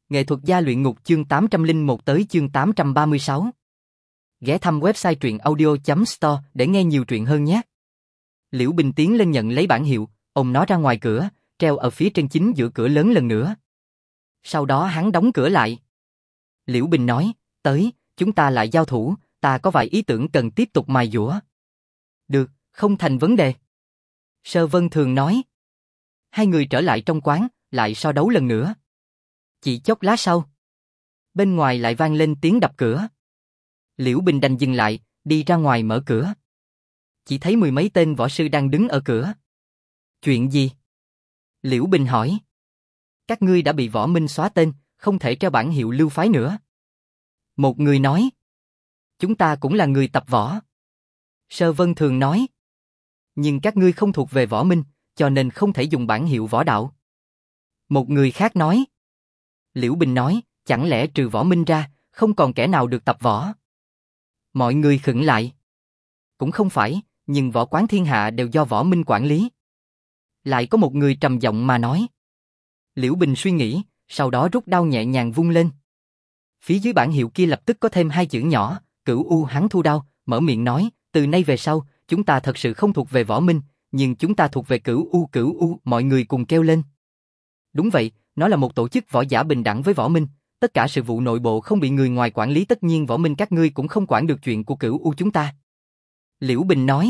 Nghệ thuật gia luyện ngục chương 801 tới chương 836. Ghé thăm website truyện audio.store để nghe nhiều truyện hơn nhé. Liễu Bình tiến lên nhận lấy bản hiệu, ôm nó ra ngoài cửa, treo ở phía trên chính giữa cửa lớn lần nữa. Sau đó hắn đóng cửa lại. Liễu Bình nói, tới, chúng ta lại giao thủ, ta có vài ý tưởng cần tiếp tục mài dũa. Được, không thành vấn đề. Sơ Vân Thường nói. Hai người trở lại trong quán, lại so đấu lần nữa. Chỉ chốc lát sau, bên ngoài lại vang lên tiếng đập cửa. Liễu Bình đành dừng lại, đi ra ngoài mở cửa. Chỉ thấy mười mấy tên võ sư đang đứng ở cửa. Chuyện gì? Liễu Bình hỏi. Các ngươi đã bị Võ Minh xóa tên, không thể treo bản hiệu lưu phái nữa. Một người nói. Chúng ta cũng là người tập võ. Sơ Vân Thường nói. Nhưng các ngươi không thuộc về Võ Minh, cho nên không thể dùng bản hiệu võ đạo. Một người khác nói. Liễu Bình nói, chẳng lẽ trừ Võ Minh ra, không còn kẻ nào được tập võ? Mọi người khựng lại. Cũng không phải, nhưng võ quán thiên hạ đều do Võ Minh quản lý. Lại có một người trầm giọng mà nói. Liễu Bình suy nghĩ, sau đó rút đao nhẹ nhàng vung lên. Phía dưới bản hiệu kia lập tức có thêm hai chữ nhỏ, Cửu U. Hắn thu đao, mở miệng nói, từ nay về sau, chúng ta thật sự không thuộc về Võ Minh, nhưng chúng ta thuộc về Cửu U. Cửu U, mọi người cùng kêu lên. Đúng vậy, nó là một tổ chức võ giả bình đẳng với Võ Minh, tất cả sự vụ nội bộ không bị người ngoài quản lý, tất nhiên Võ Minh các ngươi cũng không quản được chuyện của Cửu U chúng ta. Liễu Bình nói.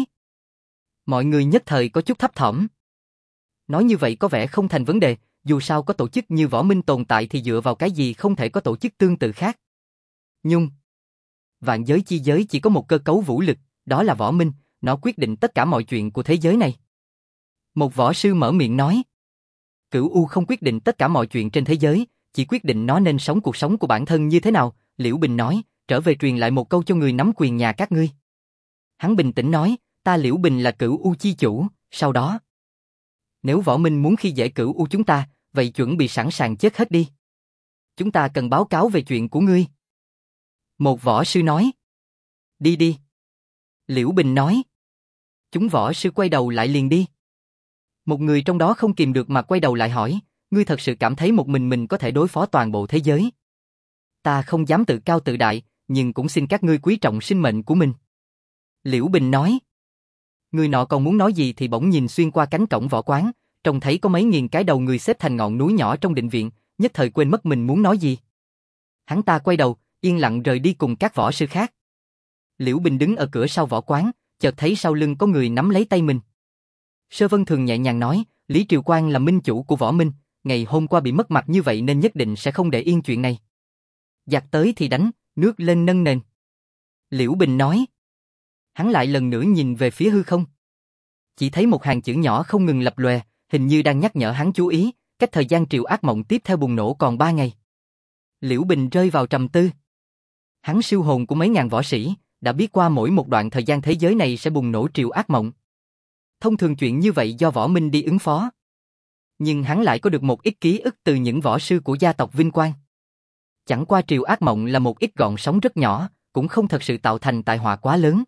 Mọi người nhất thời có chút thấp thỏm. Nói như vậy có vẻ không thành vấn đề, dù sao có tổ chức như Võ Minh tồn tại thì dựa vào cái gì không thể có tổ chức tương tự khác. Nhưng vạn giới chi giới chỉ có một cơ cấu vũ lực, đó là Võ Minh, nó quyết định tất cả mọi chuyện của thế giới này. Một võ sư mở miệng nói. Cửu U không quyết định tất cả mọi chuyện trên thế giới, chỉ quyết định nó nên sống cuộc sống của bản thân như thế nào. Liễu Bình nói, trở về truyền lại một câu cho người nắm quyền nhà các ngươi. Hắn bình tĩnh nói, ta Liễu Bình là Cửu U chi chủ, sau đó. Nếu Võ Minh muốn khi dễ Cửu U chúng ta, vậy chuẩn bị sẵn sàng chết hết đi. Chúng ta cần báo cáo về chuyện của ngươi. Một võ sư nói. Đi đi. Liễu Bình nói. Chúng võ sư quay đầu lại liền đi. Một người trong đó không kìm được mà quay đầu lại hỏi, ngươi thật sự cảm thấy một mình có thể đối phó toàn bộ thế giới? Ta không dám tự cao tự đại, nhưng cũng xin các ngươi quý trọng sinh mệnh của mình. Liễu Bình nói. Người nọ còn muốn nói gì thì bỗng nhìn xuyên qua cánh cổng võ quán, trông thấy có mấy nghìn cái đầu người xếp thành ngọn núi nhỏ trong định viện, nhất thời quên mất mình muốn nói gì. Hắn ta quay đầu, yên lặng rời đi cùng các võ sư khác. Liễu Bình đứng ở cửa sau võ quán, chợt thấy sau lưng có người nắm lấy tay mình. Sơ Vân Thường nhẹ nhàng nói, Lý Triều Quang là minh chủ của Võ Minh, ngày hôm qua bị mất mặt như vậy nên nhất định sẽ không để yên chuyện này. Giặc tới thì đánh, nước lên nâng nền. Liễu Bình nói. Hắn lại lần nữa nhìn về phía hư không. Chỉ thấy một hàng chữ nhỏ không ngừng lập lòe, hình như đang nhắc nhở hắn chú ý, cách thời gian Triều Ác Mộng tiếp theo bùng nổ còn 3 ngày. Liễu Bình rơi vào trầm tư. Hắn siêu hồn của mấy ngàn võ sĩ, đã biết qua mỗi một đoạn thời gian thế giới này sẽ bùng nổ Triều Ác Mộng. Thông thường chuyện như vậy do Võ Minh đi ứng phó. Nhưng hắn lại có được một ít ký ức từ những võ sư của gia tộc Vinh Quang. Chẳng qua Triều Ác Mộng là một ít gọn sóng rất nhỏ, cũng không thật sự tạo thành tai họa quá lớn.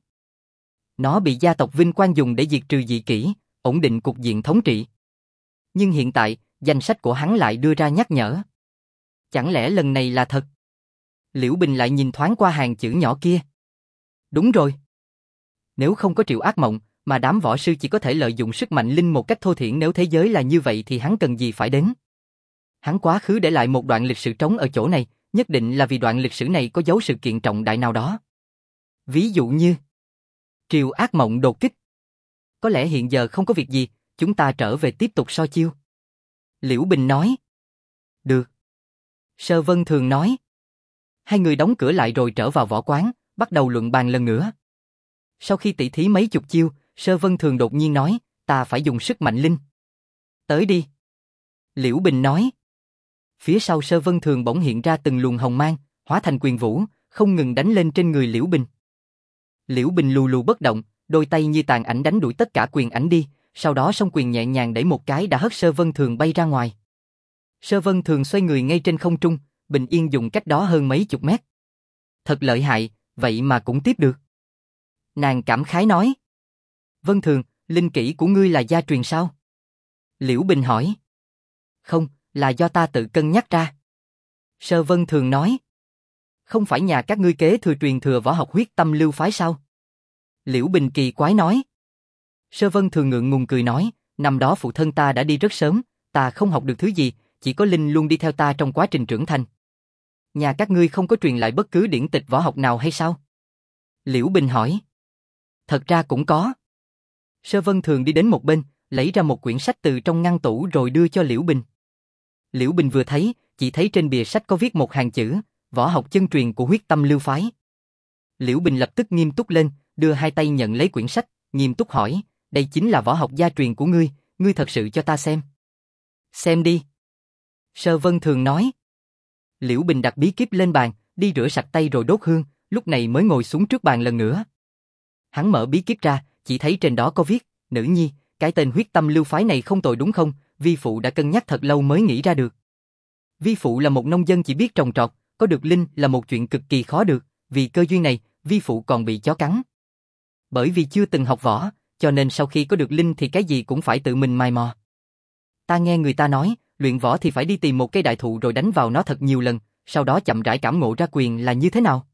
Nó bị gia tộc Vinh Quang dùng để diệt trừ dị kỷ, ổn định cục diện thống trị. Nhưng hiện tại, danh sách của hắn lại đưa ra nhắc nhở. Chẳng lẽ lần này là thật? Liễu Bình lại nhìn thoáng qua hàng chữ nhỏ kia. Đúng rồi. Nếu không có Triều Ác Mộng, mà đám võ sư chỉ có thể lợi dụng sức mạnh linh một cách thô thiển, nếu thế giới là như vậy thì hắn cần gì phải đến? Hắn quá khứ để lại một đoạn lịch sử trống ở chỗ này, nhất định là vì đoạn lịch sử này có dấu sự kiện trọng đại nào đó. Ví dụ như Triều Ác Mộng đột kích. Có lẽ hiện giờ không có việc gì, chúng ta trở về tiếp tục so chiêu. Liễu Bình nói. Được. Sơ Vân Thường nói. Hai người đóng cửa lại rồi trở vào võ quán, bắt đầu luận bàn lần nữa. Sau khi tỉ thí mấy chục chiêu, Sơ Vân Thường đột nhiên nói, ta phải dùng sức mạnh linh. Tới đi. Liễu Bình nói. Phía sau Sơ Vân Thường bỗng hiện ra từng luồng hồng mang, hóa thành quyền vũ, không ngừng đánh lên trên người Liễu Bình. Liễu Bình lù lù bất động, đôi tay như tàn ảnh đánh đuổi tất cả quyền ảnh đi, sau đó song quyền nhẹ nhàng đẩy một cái đã hất Sơ Vân Thường bay ra ngoài. Sơ Vân Thường xoay người ngay trên không trung, bình yên dùng cách đó hơn mấy chục mét. Thật lợi hại, vậy mà cũng tiếp được. Nàng cảm khái nói. Vân Thường, linh kỹ của ngươi là gia truyền sao? Liễu Bình hỏi. Không, là do ta tự cân nhắc ra. Sơ Vân Thường nói. Không phải nhà các ngươi kế thừa truyền thừa võ học huyết tâm lưu phái sao? Liễu Bình kỳ quái nói. Sơ Vân Thường ngượng ngùng cười nói, năm đó phụ thân ta đã đi rất sớm, ta không học được thứ gì, chỉ có Linh luôn đi theo ta trong quá trình trưởng thành. Nhà các ngươi không có truyền lại bất cứ điển tịch võ học nào hay sao? Liễu Bình hỏi. Thật ra cũng có. Sơ Vân Thường đi đến một bên, lấy ra một quyển sách từ trong ngăn tủ rồi đưa cho Liễu Bình. Liễu Bình vừa thấy, chỉ thấy trên bìa sách có viết một hàng chữ, võ học chân truyền của huyết tâm lưu phái. Liễu Bình lập tức nghiêm túc lên, đưa hai tay nhận lấy quyển sách, nghiêm túc hỏi, đây chính là võ học gia truyền của ngươi, ngươi thật sự cho ta xem. Xem đi. Sơ Vân Thường nói. Liễu Bình đặt bí kíp lên bàn, đi rửa sạch tay rồi đốt hương, lúc này mới ngồi xuống trước bàn lần nữa. Hắn mở bí kíp ra, chỉ thấy trên đó có viết, nữ nhi, cái tên huyết tâm lưu phái này không tồi đúng không, vi phụ đã cân nhắc thật lâu mới nghĩ ra được. Vi phụ là một nông dân chỉ biết trồng trọt, có được linh là một chuyện cực kỳ khó được, vì cơ duyên này, vi phụ còn bị chó cắn. Bởi vì chưa từng học võ, cho nên sau khi có được linh thì cái gì cũng phải tự mình mài mò. Ta nghe người ta nói, luyện võ thì phải đi tìm một cây đại thụ rồi đánh vào nó thật nhiều lần, sau đó chậm rãi cảm ngộ ra quyền là như thế nào.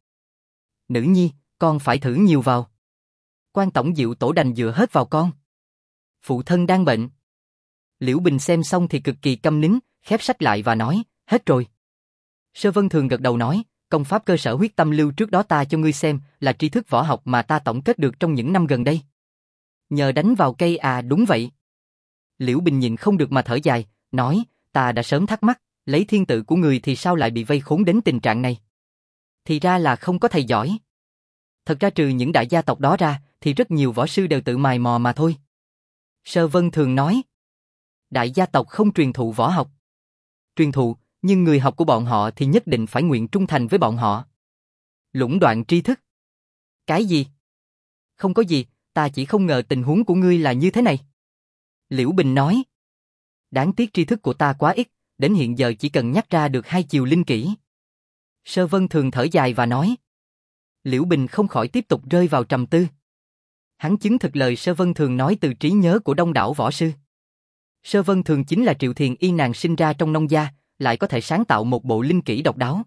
Nữ nhi, con phải thử nhiều vào. Quan tổng diệu tổ đành dựa hết vào con. Phụ thân đang bệnh. Liễu Bình xem xong thì cực kỳ câm nín, khép sách lại và nói, hết rồi. Sơ Vân Thường gật đầu nói, công pháp cơ sở huyết tâm lưu trước đó ta cho ngươi xem là tri thức võ học mà ta tổng kết được trong những năm gần đây. Nhờ đánh vào cây à, đúng vậy. Liễu Bình nhìn không được mà thở dài, nói, ta đã sớm thắc mắc, lấy thiên tự của người thì sao lại bị vây khốn đến tình trạng này. Thì ra là không có thầy giỏi. Thật ra trừ những đại gia tộc đó ra, thì rất nhiều võ sư đều tự mài mò mà thôi. Sơ Vân Thường nói, đại gia tộc không truyền thụ võ học. Truyền thụ, nhưng người học của bọn họ thì nhất định phải nguyện trung thành với bọn họ. Lũng đoạn tri thức. Cái gì? Không có gì, ta chỉ không ngờ tình huống của ngươi là như thế này. Liễu Bình nói, đáng tiếc tri thức của ta quá ít, đến hiện giờ chỉ cần nhắc ra được 2 chiều linh kỹ. Sơ Vân Thường thở dài và nói. Liễu Bình không khỏi tiếp tục rơi vào trầm tư. Hắn chứng thực lời Sơ Vân Thường nói từ trí nhớ của đông đảo võ sư. Sơ Vân Thường chính là Triệu Thiền Yên nàng sinh ra trong nông gia, lại có thể sáng tạo một bộ linh kỹ độc đáo.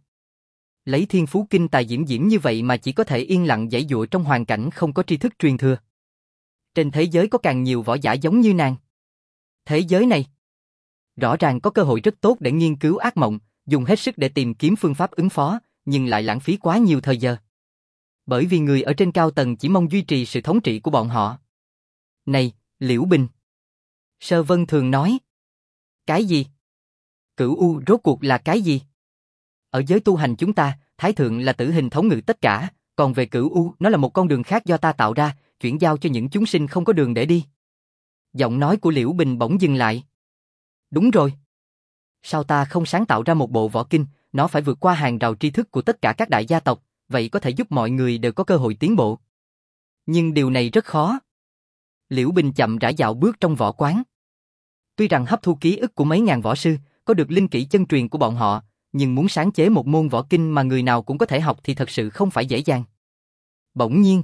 Lấy thiên phú kinh tài diễm diễm như vậy mà chỉ có thể yên lặng giãy giụa trong hoàn cảnh không có tri thức truyền thừa. Trên thế giới có càng nhiều võ giả giống như nàng. Thế giới này rõ ràng có cơ hội rất tốt để nghiên cứu ác mộng, dùng hết sức để tìm kiếm phương pháp ứng phó, nhưng lại lãng phí quá nhiều thời giờ. Bởi vì người ở trên cao tầng chỉ mong duy trì sự thống trị của bọn họ. Này, Liễu Bình. Sơ Vân Thường nói. Cái gì? Cửu U rốt cuộc là cái gì? Ở giới tu hành chúng ta, Thái Thượng là tử hình thống ngự tất cả, còn về Cửu U, nó là một con đường khác do ta tạo ra, chuyển giao cho những chúng sinh không có đường để đi. Giọng nói của Liễu Bình bỗng dừng lại. Đúng rồi. Sao ta không sáng tạo ra một bộ võ kinh, nó phải vượt qua hàng rào tri thức của tất cả các đại gia tộc, vậy có thể giúp mọi người đều có cơ hội tiến bộ. Nhưng điều này rất khó. Liễu Bình chậm rãi dạo bước trong võ quán. Tuy rằng hấp thu ký ức của mấy ngàn võ sư, có được linh kỹ chân truyền của bọn họ, nhưng muốn sáng chế một môn võ kinh mà người nào cũng có thể học thì thật sự không phải dễ dàng. Bỗng nhiên,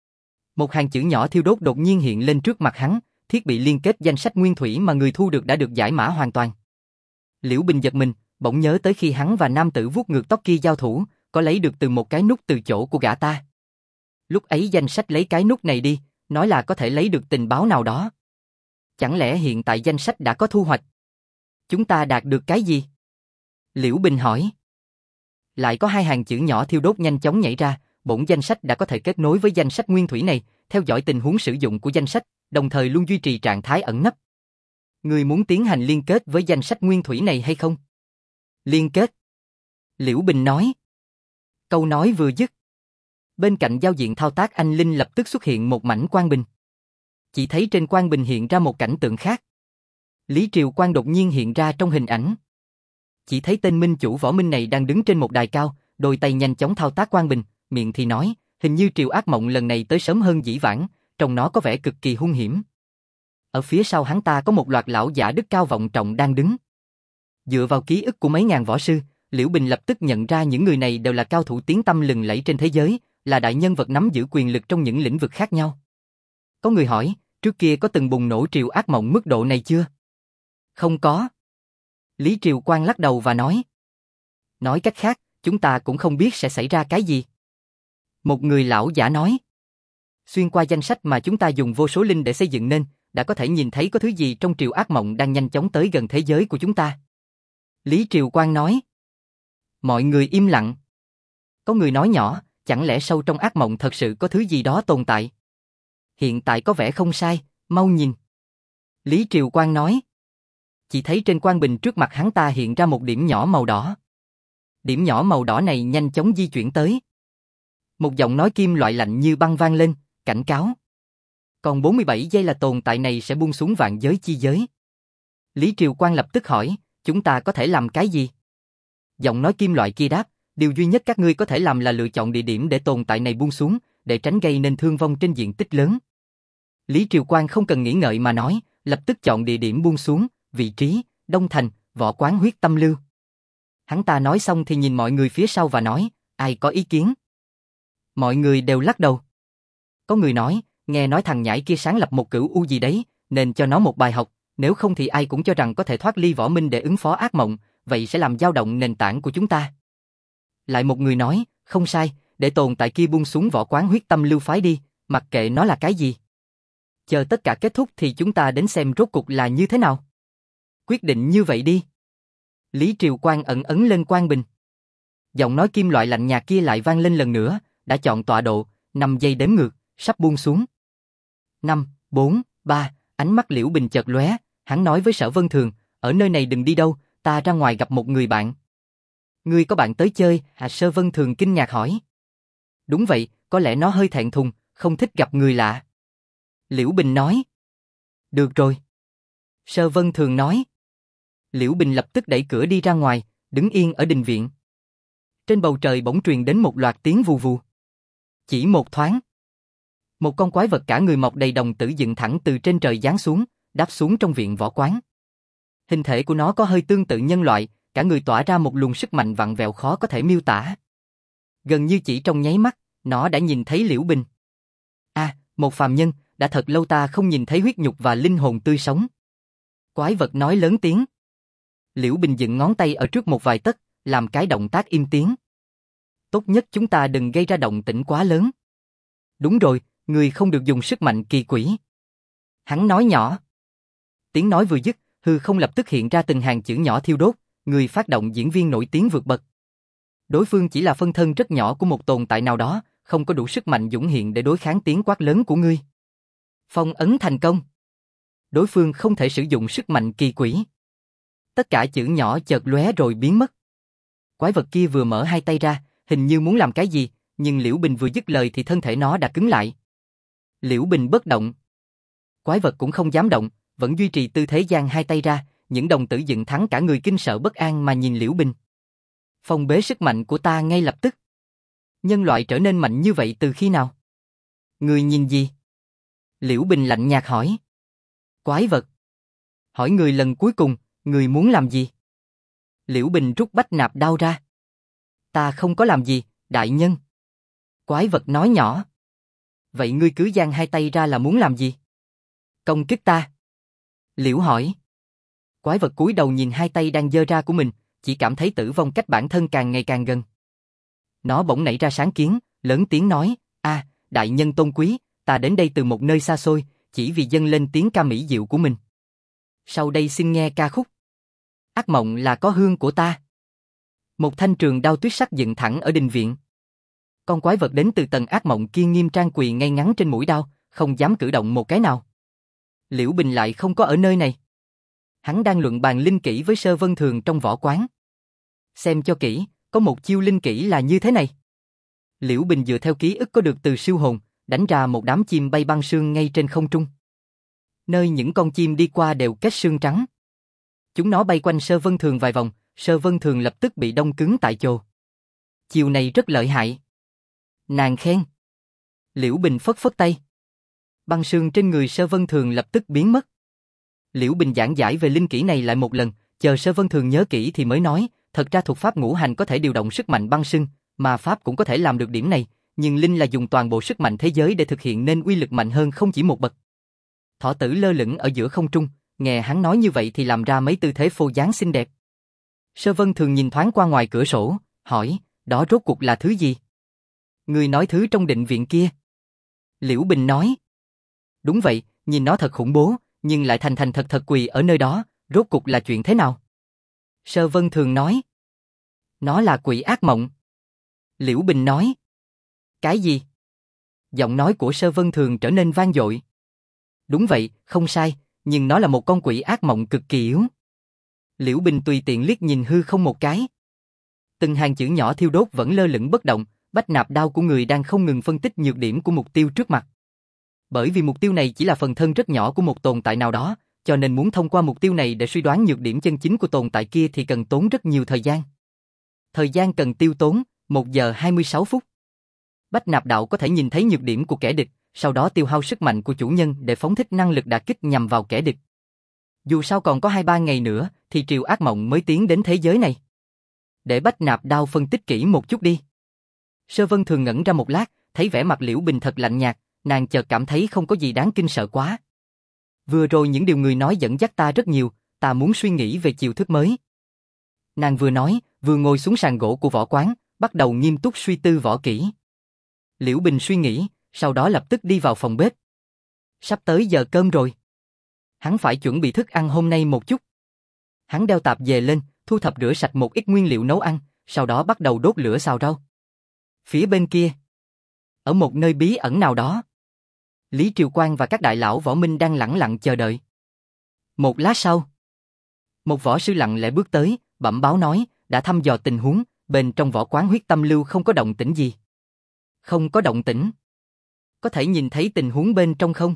một hàng chữ nhỏ thiêu đốt đột nhiên hiện lên trước mặt hắn, thiết bị liên kết danh sách nguyên thủy mà người thu được đã được giải mã hoàn toàn. Liễu Bình giật mình, bỗng nhớ tới khi hắn và nam tử vuốt ngược tóc kia giao thủ, có lấy được từ một cái nút từ chỗ của gã ta. Lúc ấy danh sách lấy cái nút này đi, nói là có thể lấy được tình báo nào đó. Chẳng lẽ hiện tại danh sách đã có thu hoạch? Chúng ta đạt được cái gì? Liễu Bình hỏi. Lại có 2 hàng chữ nhỏ thiêu đốt nhanh chóng nhảy ra, bổn danh sách đã có thể kết nối với danh sách nguyên thủy này, theo dõi tình huống sử dụng của danh sách, đồng thời luôn duy trì trạng thái ẩn nấp. Người muốn tiến hành liên kết với danh sách nguyên thủy này hay không? Liên kết. Liễu Bình nói. Câu nói vừa dứt. Bên cạnh giao diện thao tác anh Linh lập tức xuất hiện một mảnh quang bình. Chỉ thấy trên quang bình hiện ra một cảnh tượng khác. Lý Triều Quang đột nhiên hiện ra trong hình ảnh. Chỉ thấy tên minh chủ võ minh này đang đứng trên một đài cao, đôi tay nhanh chóng thao tác quang bình, miệng thì nói, hình như Triều Ác Mộng lần này tới sớm hơn dĩ vãng, trông nó có vẻ cực kỳ hung hiểm. Ở phía sau hắn ta có một loạt lão giả đức cao vọng trọng đang đứng. Dựa vào ký ức của mấy ngàn võ sư, Liễu Bình lập tức nhận ra những người này đều là cao thủ tiếng tăm lừng lẫy trên thế giới, là đại nhân vật nắm giữ quyền lực trong những lĩnh vực khác nhau. Có người hỏi, trước kia có từng bùng nổ Triều Ác Mộng mức độ này chưa? Không có. Lý Triều Quang lắc đầu và nói. Nói cách khác, chúng ta cũng không biết sẽ xảy ra cái gì. Một người lão giả nói. Xuyên qua danh sách mà chúng ta dùng vô số linh để xây dựng nên, đã có thể nhìn thấy có thứ gì trong triều ác mộng đang nhanh chóng tới gần thế giới của chúng ta. Lý Triều Quang nói. Mọi người im lặng. Có người nói nhỏ, chẳng lẽ sâu trong ác mộng thật sự có thứ gì đó tồn tại? Hiện tại có vẻ không sai, mau nhìn. Lý Triều Quang nói. Chỉ thấy trên quang bình trước mặt hắn ta hiện ra một điểm nhỏ màu đỏ. Điểm nhỏ màu đỏ này nhanh chóng di chuyển tới. Một giọng nói kim loại lạnh như băng vang lên, cảnh cáo. Còn 47 giây là tồn tại này sẽ buông xuống vạn giới chi giới. Lý Triều Quang lập tức hỏi, chúng ta có thể làm cái gì? Giọng nói kim loại kia đáp, điều duy nhất các ngươi có thể làm là lựa chọn địa điểm để tồn tại này buông xuống, để tránh gây nên thương vong trên diện tích lớn. Lý Triều Quang không cần nghĩ ngợi mà nói, lập tức chọn địa điểm buông xuống, vị trí, Đông Thành, Võ Quán Huyết Tâm Lưu. Hắn ta nói xong thì nhìn mọi người phía sau và nói, ai có ý kiến? Mọi người đều lắc đầu. Có người nói, nghe nói thằng nhãi kia sáng lập một cửu u gì đấy, nên cho nó một bài học, nếu không thì ai cũng cho rằng có thể thoát ly võ minh để ứng phó ác mộng, vậy sẽ làm dao động nền tảng của chúng ta. Lại một người nói, không sai, để tồn tại kia buông xuống Võ Quán Huyết Tâm Lưu phái đi, mặc kệ nó là cái gì. Chờ tất cả kết thúc thì chúng ta đến xem rốt cục là như thế nào. Quyết định như vậy đi. Lý Triều Quang ẩn lên quang bình. Giọng nói kim loại lạnh nhạt kia lại vang lên lần nữa, đã chọn tọa độ, 5 giây đếm ngược, sắp buông xuống. 5, 4, 3, ánh mắt Liễu Bình chợt lóe, hắn nói với Sở Vân Thường, ở nơi này đừng đi đâu, ta ra ngoài gặp một người bạn. Ngươi có bạn tới chơi, Sở Vân Thường kinh ngạc hỏi. Đúng vậy, có lẽ nó hơi thẹn thùng, không thích gặp người lạ. Liễu Bình nói. Được rồi. Sở Vân Thường nói. Liễu Bình lập tức đẩy cửa đi ra ngoài, đứng yên ở đình viện. Trên bầu trời bỗng truyền đến một loạt tiếng vù vù. Chỉ một thoáng, một con quái vật cả người mọc đầy đồng tử dựng thẳng từ trên trời giáng xuống, đáp xuống trong viện võ quán. Hình thể của nó có hơi tương tự nhân loại, cả người tỏa ra một luồng sức mạnh vặn vẹo khó có thể miêu tả. Gần như chỉ trong nháy mắt, nó đã nhìn thấy Liễu Bình. Một phàm nhân, đã thật lâu ta không nhìn thấy huyết nhục và linh hồn tươi sống. Quái vật nói lớn tiếng. Liễu Bình dựng ngón tay ở trước một vài tấc, làm cái động tác im tiếng. Tốt nhất chúng ta đừng gây ra động tĩnh quá lớn. Đúng rồi, người không được dùng sức mạnh kỳ quỷ. Hắn nói nhỏ. Tiếng nói vừa dứt, hư không lập tức hiện ra từng hàng chữ nhỏ thiêu đốt, người phát động diễn viên nổi tiếng vượt bậc. Đối phương chỉ là phân thân rất nhỏ của một tồn tại nào đó, không có đủ sức mạnh dũng hiện để đối kháng tiếng quát lớn của ngươi. Phong ấn thành công. Đối phương không thể sử dụng sức mạnh kỳ quỷ. Tất cả chữ nhỏ chợt lóe rồi biến mất. Quái vật kia vừa mở hai tay ra, hình như muốn làm cái gì, nhưng Liễu Bình vừa dứt lời thì thân thể nó đã cứng lại. Liễu Bình bất động. Quái vật cũng không dám động, vẫn duy trì tư thế giang hai tay ra, những đồng tử dựng thẳng cả người kinh sợ bất an mà nhìn Liễu Bình. Phong bế sức mạnh của ta ngay lập tức. Nhân loại trở nên mạnh như vậy từ khi nào? Người nhìn gì? Liễu Bình lạnh nhạt hỏi. Quái vật. Hỏi người lần cuối cùng, người muốn làm gì? Liễu Bình rút bách nạp đao ra. Ta không có làm gì, đại nhân. Quái vật nói nhỏ. Vậy ngươi cứ giang hai tay ra là muốn làm gì? Công kích ta. Liễu hỏi. Quái vật cúi đầu nhìn hai tay đang giơ ra của mình, chỉ cảm thấy tử vong cách bản thân càng ngày càng gần. Nó bỗng nảy ra sáng kiến, lớn tiếng nói, đại nhân tôn quý, ta đến đây từ một nơi xa xôi, chỉ vì dâng lên tiếng ca mỹ diệu của mình. Sau đây xin nghe ca khúc. Ác mộng là có hương của ta. Một thanh trường đao tuyết sắc dựng thẳng ở đình viện. Con quái vật đến từ tầng ác mộng kia nghiêm trang quỳ ngay ngắn trên mũi đao, không dám cử động một cái nào. Liễu Bình lại không có ở nơi này. Hắn đang luận bàn linh kỹ với Sơ Vân Thường trong võ quán. Xem cho kỹ, có một chiêu linh kỹ là như thế này. Liễu Bình dựa theo ký ức có được từ siêu hồn, đánh ra một đám chim bay băng sương ngay trên không trung. Nơi những con chim đi qua đều kết xương trắng. Chúng nó bay quanh Sơ Vân Thường vài vòng, Sơ Vân Thường lập tức bị đông cứng tại chỗ. Chiêu này rất lợi hại. Nàng khen. Liễu Bình phất phất tay. Băng sương trên người Sơ Vân Thường lập tức biến mất. Liễu Bình giảng giải về linh kỹ này lại một lần, chờ Sơ Vân Thường nhớ kỹ thì mới nói, thật ra thuật pháp ngũ hành có thể điều động sức mạnh băng sương, mà pháp cũng có thể làm được điểm này, nhưng linh là dùng toàn bộ sức mạnh thế giới để thực hiện nên uy lực mạnh hơn không chỉ một bậc. Thỏ tử lơ lửng ở giữa không trung, nghe hắn nói như vậy thì làm ra mấy tư thế phô dáng xinh đẹp. Sơ Vân Thường nhìn thoáng qua ngoài cửa sổ, hỏi, đó rốt cuộc là thứ gì? Người nói thứ trong định viện kia. Liễu Bình nói. Đúng vậy, nhìn nó thật khủng bố, nhưng lại thành thành thật thật quỳ ở nơi đó, rốt cuộc là chuyện thế nào? Sơ Vân Thường nói. Nó là quỷ ác mộng. Liễu Bình nói. Cái gì? Giọng nói của Sơ Vân Thường trở nên vang dội. Đúng vậy, không sai, nhưng nó là một con quỷ ác mộng cực kỳ yếu. Liễu Bình tùy tiện liếc nhìn hư không một cái. Từng hàng chữ nhỏ thiêu đốt vẫn lơ lửng bất động, bách nạp đao của người đang không ngừng phân tích nhược điểm của mục tiêu trước mặt. Bởi vì mục tiêu này chỉ là phần thân rất nhỏ của một tồn tại nào đó, cho nên muốn thông qua mục tiêu này để suy đoán nhược điểm chân chính của tồn tại kia thì cần tốn rất nhiều thời gian. Thời gian cần tiêu tốn, 1 giờ 26 phút. Bách nạp đạo có thể nhìn thấy nhược điểm của kẻ địch, sau đó tiêu hao sức mạnh của chủ nhân để phóng thích năng lực đả kích nhằm vào kẻ địch. Dù sao còn có 2-3 ngày nữa, thì triều ác mộng mới tiến đến thế giới này. Để Bách nạp đao phân tích kỹ một chút đi. Sơ Vân Thường ngẩn ra một lát, thấy vẻ mặt Liễu Bình thật lạnh nhạt, nàng chợt cảm thấy không có gì đáng kinh sợ quá. Vừa rồi những điều người nói dẫn dắt ta rất nhiều, ta muốn suy nghĩ về chiêu thức mới. Nàng vừa nói, vừa ngồi xuống sàn gỗ của võ quán, bắt đầu nghiêm túc suy tư võ kỹ. Liễu Bình suy nghĩ, sau đó lập tức đi vào phòng bếp. Sắp tới giờ cơm rồi. Hắn phải chuẩn bị thức ăn hôm nay một chút. Hắn đeo tạp dề lên, thu thập rửa sạch một ít nguyên liệu nấu ăn, sau đó bắt đầu đốt lửa xào rau. Phía bên kia, ở một nơi bí ẩn nào đó, Lý Triều Quang và các đại lão võ minh đang lẳng lặng chờ đợi. Một lát sau, một võ sư lặng lẽ bước tới, bẩm báo nói, đã thăm dò tình huống, bên trong võ quán Huyết Tâm Lưu không có động tĩnh gì. Không có động tĩnh. Có thể nhìn thấy tình huống bên trong không?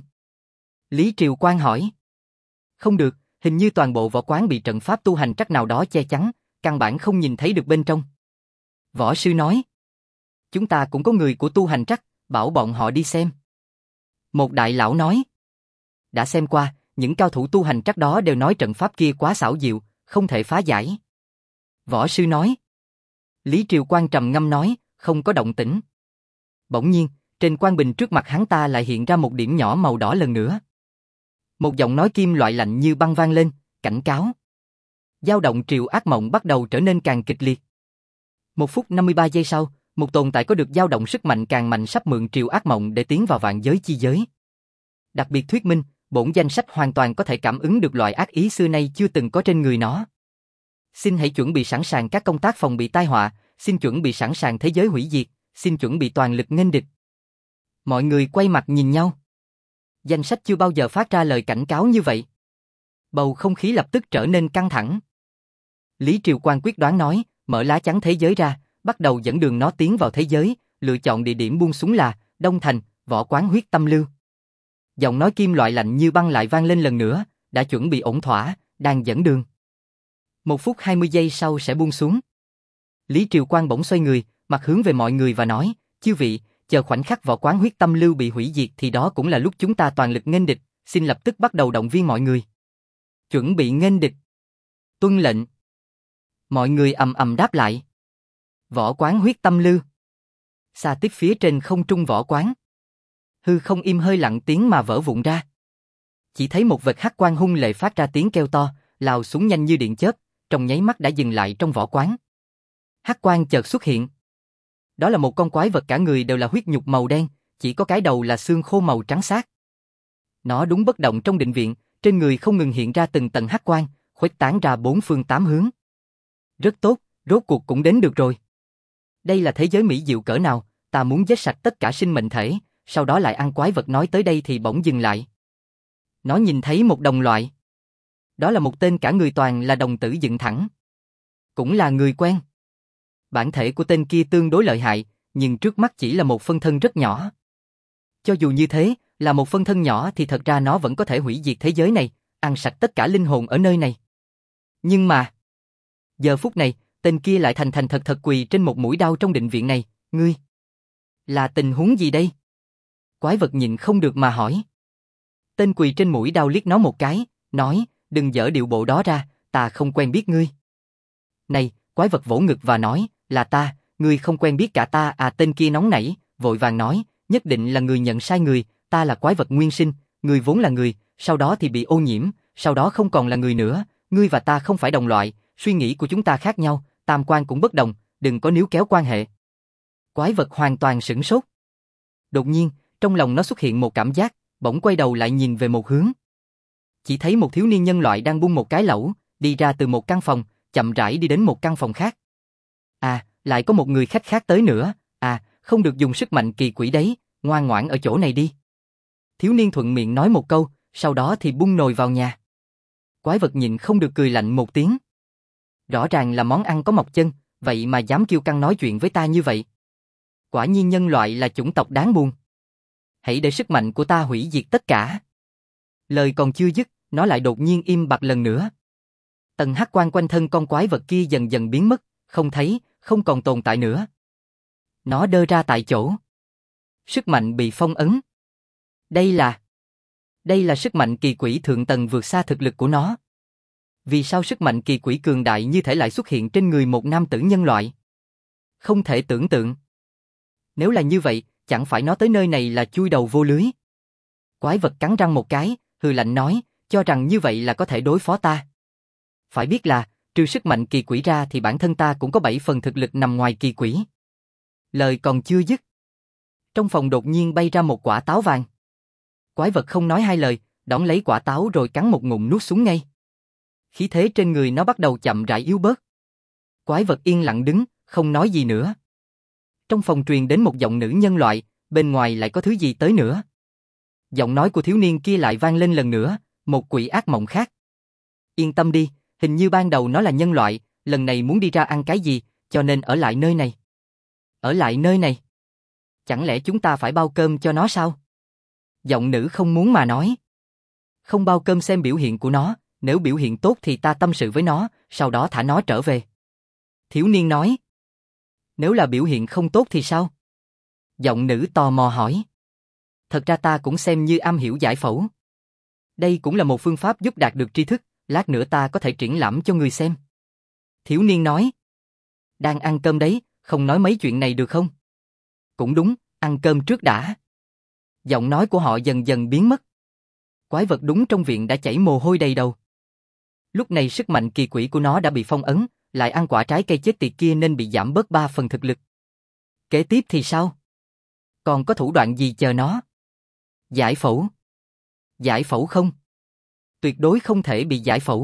Lý Triều Quang hỏi. Không được, hình như toàn bộ võ quán bị trận pháp tu hành trắc nào đó che chắn, căn bản không nhìn thấy được bên trong. Võ sư nói. Chúng ta cũng có người của tu hành trắc, bảo bọn họ đi xem. Một đại lão nói. Đã xem qua, những cao thủ tu hành trắc đó đều nói trận pháp kia quá xảo diệu, không thể phá giải. Võ sư nói. Lý Triều Quang trầm ngâm nói, không có động tĩnh. Bỗng nhiên, trên quan bình trước mặt hắn ta lại hiện ra một điểm nhỏ màu đỏ lần nữa. Một giọng nói kim loại lạnh như băng vang lên, cảnh cáo. Dao động triều ác mộng bắt đầu trở nên càng kịch liệt. 1 phút 53 giây sau, một tồn tại có được dao động sức mạnh càng mạnh sắp mượn triều ác mộng để tiến vào vạn giới chi giới. Đặc biệt thuyết minh, bổn danh sách hoàn toàn có thể cảm ứng được loại ác ý xưa nay chưa từng có trên người nó. Xin hãy chuẩn bị sẵn sàng các công tác phòng bị tai họa, xin chuẩn bị sẵn sàng thế giới hủy diệt, xin chuẩn bị toàn lực nghênh địch. Mọi người quay mặt nhìn nhau. Danh sách chưa bao giờ phát ra lời cảnh cáo như vậy. Bầu không khí lập tức trở nên căng thẳng. Lý Triều Quang quyết đoán nói, mở lá chắn thế giới ra, bắt đầu dẫn đường nó tiến vào thế giới, lựa chọn địa điểm buông xuống là Đông Thành, võ quán Huyết Tâm Lưu. Giọng nói kim loại lạnh như băng lại vang lên lần nữa, đã chuẩn bị ổn thỏa, đang dẫn đường. 1 phút 20 giây sau sẽ buông xuống. Lý Triều Quang bỗng xoay người, mặt hướng về mọi người và nói, chư vị, chờ khoảnh khắc võ quán Huyết Tâm Lưu bị hủy diệt thì đó cũng là lúc chúng ta toàn lực nghênh địch, xin lập tức bắt đầu động viên mọi người. Chuẩn bị nghênh địch. Tuân lệnh. Mọi người ầm ầm đáp lại. Võ quán Huyết Tâm Lưu. Xa tiếp phía trên không trung võ quán. Hư không im hơi lặng tiếng mà vỡ vụn ra. Chỉ thấy một vệt hắc quang hung lệ phát ra tiếng kêu to, lao xuống nhanh như điện chớp, trong nháy mắt đã dừng lại trong võ quán. Hắc quang chợt xuất hiện. Đó là một con quái vật cả người đều là huyết nhục màu đen, chỉ có cái đầu là xương khô màu trắng xát. Nó đúng bất động trong định viện, trên người không ngừng hiện ra từng tầng hắc quang, khuếch tán ra 4 phương 8 hướng. Rất tốt, rốt cuộc cũng đến được rồi. Đây là thế giới mỹ diệu cỡ nào, ta muốn giết sạch tất cả sinh mệnh thể, sau đó lại ăn quái vật. Nói tới đây thì bỗng dừng lại. Nó nhìn thấy một đồng loại. Đó là một tên cả người toàn là đồng tử dựng thẳng. Cũng là người quen. Bản thể của tên kia tương đối lợi hại, nhưng trước mắt chỉ là một phân thân rất nhỏ. Cho dù như thế, là một phân thân nhỏ thì thật ra nó vẫn có thể hủy diệt thế giới này, ăn sạch tất cả linh hồn ở nơi này. Nhưng mà, giờ phút này, tên kia lại thành thành thật thật quỳ trên một mũi đao trong định viện này, ngươi. Là tình huống gì đây? Quái vật nhịn không được mà hỏi. Tên quỳ trên mũi đao liếc nó một cái, nói, đừng dở điệu bộ đó ra, ta không quen biết ngươi. Này, quái vật vỗ ngực và nói, là ta, ngươi không quen biết cả ta à? Tên kia nóng nảy, vội vàng nói, nhất định là người nhận sai người, ta là quái vật nguyên sinh, ngươi vốn là người, sau đó thì bị ô nhiễm, sau đó không còn là người nữa, ngươi và ta không phải đồng loại, suy nghĩ của chúng ta khác nhau, tam quan cũng bất đồng, đừng có níu kéo quan hệ. Quái vật hoàn toàn sửng sốt. Đột nhiên, trong lòng nó xuất hiện một cảm giác, bỗng quay đầu lại nhìn về một hướng. Chỉ thấy một thiếu niên nhân loại đang bung một cái lẩu, đi ra từ một căn phòng, chậm rãi đi đến một căn phòng khác. À, lại có một người khách khác tới nữa, à, không được dùng sức mạnh kỳ quỷ đấy, ngoan ngoãn ở chỗ này đi. Thiếu niên thuận miệng nói một câu, sau đó thì bung nồi vào nhà. Quái vật nhịn không được cười lạnh một tiếng. Rõ ràng là món ăn có mọc chân, vậy mà dám kiêu căng nói chuyện với ta như vậy. Quả nhiên nhân loại là chủng tộc đáng buồn. Hãy để sức mạnh của ta hủy diệt tất cả. Lời còn chưa dứt, nó lại đột nhiên im bặt lần nữa. Tầng hắc quang quanh thân con quái vật kia dần dần biến mất, không thấy, không còn tồn tại nữa. Nó đơ ra tại chỗ. Sức mạnh bị phong ấn. Đây là sức mạnh kỳ quỷ thượng tầng vượt xa thực lực của nó. Vì sao sức mạnh kỳ quỷ cường đại như thể lại xuất hiện trên người một nam tử nhân loại? Không thể tưởng tượng. Nếu là như vậy, chẳng phải nó tới nơi này là chui đầu vô lưới. Quái vật cắn răng một cái, hừ lạnh nói, cho rằng như vậy là có thể đối phó ta. Phải biết là, trừ sức mạnh kỳ quỷ ra thì bản thân ta cũng có 7 phần thực lực nằm ngoài kỳ quỷ. Lời còn chưa dứt. Trong phòng đột nhiên bay ra một quả táo vàng. Quái vật không nói hai lời, đón lấy quả táo rồi cắn một ngụm nuốt xuống ngay. Khí thế trên người nó bắt đầu chậm rãi yếu bớt. Quái vật yên lặng đứng, không nói gì nữa. Trong phòng truyền đến một giọng nữ nhân loại, bên ngoài lại có thứ gì tới nữa. Giọng nói của thiếu niên kia lại vang lên lần nữa, một quỷ ác mộng khác. Yên tâm đi, hình như ban đầu nó là nhân loại, lần này muốn đi ra ăn cái gì, cho nên ở lại nơi này. Ở lại nơi này? Chẳng lẽ chúng ta phải bao cơm cho nó sao? Giọng nữ không muốn mà nói. Không bao cơm xem biểu hiện của nó, nếu biểu hiện tốt thì ta tâm sự với nó, sau đó thả nó trở về. Thiếu niên nói. Nếu là biểu hiện không tốt thì sao? Giọng nữ tò mò hỏi. Thật ra ta cũng xem như am hiểu giải phẫu. Đây cũng là một phương pháp giúp đạt được tri thức, lát nữa ta có thể triển lãm cho người xem. Thiếu niên nói. Đang ăn cơm đấy, không nói mấy chuyện này được không? Cũng đúng, ăn cơm trước đã. Giọng nói của họ dần dần biến mất. Quái vật đúng trong viện đã chảy mồ hôi đầy đầu. Lúc này sức mạnh kỳ quỷ của nó đã bị phong ấn, lại ăn quả trái cây chết tiệt kia nên bị giảm bớt 3 phần thực lực. Kế tiếp thì sao? Còn có thủ đoạn gì chờ nó? Giải phẫu. Giải phẫu không? Tuyệt đối không thể bị giải phẫu.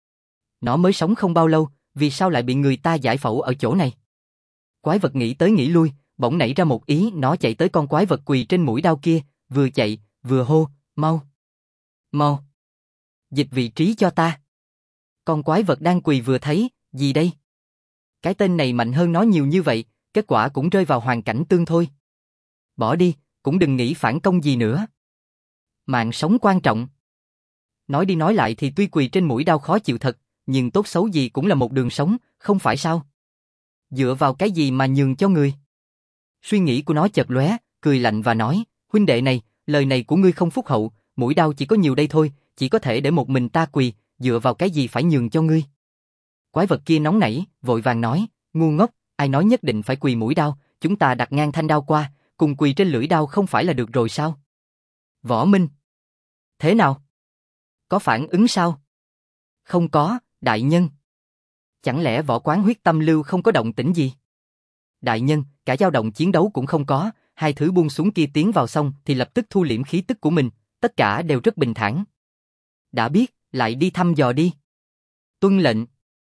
Nó mới sống không bao lâu, vì sao lại bị người ta giải phẫu ở chỗ này? Quái vật nghĩ tới nghĩ lui, bỗng nảy ra một ý, nó chạy tới con quái vật quỳ trên mũi đao kia, vừa chạy, vừa hô, mau. Mau. Dịch vị trí cho ta. Con quái vật đang quỳ vừa thấy, gì đây? Cái tên này mạnh hơn nó nhiều như vậy, kết quả cũng rơi vào hoàn cảnh tương thôi. Bỏ đi, cũng đừng nghĩ phản công gì nữa. Mạng sống quan trọng. Nói đi nói lại thì tuy quỳ trên mũi đao khó chịu thật, nhưng tốt xấu gì cũng là một đường sống, không phải sao? Dựa vào cái gì mà nhường cho người? Suy nghĩ của nó chợt lóe, cười lạnh và nói, huynh đệ này, lời này của ngươi không phúc hậu, mũi đao chỉ có nhiều đây thôi, chỉ có thể để một mình ta quỳ, dựa vào cái gì phải nhường cho ngươi? Quái vật kia nóng nảy, vội vàng nói, ngu ngốc, ai nói nhất định phải quỳ mũi đao, chúng ta đặt ngang thanh đao qua, cùng quỳ trên lưỡi đao không phải là được rồi sao? Võ Minh. Thế nào? Có phản ứng sao? Không có, đại nhân. Chẳng lẽ võ quán huyết tâm lưu không có động tĩnh gì? Đại nhân, cả dao động chiến đấu cũng không có, hai thứ buông xuống kia tiến vào xong thì lập tức thu liễm khí tức của mình, tất cả đều rất bình thản. Đã biết, lại đi thăm dò đi. Tuân lệnh.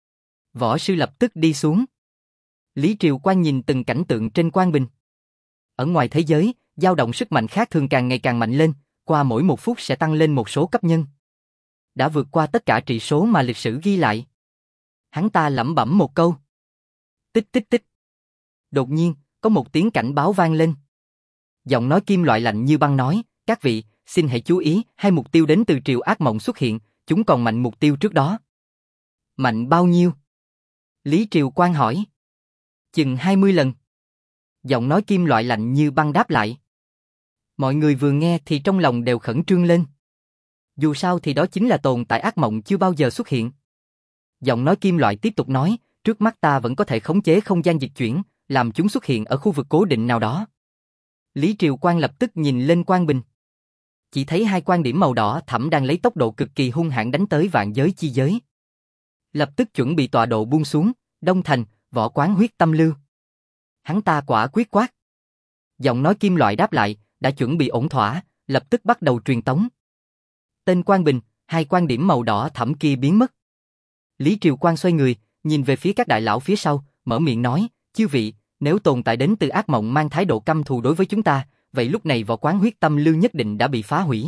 Võ sư lập tức đi xuống. Lý Triều Quan nhìn từng cảnh tượng trên quang bình. Ở ngoài thế giới, dao động sức mạnh khác thường càng ngày càng mạnh lên, qua mỗi 1 phút sẽ tăng lên một số cấp nhân. Đã vượt qua tất cả trị số mà lịch sử ghi lại. Hắn ta lẩm bẩm một câu. Tích tích tích. Đột nhiên, có một tiếng cảnh báo vang lên. Giọng nói kim loại lạnh như băng nói, các vị, xin hãy chú ý, hai mục tiêu đến từ triều ác mộng xuất hiện, chúng còn mạnh mục tiêu trước đó. Mạnh bao nhiêu? Lý Triều Quan hỏi. Chừng 20 lần. Giọng nói kim loại lạnh như băng đáp lại. Mọi người vừa nghe thì trong lòng đều khẩn trương lên. Dù sao thì đó chính là tồn tại ác mộng chưa bao giờ xuất hiện. Giọng nói kim loại tiếp tục nói, trước mắt ta vẫn có thể khống chế không gian dịch chuyển, làm chúng xuất hiện ở khu vực cố định nào đó. Lý Triều Quan lập tức nhìn lên quang bình. Chỉ thấy hai quan điểm màu đỏ thẫm đang lấy tốc độ cực kỳ hung hãn đánh tới vạn giới chi giới. Lập tức chuẩn bị tọa độ buông xuống, Đông Thành, Võ Quán Huyết Tâm Lưu. Hắn ta quả quyết quát. Giọng nói kim loại đáp lại, đã chuẩn bị ổn thỏa, lập tức bắt đầu truyền tống. Tên Quang Bình, hai quan điểm màu đỏ thẫm kia biến mất. Lý Triều Quang xoay người, nhìn về phía các đại lão phía sau, mở miệng nói, chư vị, nếu tồn tại đến từ ác mộng mang thái độ căm thù đối với chúng ta, vậy lúc này Võ Quán Huyết Tâm Lưu nhất định đã bị phá hủy.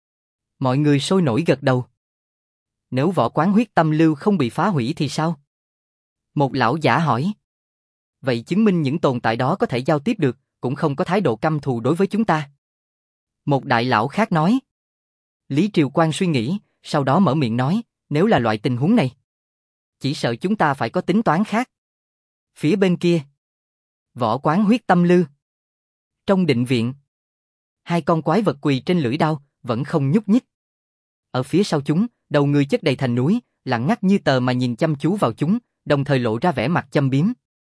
Mọi người sôi nổi gật đầu. Nếu Võ Quán Huyết Tâm Lưu không bị phá hủy thì sao? Một lão giả hỏi. Vậy chứng minh những tồn tại đó có thể giao tiếp được, cũng không có thái độ căm thù đối với chúng ta. Một đại lão khác nói. Lý Triều Quang suy nghĩ, sau đó mở miệng nói, nếu là loại tình huống này, chỉ sợ chúng ta phải có tính toán khác. Phía bên kia, Võ Quán Huyết Tâm Lưu. Trong định viện, hai con quái vật quỳ trên lưỡi đao, vẫn không nhúc nhích. Ở phía sau chúng, đầu người chất đầy thành núi, lặng ngắt như tờ mà nhìn chăm chú vào chúng, đồng thời lộ ra vẻ mặt châm biếm.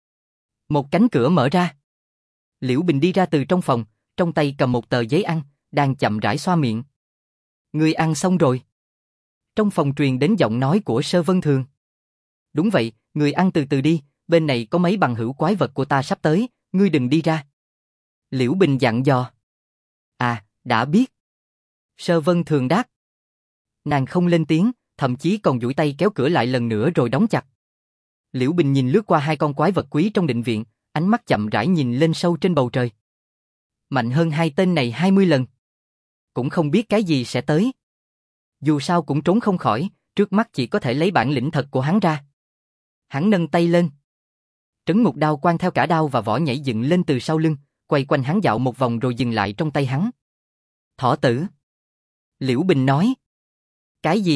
Một cánh cửa mở ra. Liễu Bình đi ra từ trong phòng, trong tay cầm một tờ giấy ăn, đang chậm rãi xoa miệng. Ngươi ăn xong rồi. Trong phòng truyền đến giọng nói của Sơ Vân Thường. Đúng vậy, ngươi ăn từ từ đi, bên này có mấy bằng hữu quái vật của ta sắp tới, ngươi đừng đi ra. Liễu Bình dặn dò. À, đã biết. Sơ Vân Thường đáp. Nàng không lên tiếng, thậm chí còn duỗi tay kéo cửa lại lần nữa rồi đóng chặt. Liễu Bình nhìn lướt qua hai con quái vật quý trong định viện, ánh mắt chậm rãi nhìn lên sâu trên bầu trời. Mạnh hơn hai tên này 20 lần. Cũng không biết cái gì sẽ tới. Dù sao cũng trốn không khỏi, trước mắt chỉ có thể lấy bản lĩnh thật của hắn ra. Hắn nâng tay lên. Trấn Ngục Đao quang theo cả đao và vỏ nhảy dựng lên từ sau lưng, quay quanh hắn dạo một vòng rồi dừng lại trong tay hắn. Thỏ tử. Liễu Bình nói. Cái gì?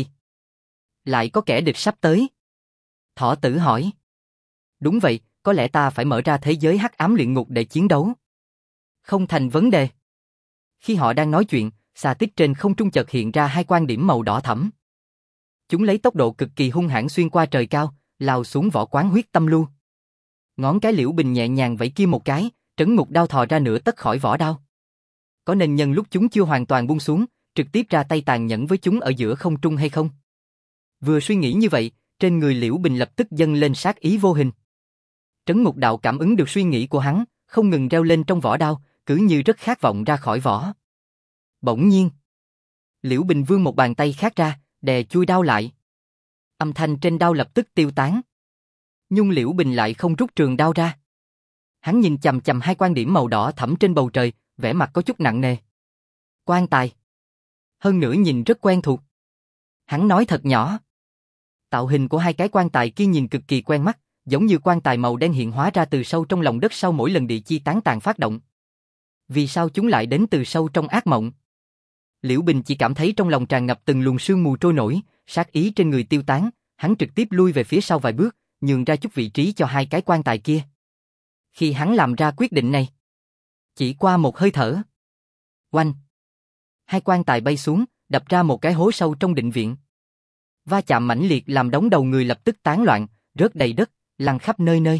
Lại có kẻ địch sắp tới. Thỏ tử hỏi. Đúng vậy, có lẽ ta phải mở ra thế giới hắc ám luyện ngục để chiến đấu. Không thành vấn đề. Khi họ đang nói chuyện, xà tích trên không trung chợt hiện ra hai quan điểm màu đỏ thẫm. Chúng lấy tốc độ cực kỳ hung hãn xuyên qua trời cao, lao xuống Võ Quán Huyết Tâm Lưu. Ngón cái Liễu Bình nhẹ nhàng vẫy kia một cái, Trấn Ngục Đao thò ra nửa tấc khỏi vỏ đao. Có nên nhân lúc chúng chưa hoàn toàn buông xuống, trực tiếp ra tay tàn nhẫn với chúng ở giữa không trung hay không? Vừa suy nghĩ như vậy, trên người Liễu Bình lập tức dâng lên sát ý vô hình. Trấn Ngục Đạo cảm ứng được suy nghĩ của hắn, không ngừng reo lên trong vỏ đao, cứ như rất khát vọng ra khỏi vỏ. Bỗng nhiên, Liễu Bình vươn một bàn tay khác ra, đè chui đao lại. Âm thanh trên đao lập tức tiêu tán. Nhưng Liễu Bình lại không rút trường đao ra. Hắn nhìn chằm chằm hai quan điểm màu đỏ thẫm trên bầu trời, vẻ mặt có chút nặng nề. Quan tài. Hơn nữa nhìn rất quen thuộc. Hắn nói thật nhỏ. Tạo hình của hai cái quan tài kia nhìn cực kỳ quen mắt, giống như quan tài màu đen hiện hóa ra từ sâu trong lòng đất sau mỗi lần địa chi tán tàn phát động. Vì sao chúng lại đến từ sâu trong ác mộng? Liễu Bình chỉ cảm thấy trong lòng tràn ngập từng luồng sương mù trôi nổi, sát ý trên người tiêu tán, hắn trực tiếp lui về phía sau vài bước, nhường ra chút vị trí cho hai cái quan tài kia. Khi hắn làm ra quyết định này, chỉ qua một hơi thở, oanh, hai quan tài bay xuống, đập ra một cái hố sâu trong định viện. Va chạm mãnh liệt làm đống đầu người lập tức tán loạn, rớt đầy đất, lăn khắp nơi nơi.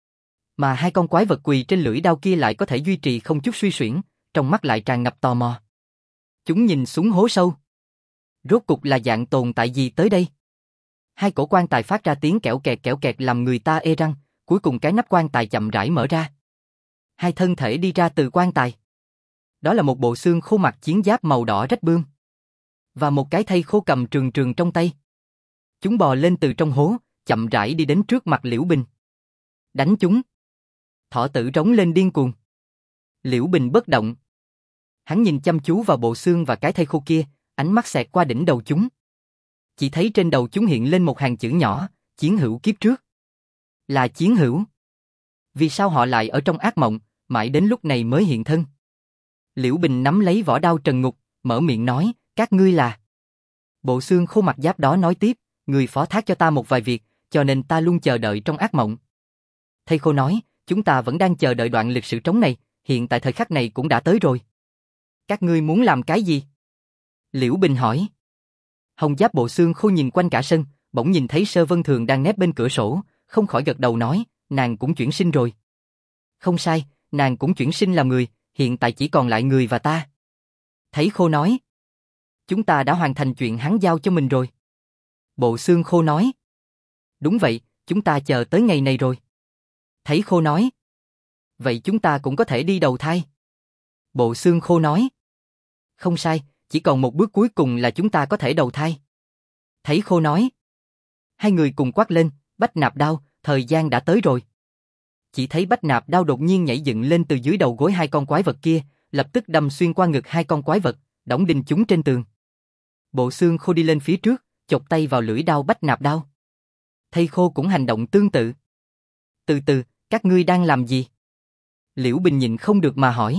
Mà hai con quái vật quỳ trên lưỡi đao kia lại có thể duy trì không chút suy xuyển, trong mắt lại tràn ngập tò mò. Chúng nhìn xuống hố sâu. Rốt cục là dạng tồn tại gì tới đây? Hai cổ quan tài phát ra tiếng kẽo kẹt làm người ta ê răng, cuối cùng cái nắp quan tài chậm rãi mở ra. Hai thân thể đi ra từ quan tài. Đó là một bộ xương khô mặc chiến giáp màu đỏ rách bươm. Và một cái thây khô cầm trường trường trong tay. Chúng bò lên từ trong hố, chậm rãi đi đến trước mặt Liễu Bình. Đánh chúng. Thỏ tử rống lên điên cuồng. Liễu Bình bất động. Hắn nhìn chăm chú vào bộ xương và cái thây khô kia, ánh mắt xẹt qua đỉnh đầu chúng. Chỉ thấy trên đầu chúng hiện lên một hàng chữ nhỏ, Chiến Hữu kiếp trước. Là Chiến Hữu. Vì sao họ lại ở trong ác mộng, mãi đến lúc này mới hiện thân? Liễu Bình nắm lấy vỏ đao trần ngục, mở miệng nói, các ngươi là... Bộ xương khô mặt giáp đó nói tiếp, người phó thác cho ta một vài việc, cho nên ta luôn chờ đợi trong ác mộng. Thây khô nói, chúng ta vẫn đang chờ đợi đoạn lịch sử trống này, hiện tại thời khắc này cũng đã tới rồi. Các ngươi muốn làm cái gì? Liễu Bình hỏi. Hồng giáp bộ xương khô nhìn quanh cả sân, bỗng nhìn thấy Sơ Vân Thường đang nép bên cửa sổ, không khỏi gật đầu nói, nàng cũng chuyển sinh rồi. Không sai, nàng cũng chuyển sinh làm người, hiện tại chỉ còn lại người và ta. Thấy khô nói. Chúng ta đã hoàn thành chuyện hắn giao cho mình rồi. Bộ xương khô nói. Đúng vậy, chúng ta chờ tới ngày này rồi. Thấy Khô nói. Vậy chúng ta cũng có thể đi đầu thai. Bộ Xương Khô nói. Không sai, chỉ còn một bước cuối cùng là chúng ta có thể đầu thai. Thấy Khô nói. Hai người cùng quát lên, Bách Nạp Đao, thời gian đã tới rồi. Chỉ thấy Bách Nạp Đao đột nhiên nhảy dựng lên từ dưới đầu gối hai con quái vật kia, lập tức đâm xuyên qua ngực hai con quái vật, đóng đinh chúng trên tường. Bộ Xương Khô đi lên phía trước, chộp tay vào lưỡi đao Bách Nạp Đao. Thây Khô cũng hành động tương tự. Từ từ, các ngươi đang làm gì? Liễu Bình nhịn không được mà hỏi.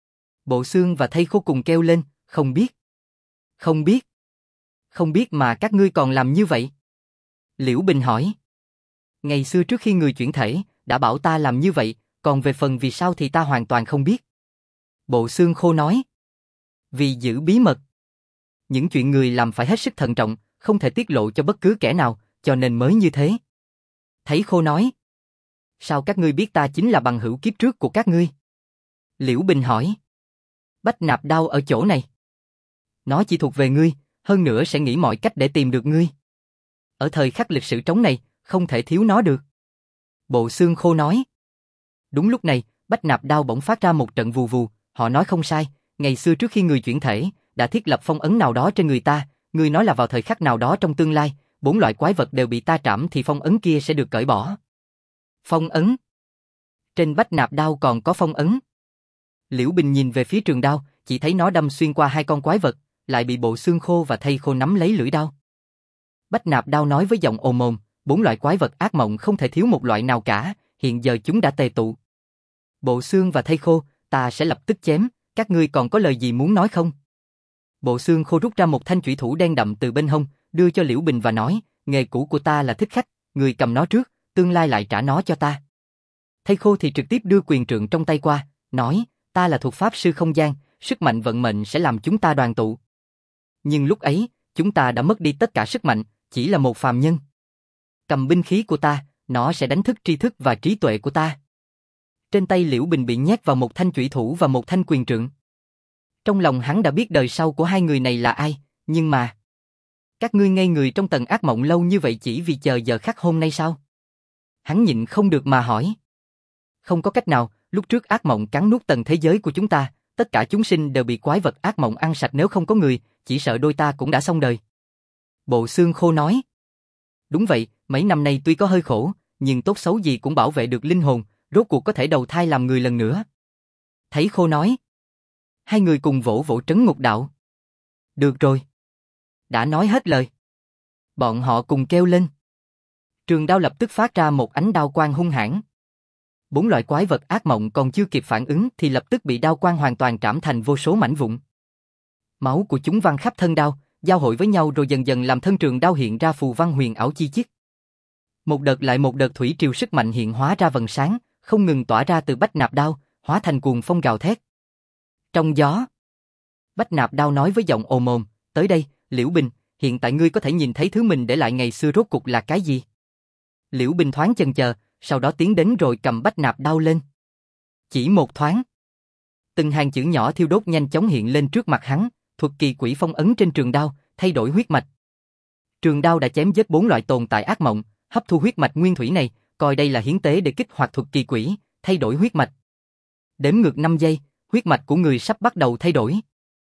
Bộ Xương và Thây Khô cùng kêu lên, không biết. Không biết. Không biết mà các ngươi còn làm như vậy. Liễu Bình hỏi. Ngày xưa trước khi người chuyển thể, đã bảo ta làm như vậy, còn về phần vì sao thì ta hoàn toàn không biết. Bộ Xương Khô nói. Vì giữ bí mật. Những chuyện người làm phải hết sức thận trọng, không thể tiết lộ cho bất cứ kẻ nào, cho nên mới như thế. Thấy Khô nói. Sao các ngươi biết ta chính là bằng hữu kiếp trước của các ngươi? Liễu Bình hỏi. Bách Nạp Đao ở chỗ này. Nó chỉ thuộc về ngươi, hơn nữa sẽ nghĩ mọi cách để tìm được ngươi. Ở thời khắc lịch sử trống này, không thể thiếu nó được. Bộ Xương Khô nói. Đúng lúc này, Bách Nạp Đao bỗng phát ra một trận vù vù, họ nói không sai, ngày xưa trước khi người chuyển thể, đã thiết lập phong ấn nào đó trên người ta, ngươi nói là vào thời khắc nào đó trong tương lai, 4 loại quái vật đều bị ta trảm thì phong ấn kia sẽ được cởi bỏ. Phong ấn? Trên Bách Nạp Đao còn có phong ấn. Liễu Bình nhìn về phía trường đao, chỉ thấy nó đâm xuyên qua hai con quái vật, lại bị Bộ Xương Khô và Thây Khô nắm lấy lưỡi đao. Bách Nạp Đao nói với giọng ồm ồm, 4 loại quái vật ác mộng không thể thiếu một loại nào cả, hiện giờ chúng đã tề tụ. Bộ Xương và Thây Khô, ta sẽ lập tức chém, các ngươi còn có lời gì muốn nói không? Bộ Xương Khô rút ra một thanh chủy thủ đen đậm từ bên hông, đưa cho Liễu Bình và nói, nghề cũ của ta là thích khách, người cầm nó trước, tương lai lại trả nó cho ta. Thây Khô thì trực tiếp đưa quyền trượng trong tay qua, nói, ta là thuộc pháp sư không gian, sức mạnh vận mệnh sẽ làm chúng ta đoàn tụ. Nhưng lúc ấy, chúng ta đã mất đi tất cả sức mạnh, chỉ là một phàm nhân. Cầm binh khí của ta, nó sẽ đánh thức tri thức và trí tuệ của ta. Trên tay Liễu Bình bị nhét vào một thanh chủy thủ và một thanh quyền trượng. Trong lòng hắn đã biết đời sau của hai người này là ai, nhưng mà... Các ngươi ngây người trong tầng ác mộng lâu như vậy chỉ vì chờ giờ khắc hôm nay sao? Hắn nhịn không được mà hỏi. Không có cách nào, lúc trước ác mộng cắn nuốt tầng thế giới của chúng ta, tất cả chúng sinh đều bị quái vật ác mộng ăn sạch, nếu không có người, chỉ sợ đôi ta cũng đã xong đời. Bộ Xương Khô nói. Đúng vậy, mấy năm nay tuy có hơi khổ, nhưng tốt xấu gì cũng bảo vệ được linh hồn, rốt cuộc có thể đầu thai làm người lần nữa. Thấy Khô nói. Hai người cùng vỗ vỗ trấn ngục đạo. Được rồi. Đã nói hết lời. Bọn họ cùng kêu lên. Trường đao lập tức phát ra một ánh đao quang hung hãn. 4 loại quái vật ác mộng còn chưa kịp phản ứng thì lập tức bị đao quang hoàn toàn trảm thành vô số mảnh vụn. Máu của chúng văng khắp thân đao, giao hội với nhau rồi dần dần làm thân trường đao hiện ra phù văn huyền ảo chi chít. Một đợt lại một đợt thủy triều sức mạnh hiện hóa ra vầng sáng, không ngừng tỏa ra từ Bách Nạp Đao, hóa thành cuồng phong gào thét. Trong gió, Bách Nạp Đao nói với giọng ồm ồm, tới đây, Liễu Bình, hiện tại ngươi có thể nhìn thấy thứ mình để lại ngày xưa rốt cuộc là cái gì? Liễu Bình thoáng chần chờ, sau đó tiến đến rồi cầm Bách Nạp Đao lên. Chỉ một thoáng, từng hàng chữ nhỏ thiêu đốt nhanh chóng hiện lên trước mặt hắn, thuật kỳ quỷ phong ấn trên trường đao, thay đổi huyết mạch. Trường đao đã chém giết 4 loại tồn tại ác mộng, hấp thu huyết mạch nguyên thủy này, coi đây là hiến tế để kích hoạt thuật kỳ quỷ, thay đổi huyết mạch. Đếm ngược 5 giây, huyết mạch của người sắp bắt đầu thay đổi.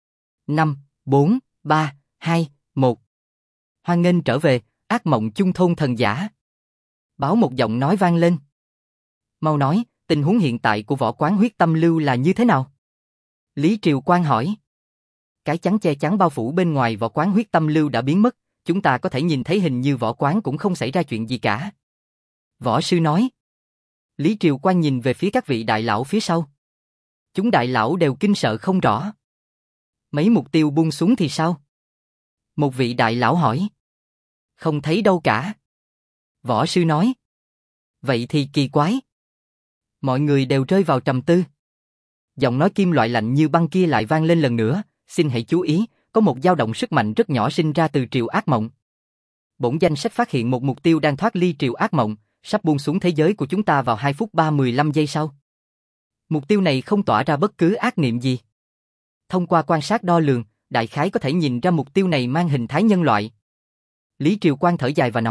5, 4, 3, 2, 1. Hoan nghênh trở về, ác mộng chung thôn thần giả. Báo một giọng nói vang lên. Mau nói, tình huống hiện tại của võ quán huyết tâm lưu là như thế nào? Lý Triều Quang hỏi. Cái chắn che chắn bao phủ bên ngoài võ quán huyết tâm lưu đã biến mất, chúng ta có thể nhìn thấy hình như võ quán cũng không xảy ra chuyện gì cả. Võ sư nói. Lý Triều Quang nhìn về phía các vị đại lão phía sau. Chúng đại lão đều kinh sợ không rõ. Mấy mục tiêu buông xuống thì sao? Một vị đại lão hỏi. Không thấy đâu cả. Võ sư nói. Vậy thì kỳ quái. Mọi người đều rơi vào trầm tư. Giọng nói kim loại lạnh như băng kia lại vang lên lần nữa, xin hãy chú ý, có một dao động sức mạnh rất nhỏ sinh ra từ triều ác mộng. Bổn danh sách phát hiện một mục tiêu đang thoát ly triều ác mộng, sắp buông xuống thế giới của chúng ta vào 2 phút 15 giây sau. Mục tiêu này không tỏa ra bất cứ ác niệm gì. Thông qua quan sát đo lường, đại khái có thể nhìn ra mục tiêu này mang hình thái nhân loại. Lý Triều Quang thở dài và nói,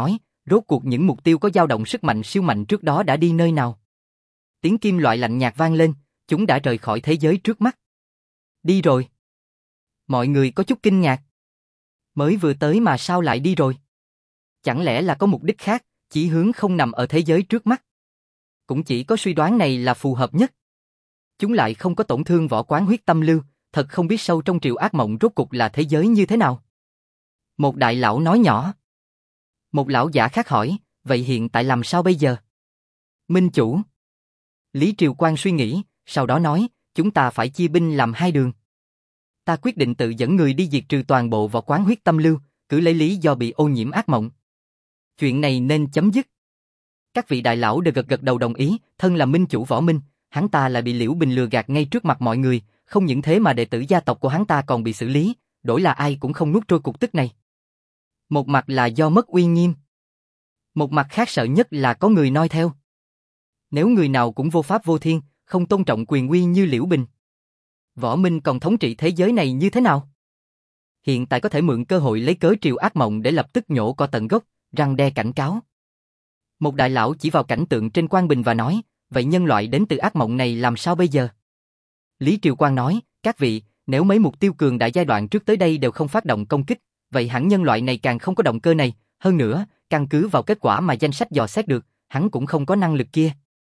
rốt cuộc những mục tiêu có dao động sức mạnh siêu mạnh trước đó đã đi nơi nào? Tiếng kim loại lạnh nhạt vang lên, chúng đã rời khỏi thế giới trước mắt. Đi rồi. Mọi người có chút kinh ngạc. Mới vừa tới mà sao lại đi rồi? Chẳng lẽ là có mục đích khác, chỉ hướng không nằm ở thế giới trước mắt? Cũng chỉ có suy đoán này là phù hợp nhất. Chúng lại không có tổn thương võ quán huyết tâm lưu, thật không biết sâu trong triệu ác mộng rốt cục là thế giới như thế nào. Một đại lão nói nhỏ. Một lão giả khác hỏi, vậy hiện tại làm sao bây giờ? Minh chủ. Lý Triều Quang suy nghĩ, sau đó nói, chúng ta phải chia binh làm hai đường. Ta quyết định tự dẫn người đi diệt trừ toàn bộ võ quán huyết tâm lưu, cứ lấy lý do bị ô nhiễm ác mộng. Chuyện này nên chấm dứt. Các vị đại lão đều gật gật đầu đồng ý, thân là minh chủ Võ Minh, hắn ta lại bị Liễu Bình lừa gạt ngay trước mặt mọi người, không những thế mà đệ tử gia tộc của hắn ta còn bị xử lý, đổi là ai cũng không nuốt trôi cục tức này. Một mặt là do mất uy nghiêm. Một mặt khác sợ nhất là có người noi theo. Nếu người nào cũng vô pháp vô thiên, không tôn trọng quyền uy như Liễu Bình, Võ Minh còn thống trị thế giới này như thế nào? Hiện tại có thể mượn cơ hội lấy cớ triều ác mộng để lập tức nhổ cỏ tận gốc, răn đe cảnh cáo. Một đại lão chỉ vào cảnh tượng trên quang bình và nói, vậy nhân loại đến từ ác mộng này làm sao bây giờ? Lý Triều Quang nói, các vị, nếu mấy mục tiêu cường đại giai đoạn trước tới đây đều không phát động công kích, vậy hẳn nhân loại này càng không có động cơ này, hơn nữa, căn cứ vào kết quả mà danh sách dò xét được, hắn cũng không có năng lực kia.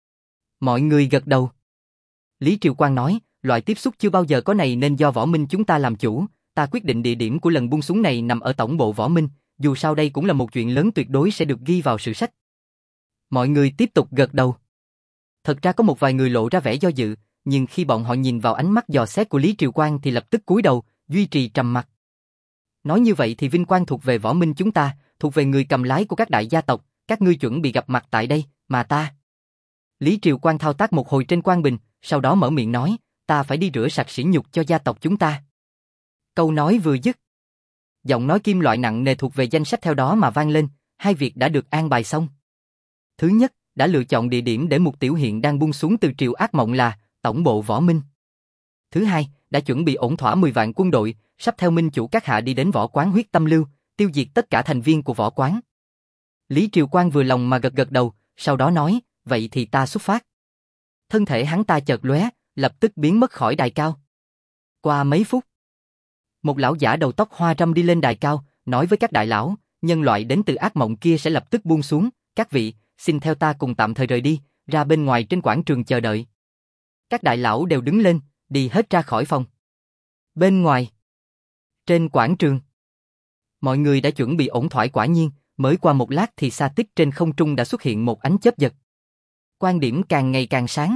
Mọi người gật đầu. Lý Triều Quang nói, loại tiếp xúc chưa bao giờ có này nên do Võ Minh chúng ta làm chủ, ta quyết định địa điểm của lần buông súng này nằm ở tổng bộ Võ Minh, dù sao đây cũng là một chuyện lớn tuyệt đối sẽ được ghi vào sử sách. Mọi người tiếp tục gật đầu. Thật ra có một vài người lộ ra vẻ do dự, nhưng khi bọn họ nhìn vào ánh mắt dò xét của Lý Triều Quang thì lập tức cúi đầu, duy trì trầm mặc. Nói như vậy thì vinh quang thuộc về Võ Minh chúng ta, thuộc về người cầm lái của các đại gia tộc, các ngươi chuẩn bị gặp mặt tại đây, mà ta. Lý Triều Quang thao tác một hồi trên quang bình, sau đó mở miệng nói, ta phải đi rửa sạch sỉ nhục cho gia tộc chúng ta. Câu nói vừa dứt, giọng nói kim loại nặng nề thuộc về danh sách theo đó mà vang lên, hai việc đã được an bài xong. Thứ nhất, đã lựa chọn địa điểm để Mục Tiểu Hiện đang buông xuống từ triều ác mộng là tổng bộ Võ Minh. Thứ hai, đã chuẩn bị ổn thỏa 10 vạn quân đội, sắp theo minh chủ các hạ đi đến võ quán huyết tâm lưu, tiêu diệt tất cả thành viên của võ quán. Lý Triều Quang vừa lòng mà gật gật đầu, sau đó nói, vậy thì ta xuất phát. Thân thể hắn ta chợt lóe, lập tức biến mất khỏi đài cao. Qua mấy phút, một lão giả đầu tóc hoa râm đi lên đài cao, nói với các đại lão, nhân loại đến từ ác mộng kia sẽ lập tức buông xuống, các vị, xin theo ta cùng tạm thời rời đi, ra bên ngoài trên quảng trường chờ đợi. Các đại lão đều đứng lên, đi hết ra khỏi phòng. Bên ngoài, trên quảng trường, mọi người đã chuẩn bị ổn thỏa quả nhiên, mới qua một lát thì xa tích trên không trung đã xuất hiện một ánh chớp giật. Quang điểm càng ngày càng sáng.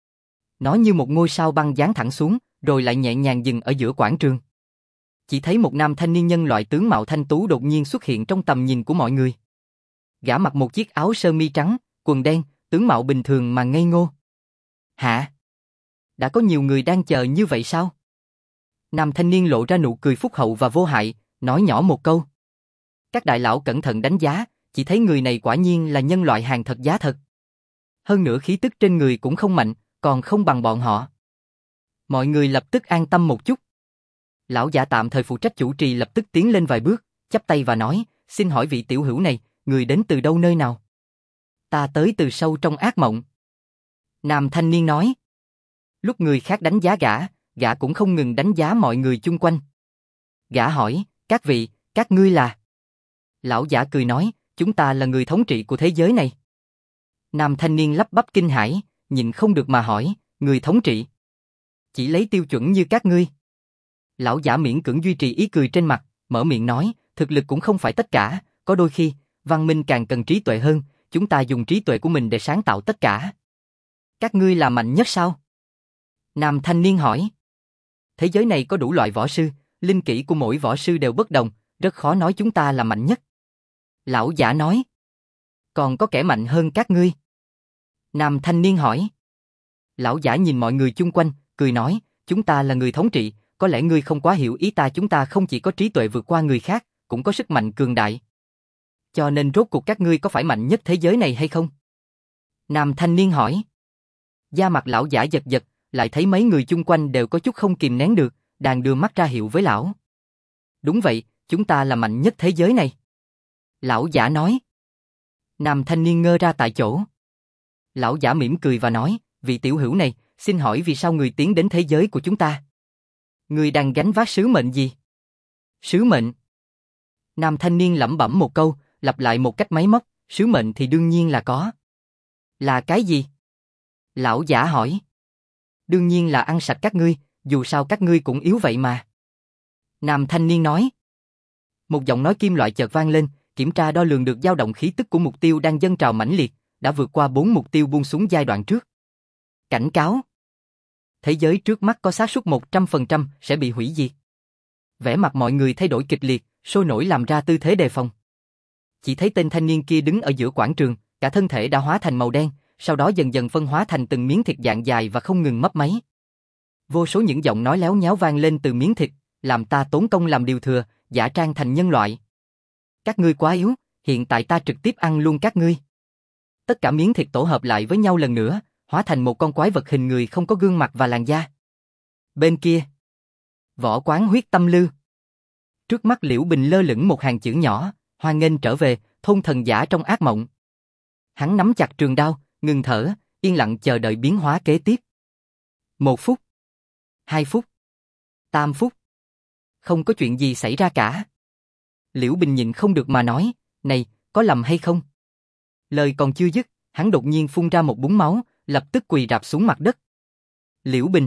Nó như một ngôi sao băng giáng thẳng xuống, rồi lại nhẹ nhàng dừng ở giữa quảng trường. Chỉ thấy một nam thanh niên nhân loại tướng mạo thanh tú đột nhiên xuất hiện trong tầm nhìn của mọi người. Gã mặc một chiếc áo sơ mi trắng, quần đen, tướng mạo bình thường mà ngây ngô. Hả? Đã có nhiều người đang chờ như vậy sao? Nam thanh niên lộ ra nụ cười phúc hậu và vô hại, nói nhỏ một câu. Các đại lão cẩn thận đánh giá, chỉ thấy người này quả nhiên là nhân loại hàng thật giá thật. Hơn nữa khí tức trên người cũng không mạnh, còn không bằng bọn họ. Mọi người lập tức an tâm một chút. Lão giả tạm thời phụ trách chủ trì lập tức tiến lên vài bước, chắp tay và nói, xin hỏi vị tiểu hữu này, người đến từ đâu nơi nào? Ta tới từ sâu trong ác mộng. Nam thanh niên nói. Lúc người khác đánh giá gã cũng không ngừng đánh giá mọi người chung quanh. Gã hỏi, các vị, các ngươi là? Lão giả cười nói, chúng ta là người thống trị của thế giới này. Nam thanh niên lắp bắp kinh hãi, nhịn không được mà hỏi, người thống trị? Chỉ lấy tiêu chuẩn như các ngươi. Lão giả miễn cưỡng duy trì ý cười trên mặt, mở miệng nói, thực lực cũng không phải tất cả, có đôi khi, văn minh càng cần trí tuệ hơn, chúng ta dùng trí tuệ của mình để sáng tạo tất cả. Các ngươi là mạnh nhất sao? Nam thanh niên hỏi. Thế giới này có đủ loại võ sư, linh kỹ của mỗi võ sư đều bất đồng, rất khó nói chúng ta là mạnh nhất. Lão giả nói. Còn có kẻ mạnh hơn các ngươi? Nam thanh niên hỏi. Lão giả nhìn mọi người chung quanh, cười nói, chúng ta là người thống trị, có lẽ ngươi không quá hiểu ý ta, chúng ta không chỉ có trí tuệ vượt qua người khác, cũng có sức mạnh cường đại. Cho nên rốt cuộc các ngươi có phải mạnh nhất thế giới này hay không? Nam thanh niên hỏi. Da mặt lão giả giật giật, lại thấy mấy người chung quanh đều có chút không kìm nén được, đang đưa mắt ra hiệu với lão. Đúng vậy, chúng ta là mạnh nhất thế giới này. Lão giả nói. Nam thanh niên ngơ ra tại chỗ. Lão giả mỉm cười và nói, vị tiểu hữu này, xin hỏi vì sao người tiến đến thế giới của chúng ta? Người đang gánh vác sứ mệnh gì? Sứ mệnh? Nam thanh niên lẩm bẩm một câu, lặp lại một cách máy móc, sứ mệnh thì đương nhiên là có. Là cái gì? Lão giả hỏi. Đương nhiên là ăn sạch các ngươi, dù sao các ngươi cũng yếu vậy mà. Nam thanh niên nói. Một giọng nói kim loại chợt vang lên, kiểm tra đo lường được dao động khí tức của mục tiêu đang dâng trào mãnh liệt, đã vượt qua 4 mục tiêu buông xuống giai đoạn trước. Cảnh cáo. Thế giới trước mắt có xác suất 100% sẽ bị hủy diệt. Vẻ mặt mọi người thay đổi kịch liệt, sôi nổi làm ra tư thế đề phòng. Chỉ thấy tên thanh niên kia đứng ở giữa quảng trường, cả thân thể đã hóa thành màu đen, sau đó dần dần phân hóa thành từng miếng thịt dạng dài và không ngừng mấp máy. Vô số những giọng nói léo nháo vang lên từ miếng thịt, làm ta tốn công làm điều thừa, giả trang thành nhân loại. Các ngươi quá yếu, hiện tại ta trực tiếp ăn luôn các ngươi. Tất cả miếng thịt tổ hợp lại với nhau lần nữa, hóa thành một con quái vật hình người không có gương mặt và làn da. Bên kia, Võ Quán huyết tâm lư. Trước mắt Liễu Bình lơ lửng một hàng chữ nhỏ, hoan nghênh trở về, thôn thần giả trong ác mộng. Hắn nắm chặt trường đao, ngừng thở, yên lặng chờ đợi biến hóa kế tiếp. 1 phút, 2 phút, 3 phút. Không có chuyện gì xảy ra cả. Liễu Bình nhịn không được mà nói, này, có lầm hay không? Lời còn chưa dứt, hắn đột nhiên phun ra một búng máu, lập tức quỳ rạp xuống mặt đất. Liễu Bình.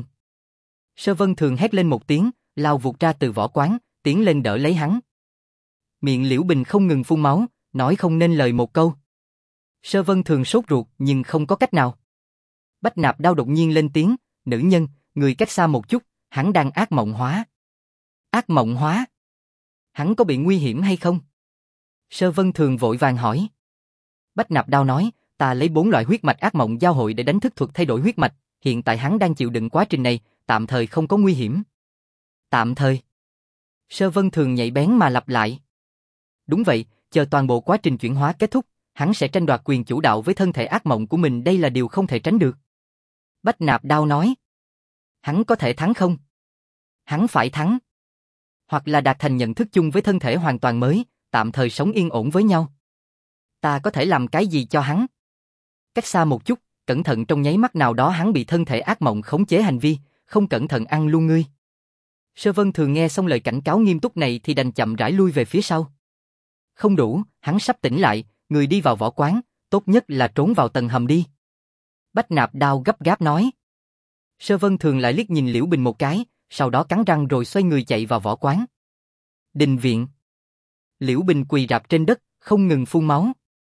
Sơ Vân Thường hét lên một tiếng, lao vụt ra từ võ quán, tiến lên đỡ lấy hắn. Miệng Liễu Bình không ngừng phun máu, nói không nên lời một câu. Sơ Vân Thường sốt ruột nhưng không có cách nào. Bách Nạp Đao đột nhiên lên tiếng, nữ nhân, người cách xa một chút, hắn đang ác mộng hóa. Ác mộng hóa? Hắn có bị nguy hiểm hay không? Sơ Vân Thường vội vàng hỏi. Bách Nạp Đao nói, ta lấy 4 loại huyết mạch ác mộng giao hội để đánh thức thuật thay đổi huyết mạch, hiện tại hắn đang chịu đựng quá trình này, tạm thời không có nguy hiểm. Tạm thời. Sơ Vân Thường nhạy bén mà lặp lại. Đúng vậy, chờ toàn bộ quá trình chuyển hóa kết thúc, hắn sẽ tranh đoạt quyền chủ đạo với thân thể ác mộng của mình, đây là điều không thể tránh được. Bách Nạp Đao nói. Hắn có thể thắng không? Hắn phải thắng. Hoặc là đạt thành nhận thức chung với thân thể hoàn toàn mới, tạm thời sống yên ổn với nhau. Ta có thể làm cái gì cho hắn? Cách xa một chút, cẩn thận trong nháy mắt nào đó hắn bị thân thể ác mộng khống chế hành vi, không cẩn thận ăn luôn ngươi. Sơ Vân Thường nghe xong lời cảnh cáo nghiêm túc này thì đành chậm rãi lui về phía sau. Không đủ, hắn sắp tỉnh lại, người đi vào võ quán, tốt nhất là trốn vào tầng hầm đi. Bách Nạp Đao gấp gáp nói. Sơ Vân Thường lại liếc nhìn Liễu Bình một cái, sau đó cắn răng rồi xoay người chạy vào võ quán. Đình viện. Liễu Bình quỳ rạp trên đất, không ngừng phun máu.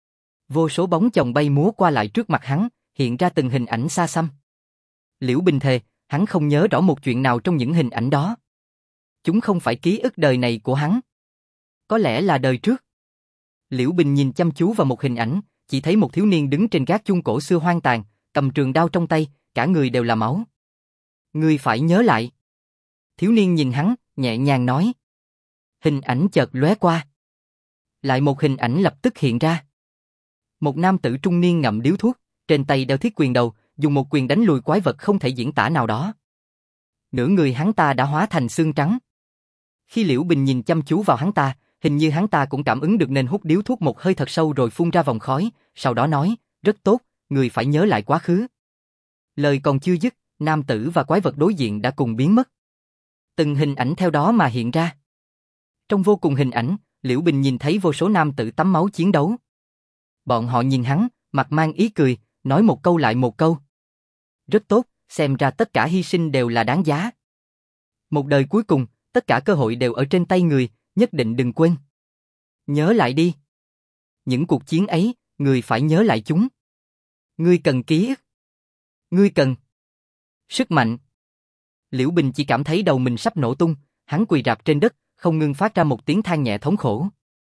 Vô số bóng chồng bay múa qua lại trước mặt hắn, hiện ra từng hình ảnh xa xăm. Liễu Bình thề, hắn không nhớ rõ một chuyện nào trong những hình ảnh đó. Chúng không phải ký ức đời này của hắn. Có lẽ là đời trước. Liễu Bình nhìn chăm chú vào một hình ảnh, chỉ thấy một thiếu niên đứng trên gác chuông cổ xưa hoang tàn, cầm trường đao trong tay, cả người đều là máu. Ngươi phải nhớ lại. Thiếu niên nhìn hắn, nhẹ nhàng nói. Hình ảnh chợt lóe qua. Lại một hình ảnh lập tức hiện ra. Một nam tử trung niên ngậm điếu thuốc, trên tay đeo thiết quyền đầu, dùng một quyền đánh lùi quái vật không thể diễn tả nào đó. Nửa người hắn ta đã hóa thành xương trắng. Khi Liễu Bình nhìn chăm chú vào hắn ta, hình như hắn ta cũng cảm ứng được nên hút điếu thuốc một hơi thật sâu rồi phun ra vòng khói, sau đó nói, rất tốt, người phải nhớ lại quá khứ. Lời còn chưa dứt, nam tử và quái vật đối diện đã cùng biến mất. Từng hình ảnh theo đó mà hiện ra. Trong vô cùng hình ảnh, Liễu Bình nhìn thấy vô số nam tử tắm máu chiến đấu. Bọn họ nhìn hắn, mặt mang ý cười, nói một câu lại một câu. Rất tốt, xem ra tất cả hy sinh đều là đáng giá. Một đời cuối cùng, tất cả cơ hội đều ở trên tay người, nhất định đừng quên. Nhớ lại đi. Những cuộc chiến ấy, người phải nhớ lại chúng. Ngươi cần ký ức. Ngươi cần sức mạnh. Liễu Bình chỉ cảm thấy đầu mình sắp nổ tung, hắn quỳ rạp trên đất, không ngừng phát ra một tiếng than nhẹ thống khổ.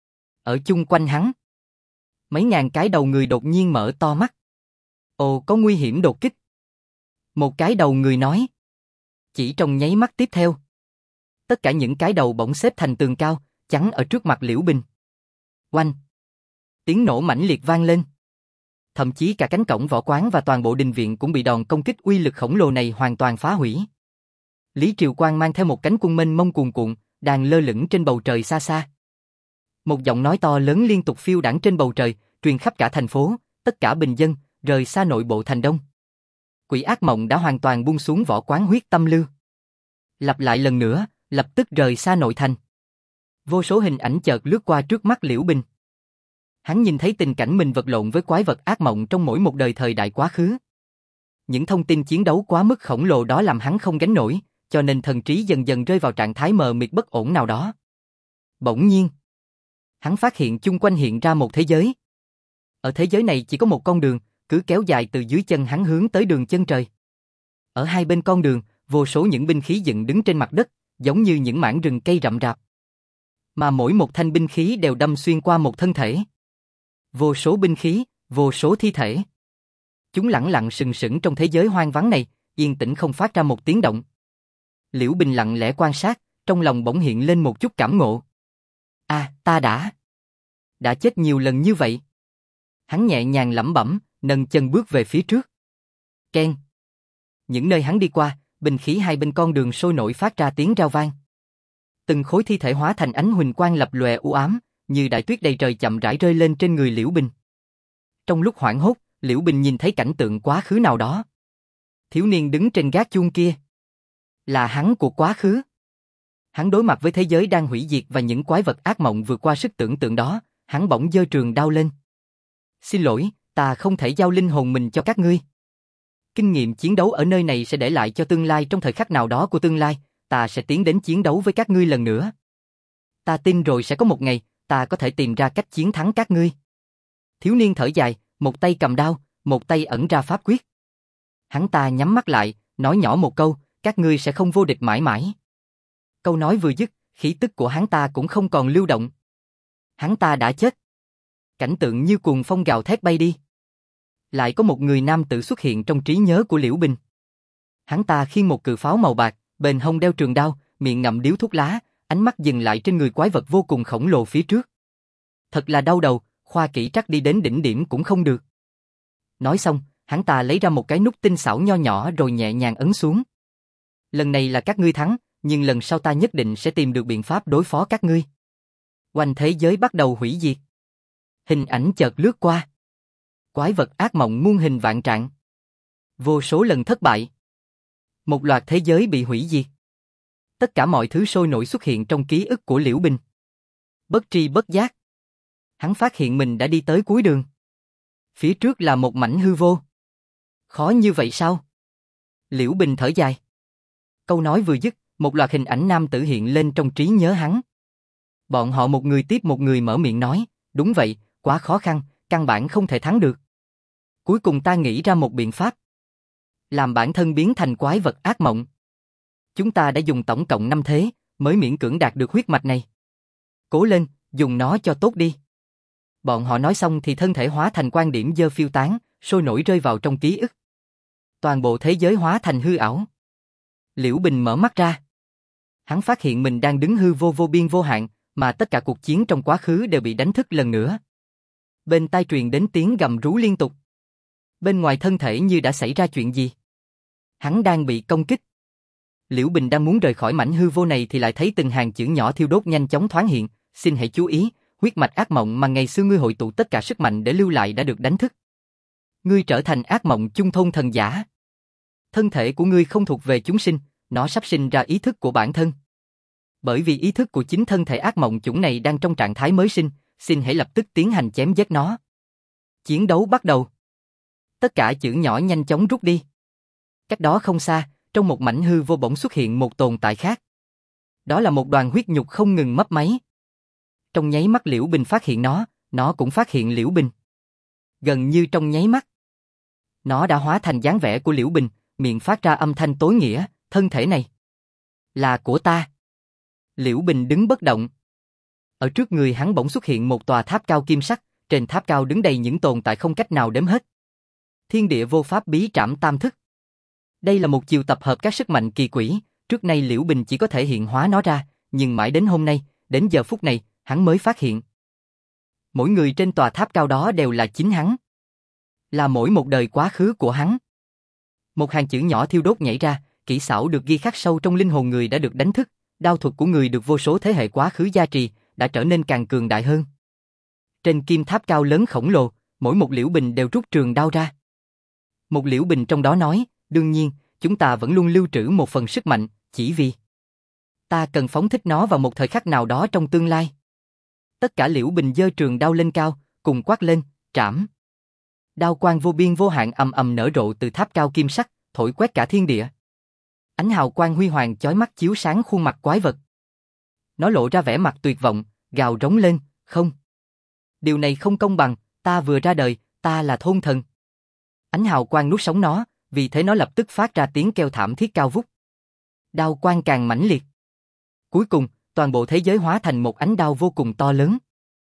Ở chung quanh hắn, mấy ngàn cái đầu người đột nhiên mở to mắt. Ồ, có nguy hiểm đột kích. Một cái đầu người nói. Chỉ trong nháy mắt tiếp theo, tất cả những cái đầu bỗng xếp thành tường cao, chắn ở trước mặt Liễu Bình. Oanh! Tiếng nổ mãnh liệt vang lên. Thậm chí cả cánh cổng võ quán và toàn bộ đình viện cũng bị đòn công kích uy lực khổng lồ này hoàn toàn phá hủy. Lý Triều Quang mang theo một cánh quân mênh mông cuồn cuộn, đang lơ lửng trên bầu trời xa xa. Một giọng nói to lớn liên tục phiêu đãng trên bầu trời, truyền khắp cả thành phố, tất cả bình dân, rời xa nội bộ thành đông. Quỷ ác mộng đã hoàn toàn buông xuống vỏ quán huyết tâm lưu. Lặp lại lần nữa, lập tức rời xa nội thành. Vô số hình ảnh chợt lướt qua trước mắt Liễu Bình. Hắn nhìn thấy tình cảnh mình vật lộn với quái vật ác mộng trong mỗi một đời thời đại quá khứ. Những thông tin chiến đấu quá mức khổng lồ đó làm hắn không gánh nổi, cho nên thần trí dần dần rơi vào trạng thái mờ mịt bất ổn nào đó. Bỗng nhiên, hắn phát hiện chung quanh hiện ra một thế giới. Ở thế giới này chỉ có một con đường, cứ kéo dài từ dưới chân hắn hướng tới đường chân trời. Ở hai bên con đường, vô số những binh khí dựng đứng trên mặt đất, giống như những mảng rừng cây rậm rạp. Mà mỗi một thanh binh khí đều đâm xuyên qua một thân thể. Vô số binh khí, vô số thi thể. Chúng lẳng lặng sừng sững trong thế giới hoang vắng này, yên tĩnh không phát ra một tiếng động. Liễu Bình lặng lẽ quan sát, trong lòng bỗng hiện lên một chút cảm ngộ. Ta đã chết nhiều lần như vậy. Hắn nhẹ nhàng lẩm bẩm, nâng chân bước về phía trước. Keng. Những nơi hắn đi qua, binh khí hai bên con đường sôi nổi phát ra tiếng rao vang. Từng khối thi thể hóa thành ánh huỳnh quang lập lòe u ám, như đại tuyết đầy trời chậm rãi rơi lên trên người Liễu Bình. Trong lúc hoảng hốt, Liễu Bình nhìn thấy cảnh tượng quá khứ nào đó. Thiếu niên đứng trên gác chuông kia. Là hắn của quá khứ. Hắn đối mặt với thế giới đang hủy diệt và những quái vật ác mộng vượt qua sức tưởng tượng đó, hắn bỗng giơ trường đao lên. Xin lỗi, ta không thể giao linh hồn mình cho các ngươi. Kinh nghiệm chiến đấu ở nơi này sẽ để lại cho tương lai, trong thời khắc nào đó của tương lai, ta sẽ tiến đến chiến đấu với các ngươi lần nữa. Ta tin rồi sẽ có một ngày, ta có thể tìm ra cách chiến thắng các ngươi. Thiếu niên thở dài, một tay cầm đao, một tay ẩn ra pháp quyết. Hắn ta nhắm mắt lại, nói nhỏ một câu, các ngươi sẽ không vô địch mãi mãi. Câu nói vừa dứt, khí tức của hắn ta cũng không còn lưu động. Hắn ta đã chết. Cảnh tượng như cuồng phong gào thét bay đi. Lại có một người nam tử xuất hiện trong trí nhớ của Liễu Bình. Hắn ta khiêng một cự pháo màu bạc, bên hông đeo trường đao, miệng ngậm điếu thuốc lá, ánh mắt dừng lại trên người quái vật vô cùng khổng lồ phía trước. Thật là đau đầu, khoa kỹ trắc đi đến đỉnh điểm cũng không được. Nói xong, hắn ta lấy ra một cái nút tinh xảo nho nhỏ rồi nhẹ nhàng ấn xuống. Lần này là các ngươi thắng, nhưng lần sau ta nhất định sẽ tìm được biện pháp đối phó các ngươi. Quanh thế giới bắt đầu hủy diệt. Hình ảnh chợt lướt qua. Quái vật ác mộng muôn hình vạn trạng. Vô số lần thất bại. Một loạt thế giới bị hủy diệt. Tất cả mọi thứ sôi nổi xuất hiện trong ký ức của Liễu Bình. Bất tri bất giác, hắn phát hiện mình đã đi tới cuối đường. Phía trước là một mảnh hư vô. Khó như vậy sao? Liễu Bình thở dài. Câu nói vừa dứt, một loạt hình ảnh nam tử hiện lên trong trí nhớ hắn. Bọn họ một người tiếp một người mở miệng nói, đúng vậy, quá khó khăn, căn bản không thể thắng được. Cuối cùng ta nghĩ ra một biện pháp. Làm bản thân biến thành quái vật ác mộng. Chúng ta đã dùng tổng cộng 5 thế, mới miễn cưỡng đạt được huyết mạch này. Cố lên, dùng nó cho tốt đi. Bọn họ nói xong thì thân thể hóa thành quan điểm dơ phiêu tán, sôi nổi rơi vào trong ký ức. Toàn bộ thế giới hóa thành hư ảo. Liễu Bình mở mắt ra. Hắn phát hiện mình đang đứng hư vô vô biên vô hạn, mà tất cả cuộc chiến trong quá khứ đều bị đánh thức lần nữa. Bên tai truyền đến tiếng gầm rú liên tục. Bên ngoài thân thể như đã xảy ra chuyện gì. Hắn đang bị công kích. Liễu Bình đang muốn rời khỏi mảnh hư vô này thì lại thấy từng hàng chữ nhỏ thiêu đốt nhanh chóng thoáng hiện. Xin hãy chú ý, huyết mạch ác mộng mà ngày xưa ngươi hội tụ tất cả sức mạnh để lưu lại đã được đánh thức. Ngươi trở thành ác mộng chung thôn thần giả. Thân thể của ngươi không thuộc về chúng sinh, nó sắp sinh ra ý thức của bản thân. Bởi vì ý thức của chính thân thể ác mộng chủng này đang trong trạng thái mới sinh, xin hãy lập tức tiến hành chém giết nó. Chiến đấu bắt đầu. Tất cả chữ nhỏ nhanh chóng rút đi. Cách đó không xa, trong một mảnh hư vô bỗng xuất hiện một tồn tại khác. Đó là một đoàn huyết nhục không ngừng mấp máy. Trong nháy mắt Liễu Bình phát hiện nó cũng phát hiện Liễu Bình. Gần như trong nháy mắt. Nó đã hóa thành dáng vẻ của Liễu Bình, miệng phát ra âm thanh tối nghĩa, thân thể này là của ta. Liễu Bình đứng bất động. Ở trước người hắn bỗng xuất hiện một tòa tháp cao kim sắc, trên tháp cao đứng đầy những tồn tại không cách nào đếm hết. Thiên địa vô pháp bí trảm tam thức. Đây là một chiều tập hợp các sức mạnh kỳ quỷ, trước nay Liễu Bình chỉ có thể hiện hóa nó ra, nhưng mãi đến hôm nay, đến giờ phút này, hắn mới phát hiện. Mỗi người trên tòa tháp cao đó đều là chính hắn. Là mỗi một đời quá khứ của hắn. Một hàng chữ nhỏ thiêu đốt nhảy ra, kỹ xảo được ghi khắc sâu trong linh hồn người đã được đánh thức, đao thuật của người được vô số thế hệ quá khứ gia trì, đã trở nên càng cường đại hơn. Trên kim tháp cao lớn khổng lồ, mỗi một liễu bình đều rút trường đao ra. Một liễu bình trong đó nói, đương nhiên, chúng ta vẫn luôn lưu trữ một phần sức mạnh, chỉ vì ta cần phóng thích nó vào một thời khắc nào đó trong tương lai. Tất cả liễu bình giơ trường đao lên cao, cùng quát lên, trảm. Đao quang vô biên vô hạn ầm ầm nở rộ từ tháp cao kim sắc, thổi quét cả thiên địa. Ánh hào quang huy hoàng chói mắt chiếu sáng khuôn mặt quái vật. Nó lộ ra vẻ mặt tuyệt vọng, gào rống lên, không. Điều này không công bằng, ta vừa ra đời, ta là thôn thần. Ánh hào quang nuốt sống nó, vì thế nó lập tức phát ra tiếng kêu thảm thiết cao vút. Đao quang càng mãnh liệt. Cuối cùng, toàn bộ thế giới hóa thành một ánh đao vô cùng to lớn.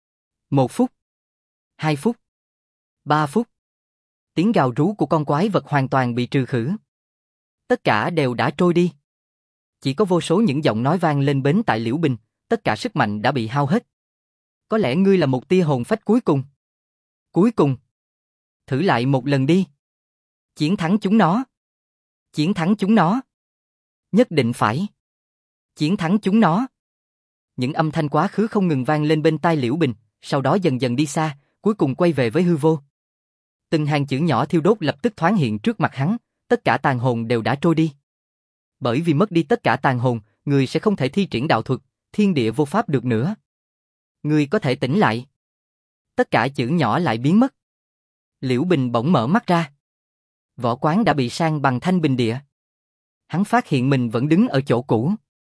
1 phút, 2 phút, 3 phút. Tiếng gào rú của con quái vật hoàn toàn bị trừ khử. Tất cả đều đã trôi đi. Chỉ có vô số những giọng nói vang lên bến tại Liễu Bình, tất cả sức mạnh đã bị hao hết. Có lẽ ngươi là một tia hồn phách cuối cùng. Cuối cùng. Thử lại một lần đi. Chiến thắng chúng nó. Chiến thắng chúng nó. Nhất định phải. Chiến thắng chúng nó. Những âm thanh quá khứ không ngừng vang lên bên tai Liễu Bình, sau đó dần dần đi xa, cuối cùng quay về với hư vô. Từng hàng chữ nhỏ thiêu đốt lập tức thoáng hiện trước mặt hắn, tất cả tàn hồn đều đã trôi đi. Bởi vì mất đi tất cả tàn hồn, người sẽ không thể thi triển đạo thuật, thiên địa vô pháp được nữa. Người có thể tỉnh lại. Tất cả chữ nhỏ lại biến mất. Liễu Bình bỗng mở mắt ra. Võ quán đã bị san bằng thanh bình địa. Hắn phát hiện mình vẫn đứng ở chỗ cũ.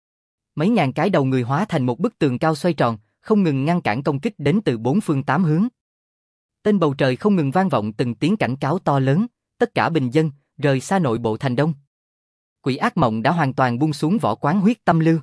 Mấy ngàn cái đầu người hóa thành một bức tường cao xoay tròn, không ngừng ngăn cản công kích đến từ 4 phương 8 hướng. Trên bầu trời không ngừng vang vọng từng tiếng cảnh cáo to lớn, tất cả bình dân, rời xa nội bộ thành đông. Quỷ ác mộng đã hoàn toàn buông xuống võ quán huyết tâm lưu.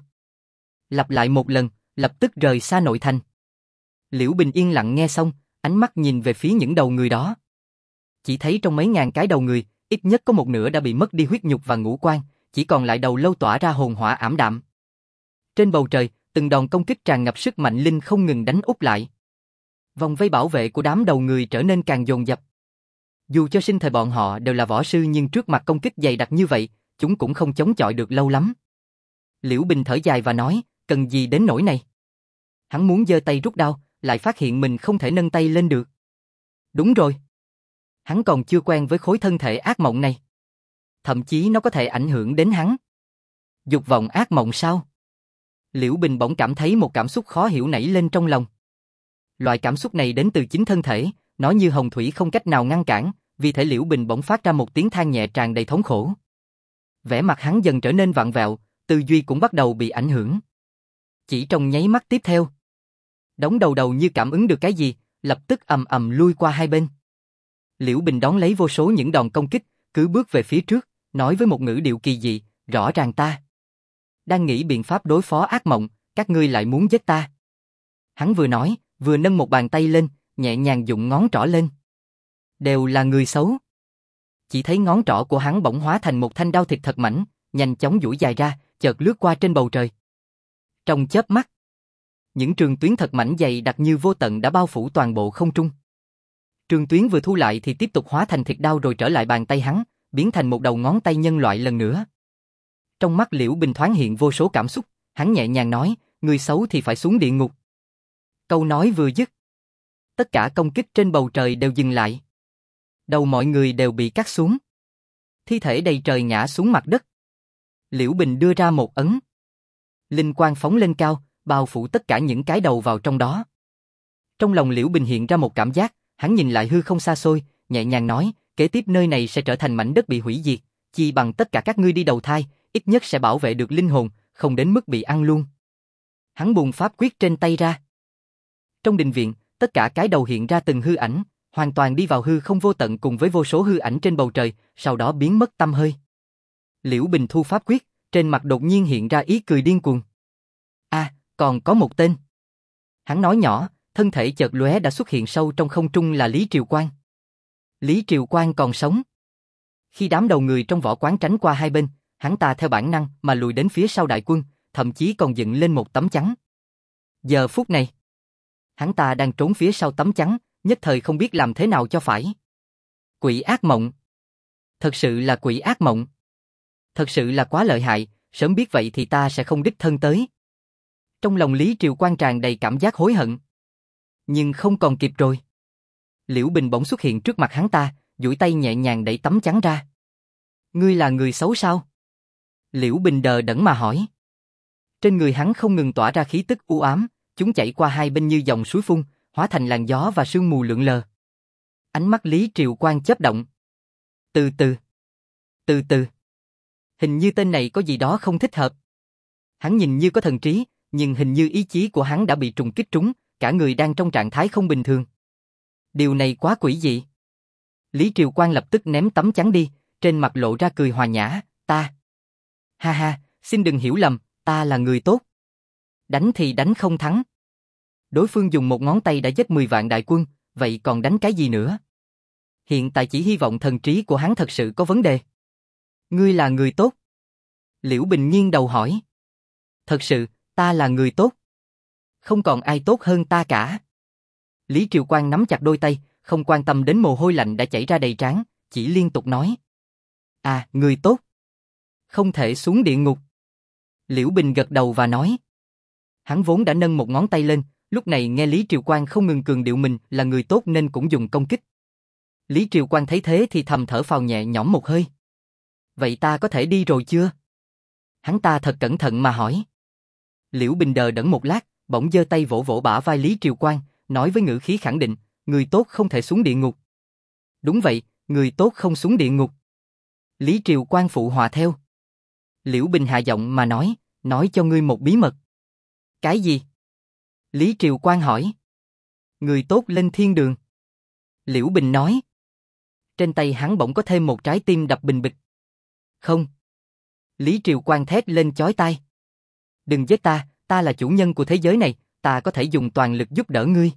Lặp lại một lần, lập tức rời xa nội thành. Liễu Bình yên lặng nghe xong, ánh mắt nhìn về phía những đầu người đó. Chỉ thấy trong mấy ngàn cái đầu người, ít nhất có một nửa đã bị mất đi huyết nhục và ngũ quan, chỉ còn lại đầu lâu tỏa ra hồn hỏa ảm đạm. Trên bầu trời, từng đòn công kích tràn ngập sức mạnh linh không ngừng đánh úp lại. Vòng vây bảo vệ của đám đầu người trở nên càng dồn dập. Dù cho sinh thời bọn họ đều là võ sư nhưng trước mặt công kích dày đặc như vậy, chúng cũng không chống chọi được lâu lắm. Liễu Bình thở dài và nói, cần gì đến nỗi này. Hắn muốn giơ tay rút đao, lại phát hiện mình không thể nâng tay lên được. Đúng rồi. Hắn còn chưa quen với khối thân thể ác mộng này. Thậm chí nó có thể ảnh hưởng đến hắn. Dục vọng ác mộng sao? Liễu Bình bỗng cảm thấy một cảm xúc khó hiểu nảy lên trong lòng. Loại cảm xúc này đến từ chính thân thể, nó như hồng thủy không cách nào ngăn cản, vì thể Liễu Bình bỗng phát ra một tiếng than nhẹ tràn đầy thống khổ. Vẻ mặt hắn dần trở nên vặn vẹo, tư duy cũng bắt đầu bị ảnh hưởng. Chỉ trong nháy mắt tiếp theo, đống đầu đầu như cảm ứng được cái gì, lập tức ầm ầm lui qua hai bên. Liễu Bình đón lấy vô số những đòn công kích, cứ bước về phía trước, nói với một ngữ điệu kỳ dị, rõ ràng ta đang nghĩ biện pháp đối phó ác mộng, các ngươi lại muốn giết ta. Hắn vừa nói, vừa nâng một bàn tay lên, nhẹ nhàng dụng ngón trỏ lên. Đều là người xấu. Chỉ thấy ngón trỏ của hắn bỗng hóa thành một thanh đao thịt thật mảnh, nhanh chóng duỗi dài ra, chợt lướt qua trên bầu trời. Trong chớp mắt, những trường tuyến thật mảnh dày đặc như vô tận đã bao phủ toàn bộ không trung. Trường tuyến vừa thu lại thì tiếp tục hóa thành thịt đao rồi trở lại bàn tay hắn, biến thành một đầu ngón tay nhân loại lần nữa. Trong mắt Liễu Bình thoáng hiện vô số cảm xúc, hắn nhẹ nhàng nói, người xấu thì phải xuống địa ngục. Câu nói vừa dứt, tất cả công kích trên bầu trời đều dừng lại. Đầu mọi người đều bị cắt xuống. Thi thể đầy trời ngã xuống mặt đất. Liễu Bình đưa ra một ấn. Linh quang phóng lên cao, bao phủ tất cả những cái đầu vào trong đó. Trong lòng Liễu Bình hiện ra một cảm giác, hắn nhìn lại hư không xa xôi, nhẹ nhàng nói, kế tiếp nơi này sẽ trở thành mảnh đất bị hủy diệt, chi bằng tất cả các ngươi đi đầu thai, ít nhất sẽ bảo vệ được linh hồn, không đến mức bị ăn luôn. Hắn buông pháp quyết trên tay ra. Trong đình viện, tất cả cái đầu hiện ra từng hư ảnh, hoàn toàn đi vào hư không vô tận cùng với vô số hư ảnh trên bầu trời, sau đó biến mất tăm hơi. Liễu Bình thu pháp quyết, trên mặt đột nhiên hiện ra ý cười điên cuồng. Còn có một tên. Hắn nói nhỏ, thân thể chợt lóe đã xuất hiện sâu trong không trung là Lý Triều Quang. Lý Triều Quang còn sống. Khi đám đầu người trong võ quán tránh qua hai bên, hắn ta theo bản năng mà lùi đến phía sau đại quân, thậm chí còn dựng lên một tấm chắn. Giờ phút này, hắn ta đang trốn phía sau tấm chắn, nhất thời không biết làm thế nào cho phải. Quỷ ác mộng. Thật sự là quỷ ác mộng. Thật sự là quá lợi hại, sớm biết vậy thì ta sẽ không đích thân tới. Trong lòng Lý Triều Quang tràn đầy cảm giác hối hận. Nhưng không còn kịp rồi. Liễu Bình bỗng xuất hiện trước mặt hắn ta, duỗi tay nhẹ nhàng đẩy tấm chắn ra. Ngươi là người xấu sao? Liễu Bình đờ đẫn mà hỏi. Trên người hắn không ngừng tỏa ra khí tức u ám, chúng chảy qua hai bên như dòng suối phun, hóa thành làn gió và sương mù lượn lờ. Ánh mắt Lý Triều Quang chớp động. Từ từ. Hình như tên này có gì đó không thích hợp. Hắn nhìn như có thần trí, nhưng hình như ý chí của hắn đã bị trùng kích trúng, cả người đang trong trạng thái không bình thường. Điều này quá quỷ dị. Lý Triều Quang lập tức ném tấm chắn đi, trên mặt lộ ra cười hòa nhã, ta. Ha ha, xin đừng hiểu lầm, ta là người tốt. Đánh thì đánh không thắng. Đối phương dùng một ngón tay đã giết 10 vạn đại quân, vậy còn đánh cái gì nữa? Hiện tại chỉ hy vọng thần trí của hắn thật sự có vấn đề. Ngươi là người tốt? Liễu Bình nghiêng đầu hỏi. Thật sự, ta là người tốt. Không còn ai tốt hơn ta cả. Lý Triều Quang nắm chặt đôi tay, không quan tâm đến mồ hôi lạnh đã chảy ra đầy trán, chỉ liên tục nói. À, người tốt. Không thể xuống địa ngục. Liễu Bình gật đầu và nói. Hắn vốn đã nâng một ngón tay lên, lúc này nghe Lý Triều Quang không ngừng cường điệu mình là người tốt nên cũng dùng công kích. Lý Triều Quang thấy thế thì thầm thở phào nhẹ nhõm một hơi. Vậy ta có thể đi rồi chưa? Hắn ta thật cẩn thận mà hỏi. Liễu Bình đờ đẫn một lát, bỗng giơ tay vỗ vỗ bả vai Lý Triều Quang, nói với ngữ khí khẳng định, người tốt không thể xuống địa ngục. Đúng vậy, người tốt không xuống địa ngục. Lý Triều Quang phụ họa theo. Liễu Bình hạ giọng mà nói cho ngươi một bí mật. Cái gì? Lý Triều Quang hỏi. Người tốt lên thiên đường. Liễu Bình nói. Trên tay hắn bỗng có thêm một trái tim đập bình bịch. Không. Lý Triều Quang thét lên chói tai. Đừng giết ta, ta là chủ nhân của thế giới này, ta có thể dùng toàn lực giúp đỡ ngươi.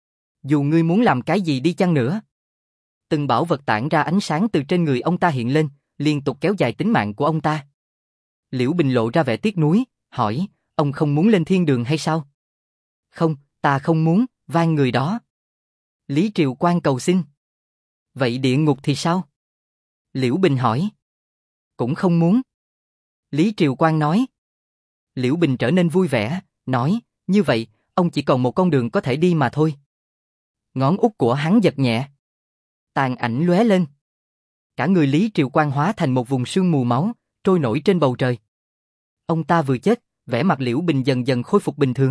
Dù ngươi muốn làm cái gì đi chăng nữa. Từng bảo vật tản ra ánh sáng từ trên người ông ta hiện lên, liên tục kéo dài tính mạng của ông ta. Liễu Bình lộ ra vẻ tiếc nuối, hỏi, ông không muốn lên thiên đường hay sao? Không, ta không muốn, van người đó. Lý Triều Quang cầu xin. Vậy địa ngục thì sao? Liễu Bình hỏi. Cũng không muốn. Lý Triều Quang nói. Liễu Bình trở nên vui vẻ, nói, như vậy, ông chỉ còn một con đường có thể đi mà thôi. Ngón út của hắn giật nhẹ. Tàn ảnh lóe lên. Cả người Lý Triều Quang hóa thành một vùng sương mù máu, trôi nổi trên bầu trời. Ông ta vừa chết, vẻ mặt Liễu Bình dần dần khôi phục bình thường.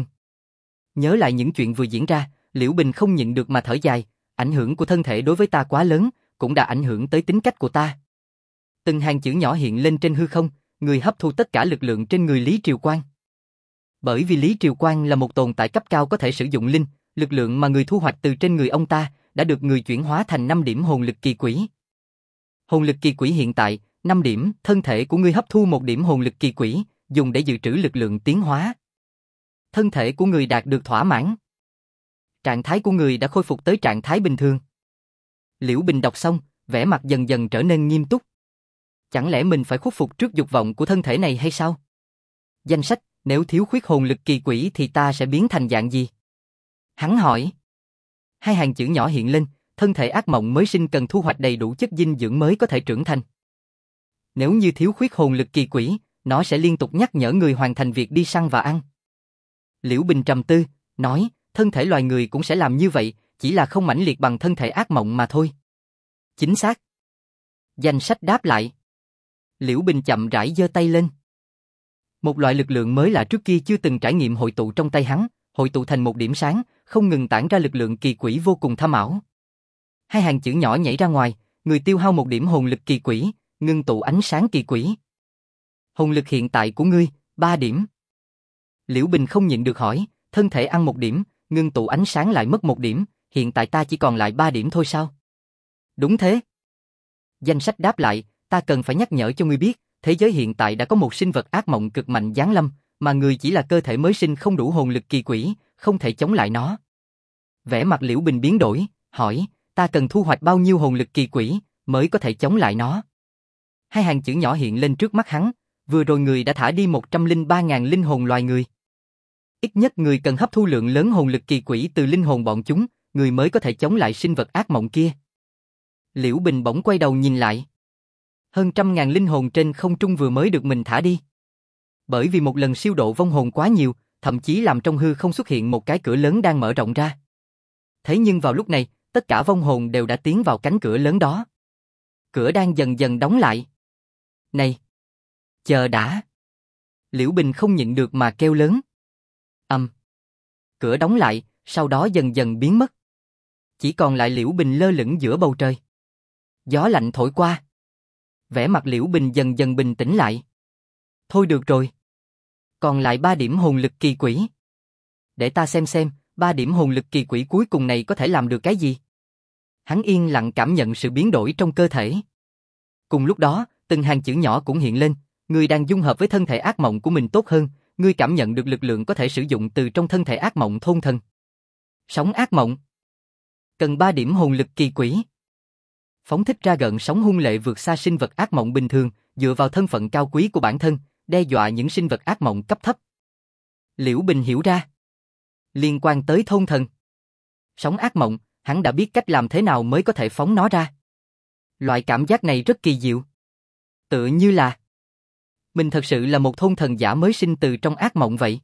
Nhớ lại những chuyện vừa diễn ra, Liễu Bình không nhịn được mà thở dài, ảnh hưởng của thân thể đối với ta quá lớn, cũng đã ảnh hưởng tới tính cách của ta. Từng hàng chữ nhỏ hiện lên trên hư không, người hấp thu tất cả lực lượng trên người Lý Triều Quang. Bởi vì Lý Triều Quang là một tồn tại cấp cao có thể sử dụng linh, lực lượng mà người thu hoạch từ trên người ông ta đã được người chuyển hóa thành 5 điểm hồn lực kỳ quỷ. Hồn lực kỳ quỷ hiện tại, 5 điểm, thân thể của ngươi hấp thu 1 điểm hồn lực kỳ quỷ, dùng để dự trữ lực lượng tiến hóa. Thân thể của người đạt được thỏa mãn. Trạng thái của người đã khôi phục tới trạng thái bình thường. Liễu Bình đọc xong, vẻ mặt dần dần trở nên nghiêm túc. Chẳng lẽ mình phải khuất phục trước dục vọng của thân thể này hay sao? Danh sách, nếu thiếu khuyết hồn lực kỳ quỷ thì ta sẽ biến thành dạng gì? Hắn hỏi. Hai hàng chữ nhỏ hiện lên, thân thể ác mộng mới sinh cần thu hoạch đầy đủ chất dinh dưỡng mới có thể trưởng thành. Nếu như thiếu khuyết hồn lực kỳ quỷ, nó sẽ liên tục nhắc nhở người hoàn thành việc đi săn và ăn. Liễu Bình trầm tư, nói, thân thể loài người cũng sẽ làm như vậy, chỉ là không mãnh liệt bằng thân thể ác mộng mà thôi. Chính xác. Danh sách đáp lại. Liễu Bình chậm rãi giơ tay lên. Một loại lực lượng mới lạ trước kia chưa từng trải nghiệm hội tụ trong tay hắn, hội tụ thành một điểm sáng, không ngừng tản ra lực lượng kỳ quỷ vô cùng thâm ảo. Hai hàng chữ nhỏ nhảy ra ngoài, người tiêu hao 1 điểm hồn lực kỳ quỷ, ngưng tụ ánh sáng kỳ quỷ. Hồn lực hiện tại của ngươi, 3 điểm. Liễu Bình không nhịn được hỏi, thân thể ăn 1 điểm, ngưng tụ ánh sáng lại mất 1 điểm, hiện tại ta chỉ còn lại 3 điểm thôi sao? Đúng thế. Danh sách đáp lại, ta cần phải nhắc nhở cho ngươi biết, thế giới hiện tại đã có một sinh vật ác mộng cực mạnh giáng lâm, mà người chỉ là cơ thể mới sinh không đủ hồn lực kỳ quỷ, không thể chống lại nó. Vẻ mặt Liễu Bình biến đổi, hỏi, ta cần thu hoạch bao nhiêu hồn lực kỳ quỷ mới có thể chống lại nó? Hai hàng chữ nhỏ hiện lên trước mắt hắn, vừa rồi người đã thả đi 103.000 linh hồn loài người. Ít nhất người cần hấp thu lượng lớn hồn lực kỳ quỷ từ linh hồn bọn chúng, người mới có thể chống lại sinh vật ác mộng kia. Liễu Bình bỗng quay đầu nhìn lại. Hơn 100.000 linh hồn trên không trung vừa mới được mình thả đi. Bởi vì một lần siêu độ vong hồn quá nhiều, thậm chí làm trong hư không xuất hiện một cái cửa lớn đang mở rộng ra. Thế nhưng vào lúc này, tất cả vong hồn đều đã tiến vào cánh cửa lớn đó. Cửa đang dần dần đóng lại. Này! Chờ đã! Liễu Bình không nhịn được mà kêu lớn. Cửa đóng lại, sau đó dần dần biến mất. Chỉ còn lại Liễu Bình lơ lửng giữa bầu trời. Gió lạnh thổi qua. Vẻ mặt Liễu Bình dần dần bình tĩnh lại. Thôi được rồi. Còn lại 3 điểm hồn lực kỳ quỷ. Để ta xem, 3 điểm hồn lực kỳ quỷ cuối cùng này có thể làm được cái gì? Hắn yên lặng cảm nhận sự biến đổi trong cơ thể. Cùng lúc đó, từng hàng chữ nhỏ cũng hiện lên. Ngươi đang dung hợp với thân thể ác mộng của mình tốt hơn. Ngươi cảm nhận được lực lượng có thể sử dụng từ trong thân thể ác mộng thôn thần. Sóng ác mộng. Cần 3 điểm hồn lực kỳ quỷ. Phóng thích ra gợn sóng hung lệ vượt xa sinh vật ác mộng bình thường, dựa vào thân phận cao quý của bản thân, đe dọa những sinh vật ác mộng cấp thấp. Liễu Bình hiểu ra. Liên quan tới thôn thần. Sóng ác mộng, hắn đã biết cách làm thế nào mới có thể phóng nó ra. Loại cảm giác này rất kỳ diệu. Tựa như là mình thật sự là một thôn thần giả mới sinh từ trong ác mộng vậy.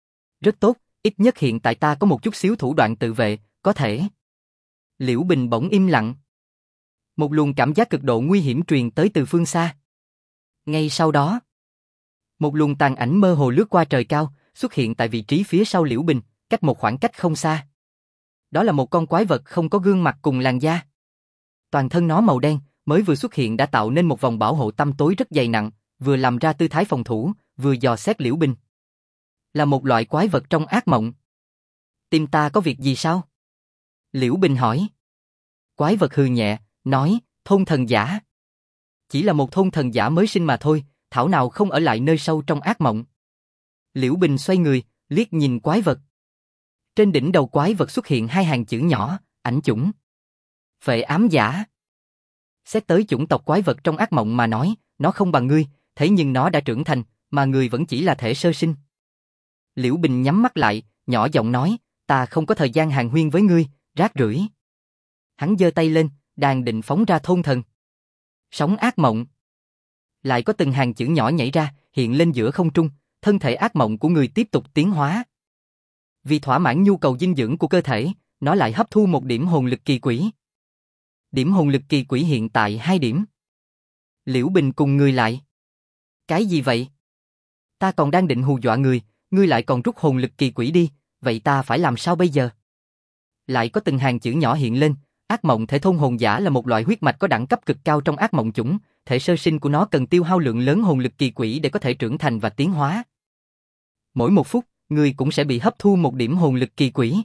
Rất tốt, ít nhất hiện tại ta có một chút xíu thủ đoạn tự vệ, có thể. Liễu Bình bỗng im lặng. Một luồng cảm giác cực độ nguy hiểm truyền tới từ phương xa. Ngay sau đó, một luồng tàn ảnh mơ hồ lướt qua trời cao, xuất hiện tại vị trí phía sau Liễu Bình, cách một khoảng cách không xa. Đó là một con quái vật không có gương mặt cùng làn da. Toàn thân nó màu đen, mới vừa xuất hiện đã tạo nên một vòng bảo hộ tăm tối rất dày nặng, vừa làm ra tư thái phòng thủ, vừa dò xét Liễu Bình. Là một loại quái vật trong ác mộng. Tim ta có việc gì sao? Liễu Bình hỏi. Quái vật hừ nhẹ, nói, thôn thần giả. Chỉ là một thôn thần giả mới sinh mà thôi, thảo nào không ở lại nơi sâu trong ác mộng. Liễu Bình xoay người, liếc nhìn quái vật. Trên đỉnh đầu quái vật xuất hiện 2 hàng chữ nhỏ, ảnh chủng. Phệ ám giả. Xét tới chủng tộc quái vật trong ác mộng mà nói, nó không bằng ngươi, thế nhưng nó đã trưởng thành, mà ngươi vẫn chỉ là thể sơ sinh. Liễu Bình nhắm mắt lại, nhỏ giọng nói, ta không có thời gian hàn huyên với ngươi, rác rưởi. Hắn giơ tay lên, đang định phóng ra thôn thần. Sóng ác mộng. Lại có từng hàng chữ nhỏ nhảy ra, hiện lên giữa không trung, thân thể ác mộng của người tiếp tục tiến hóa. Vì thỏa mãn nhu cầu dinh dưỡng của cơ thể, nó lại hấp thu 1 điểm hồn lực kỳ quỷ. Điểm hồn lực kỳ quỷ hiện tại 2 điểm. Liễu Bình cùng người lại. Cái gì vậy? Ta còn đang định hù dọa người, ngươi lại còn rút hồn lực kỳ quỷ đi, vậy ta phải làm sao bây giờ? Lại có từng hàng chữ nhỏ hiện lên, ác mộng thể thôn hồn giả là một loại huyết mạch có đẳng cấp cực cao trong ác mộng chủng, thể sơ sinh của nó cần tiêu hao lượng lớn hồn lực kỳ quỷ để có thể trưởng thành và tiến hóa. Mỗi 1 phút, ngươi cũng sẽ bị hấp thu 1 điểm hồn lực kỳ quỷ.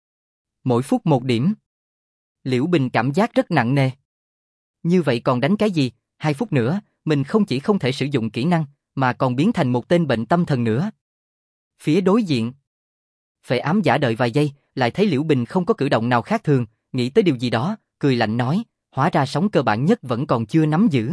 Mỗi phút 1 điểm. Liễu Bình cảm giác rất nặng nề. Như vậy còn đánh cái gì, 2 phút nữa, mình không chỉ không thể sử dụng kỹ năng, mà còn biến thành một tên bệnh tâm thần nữa. Phía đối diện, Phệ ám giả đợi vài giây, lại thấy Liễu Bình không có cử động nào khác thường, nghĩ tới điều gì đó, cười lạnh nói, hóa ra sóng cơ bản nhất vẫn còn chưa nắm giữ.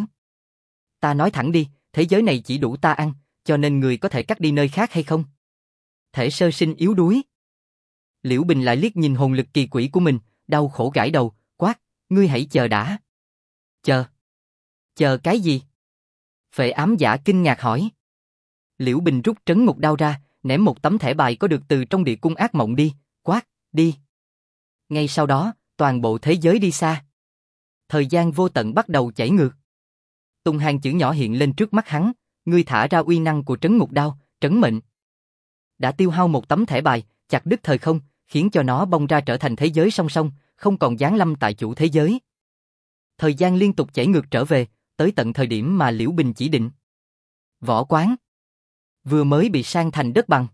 Ta nói thẳng đi, thế giới này chỉ đủ ta ăn, cho nên người có thể cắt đi nơi khác hay không? Thể sơ sinh yếu đuối. Liễu Bình lại liếc nhìn hồn lực kỳ quỷ của mình, đau khổ gãi đầu, quát, ngươi hãy chờ đã. Chờ? Chờ cái gì? Phệ ám giả kinh ngạc hỏi. Liễu Bình rút trấn ngục đao ra, ném một tấm thẻ bài có được từ trong địa cung ác mộng đi, quát, đi. Ngay sau đó, toàn bộ thế giới đi xa. Thời gian vô tận bắt đầu chảy ngược. Từng hàng chữ nhỏ hiện lên trước mắt hắn, ngươi thả ra uy năng của trấn ngục đao, trấn mệnh. Đã tiêu hao một tấm thẻ bài, chặt đứt thời không, khiến cho nó bong ra trở thành thế giới song song, không còn giáng lâm tại chủ thế giới. Thời gian liên tục chảy ngược trở về, tới tận thời điểm mà Liễu Bình chỉ định. Võ quán vừa mới bị san thành đất bằng,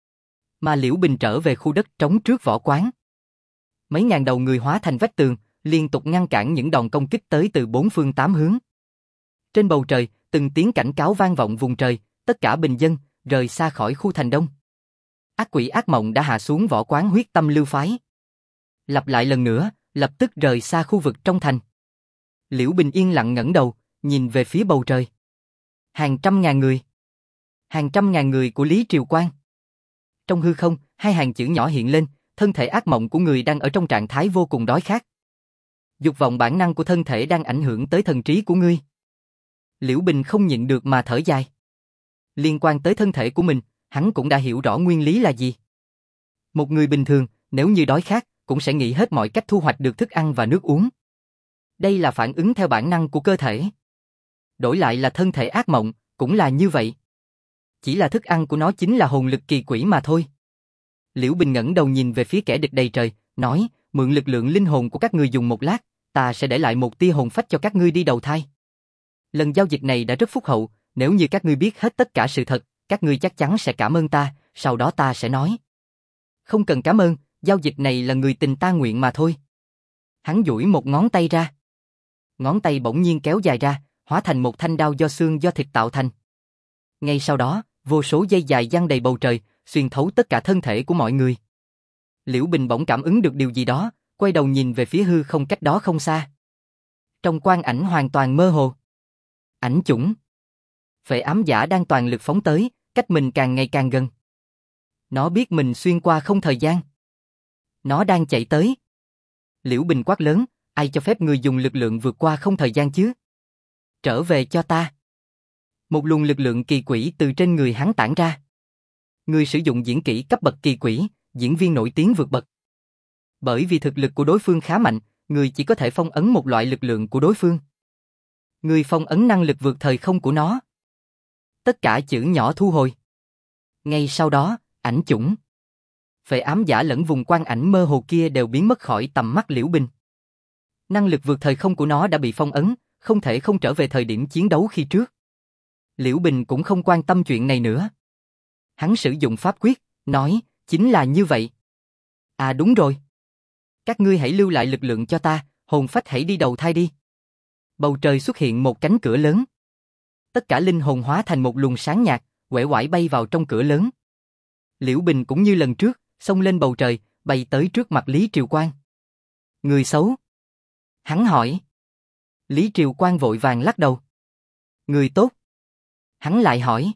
mà Liễu Bình trở về khu đất trống trước võ quán. Mấy ngàn đầu người hóa thành vách tường, liên tục ngăn cản những đòn công kích tới từ 4 phương 8 hướng. Trên bầu trời, từng tiếng cảnh cáo vang vọng vùng trời, tất cả bình dân rời xa khỏi khu thành đông. Ác quỷ ác mộng đã hạ xuống võ quán huyết tâm lưu phái. Lặp lại lần nữa, lập tức rời xa khu vực trong thành. Liễu Bình yên lặng ngẩng đầu, nhìn về phía bầu trời. Hàng trăm ngàn người. Hàng trăm ngàn người của Lý Triều Quang. Trong hư không, 2 hàng chữ nhỏ hiện lên, thân thể ác mộng của người đang ở trong trạng thái vô cùng đói khát. Dục vọng bản năng của thân thể đang ảnh hưởng tới thần trí của ngươi. Liễu Bình không nhịn được mà thở dài. Liên quan tới thân thể của mình, hắn cũng đã hiểu rõ nguyên lý là gì. Một người bình thường, nếu như đói khát, cũng sẽ nghĩ hết mọi cách thu hoạch được thức ăn và nước uống. Đây là phản ứng theo bản năng của cơ thể. Đổi lại là thân thể ác mộng, cũng là như vậy. Chỉ là thức ăn của nó chính là hồn lực kỳ quỷ mà thôi. Liễu Bình ngẩng đầu nhìn về phía kẻ địch đầy trời, nói, mượn lực lượng linh hồn của các ngươi dùng một lát, ta sẽ để lại một tia hồn phách cho các ngươi đi đầu thai. Lần giao dịch này đã rất phúc hậu, nếu như các ngươi biết hết tất cả sự thật, các ngươi chắc chắn sẽ cảm ơn ta, sau đó ta sẽ nói. Không cần cảm ơn, giao dịch này là người tình ta nguyện mà thôi. Hắn duỗi một ngón tay ra. Ngón tay bỗng nhiên kéo dài ra, hóa thành một thanh đao do xương do thịt tạo thành. Ngay sau đó, vô số dây dài giăng đầy bầu trời, xuyên thấu tất cả thân thể của mọi người. Liễu Bình bỗng cảm ứng được điều gì đó, quay đầu nhìn về phía hư không cách đó không xa. Trong quang ảnh hoàn toàn mơ hồ. Ảnh chủng. Phệ ám giả đang toàn lực phóng tới, cách mình càng ngày càng gần. Nó biết mình xuyên qua không thời gian. Nó đang chạy tới. Liễu Bình quát lớn, ai cho phép người dùng lực lượng vượt qua không thời gian chứ? Trở về cho ta. Một luồng lực lượng kỳ quỷ từ trên người hắn tản ra. Người sử dụng diễn kỹ cấp bậc kỳ quỷ, diễn viên nổi tiếng vượt bậc. Bởi vì thực lực của đối phương khá mạnh, người chỉ có thể phong ấn một loại lực lượng của đối phương. Người phong ấn năng lực vượt thời không của nó. Tất cả chữ nhỏ thu hồi. Ngay sau đó, ảnh chủng. Phệ ám giả lẫn vùng quang ảnh mơ hồ kia đều biến mất khỏi tầm mắt Liễu Bình. Năng lực vượt thời không của nó đã bị phong ấn, không thể không trở về thời điểm chiến đấu khi trước. Liễu Bình cũng không quan tâm chuyện này nữa. Hắn sử dụng pháp quyết, nói, chính là như vậy. À đúng rồi. Các ngươi hãy lưu lại lực lượng cho ta, hồn phách hãy đi đầu thai đi. Bầu trời xuất hiện một cánh cửa lớn. Tất cả linh hồn hóa thành một luồng sáng nhạt, uể oải bay vào trong cửa lớn. Liễu Bình cũng như lần trước, xông lên bầu trời, bay tới trước mặt Lý Triều Quang. Người xấu? Hắn hỏi. Lý Triều Quang vội vàng lắc đầu. Người tốt? Hắn lại hỏi.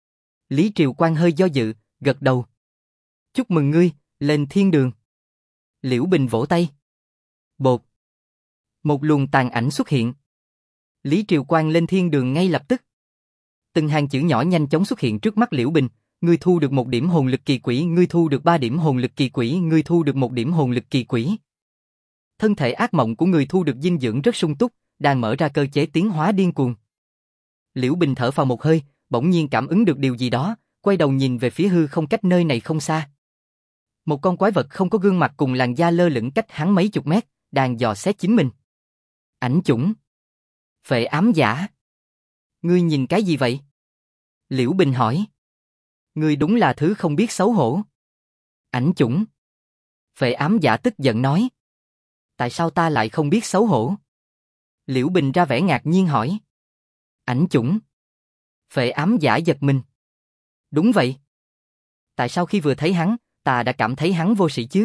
Lý Triều Quang hơi do dự, gật đầu. Chúc mừng ngươi, lên thiên đường. Liễu Bình vỗ tay. Bột. Một luồng tàn ảnh xuất hiện. Lý Triều Quang lên thiên đường ngay lập tức. Từng hàng chữ nhỏ nhanh chóng xuất hiện trước mắt Liễu Bình. Ngươi thu được 1 điểm hồn lực kỳ quỷ, ngươi thu được 3 điểm hồn lực kỳ quỷ, ngươi thu được 1 điểm hồn lực kỳ quỷ. Thân thể ác mộng của người thu được dinh dưỡng rất sung túc, đang mở ra cơ chế tiến hóa điên cuồng. Liễu Bình thở phào một hơi, bỗng nhiên cảm ứng được điều gì đó, quay đầu nhìn về phía hư không cách nơi này không xa. Một con quái vật không có gương mặt cùng làn da lơ lửng cách hắn mấy chục mét, đang dò xét chính mình. Ảnh chủng. Phệ ám giả. Ngươi nhìn cái gì vậy? Liễu Bình hỏi. Ngươi đúng là thứ không biết xấu hổ. Ảnh chủng. Phệ ám giả tức giận nói. Tại sao ta lại không biết xấu hổ? Liễu Bình ra vẻ ngạc nhiên hỏi. Ảnh chủng. Phệ ám giả giật mình. Đúng vậy. Tại sao khi vừa thấy hắn, ta đã cảm thấy hắn vô sĩ chứ?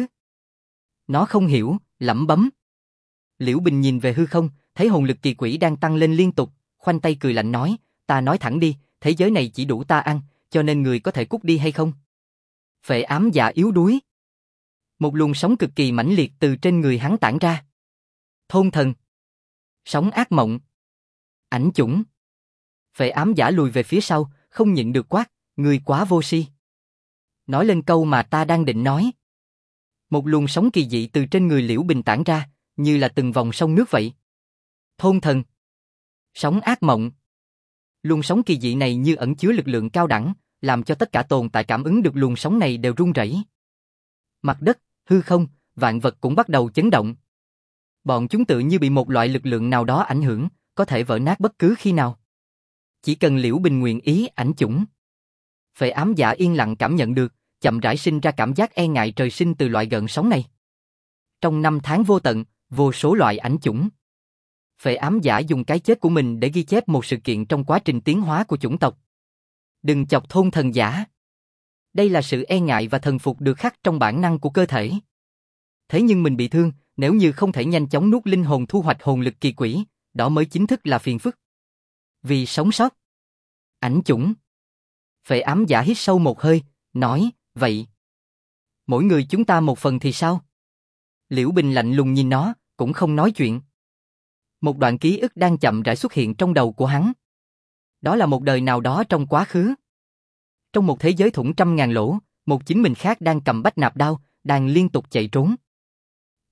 Nó không hiểu, lẩm bẩm. Liễu Bình nhìn về hư không, thấy hồn lực kỳ quỷ đang tăng lên liên tục, khoanh tay cười lạnh nói, ta nói thẳng đi, thế giới này chỉ đủ ta ăn, cho nên người có thể cút đi hay không? Phệ ám giả yếu đuối. Một luồng sóng cực kỳ mãnh liệt từ trên người hắn tản ra. Thôn thần. Sóng ác mộng. Ảnh chủng. Phệ ám giả lùi về phía sau, không nhịn được quát, ngươi quá vô si. Nói lên câu mà ta đang định nói. Một luồng sóng kỳ dị từ trên người Liễu Bình tản ra, như là từng vòng sông nước vậy. Thôn thần. Sóng ác mộng. Luồng sóng kỳ dị này như ẩn chứa lực lượng cao đẳng, làm cho tất cả tồn tại cảm ứng được luồng sóng này đều rung rẩy. Mặt đất, hư không, vạn vật cũng bắt đầu chấn động. Bọn chúng tự như bị một loại lực lượng nào đó ảnh hưởng, có thể vỡ nát bất cứ khi nào. Chỉ cần Liễu Bình nguyện ý ảnh chủng. Phệ ám giả yên lặng cảm nhận được, chậm rãi sinh ra cảm giác e ngại trời sinh từ loại gợn sóng này. Trong 5 tháng vô tận, vô số loại ảnh chủng. Phệ ám giả dùng cái chết của mình để ghi chép một sự kiện trong quá trình tiến hóa của chủng tộc. Đừng chọc thôn thần giả. Đây là sự e ngại và thần phục được khắc trong bản năng của cơ thể. Thế nhưng mình bị thương, nếu như không thể nhanh chóng nuốt linh hồn thu hoạch hồn lực kỳ quỷ, đó mới chính thức là phiền phức. Vì sống sót. Ảnh chủng. Phệ ám giả hít sâu một hơi, nói, vậy. Mỗi người chúng ta một phần thì sao? Liễu Bình lạnh lùng nhìn nó, cũng không nói chuyện. Một đoạn ký ức đang chậm rãi xuất hiện trong đầu của hắn. Đó là một đời nào đó trong quá khứ. Trong một thế giới thủng trăm ngàn lỗ, một chính mình khác đang cầm bách nạp đao, đang liên tục chạy trốn.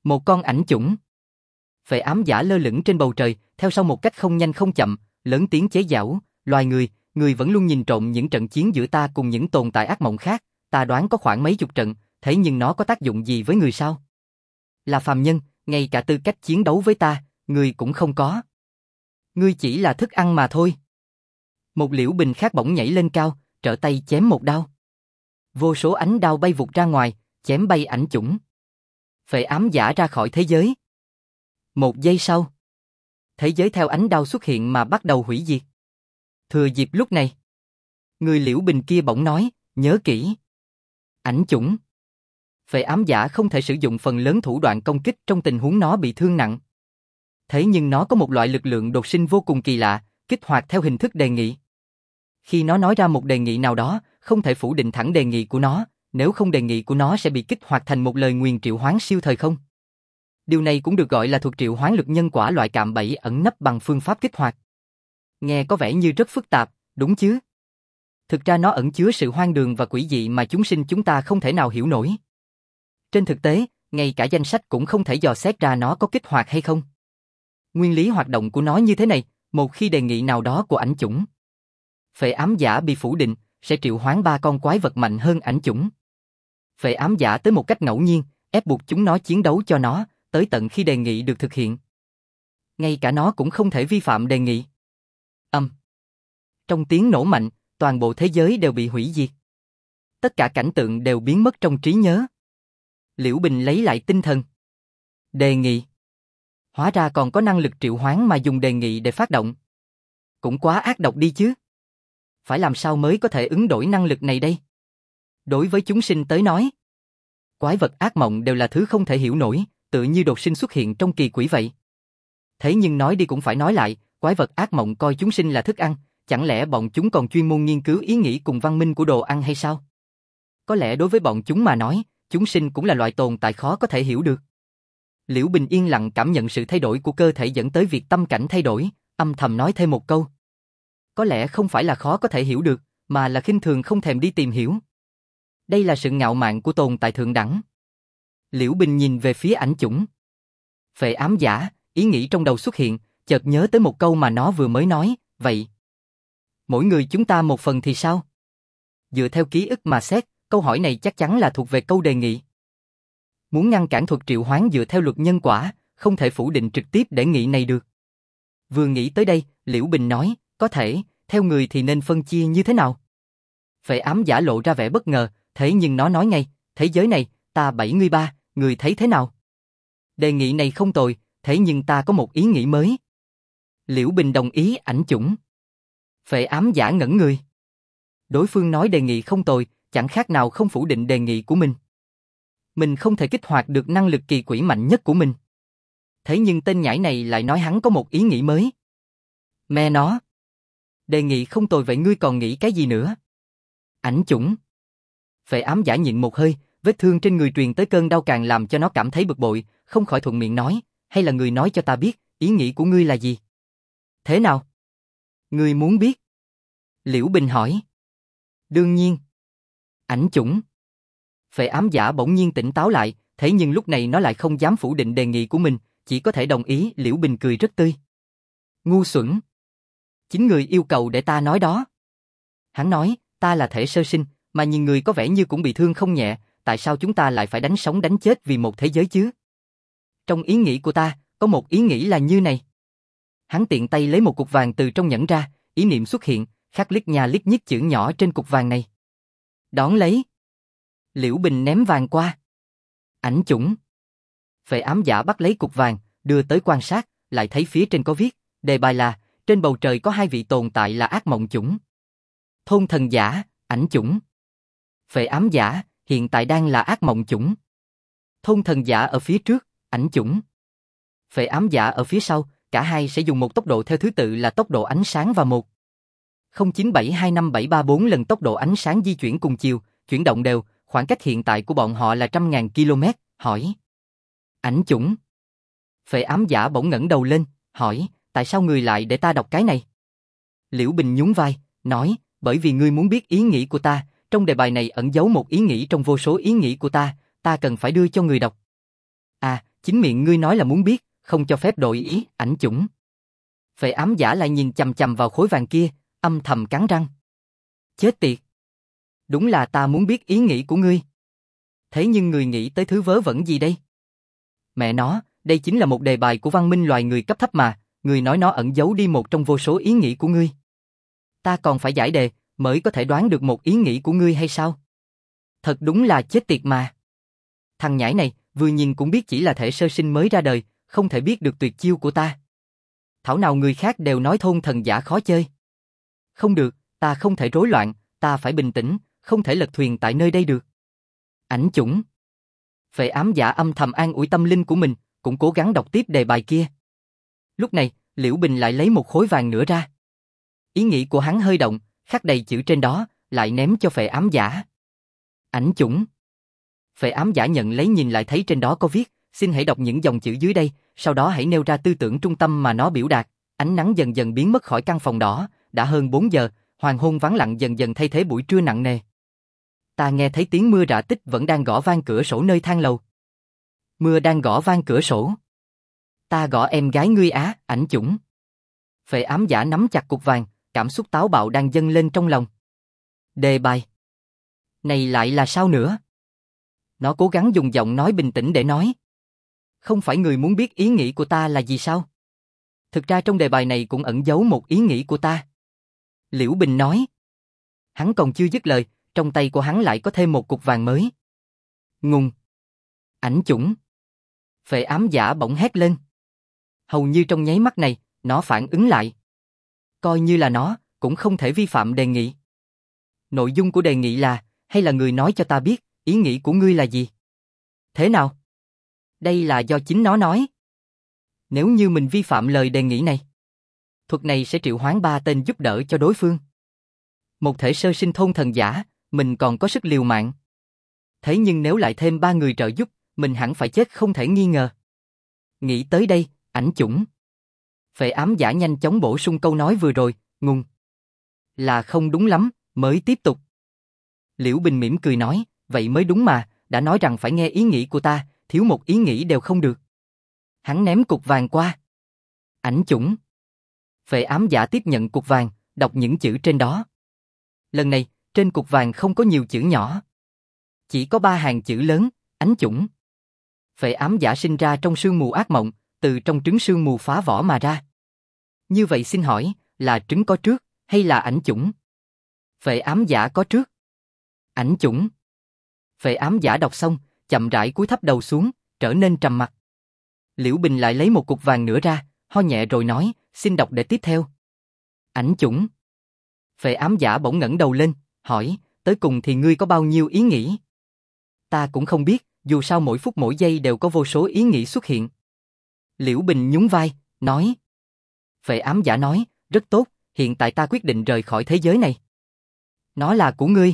Một con ảnh chủng. Phệ ám giả lơ lửng trên bầu trời, theo sau một cách không nhanh không chậm, lớn tiếng chế giễu, loài người vẫn luôn nhìn trộm những trận chiến giữa ta cùng những tồn tại ác mộng khác, ta đoán có khoảng mấy chục trận, thế nhưng nó có tác dụng gì với người sao? Là phàm nhân, ngay cả tư cách chiến đấu với ta, ngươi cũng không có. Ngươi chỉ là thức ăn mà thôi. Một Liễu Bình khác bỗng nhảy lên cao, trở tay chém một đao. Vô số ánh đao bay vụt ra ngoài, chém bay ảnh chủng. Phệ ám giả ra khỏi thế giới. Một giây sau, thế giới theo ánh đao xuất hiện mà bắt đầu hủy diệt. Thừa dịp lúc này, người Liễu Bình kia bỗng nói, nhớ kỹ. Ảnh chủng. Phệ ám giả không thể sử dụng phần lớn thủ đoạn công kích trong tình huống nó bị thương nặng. Thế nhưng nó có một loại lực lượng đột sinh vô cùng kỳ lạ, kích hoạt theo hình thức đề nghị. Khi nó nói ra một đề nghị nào đó, không thể phủ định thẳng đề nghị của nó, nếu không đề nghị của nó sẽ bị kích hoạt thành một lời nguyền triệu hoán siêu thời không. Điều này cũng được gọi là thuật triệu hoán lực nhân quả, loại cạm bẫy ẩn nấp bằng phương pháp kích hoạt. Nghe có vẻ như rất phức tạp, đúng chứ? Thực ra nó ẩn chứa sự hoang đường và quỷ dị mà chúng sinh chúng ta không thể nào hiểu nổi. Trên thực tế, ngay cả danh sách cũng không thể dò xét ra nó có kích hoạt hay không. Nguyên lý hoạt động của nó như thế này, một khi đề nghị nào đó của ảnh chủng Phệ ám giả bị phủ định, sẽ triệu hoán 3 con quái vật mạnh hơn ảnh chủng. Phệ ám giả tới một cách ngẫu nhiên, ép buộc chúng nó chiến đấu cho nó, tới tận khi đề nghị được thực hiện. Ngay cả nó cũng không thể vi phạm đề nghị. Trong tiếng nổ mạnh, toàn bộ thế giới đều bị hủy diệt. Tất cả cảnh tượng đều biến mất trong trí nhớ. Liễu Bình lấy lại tinh thần. Đề nghị. Hóa ra còn có năng lực triệu hoán mà dùng đề nghị để phát động. Cũng quá ác độc đi chứ. Phải làm sao mới có thể ứng đổi năng lực này đây? Đối với chúng sinh tới nói, quái vật ác mộng đều là thứ không thể hiểu nổi, tự như đột sinh xuất hiện trong kỳ quỷ vậy. Thế nhưng nói đi cũng phải nói lại, quái vật ác mộng coi chúng sinh là thức ăn, chẳng lẽ bọn chúng còn chuyên môn nghiên cứu ý nghĩ cùng văn minh của đồ ăn hay sao? Có lẽ đối với bọn chúng mà nói, chúng sinh cũng là loại tồn tại khó có thể hiểu được. Liễu Bình yên lặng cảm nhận sự thay đổi của cơ thể dẫn tới việc tâm cảnh thay đổi, âm thầm nói thêm một câu. Có lẽ không phải là khó có thể hiểu được, mà là khinh thường không thèm đi tìm hiểu. Đây là sự ngạo mạn của tồn tại thượng đẳng. Liễu Bình nhìn về phía ảnh chủng Phệ ám giả, ý nghĩ trong đầu xuất hiện, chợt nhớ tới một câu mà nó vừa mới nói, vậy mỗi người chúng ta một phần thì sao? Dựa theo ký ức mà xét, câu hỏi này chắc chắn là thuộc về câu đề nghị. Muốn ngăn cản thuật triệu hoán dựa theo luật nhân quả, không thể phủ định trực tiếp đề nghị này được. Vừa nghĩ tới đây, Liễu Bình nói, có thể, theo người thì nên phân chia như thế nào? Phệ ám giả lộ ra vẻ bất ngờ, thế nhưng nó nói ngay, thế giới này, ta 73, người thấy thế nào? Đề nghị này không tồi, thế nhưng ta có một ý nghĩ mới. Liễu Bình đồng ý ảnh chủng Phệ ám giả ngẩn người. Đối phương nói đề nghị không tồi, chẳng khác nào không phủ định đề nghị của mình. Mình không thể kích hoạt được năng lực kỳ quỷ mạnh nhất của mình. Thế nhưng tên nhãi này lại nói hắn có một ý nghĩ mới. Mẹ nó. Đề nghị không tồi vậy ngươi còn nghĩ cái gì nữa? Ảnh chủng Phệ ám giả nhịn một hơi, vết thương trên người truyền tới cơn đau càng làm cho nó cảm thấy bực bội, không khỏi thuận miệng nói, hay là người nói cho ta biết, ý nghĩ của ngươi là gì? Thế nào? Ngươi muốn biết? Liễu Bình hỏi. Đương nhiên. Ảnh chủng Phệ ám giả bỗng nhiên tỉnh táo lại, thế nhưng lúc này nó lại không dám phủ định đề nghị của mình, chỉ có thể đồng ý. Liễu Bình cười rất tươi. Ngu xuẩn. Chính người yêu cầu để ta nói đó. Hắn nói, ta là thể sơ sinh, mà nhìn người có vẻ như cũng bị thương không nhẹ, tại sao chúng ta lại phải đánh sống đánh chết vì một thế giới chứ? Trong ý nghĩ của ta, có một ý nghĩ là như này. Hắn tiện tay lấy một cục vàng từ trong nhẫn ra, ý niệm xuất hiện, khắc lít nha lít nhít chữ nhỏ trên cục vàng này. Đón lấy. Liễu Bình ném vàng qua. Ảnh chủng Phệ ám giả bắt lấy cục vàng, đưa tới quan sát, lại thấy phía trên có viết, đề bài là, trên bầu trời có 2 vị tồn tại là ác mộng chủng. Thôn thần giả, ảnh chủng. Phệ ám giả, hiện tại đang là ác mộng chủng. Thôn thần giả ở phía trước, ảnh chủng. Phệ ám giả ở phía sau, cả hai sẽ dùng một tốc độ theo thứ tự là tốc độ ánh sáng và 1,09725734 lần tốc độ ánh sáng di chuyển cùng chiều, chuyển động đều, khoảng cách hiện tại của bọn họ là 100.000 km, hỏi. Ảnh chủng Phệ ám giả bỗng ngẩng đầu lên, hỏi, tại sao người lại để ta đọc cái này? Liễu Bình nhún vai, nói, bởi vì ngươi muốn biết ý nghĩ của ta, trong đề bài này ẩn giấu một ý nghĩ trong vô số ý nghĩ của ta cần phải đưa cho người đọc. À, Chính miệng ngươi nói là muốn biết, không cho phép đổi ý, ảnh chủng. Phệ ám giả lại nhìn chằm chằm vào khối vàng kia, âm thầm cắn răng. Chết tiệt! Đúng là ta muốn biết ý nghĩ của ngươi. Thế nhưng người nghĩ tới thứ vớ vẩn gì đây? Mẹ nó, đây chính là một đề bài của văn minh loài người cấp thấp mà, người nói nó ẩn giấu đi một trong vô số ý nghĩ của ngươi. Ta còn phải giải đề, mới có thể đoán được một ý nghĩ của ngươi hay sao? Thật đúng là chết tiệt mà. Thằng nhãi này, vừa nhìn cũng biết chỉ là thể sơ sinh mới ra đời, không thể biết được tuyệt chiêu của ta. Thảo nào người khác đều nói thôn thần giả khó chơi. Không được, ta không thể rối loạn, ta phải bình tĩnh, không thể lật thuyền tại nơi đây được. Ảnh chủng. Phệ ám giả âm thầm an ủi tâm linh của mình, cũng cố gắng đọc tiếp đề bài kia. Lúc này, Liễu Bình lại lấy một khối vàng nữa ra. Ý nghĩ của hắn hơi động, khắc đầy chữ trên đó, lại ném cho phệ ám giả. Ảnh chủng. Phệ ám giả nhận lấy nhìn lại thấy trên đó có viết, xin hãy đọc những dòng chữ dưới đây, sau đó hãy nêu ra tư tưởng trung tâm mà nó biểu đạt. Ánh nắng dần dần biến mất khỏi căn phòng đỏ, đã hơn 4 giờ, hoàng hôn vắng lặng dần dần thay thế buổi trưa nặng nề. Ta nghe thấy tiếng mưa rã tích vẫn đang gõ vang cửa sổ nơi thang lầu. Mưa đang gõ vang cửa sổ. Ta gõ em gái ngươi á, ảnh chủng. Phệ ám giả nắm chặt cục vàng, cảm xúc táo bạo đang dâng lên trong lòng. Đề bài. Này lại là sao nữa? Nó cố gắng dùng giọng nói bình tĩnh để nói. Không phải người muốn biết ý nghĩ của ta là gì sao? Thực ra trong đề bài này cũng ẩn giấu một ý nghĩ của ta. Liễu Bình nói. Hắn còn chưa dứt lời, trong tay của hắn lại có thêm một cục vàng mới. Ngùng. Ảnh chủng. Phệ ám giả bỗng hét lên. Hầu như trong nháy mắt này, nó phản ứng lại. Coi như là nó, cũng không thể vi phạm đề nghị. Nội dung của đề nghị là, hay là người nói cho ta biết, ý nghĩ của ngươi là gì? Thế nào? Đây là do chính nó nói. Nếu như mình vi phạm lời đề nghị này, thuật này sẽ triệu hoán 3 tên giúp đỡ cho đối phương. Một thể sơ sinh thôn thần giả, mình còn có sức liều mạng. Thế nhưng nếu lại thêm 3 người trợ giúp, mình hẳn phải chết không thể nghi ngờ. Nghĩ tới đây, ảnh chủng. Phệ ám giả nhanh chóng bổ sung câu nói vừa rồi, ngùng. Là không đúng lắm, mới tiếp tục. Liễu Bình mỉm cười nói, vậy mới đúng mà, đã nói rằng phải nghe ý nghĩ của ta, thiếu một ý nghĩ đều không được. Hắn ném cục vàng qua. Ảnh chủng. Phệ ám giả tiếp nhận cục vàng, đọc những chữ trên đó. Lần này, trên cục vàng không có nhiều chữ nhỏ. Chỉ có 3 hàng chữ lớn, ảnh chủng. Phệ ám giả sinh ra trong sương mù ác mộng, từ trong trứng sương mù phá vỡ mà ra. Như vậy xin hỏi, là trứng có trước, hay là ảnh chủng? Phệ ám giả có trước. Ảnh chủng. Phệ ám giả đọc xong, chậm rãi cúi thấp đầu xuống, trở nên trầm mặc. Liễu Bình lại lấy một cục vàng nữa ra, ho nhẹ rồi nói, xin đọc để tiếp theo. Ảnh chủng. Phệ ám giả bỗng ngẩng đầu lên, hỏi, tới cùng thì ngươi có bao nhiêu ý nghĩ? Ta cũng không biết, dù sao mỗi phút mỗi giây đều có vô số ý nghĩ xuất hiện. Liễu Bình nhún vai, nói. Phệ ám giả nói, rất tốt, hiện tại ta quyết định rời khỏi thế giới này. Nó là của ngươi.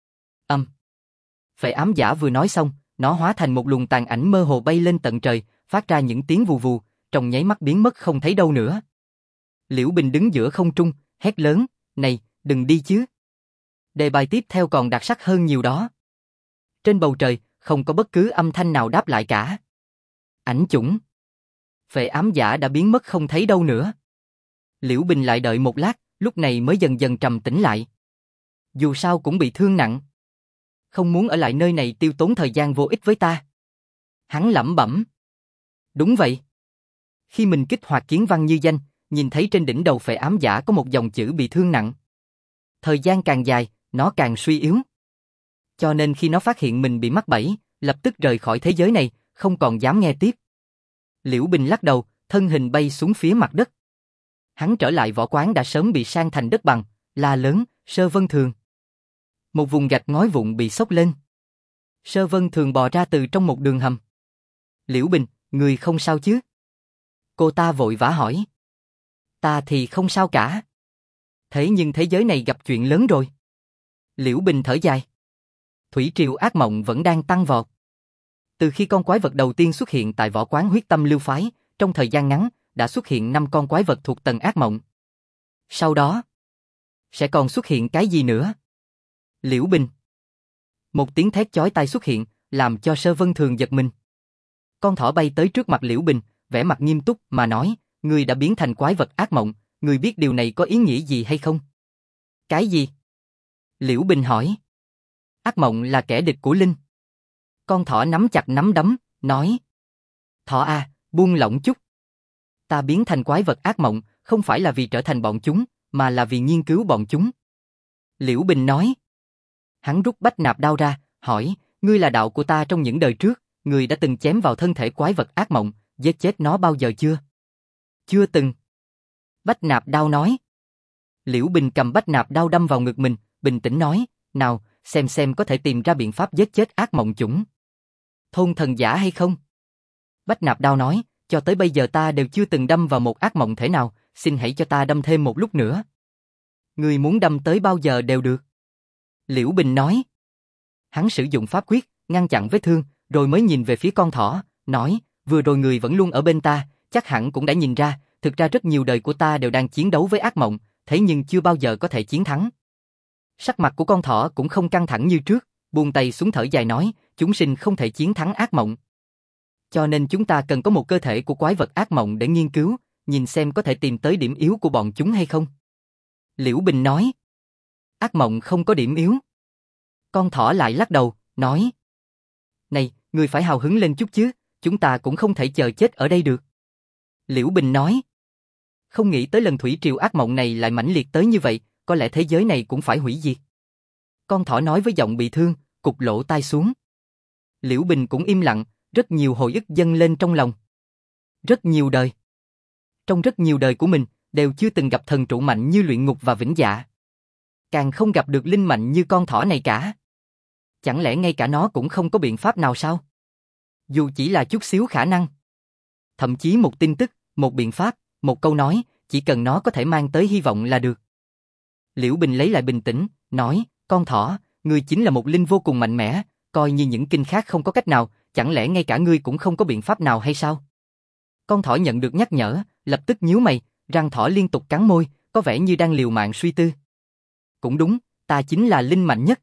Phệ ám giả vừa nói xong, nó hóa thành một luồng tàn ảnh mơ hồ bay lên tận trời, phát ra những tiếng vù vù, trong nháy mắt biến mất không thấy đâu nữa. Liễu Bình đứng giữa không trung, hét lớn, này, đừng đi chứ. Đề bài tiếp theo còn đặc sắc hơn nhiều đó. Trên bầu trời, không có bất cứ âm thanh nào đáp lại cả. Ảnh chủng. Phệ ám giả đã biến mất không thấy đâu nữa. Liễu Bình lại đợi một lát, lúc này mới dần dần trầm tĩnh lại. Dù sao cũng bị thương nặng. Không muốn ở lại nơi này tiêu tốn thời gian vô ích với ta. Hắn lẩm bẩm. Đúng vậy. Khi mình kích hoạt kiến văn như danh, nhìn thấy trên đỉnh đầu phệ ám giả có một dòng chữ bị thương nặng. Thời gian càng dài, nó càng suy yếu. Cho nên khi nó phát hiện mình bị mắc bẫy, lập tức rời khỏi thế giới này, không còn dám nghe tiếp. Liễu Bình lắc đầu, thân hình bay xuống phía mặt đất. Hắn trở lại võ quán đã sớm bị san thành đất bằng, la lớn, Sơ Vân Thường. Một vùng gạch ngói vụn bị xốc lên. Sơ Vân Thường bò ra từ trong một đường hầm. Liễu Bình, người không sao chứ? Cô ta vội vã hỏi. Ta thì không sao cả. Thế nhưng thế giới này gặp chuyện lớn rồi. Liễu Bình thở dài. Thủy triều ác mộng vẫn đang tăng vọt. Từ khi con quái vật đầu tiên xuất hiện tại võ quán Huyết Tâm Lưu Phái, trong thời gian ngắn, đã xuất hiện 5 con quái vật thuộc tầng ác mộng. Sau đó, sẽ còn xuất hiện cái gì nữa? Liễu Bình. Một tiếng thét chói tai xuất hiện, làm cho Sơ Vân Thường giật mình. Con thỏ bay tới trước mặt Liễu Bình, vẻ mặt nghiêm túc mà nói, ngươi đã biến thành quái vật ác mộng, ngươi biết điều này có ý nghĩa gì hay không? Cái gì? Liễu Bình hỏi. Ác mộng là kẻ địch của Linh. Con thỏ nắm chặt nắm đấm, nói. Thỏ à, buông lỏng chút. Ta biến thành quái vật ác mộng, không phải là vì trở thành bọn chúng, mà là vì nghiên cứu bọn chúng. Liễu Bình nói. Hắn rút bách nạp đao ra, hỏi, ngươi là đạo của ta trong những đời trước, ngươi đã từng chém vào thân thể quái vật ác mộng, giết chết nó bao giờ chưa? Chưa từng. Bách nạp đao nói. Liễu Bình cầm bách nạp đao đâm vào ngực mình, bình tĩnh nói, nào, xem có thể tìm ra biện pháp giết chết ác mộng chủng thôn thần giả hay không? Bách nạp đao nói, cho tới bây giờ ta đều chưa từng đâm vào một ác mộng thể nào, xin hãy cho ta đâm thêm một lúc nữa. Ngươi muốn đâm tới bao giờ đều được. Liễu Bình nói. Hắn sử dụng pháp quyết, ngăn chặn vết thương, rồi mới nhìn về phía con thỏ, nói, vừa rồi người vẫn luôn ở bên ta, chắc hẳn cũng đã nhìn ra, thực ra rất nhiều đời của ta đều đang chiến đấu với ác mộng, thế nhưng chưa bao giờ có thể chiến thắng. Sắc mặt của con thỏ cũng không căng thẳng như trước, buông tay xuống thở dài nói, chúng sinh không thể chiến thắng ác mộng. Cho nên chúng ta cần có một cơ thể của quái vật ác mộng để nghiên cứu, nhìn xem có thể tìm tới điểm yếu của bọn chúng hay không. Liễu Bình nói. Ác mộng không có điểm yếu. Con thỏ lại lắc đầu, nói. Này, ngươi phải hào hứng lên chút chứ, chúng ta cũng không thể chờ chết ở đây được. Liễu Bình nói. Không nghĩ tới lần thủy triều ác mộng này lại mãnh liệt tới như vậy, có lẽ thế giới này cũng phải hủy diệt. Con thỏ nói với giọng bị thương, cụp lỗ tai xuống. Liễu Bình cũng im lặng, rất nhiều hồi ức dâng lên trong lòng. Rất nhiều đời. Trong rất nhiều đời của mình, đều chưa từng gặp thần trụ mạnh như Luyện Ngục và Vĩnh Dạ. Càng không gặp được linh mạnh như con thỏ này cả. Chẳng lẽ ngay cả nó cũng không có biện pháp nào sao? Dù chỉ là chút xíu khả năng. Thậm chí một tin tức, một biện pháp, một câu nói, chỉ cần nó có thể mang tới hy vọng là được. Liễu Bình lấy lại bình tĩnh, nói, con thỏ, ngươi chính là một linh vô cùng mạnh mẽ, coi như những kinh khác không có cách nào, chẳng lẽ ngay cả ngươi cũng không có biện pháp nào hay sao? Con thỏ nhận được nhắc nhở, lập tức nhíu mày, răng thỏ liên tục cắn môi, có vẻ như đang liều mạng suy tư. Cũng đúng, ta chính là linh mạnh nhất.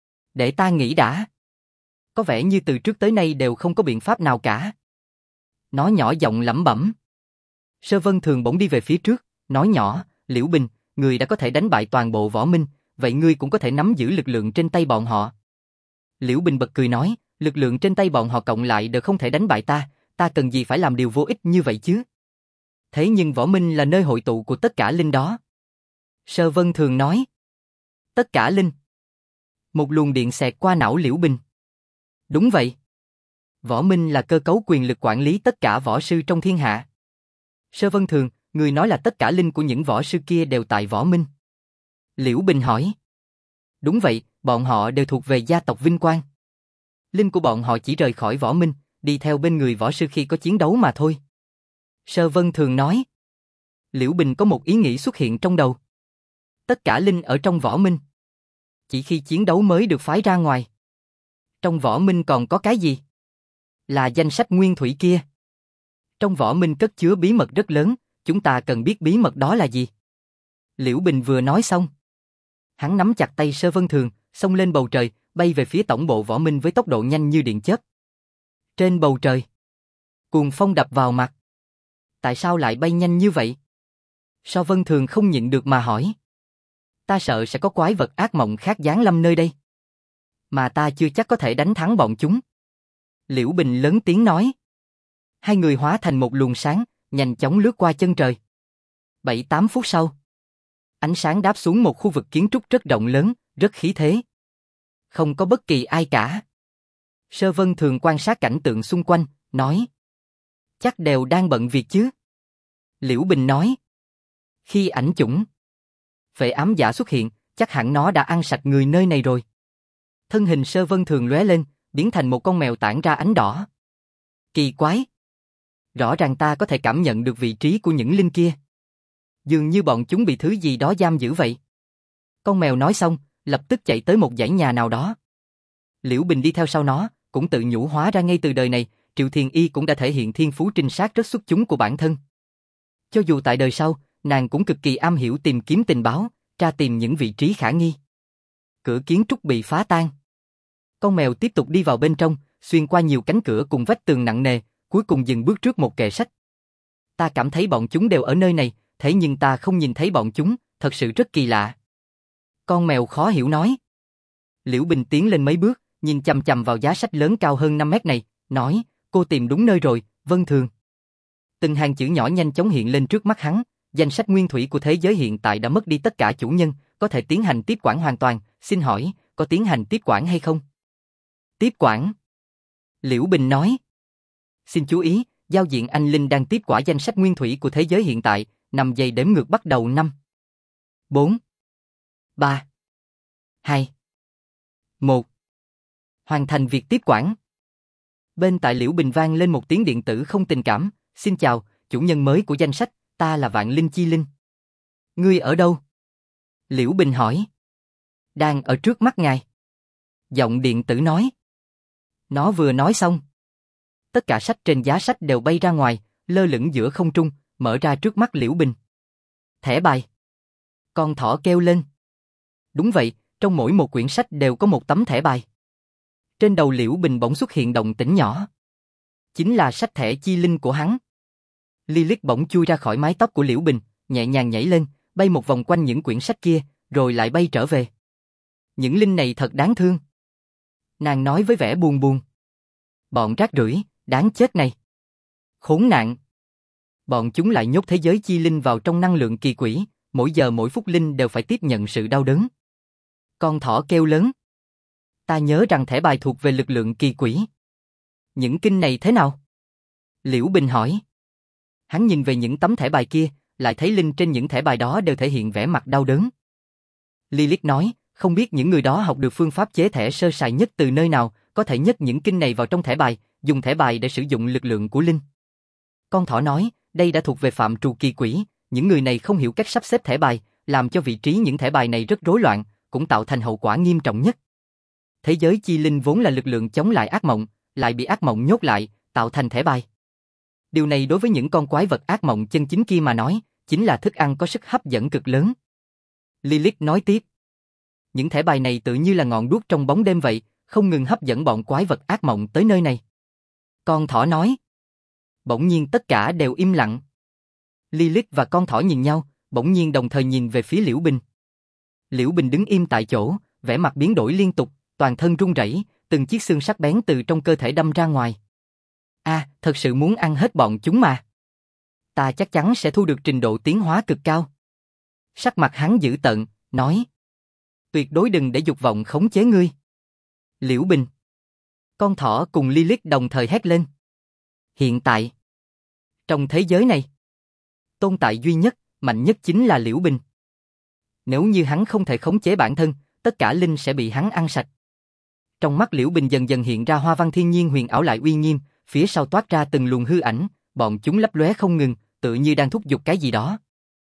Để ta nghĩ đã. Có vẻ như từ trước tới nay đều không có biện pháp nào cả. Nó nhỏ giọng lẩm bẩm. Sơ Vân Thường bỗng đi về phía trước, nói nhỏ, Liễu Bình, ngươi đã có thể đánh bại toàn bộ võ minh, vậy ngươi cũng có thể nắm giữ lực lượng trên tay bọn họ. Liễu Bình bật cười nói, lực lượng trên tay bọn họ cộng lại đều không thể đánh bại ta, ta cần gì phải làm điều vô ích như vậy chứ? Thế nhưng võ minh là nơi hội tụ của tất cả linh đó. Sơ Vân Thường nói. Tất cả linh. Một luồng điện xẹt qua não Liễu Bình. Đúng vậy. Võ minh là cơ cấu quyền lực quản lý tất cả võ sư trong thiên hạ. Sơ Vân Thường, người nói là tất cả linh của những võ sư kia đều tại võ minh. Liễu Bình hỏi. Đúng vậy, bọn họ đều thuộc về gia tộc Vinh Quang. Linh của bọn họ chỉ rời khỏi võ minh, đi theo bên người võ sư khi có chiến đấu mà thôi. Sơ Vân Thường nói. Liễu Bình có một ý nghĩ xuất hiện trong đầu. Tất cả linh ở trong võ minh. Chỉ khi chiến đấu mới được phái ra ngoài. Trong võ minh còn có cái gì? Là danh sách nguyên thủy kia. Trong võ minh cất chứa bí mật rất lớn, chúng ta cần biết bí mật đó là gì. Liễu Bình vừa nói xong. Hắn nắm chặt tay Sơ Vân Thường, xông lên bầu trời, bay về phía tổng bộ võ minh với tốc độ nhanh như điện chớp. Trên bầu trời, cuồng phong đập vào mặt. Tại sao lại bay nhanh như vậy? Sơ Vân Thường không nhịn được mà hỏi. Ta sợ sẽ có quái vật ác mộng khác giáng lâm nơi đây. Mà ta chưa chắc có thể đánh thắng bọn chúng. Liễu Bình lớn tiếng nói. Hai người hóa thành một luồng sáng, nhanh chóng lướt qua chân trời. 7-8 phút sau, ánh sáng đáp xuống một khu vực kiến trúc rất rộng lớn, rất khí thế. Không có bất kỳ ai cả. Sơ Vân Thường quan sát cảnh tượng xung quanh, nói. Chắc đều đang bận việc chứ. Liễu Bình nói. Khi ảnh chủng phệ ám giả xuất hiện, chắc hẳn nó đã ăn sạch người nơi này rồi. Thân hình Sơ Vân Thường lóe lên, biến thành một con mèo tản ra ánh đỏ. Kỳ quái. Rõ ràng ta có thể cảm nhận được vị trí của những linh kia. Dường như bọn chúng bị thứ gì đó giam giữ vậy. Con mèo nói xong, lập tức chạy tới một dãy nhà nào đó. Liễu Bình đi theo sau nó, cũng tự nhủ hóa ra ngay từ đời này, Triệu Thiền Y cũng đã thể hiện thiên phú trinh sát rất xuất chúng của bản thân. Cho dù tại đời sau, nàng cũng cực kỳ am hiểu tìm kiếm tình báo, tra tìm những vị trí khả nghi. Cửa kiến trúc bị phá tan. Con mèo tiếp tục đi vào bên trong, xuyên qua nhiều cánh cửa cùng vách tường nặng nề, cuối cùng dừng bước trước một kệ sách. Ta cảm thấy bọn chúng đều ở nơi này, thế nhưng ta không nhìn thấy bọn chúng, thật sự rất kỳ lạ. Con mèo khó hiểu nói. Liễu Bình tiến lên mấy bước, nhìn chằm chằm vào giá sách lớn cao hơn 5 mét này, nói, cô tìm đúng nơi rồi, Vân Thường. Từng hàng chữ nhỏ nhanh chóng hiện lên trước mắt hắn, danh sách nguyên thủy của thế giới hiện tại đã mất đi tất cả chủ nhân, có thể tiến hành tiếp quản hoàn toàn, xin hỏi, có tiến hành tiếp quản hay không? Tiếp quản. Liễu Bình nói. Xin chú ý, giao diện anh Linh đang tiếp quả danh sách nguyên thủy của thế giới hiện tại, 5 giây đếm ngược bắt đầu 5, 4, 3, 2, 1. Hoàn thành việc tiếp quản. Bên tại Liễu Bình vang lên một tiếng điện tử không tình cảm, xin chào, chủ nhân mới của danh sách, ta là Vạn Linh Chi Linh. Ngươi ở đâu? Liễu Bình hỏi. Đang ở trước mắt ngài. Giọng điện tử nói. Nó vừa nói xong. Tất cả sách trên giá sách đều bay ra ngoài, lơ lửng giữa không trung, mở ra trước mắt Liễu Bình. Thẻ bài. Con thỏ kêu lên. Đúng vậy, trong mỗi một quyển sách đều có một tấm thẻ bài. Trên đầu Liễu Bình bỗng xuất hiện động tĩnh nhỏ. Chính là sách thẻ chi linh của hắn. Lilith bỗng chui ra khỏi mái tóc của Liễu Bình, nhẹ nhàng nhảy lên, bay một vòng quanh những quyển sách kia, rồi lại bay trở về. Những linh này thật đáng thương. Nàng nói với vẻ buồn buồn. Bọn rác rưởi, đáng chết này. Khốn nạn. Bọn chúng lại nhốt thế giới chi linh vào trong năng lượng kỳ quỷ, mỗi giờ mỗi phút linh đều phải tiếp nhận sự đau đớn. Con thỏ kêu lớn. Ta nhớ rằng thẻ bài thuộc về lực lượng kỳ quỷ. Những kinh này thế nào? Liễu Bình hỏi. Hắn nhìn về những tấm thẻ bài kia, lại thấy linh trên những thẻ bài đó đều thể hiện vẻ mặt đau đớn. Lilith nói, không biết những người đó học được phương pháp chế thẻ sơ sài nhất từ nơi nào, có thể nhét những kinh này vào trong thẻ bài, dùng thẻ bài để sử dụng lực lượng của linh. Con thỏ nói, đây đã thuộc về phạm trù kỳ quỷ, những người này không hiểu cách sắp xếp thẻ bài, làm cho vị trí những thẻ bài này rất rối loạn, cũng tạo thành hậu quả nghiêm trọng nhất. Thế giới chi linh vốn là lực lượng chống lại ác mộng, lại bị ác mộng nhốt lại, tạo thành thẻ bài. Điều này đối với những con quái vật ác mộng chân chính kia mà nói, chính là thức ăn có sức hấp dẫn cực lớn. Lilith nói tiếp. Những thẻ bài này tự như là ngọn đuốc trong bóng đêm vậy, không ngừng hấp dẫn bọn quái vật ác mộng tới nơi này. Con thỏ nói. Bỗng nhiên tất cả đều im lặng. Lilith và con thỏ nhìn nhau, bỗng nhiên đồng thời nhìn về phía Liễu Bình. Liễu Bình đứng im tại chỗ, vẻ mặt biến đổi liên tục, toàn thân run rẩy, từng chiếc xương sắc bén từ trong cơ thể đâm ra ngoài. Thật sự muốn ăn hết bọn chúng mà. Ta chắc chắn sẽ thu được trình độ tiến hóa cực cao. Sắc mặt hắn dữ tợn, nói. Tuyệt đối đừng để dục vọng khống chế ngươi. Liễu Bình. Con thỏ cùng Lilith đồng thời hét lên. Hiện tại, trong thế giới này, tồn tại duy nhất, mạnh nhất chính là Liễu Bình. Nếu như hắn không thể khống chế bản thân, tất cả linh sẽ bị hắn ăn sạch. Trong mắt Liễu Bình dần dần hiện ra hoa văn thiên nhiên huyền ảo lại uy nghiêm, phía sau toát ra từng luồng hư ảnh, bọn chúng lấp lóe không ngừng, tự như đang thúc giục cái gì đó.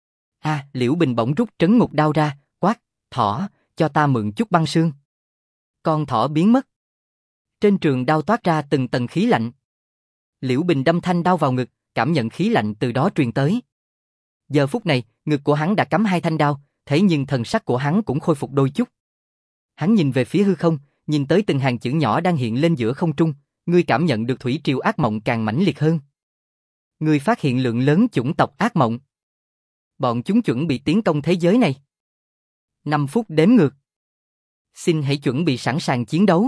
Liễu Bình bỗng rút trấn ngục đao ra, quát, thỏ, cho ta mượn chút băng sương. Con thỏ biến mất. Trên trường đao toát ra từng tầng khí lạnh. Liễu Bình đâm thanh đao vào ngực, cảm nhận khí lạnh từ đó truyền tới. Giờ phút này, ngực của hắn đã cắm 2 thanh đao, thế nhưng thần sắc của hắn cũng khôi phục đôi chút. Hắn nhìn về phía hư không, nhìn tới từng hàng chữ nhỏ đang hiện lên giữa không trung, ngươi cảm nhận được thủy triều ác mộng càng mãnh liệt hơn. Ngươi phát hiện lượng lớn chủng tộc ác mộng. Bọn chúng chuẩn bị tiến công thế giới này. 5 phút đếm ngược. Xin hãy chuẩn bị sẵn sàng chiến đấu.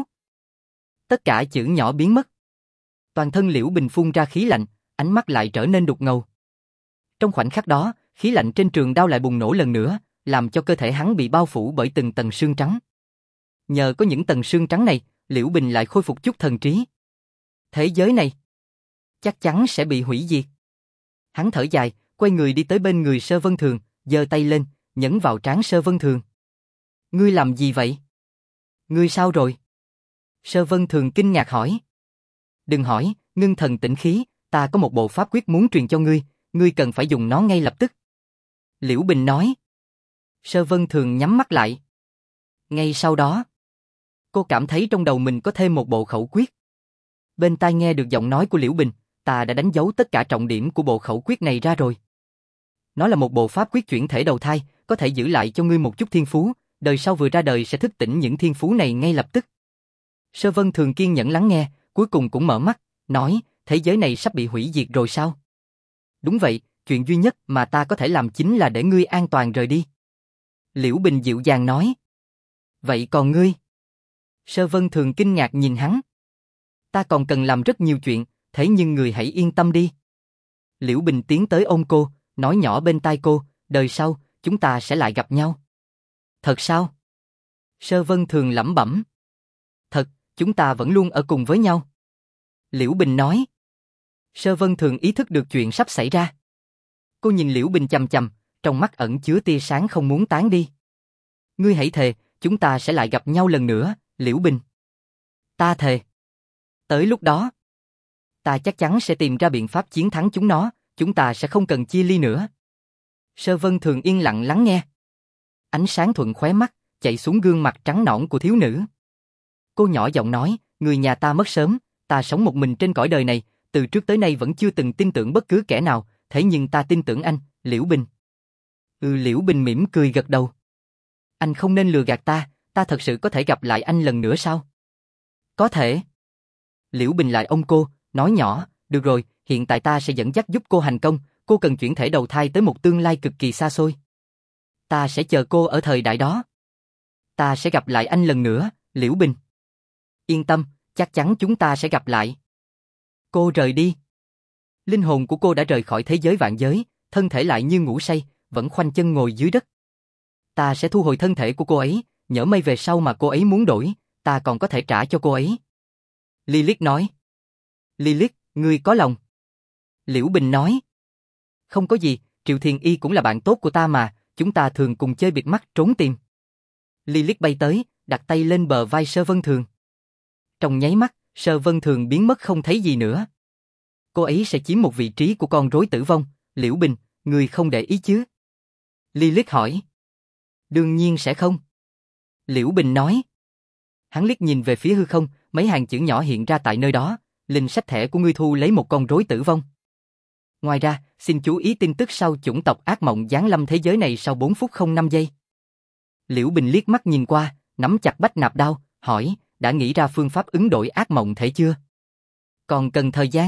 Tất cả chữ nhỏ biến mất. Toàn thân Liễu Bình phun ra khí lạnh, ánh mắt lại trở nên đục ngầu. Trong khoảnh khắc đó, khí lạnh trên trường đao lại bùng nổ lần nữa, làm cho cơ thể hắn bị bao phủ bởi từng tầng sương trắng. Nhờ có những tầng sương trắng này, Liễu Bình lại khôi phục chút thần trí. Thế giới này chắc chắn sẽ bị hủy diệt. Hắn thở dài, quay người đi tới bên người Sơ Vân Thường, giơ tay lên, nhấn vào trán Sơ Vân Thường. Ngươi làm gì vậy? Ngươi sao rồi? Sơ Vân Thường kinh ngạc hỏi. Đừng hỏi, ngưng thần tĩnh khí, ta có một bộ pháp quyết muốn truyền cho ngươi, ngươi cần phải dùng nó ngay lập tức. Liễu Bình nói. Sơ Vân Thường nhắm mắt lại. Ngay sau đó, cô cảm thấy trong đầu mình có thêm một bộ khẩu quyết. Bên tai nghe được giọng nói của Liễu Bình, ta đã đánh dấu tất cả trọng điểm của bộ khẩu quyết này ra rồi. Nó là một bộ pháp quyết chuyển thể đầu thai, có thể giữ lại cho ngươi một chút thiên phú, đời sau vừa ra đời sẽ thức tỉnh những thiên phú này ngay lập tức. Sơ Vân Thường kiên nhẫn lắng nghe, cuối cùng cũng mở mắt, nói, thế giới này sắp bị hủy diệt rồi sao? Đúng vậy, chuyện duy nhất mà ta có thể làm chính là để ngươi an toàn rời đi. Liễu Bình dịu dàng nói. Vậy còn ngươi? Sơ Vân Thường kinh ngạc nhìn hắn. Ta còn cần làm rất nhiều chuyện, thế nhưng người hãy yên tâm đi. Liễu Bình tiến tới ôm cô, nói nhỏ bên tai cô, đời sau, chúng ta sẽ lại gặp nhau. Thật sao? Sơ Vân Thường lẩm bẩm. Thật, chúng ta vẫn luôn ở cùng với nhau. Liễu Bình nói. Sơ Vân Thường ý thức được chuyện sắp xảy ra. Cô nhìn Liễu Bình chằm chằm, trong mắt ẩn chứa tia sáng không muốn tán đi. Ngươi hãy thề, chúng ta sẽ lại gặp nhau lần nữa, Liễu Bình. Ta thề. Tới lúc đó, ta chắc chắn sẽ tìm ra biện pháp chiến thắng chúng nó, chúng ta sẽ không cần chia ly nữa. Sơ Vân Thường yên lặng lắng nghe. Ánh sáng thuận khóe mắt, chạy xuống gương mặt trắng nõn của thiếu nữ. Cô nhỏ giọng nói, người nhà ta mất sớm, ta sống một mình trên cõi đời này, từ trước tới nay vẫn chưa từng tin tưởng bất cứ kẻ nào, thế nhưng ta tin tưởng anh, Liễu Bình. Liễu Bình mỉm cười gật đầu. Anh không nên lừa gạt ta thật sự có thể gặp lại anh lần nữa sao? Có thể. Liễu Bình lại ôm cô, nói nhỏ, được rồi, hiện tại ta sẽ dẫn dắt giúp cô thành công, cô cần chuyển thể đầu thai tới một tương lai cực kỳ xa xôi. Ta sẽ chờ cô ở thời đại đó. Ta sẽ gặp lại anh lần nữa, Liễu Bình. Yên tâm, chắc chắn chúng ta sẽ gặp lại. Cô rời đi. Linh hồn của cô đã rời khỏi thế giới vạn giới, thân thể lại như ngủ say, vẫn khoanh chân ngồi dưới đất. Ta sẽ thu hồi thân thể của cô ấy, nhỡ may về sau mà cô ấy muốn đổi, ta còn có thể trả cho cô ấy. Lilith nói. Lilith, ngươi có lòng. Liễu Bình nói. Không có gì, Triệu Thiền Y cũng là bạn tốt của ta mà, chúng ta thường cùng chơi bịt mắt trốn tìm. Lilith bay tới, đặt tay lên bờ vai Sơ Vân Thường. Trong nháy mắt, Sơ Vân Thường biến mất không thấy gì nữa. Cô ấy sẽ chiếm một vị trí của con rối tử vong, Liễu Bình, ngươi không để ý chứ? Lilith hỏi. Đương nhiên sẽ không. Liễu Bình nói. Hắn liếc nhìn về phía hư không, mấy hàng chữ nhỏ hiện ra tại nơi đó, linh sách thẻ của ngươi thu lấy một con rối tử vong. Ngoài ra, xin chú ý tin tức sau chủng tộc ác mộng giáng lâm thế giới này sau 4 phút 05 giây. Liễu Bình liếc mắt nhìn qua, nắm chặt bách nạp đao, hỏi, đã nghĩ ra phương pháp ứng đổi ác mộng thể chưa? Còn cần thời gian.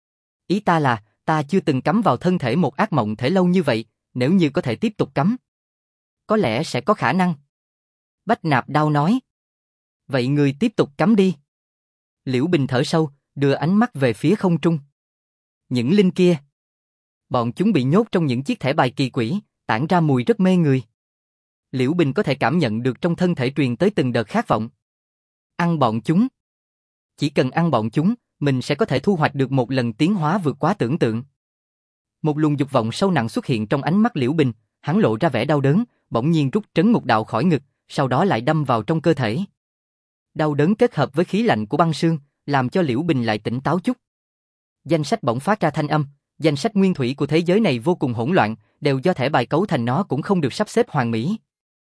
Ý ta là, ta chưa từng cắm vào thân thể một ác mộng thể lâu như vậy, nếu như có thể tiếp tục cắm, có lẽ sẽ có khả năng. Bách nạp đao nói. Vậy người tiếp tục cắm đi. Liễu Bình thở sâu, đưa ánh mắt về phía không trung. Những linh kia. Bọn chúng bị nhốt trong những chiếc thẻ bài kỳ quỷ, tản ra mùi rất mê người. Liễu Bình có thể cảm nhận được trong thân thể truyền tới từng đợt khát vọng. Ăn bọn chúng. Chỉ cần ăn bọn chúng, mình sẽ có thể thu hoạch được một lần tiến hóa vượt quá tưởng tượng. Một luồng dục vọng sâu nặng xuất hiện trong ánh mắt Liễu Bình, hắn lộ ra vẻ đau đớn, bỗng nhiên rút trấn ngục đạo khỏi ngực, sau đó lại đâm vào trong cơ thể. Đau đớn kết hợp với khí lạnh của băng sương, làm cho Liễu Bình lại tỉnh táo chút. Danh sách bỗng phát ra thanh âm, danh sách nguyên thủy của thế giới này vô cùng hỗn loạn, đều do thẻ bài cấu thành, nó cũng không được sắp xếp hoàn mỹ.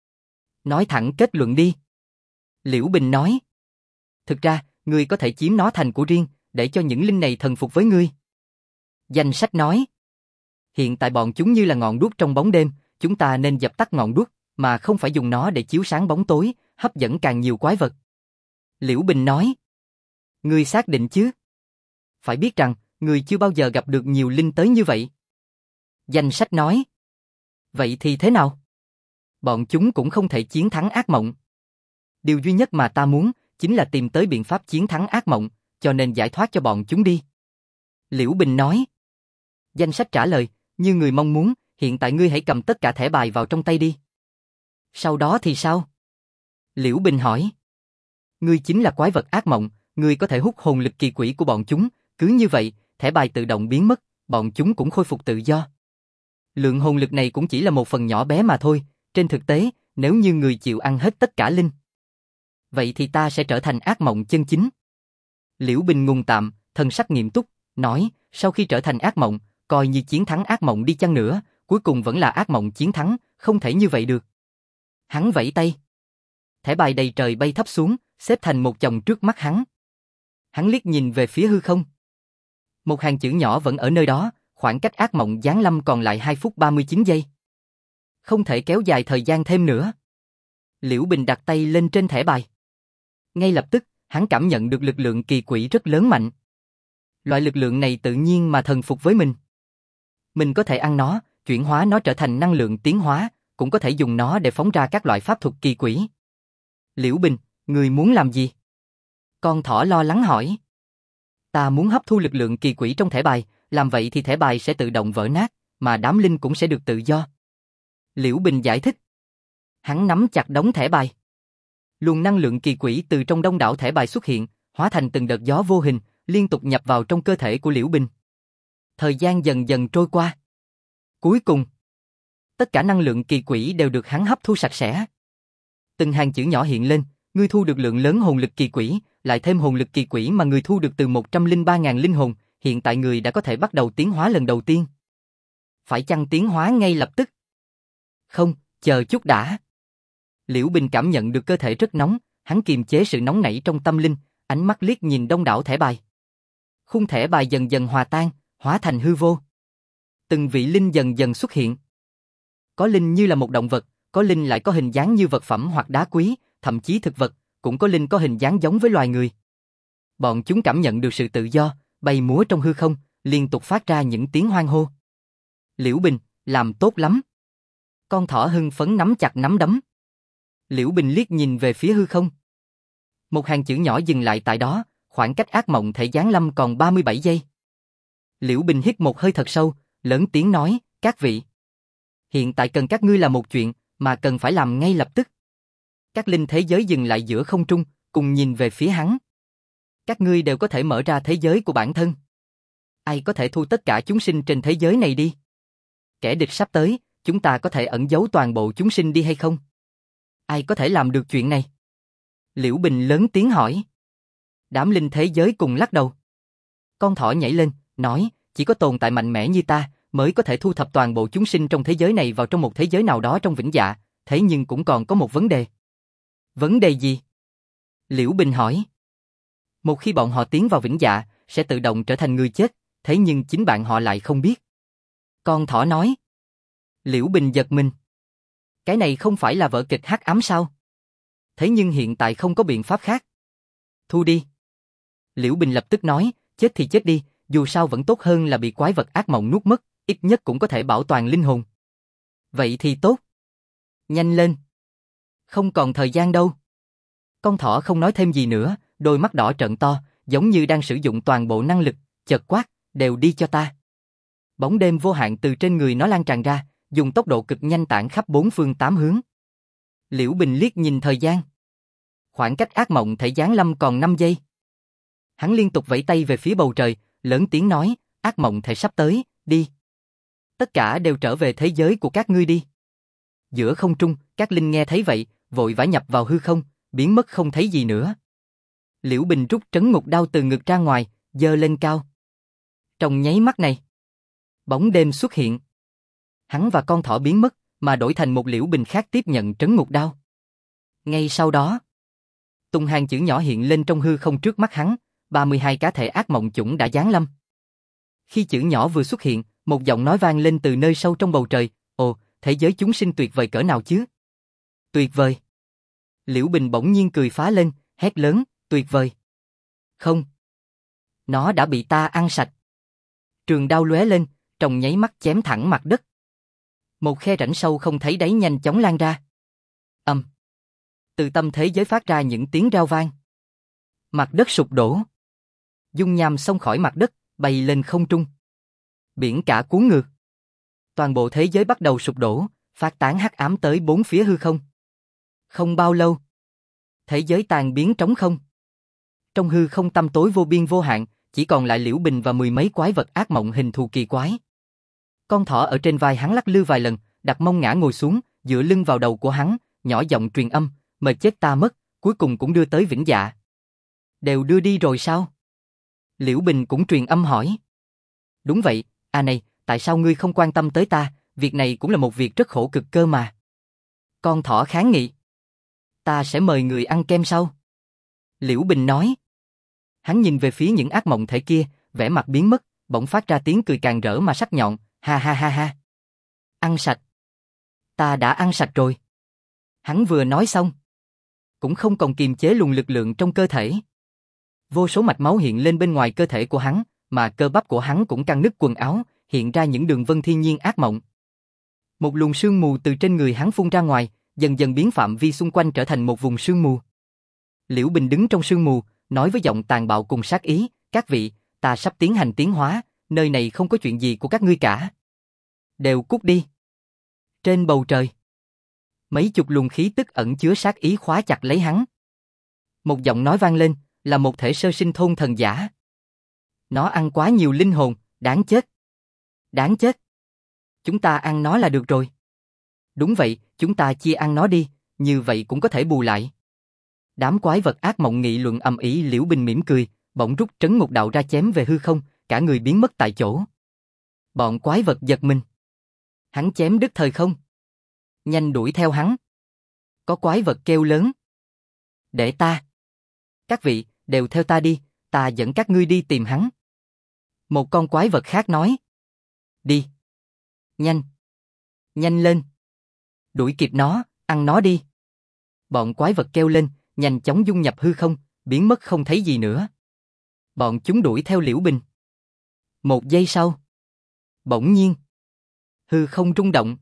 Nói thẳng kết luận đi. Liễu Bình nói. Thực ra, ngươi có thể chiếm nó thành của riêng, để cho những linh này thần phục với ngươi. Danh sách nói. Hiện tại bọn chúng như là ngọn đuốc trong bóng đêm, chúng ta nên dập tắt ngọn đuốc, mà không phải dùng nó để chiếu sáng bóng tối, hấp dẫn càng nhiều quái vật. Liễu Bình nói. Ngươi xác định chứ? Phải biết rằng, ngươi chưa bao giờ gặp được nhiều linh tới như vậy. Danh sách nói. Vậy thì thế nào? Bọn chúng cũng không thể chiến thắng ác mộng. Điều duy nhất mà ta muốn, chính là tìm tới biện pháp chiến thắng ác mộng, cho nên giải thoát cho bọn chúng đi. Liễu Bình nói. Danh sách trả lời, như người mong muốn, hiện tại ngươi hãy cầm tất cả thẻ bài vào trong tay đi. Sau đó thì sao? Liễu Bình hỏi. Ngươi chính là quái vật ác mộng, ngươi có thể hút hồn lực kỳ quỷ của bọn chúng, cứ như vậy, thẻ bài tự động biến mất, bọn chúng cũng khôi phục tự do. Lượng hồn lực này cũng chỉ là một phần nhỏ bé mà thôi, trên thực tế, nếu như người chịu ăn hết tất cả linh, vậy thì ta sẽ trở thành ác mộng chân chính. Liễu Bình ngùng tạm, thần sắc nghiêm túc, nói, sau khi trở thành ác mộng, coi như chiến thắng ác mộng đi chăng nữa, cuối cùng vẫn là ác mộng chiến thắng, không thể như vậy được. Hắn vẫy tay. Thẻ bài đầy trời bay thấp xuống, xếp thành một chồng trước mắt hắn. Hắn liếc nhìn về phía hư không. Một hàng chữ nhỏ vẫn ở nơi đó, khoảng cách ác mộng giáng lâm còn lại 2 phút 39 giây. Không thể kéo dài thời gian thêm nữa. Liễu Bình đặt tay lên trên thẻ bài. Ngay lập tức, hắn cảm nhận được lực lượng kỳ quỷ rất lớn mạnh. Loại lực lượng này tự nhiên mà thần phục với mình. Mình có thể ăn nó, chuyển hóa nó trở thành năng lượng tiến hóa, cũng có thể dùng nó để phóng ra các loại pháp thuật kỳ quỷ. Liễu Bình, người muốn làm gì? Con thỏ lo lắng hỏi. Ta muốn hấp thu lực lượng kỳ quỷ trong thẻ bài, làm vậy thì thẻ bài sẽ tự động vỡ nát, mà đám linh cũng sẽ được tự do. Liễu Bình giải thích. Hắn nắm chặt đống thẻ bài. Luồng năng lượng kỳ quỷ từ trong đông đảo thẻ bài xuất hiện, hóa thành từng đợt gió vô hình, liên tục nhập vào trong cơ thể của Liễu Bình. Thời gian dần dần trôi qua. Cuối cùng, tất cả năng lượng kỳ quỷ đều được hắn hấp thu sạch sẽ. Từng hàng chữ nhỏ hiện lên, ngươi thu được lượng lớn hồn lực kỳ quỷ, lại thêm hồn lực kỳ quỷ mà người thu được từ 103.000 linh hồn, hiện tại người đã có thể bắt đầu tiến hóa lần đầu tiên. Phải chăng tiến hóa ngay lập tức? Không, chờ chút đã. Liễu Bình cảm nhận được cơ thể rất nóng, hắn kiềm chế sự nóng nảy trong tâm linh, ánh mắt liếc nhìn đông đảo thẻ bài. Khung thẻ bài dần dần hòa tan, hóa thành hư vô. Từng vị linh dần dần xuất hiện. Có linh như là một động vật, có linh lại có hình dáng như vật phẩm hoặc đá quý, thậm chí thực vật, cũng có linh có hình dáng giống với loài người. Bọn chúng cảm nhận được sự tự do, bay múa trong hư không, liên tục phát ra những tiếng hoan hô. Liễu Bình, làm tốt lắm. Con thỏ hưng phấn nắm chặt nắm đấm. Liễu Bình liếc nhìn về phía hư không. Một hàng chữ nhỏ dừng lại tại đó, khoảng cách ác mộng thể giáng lâm còn 37 giây. Liễu Bình hít một hơi thật sâu, lớn tiếng nói, các vị. Hiện tại cần các ngươi làm một chuyện, mà cần phải làm ngay lập tức. Các linh thế giới dừng lại giữa không trung, cùng nhìn về phía hắn. Các ngươi đều có thể mở ra thế giới của bản thân. Ai có thể thu tất cả chúng sinh trên thế giới này đi? Kẻ địch sắp tới, chúng ta có thể ẩn giấu toàn bộ chúng sinh đi hay không? Ai có thể làm được chuyện này? Liễu Bình lớn tiếng hỏi. Đám linh thế giới cùng lắc đầu. Con thỏ nhảy lên, nói, chỉ có tồn tại mạnh mẽ như ta, mới có thể thu thập toàn bộ chúng sinh trong thế giới này vào trong một thế giới nào đó trong vĩnh dạ, thế nhưng cũng còn có một vấn đề. Vấn đề gì? Liễu Bình hỏi. Một khi bọn họ tiến vào vĩnh dạ, sẽ tự động trở thành người chết, thế nhưng chính bạn họ lại không biết. Con thỏ nói. Liễu Bình giật mình. Cái này không phải là vở kịch hắc ám sao? Thế nhưng hiện tại không có biện pháp khác. Thu đi. Liễu Bình lập tức nói, chết thì chết đi, dù sao vẫn tốt hơn là bị quái vật ác mộng nuốt mất, ít nhất cũng có thể bảo toàn linh hồn. Vậy thì tốt. Nhanh lên. Không còn thời gian đâu. Con thỏ không nói thêm gì nữa, đôi mắt đỏ trợn to, giống như đang sử dụng toàn bộ năng lực, chợt quát, đều đi cho ta. Bóng đêm vô hạn từ trên người nó lan tràn ra, dùng tốc độ cực nhanh tản khắp bốn phương tám hướng. Liễu Bình liếc nhìn thời gian. Khoảng cách ác mộng thể giáng lâm còn 5 giây. Hắn liên tục vẫy tay về phía bầu trời, lớn tiếng nói, ác mộng thể sắp tới, đi. Tất cả đều trở về thế giới của các ngươi đi. Giữa không trung, các linh nghe thấy vậy, vội vã nhập vào hư không, biến mất không thấy gì nữa. Liễu Bình rút trấn ngục đao từ ngực ra ngoài, giơ lên cao. Trong nháy mắt này, bóng đêm xuất hiện. Hắn và con thỏ biến mất, mà đổi thành một Liễu Bình khác tiếp nhận trấn ngục đao. Ngay sau đó, từng hàng chữ nhỏ hiện lên trong hư không trước mắt hắn, 32 cá thể ác mộng chủng đã giáng lâm. Khi chữ nhỏ vừa xuất hiện, một giọng nói vang lên từ nơi sâu trong bầu trời, ồ, thế giới chúng sinh tuyệt vời cỡ nào chứ? Tuyệt vời. Liễu Bình bỗng nhiên cười phá lên, hét lớn, tuyệt vời. Không. Nó đã bị ta ăn sạch. Trường đao lóe lên, trong nháy mắt chém thẳng mặt đất. Một khe rãnh sâu không thấy đáy nhanh chóng lan ra. Từ tâm thế giới phát ra những tiếng rao vang. Mặt đất sụp đổ. Dung nham xông khỏi mặt đất, bay lên không trung. Biển cả cuốn ngược. Toàn bộ thế giới bắt đầu sụp đổ, phát tán hắc ám tới bốn phía hư không. Không bao lâu, thế giới tan biến trống không. Trong hư không tăm tối vô biên vô hạn, chỉ còn lại Liễu Bình và mười mấy quái vật ác mộng hình thù kỳ quái. Con thỏ ở trên vai hắn lắc lư vài lần, đặt mông ngã ngồi xuống, dựa lưng vào đầu của hắn, nhỏ giọng truyền âm, mệt chết ta mất, cuối cùng cũng đưa tới vĩnh dạ. Đều đưa đi rồi sao? Liễu Bình cũng truyền âm hỏi. Đúng vậy, à này, tại sao ngươi không quan tâm tới ta, việc này cũng là một việc rất khổ cực cơ mà. Con thỏ kháng nghị. Ta sẽ mời người ăn kem sau. Liễu Bình nói. Hắn nhìn về phía những ác mộng thể kia, vẻ mặt biến mất, bỗng phát ra tiếng cười càng rỡ mà sắc nhọn, ha ha ha ha. Ăn sạch. Ta đã ăn sạch rồi. Hắn vừa nói xong, cũng không còn kiềm chế luồng lực lượng trong cơ thể. Vô số mạch máu hiện lên bên ngoài cơ thể của hắn, mà cơ bắp của hắn cũng căng nứt quần áo, hiện ra những đường vân thiên nhiên ác mộng. Một luồng sương mù từ trên người hắn phun ra ngoài, dần dần biến phạm vi xung quanh trở thành một vùng sương mù. Liễu Bình đứng trong sương mù, nói với giọng tàn bạo cùng sát ý, các vị, ta sắp tiến hành tiến hóa, nơi này không có chuyện gì của các ngươi cả. Đều cút đi. Trên bầu trời, mấy chục luồng khí tức ẩn chứa sát ý khóa chặt lấy hắn. Một giọng nói vang lên, là một thể sơ sinh thôn thần giả. Nó ăn quá nhiều linh hồn, đáng chết. Đáng chết. Chúng ta ăn nó là được rồi. Đúng vậy, chúng ta chia ăn nó đi, như vậy cũng có thể bù lại. Đám quái vật ác mộng nghị luận ầm ĩ. Liễu Bình mỉm cười, bỗng rút trấn ngục đạo ra chém về hư không, cả người biến mất tại chỗ. Bọn quái vật giật mình. Hắn chém đứt thời không. Nhanh đuổi theo hắn. Có quái vật kêu lớn. Để ta. Các vị, đều theo ta đi, ta dẫn các ngươi đi tìm hắn. Một con quái vật khác nói. Đi. Nhanh. Nhanh lên. Đuổi kịp nó, ăn nó đi. Bọn quái vật kêu lên, nhanh chóng dung nhập hư không, biến mất không thấy gì nữa. Bọn chúng đuổi theo Liễu Bình. Một giây sau. Bỗng nhiên. Hư không rung động.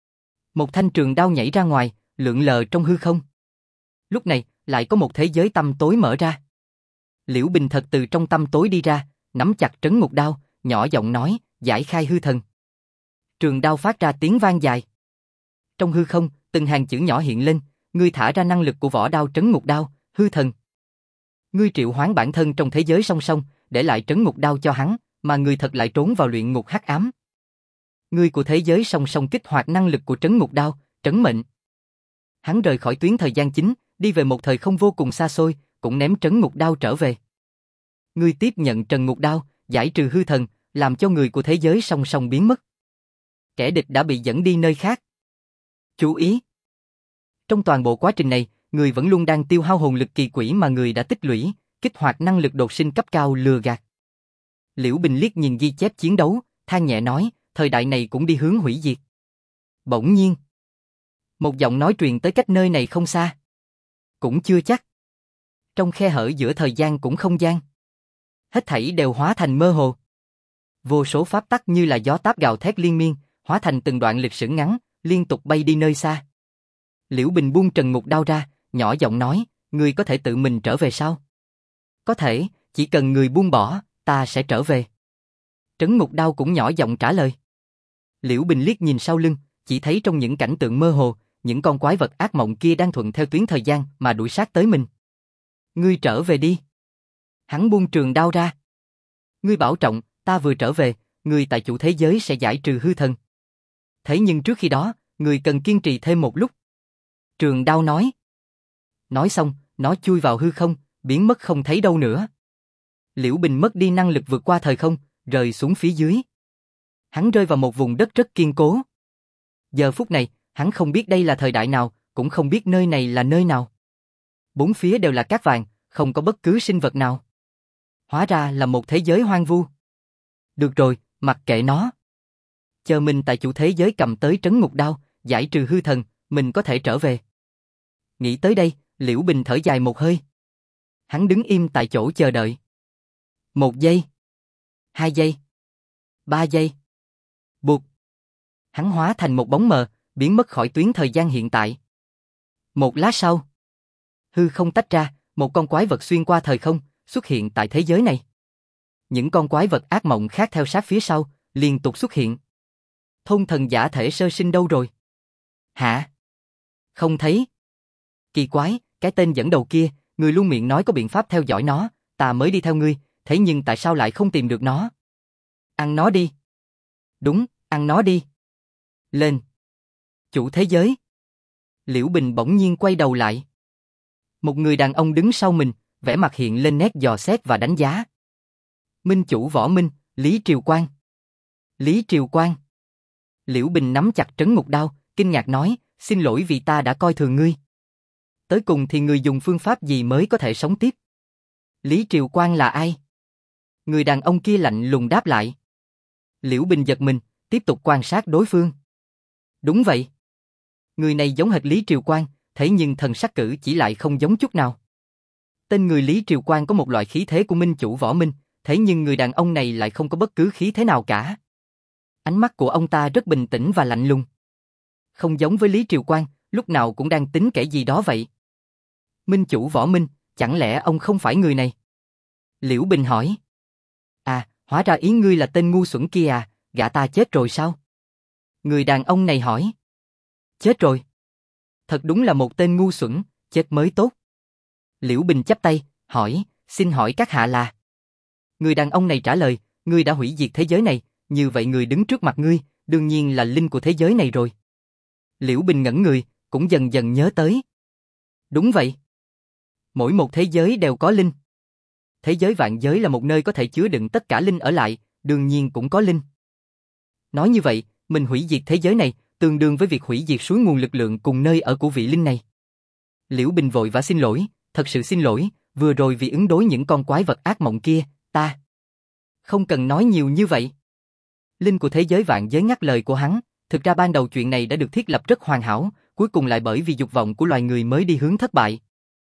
Một thanh trường đao nhảy ra ngoài, lượn lờ trong hư không. Lúc này, lại có một thế giới tăm tối mở ra. Liễu Bình thật từ trong tăm tối đi ra, nắm chặt trấn ngục đao, nhỏ giọng nói, giải khai hư thần. Trường đao phát ra tiếng vang dài. Trong hư không, từng hàng chữ nhỏ hiện lên, ngươi thả ra năng lực của vỏ đao trấn ngục đao, hư thần. Ngươi triệu hoán bản thân trong thế giới song song, để lại trấn ngục đao cho hắn, mà ngươi thật lại trốn vào luyện ngục hắc ám. Ngươi của thế giới song song kích hoạt năng lực của trấn ngục đao, trấn mệnh. Hắn rời khỏi tuyến thời gian chính, đi về một thời không vô cùng xa xôi, cũng ném trấn ngục đao trở về. Ngươi tiếp nhận trần ngục đao, giải trừ hư thần, làm cho người của thế giới song song biến mất. Kẻ địch đã bị dẫn đi nơi khác. Chú ý! Trong toàn bộ quá trình này, người vẫn luôn đang tiêu hao hồn lực kỳ quỷ mà người đã tích lũy, kích hoạt năng lực đột sinh cấp cao lừa gạt. Liễu Bình liếc nhìn ghi chép chiến đấu, than nhẹ nói, thời đại này cũng đi hướng hủy diệt. Bỗng nhiên, một giọng nói truyền tới cách nơi này không xa. Cũng chưa chắc. Trong khe hở giữa thời gian cũng không gian. Hết thảy đều hóa thành mơ hồ. Vô số pháp tắc như là gió táp gào thét liên miên, hóa thành từng đoạn lịch sử ngắn, liên tục bay đi nơi xa. Liễu Bình buông trần ngục đao ra, nhỏ giọng nói, ngươi có thể tự mình trở về sao? Có thể, chỉ cần người buông bỏ, ta sẽ trở về. Trấn ngục đao cũng nhỏ giọng trả lời. Liễu Bình liếc nhìn sau lưng, chỉ thấy trong những cảnh tượng mơ hồ, những con quái vật ác mộng kia đang thuận theo tuyến thời gian mà đuổi sát tới mình. Ngươi trở về đi. Hắn buông trường đao ra. Ngươi bảo trọng, ta vừa trở về, ngươi tại chủ thế giới sẽ giải trừ hư thần. Thế nhưng trước khi đó, ngươi cần kiên trì thêm một lúc. Trường đao nói. Nói xong, nó chui vào hư không, biến mất không thấy đâu nữa. Liễu Bình mất đi năng lực vượt qua thời không, rơi xuống phía dưới. Hắn rơi vào một vùng đất rất kiên cố. Giờ phút này, hắn không biết đây là thời đại nào, cũng không biết nơi này là nơi nào. Bốn phía đều là cát vàng, không có bất cứ sinh vật nào. Hóa ra là một thế giới hoang vu. Được rồi, mặc kệ nó. Chờ mình tại chủ thế giới cầm tới trấn ngục đao, giải trừ hư thần, mình có thể trở về. Nghĩ tới đây, Liễu Bình thở dài một hơi. Hắn đứng im tại chỗ chờ đợi. 1 giây. 2 giây. 3 giây. Bụt. Hắn hóa thành một bóng mờ, biến mất khỏi tuyến thời gian hiện tại. Một lát sau, hư không tách ra, một con quái vật xuyên qua thời không, xuất hiện tại thế giới này. Những con quái vật ác mộng khác theo sát phía sau, liên tục xuất hiện. Thôn thần giả thể sơ sinh đâu rồi? Hả? Không thấy. Kỳ quái, cái tên dẫn đầu kia, người luôn miệng nói có biện pháp theo dõi nó, ta mới đi theo ngươi, thế nhưng tại sao lại không tìm được nó? Ăn nó đi. Đúng, ăn nó đi. Lên. Chủ thế giới. Liễu Bình bỗng nhiên quay đầu lại. Một người đàn ông đứng sau mình, vẻ mặt hiện lên nét dò xét và đánh giá. Minh chủ Võ Minh, Lý Triều Quang. Lý Triều Quang. Liễu Bình nắm chặt trấn ngục đao, kinh ngạc nói, xin lỗi vì ta đã coi thường ngươi. Tới cùng thì người dùng phương pháp gì mới có thể sống tiếp? Lý Triều Quang là ai? Người đàn ông kia lạnh lùng đáp lại. Liễu Bình giật mình, tiếp tục quan sát đối phương. Đúng vậy. Người này giống hệt Lý Triều Quang, thế nhưng thần sắc cử chỉ lại không giống chút nào. Tên người Lý Triều Quang có một loại khí thế của Minh chủ Võ Minh, thế nhưng người đàn ông này lại không có bất cứ khí thế nào cả. Ánh mắt của ông ta rất bình tĩnh và lạnh lùng. Không giống với Lý Triều Quang, lúc nào cũng đang tính kẻ gì đó vậy. Minh chủ Võ Minh, chẳng lẽ ông không phải người này? Liễu Bình hỏi. À, hóa ra ý ngươi là tên ngu xuẩn kia à, gã ta chết rồi sao? Người đàn ông này hỏi. Chết rồi. Thật đúng là một tên ngu xuẩn, chết mới tốt. Liễu Bình chắp tay, hỏi, xin hỏi các hạ là... Người đàn ông này trả lời, ngươi đã hủy diệt thế giới này, như vậy người đứng trước mặt ngươi, đương nhiên là linh của thế giới này rồi. Liễu Bình ngẩn người, cũng dần dần nhớ tới. Đúng vậy. Mỗi một thế giới đều có linh. Thế giới vạn giới là một nơi có thể chứa đựng tất cả linh ở lại, đương nhiên cũng có linh. Nói như vậy, mình hủy diệt thế giới này, tương đương với việc hủy diệt suối nguồn lực lượng cùng nơi ở của vị linh này. Liễu Bình vội vã xin lỗi, thật sự xin lỗi, vừa rồi vì ứng đối những con quái vật ác mộng kia, ta... Không cần nói nhiều như vậy. Linh của thế giới vạn giới ngắt lời của hắn, thực ra ban đầu chuyện này đã được thiết lập rất hoàn hảo, cuối cùng lại bởi vì dục vọng của loài người mới đi hướng thất bại.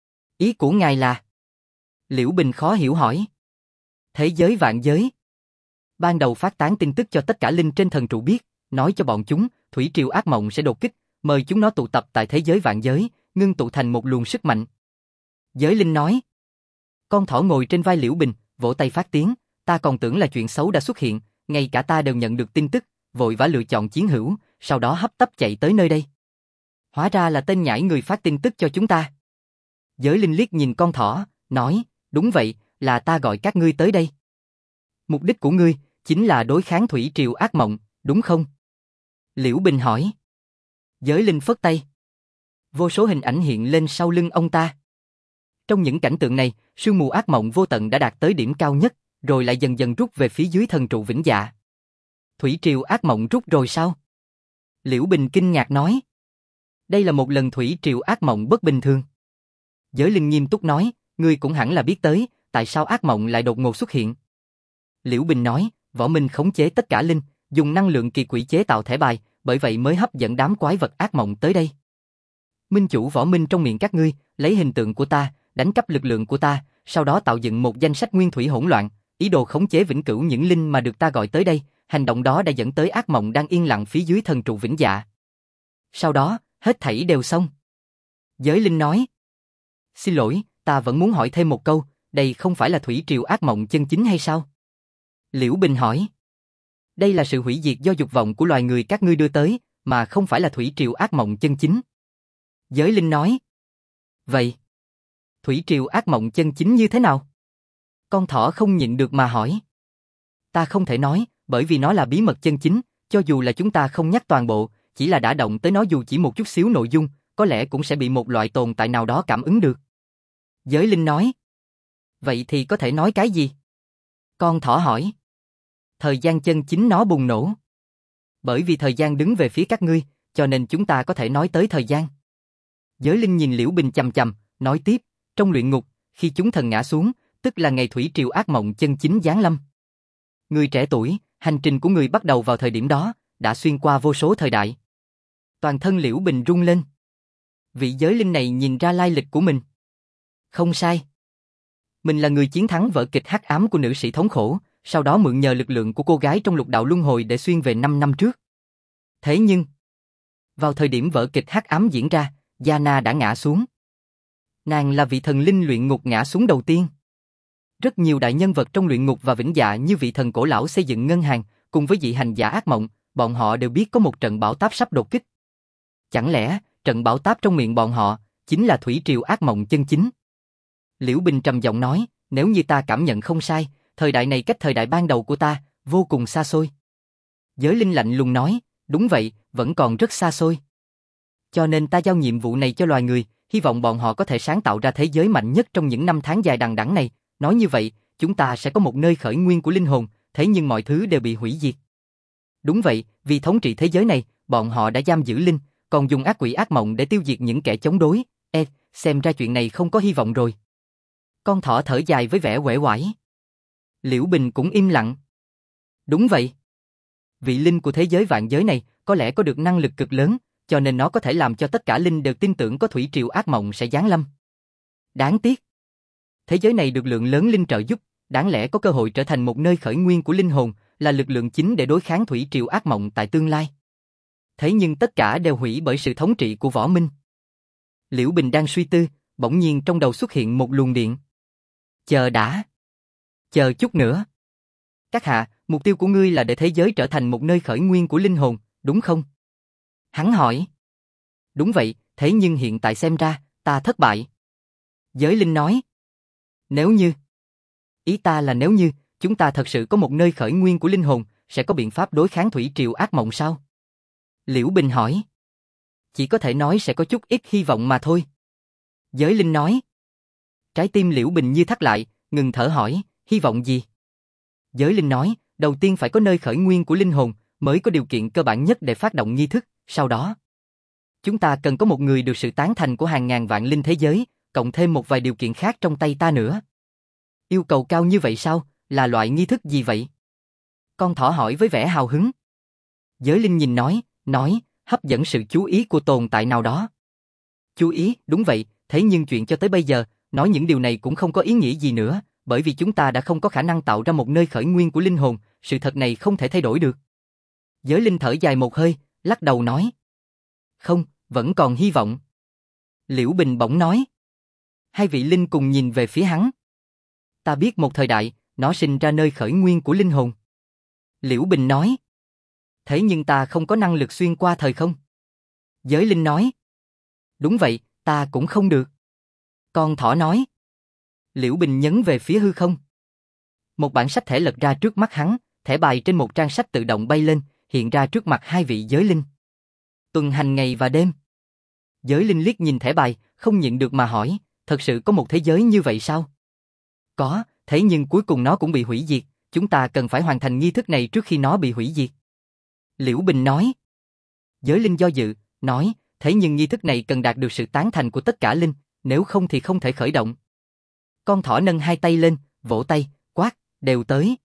Ý của ngài là... Liễu Bình khó hiểu hỏi. Thế giới vạn giới. Ban đầu phát tán tin tức cho tất cả linh trên thần trụ biết, nói cho bọn chúng, thủy triều ác mộng sẽ đột kích, mời chúng nó tụ tập tại thế giới vạn giới, ngưng tụ thành một luồng sức mạnh. Giới linh nói. Con thỏ ngồi trên vai Liễu Bình, vỗ tay phát tiếng, ta còn tưởng là chuyện xấu đã xuất hiện, ngay cả ta đều nhận được tin tức, vội vã lựa chọn chiến hữu, sau đó hấp tấp chạy tới nơi đây. Hóa ra là tên nhãi người phát tin tức cho chúng ta. Giới linh liếc nhìn con thỏ, nói, đúng vậy, là ta gọi các ngươi tới đây. Mục đích của ngươi, chính là đối kháng thủy triều ác mộng, đúng không? Liễu Bình hỏi. Giới linh phất tay. Vô số hình ảnh hiện lên sau lưng ông ta. Trong những cảnh tượng này, sương mù ác mộng vô tận đã đạt tới điểm cao nhất, rồi lại dần dần rút về phía dưới thần trụ vĩnh dạ. Thủy triều ác mộng rút rồi sao? Liễu Bình kinh ngạc nói. Đây là một lần thủy triều ác mộng bất bình thường. Giới linh nghiêm túc nói, ngươi cũng hẳn là biết tới, tại sao ác mộng lại đột ngột xuất hiện. Liễu Bình nói, Võ Minh khống chế tất cả linh, dùng năng lượng kỳ quỷ chế tạo thẻ bài, bởi vậy mới hấp dẫn đám quái vật ác mộng tới đây. Minh chủ Võ Minh trong miệng các ngươi, lấy hình tượng của ta, đánh cắp lực lượng của ta, sau đó tạo dựng một danh sách nguyên thủy hỗn loạn, ý đồ khống chế vĩnh cửu những linh mà được ta gọi tới đây, hành động đó đã dẫn tới ác mộng đang yên lặng phía dưới thần trụ vĩnh dạ. Sau đó, hết thảy đều xong. Giới linh nói. Xin lỗi, ta vẫn muốn hỏi thêm một câu, đây không phải là thủy triều ác mộng chân chính hay sao? Liễu Bình hỏi. Đây là sự hủy diệt do dục vọng của loài người các ngươi đưa tới, mà không phải là thủy triều ác mộng chân chính. Giới linh nói. Vậy, thủy triều ác mộng chân chính như thế nào? Con thỏ không nhịn được mà hỏi. Ta không thể nói, bởi vì nó là bí mật chân chính, cho dù là chúng ta không nhắc toàn bộ, chỉ là đã động tới nó dù chỉ một chút xíu nội dung, có lẽ cũng sẽ bị một loại tồn tại nào đó cảm ứng được. Giới linh nói. Vậy thì có thể nói cái gì? Con thỏ hỏi. Thời gian chân chính nó bùng nổ. Bởi vì thời gian đứng về phía các ngươi, cho nên chúng ta có thể nói tới thời gian. Giới linh nhìn Liễu Bình chằm chằm, nói tiếp, trong luyện ngục, khi chúng thần ngã xuống, tức là ngày thủy triều ác mộng chân chính giáng lâm. Người trẻ tuổi, hành trình của người bắt đầu vào thời điểm đó, đã xuyên qua vô số thời đại. Toàn thân Liễu Bình rung lên. Vị giới linh này nhìn ra lai lịch của mình. Không sai. Mình là người chiến thắng vở kịch hắc ám của nữ sĩ thống khổ, sau đó mượn nhờ lực lượng của cô gái trong lục đạo luân hồi để xuyên về 5 năm trước. Thế nhưng, vào thời điểm vở kịch hắc ám diễn ra, Yana đã ngã xuống. Nàng là vị thần linh luyện ngục ngã xuống đầu tiên. Rất nhiều đại nhân vật trong luyện ngục và vĩnh dạ như vị thần cổ lão xây dựng ngân hàng, cùng với vị hành giả ác mộng, bọn họ đều biết có một trận bão táp sắp đột kích. Chẳng lẽ, trận bão táp trong miệng bọn họ, chính là thủy triều ác mộng chân chính? Liễu Bình trầm giọng nói, nếu như ta cảm nhận không sai, thời đại này cách thời đại ban đầu của ta, vô cùng xa xôi. Giới linh lạnh lùng nói, đúng vậy, vẫn còn rất xa xôi. Cho nên ta giao nhiệm vụ này cho loài người, hy vọng bọn họ có thể sáng tạo ra thế giới mạnh nhất trong những năm tháng dài đằng đẵng này. Nói như vậy, chúng ta sẽ có một nơi khởi nguyên của linh hồn, thế nhưng mọi thứ đều bị hủy diệt. Đúng vậy, vì thống trị thế giới này, bọn họ đã giam giữ linh, còn dùng ác quỷ ác mộng để tiêu diệt những kẻ chống đối. Xem ra chuyện này không có hy vọng rồi. Con thỏ thở dài với vẻ uể oải. Liễu Bình cũng im lặng. Đúng vậy. Vị linh của thế giới vạn giới này có lẽ có được năng lực cực lớn, cho nên nó có thể làm cho tất cả linh đều tin tưởng có thủy triều ác mộng sẽ giáng lâm. Đáng tiếc. Thế giới này được lượng lớn linh trợ giúp, đáng lẽ có cơ hội trở thành một nơi khởi nguyên của linh hồn, là lực lượng chính để đối kháng thủy triều ác mộng tại tương lai. Thế nhưng tất cả đều hủy bởi sự thống trị của Võ Minh. Liễu Bình đang suy tư, bỗng nhiên trong đầu xuất hiện một luồng điện. Chờ đã. Chờ chút nữa. Các hạ, mục tiêu của ngươi là để thế giới trở thành một nơi khởi nguyên của linh hồn, đúng không? Hắn hỏi. Đúng vậy, thế nhưng hiện tại xem ra, ta thất bại. Giới linh nói. Nếu như. Ý ta là nếu như, chúng ta thật sự có một nơi khởi nguyên của linh hồn, sẽ có biện pháp đối kháng thủy triều ác mộng sao? Liễu Bình hỏi. Chỉ có thể nói sẽ có chút ít hy vọng mà thôi. Giới linh nói. Trái tim Liễu Bình như thắt lại, ngừng thở hỏi, hy vọng gì? Giới linh nói, đầu tiên phải có nơi khởi nguyên của linh hồn, mới có điều kiện cơ bản nhất để phát động nghi thức, sau đó. Chúng ta cần có một người được sự tán thành của hàng ngàn vạn linh thế giới, cộng thêm một vài điều kiện khác trong tay ta nữa. Yêu cầu cao như vậy sao, là loại nghi thức gì vậy? Con thỏ hỏi với vẻ hào hứng. Giới linh nhìn nói, hấp dẫn sự chú ý của tồn tại nào đó. Chú ý, đúng vậy, thế nhưng chuyện cho tới bây giờ, nói những điều này cũng không có ý nghĩa gì nữa, bởi vì chúng ta đã không có khả năng tạo ra một nơi khởi nguyên của linh hồn, sự thật này không thể thay đổi được. Giới linh thở dài một hơi, lắc đầu nói. Không, vẫn còn hy vọng. Liễu Bình bỗng nói. Hai vị linh cùng nhìn về phía hắn. Ta biết một thời đại, nó sinh ra nơi khởi nguyên của linh hồn. Liễu Bình nói. Thế nhưng ta không có năng lực xuyên qua thời không. Giới linh nói. Đúng vậy, ta cũng không được. Con thỏ nói. Liễu Bình nhấn về phía hư không. Một bản sách thẻ lật ra trước mắt hắn, thẻ bài trên một trang sách tự động bay lên, hiện ra trước mặt hai vị giới linh. Tuần hành ngày và đêm. Giới linh liếc nhìn thẻ bài, không nhịn được mà hỏi, thật sự có một thế giới như vậy sao? Có, thế nhưng cuối cùng nó cũng bị hủy diệt, chúng ta cần phải hoàn thành nghi thức này trước khi nó bị hủy diệt. Liễu Bình nói. Giới linh do dự, nói, thế nhưng nghi thức này cần đạt được sự tán thành của tất cả linh, nếu không thì không thể khởi động. Con thỏ nâng hai tay lên, vỗ tay, quát, đều tới.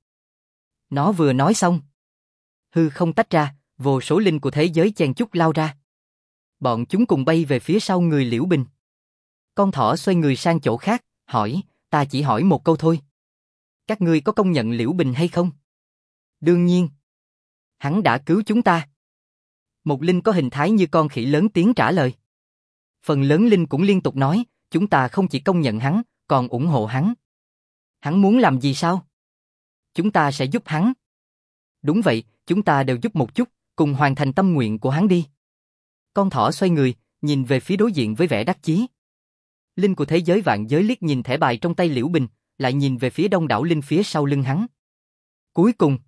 Nó vừa nói xong. Hư không tách ra, vô số linh của thế giới chen chúc lao ra. Bọn chúng cùng bay về phía sau người Liễu Bình. Con thỏ xoay người sang chỗ khác, hỏi, ta chỉ hỏi một câu thôi. Các ngươi có công nhận Liễu Bình hay không? Đương nhiên. Hắn đã cứu chúng ta. Một linh có hình thái như con khỉ lớn tiếng trả lời. Phần lớn linh cũng liên tục nói, chúng ta không chỉ công nhận hắn, còn ủng hộ hắn. Hắn muốn làm gì sao? Chúng ta sẽ giúp hắn. Đúng vậy, chúng ta đều giúp một chút, cùng hoàn thành tâm nguyện của hắn đi. Con thỏ xoay người, nhìn về phía đối diện với vẻ đắc chí. Linh của thế giới vạn giới liếc nhìn thẻ bài trong tay Liễu Bình, lại nhìn về phía đông đảo linh phía sau lưng hắn. Cuối cùng,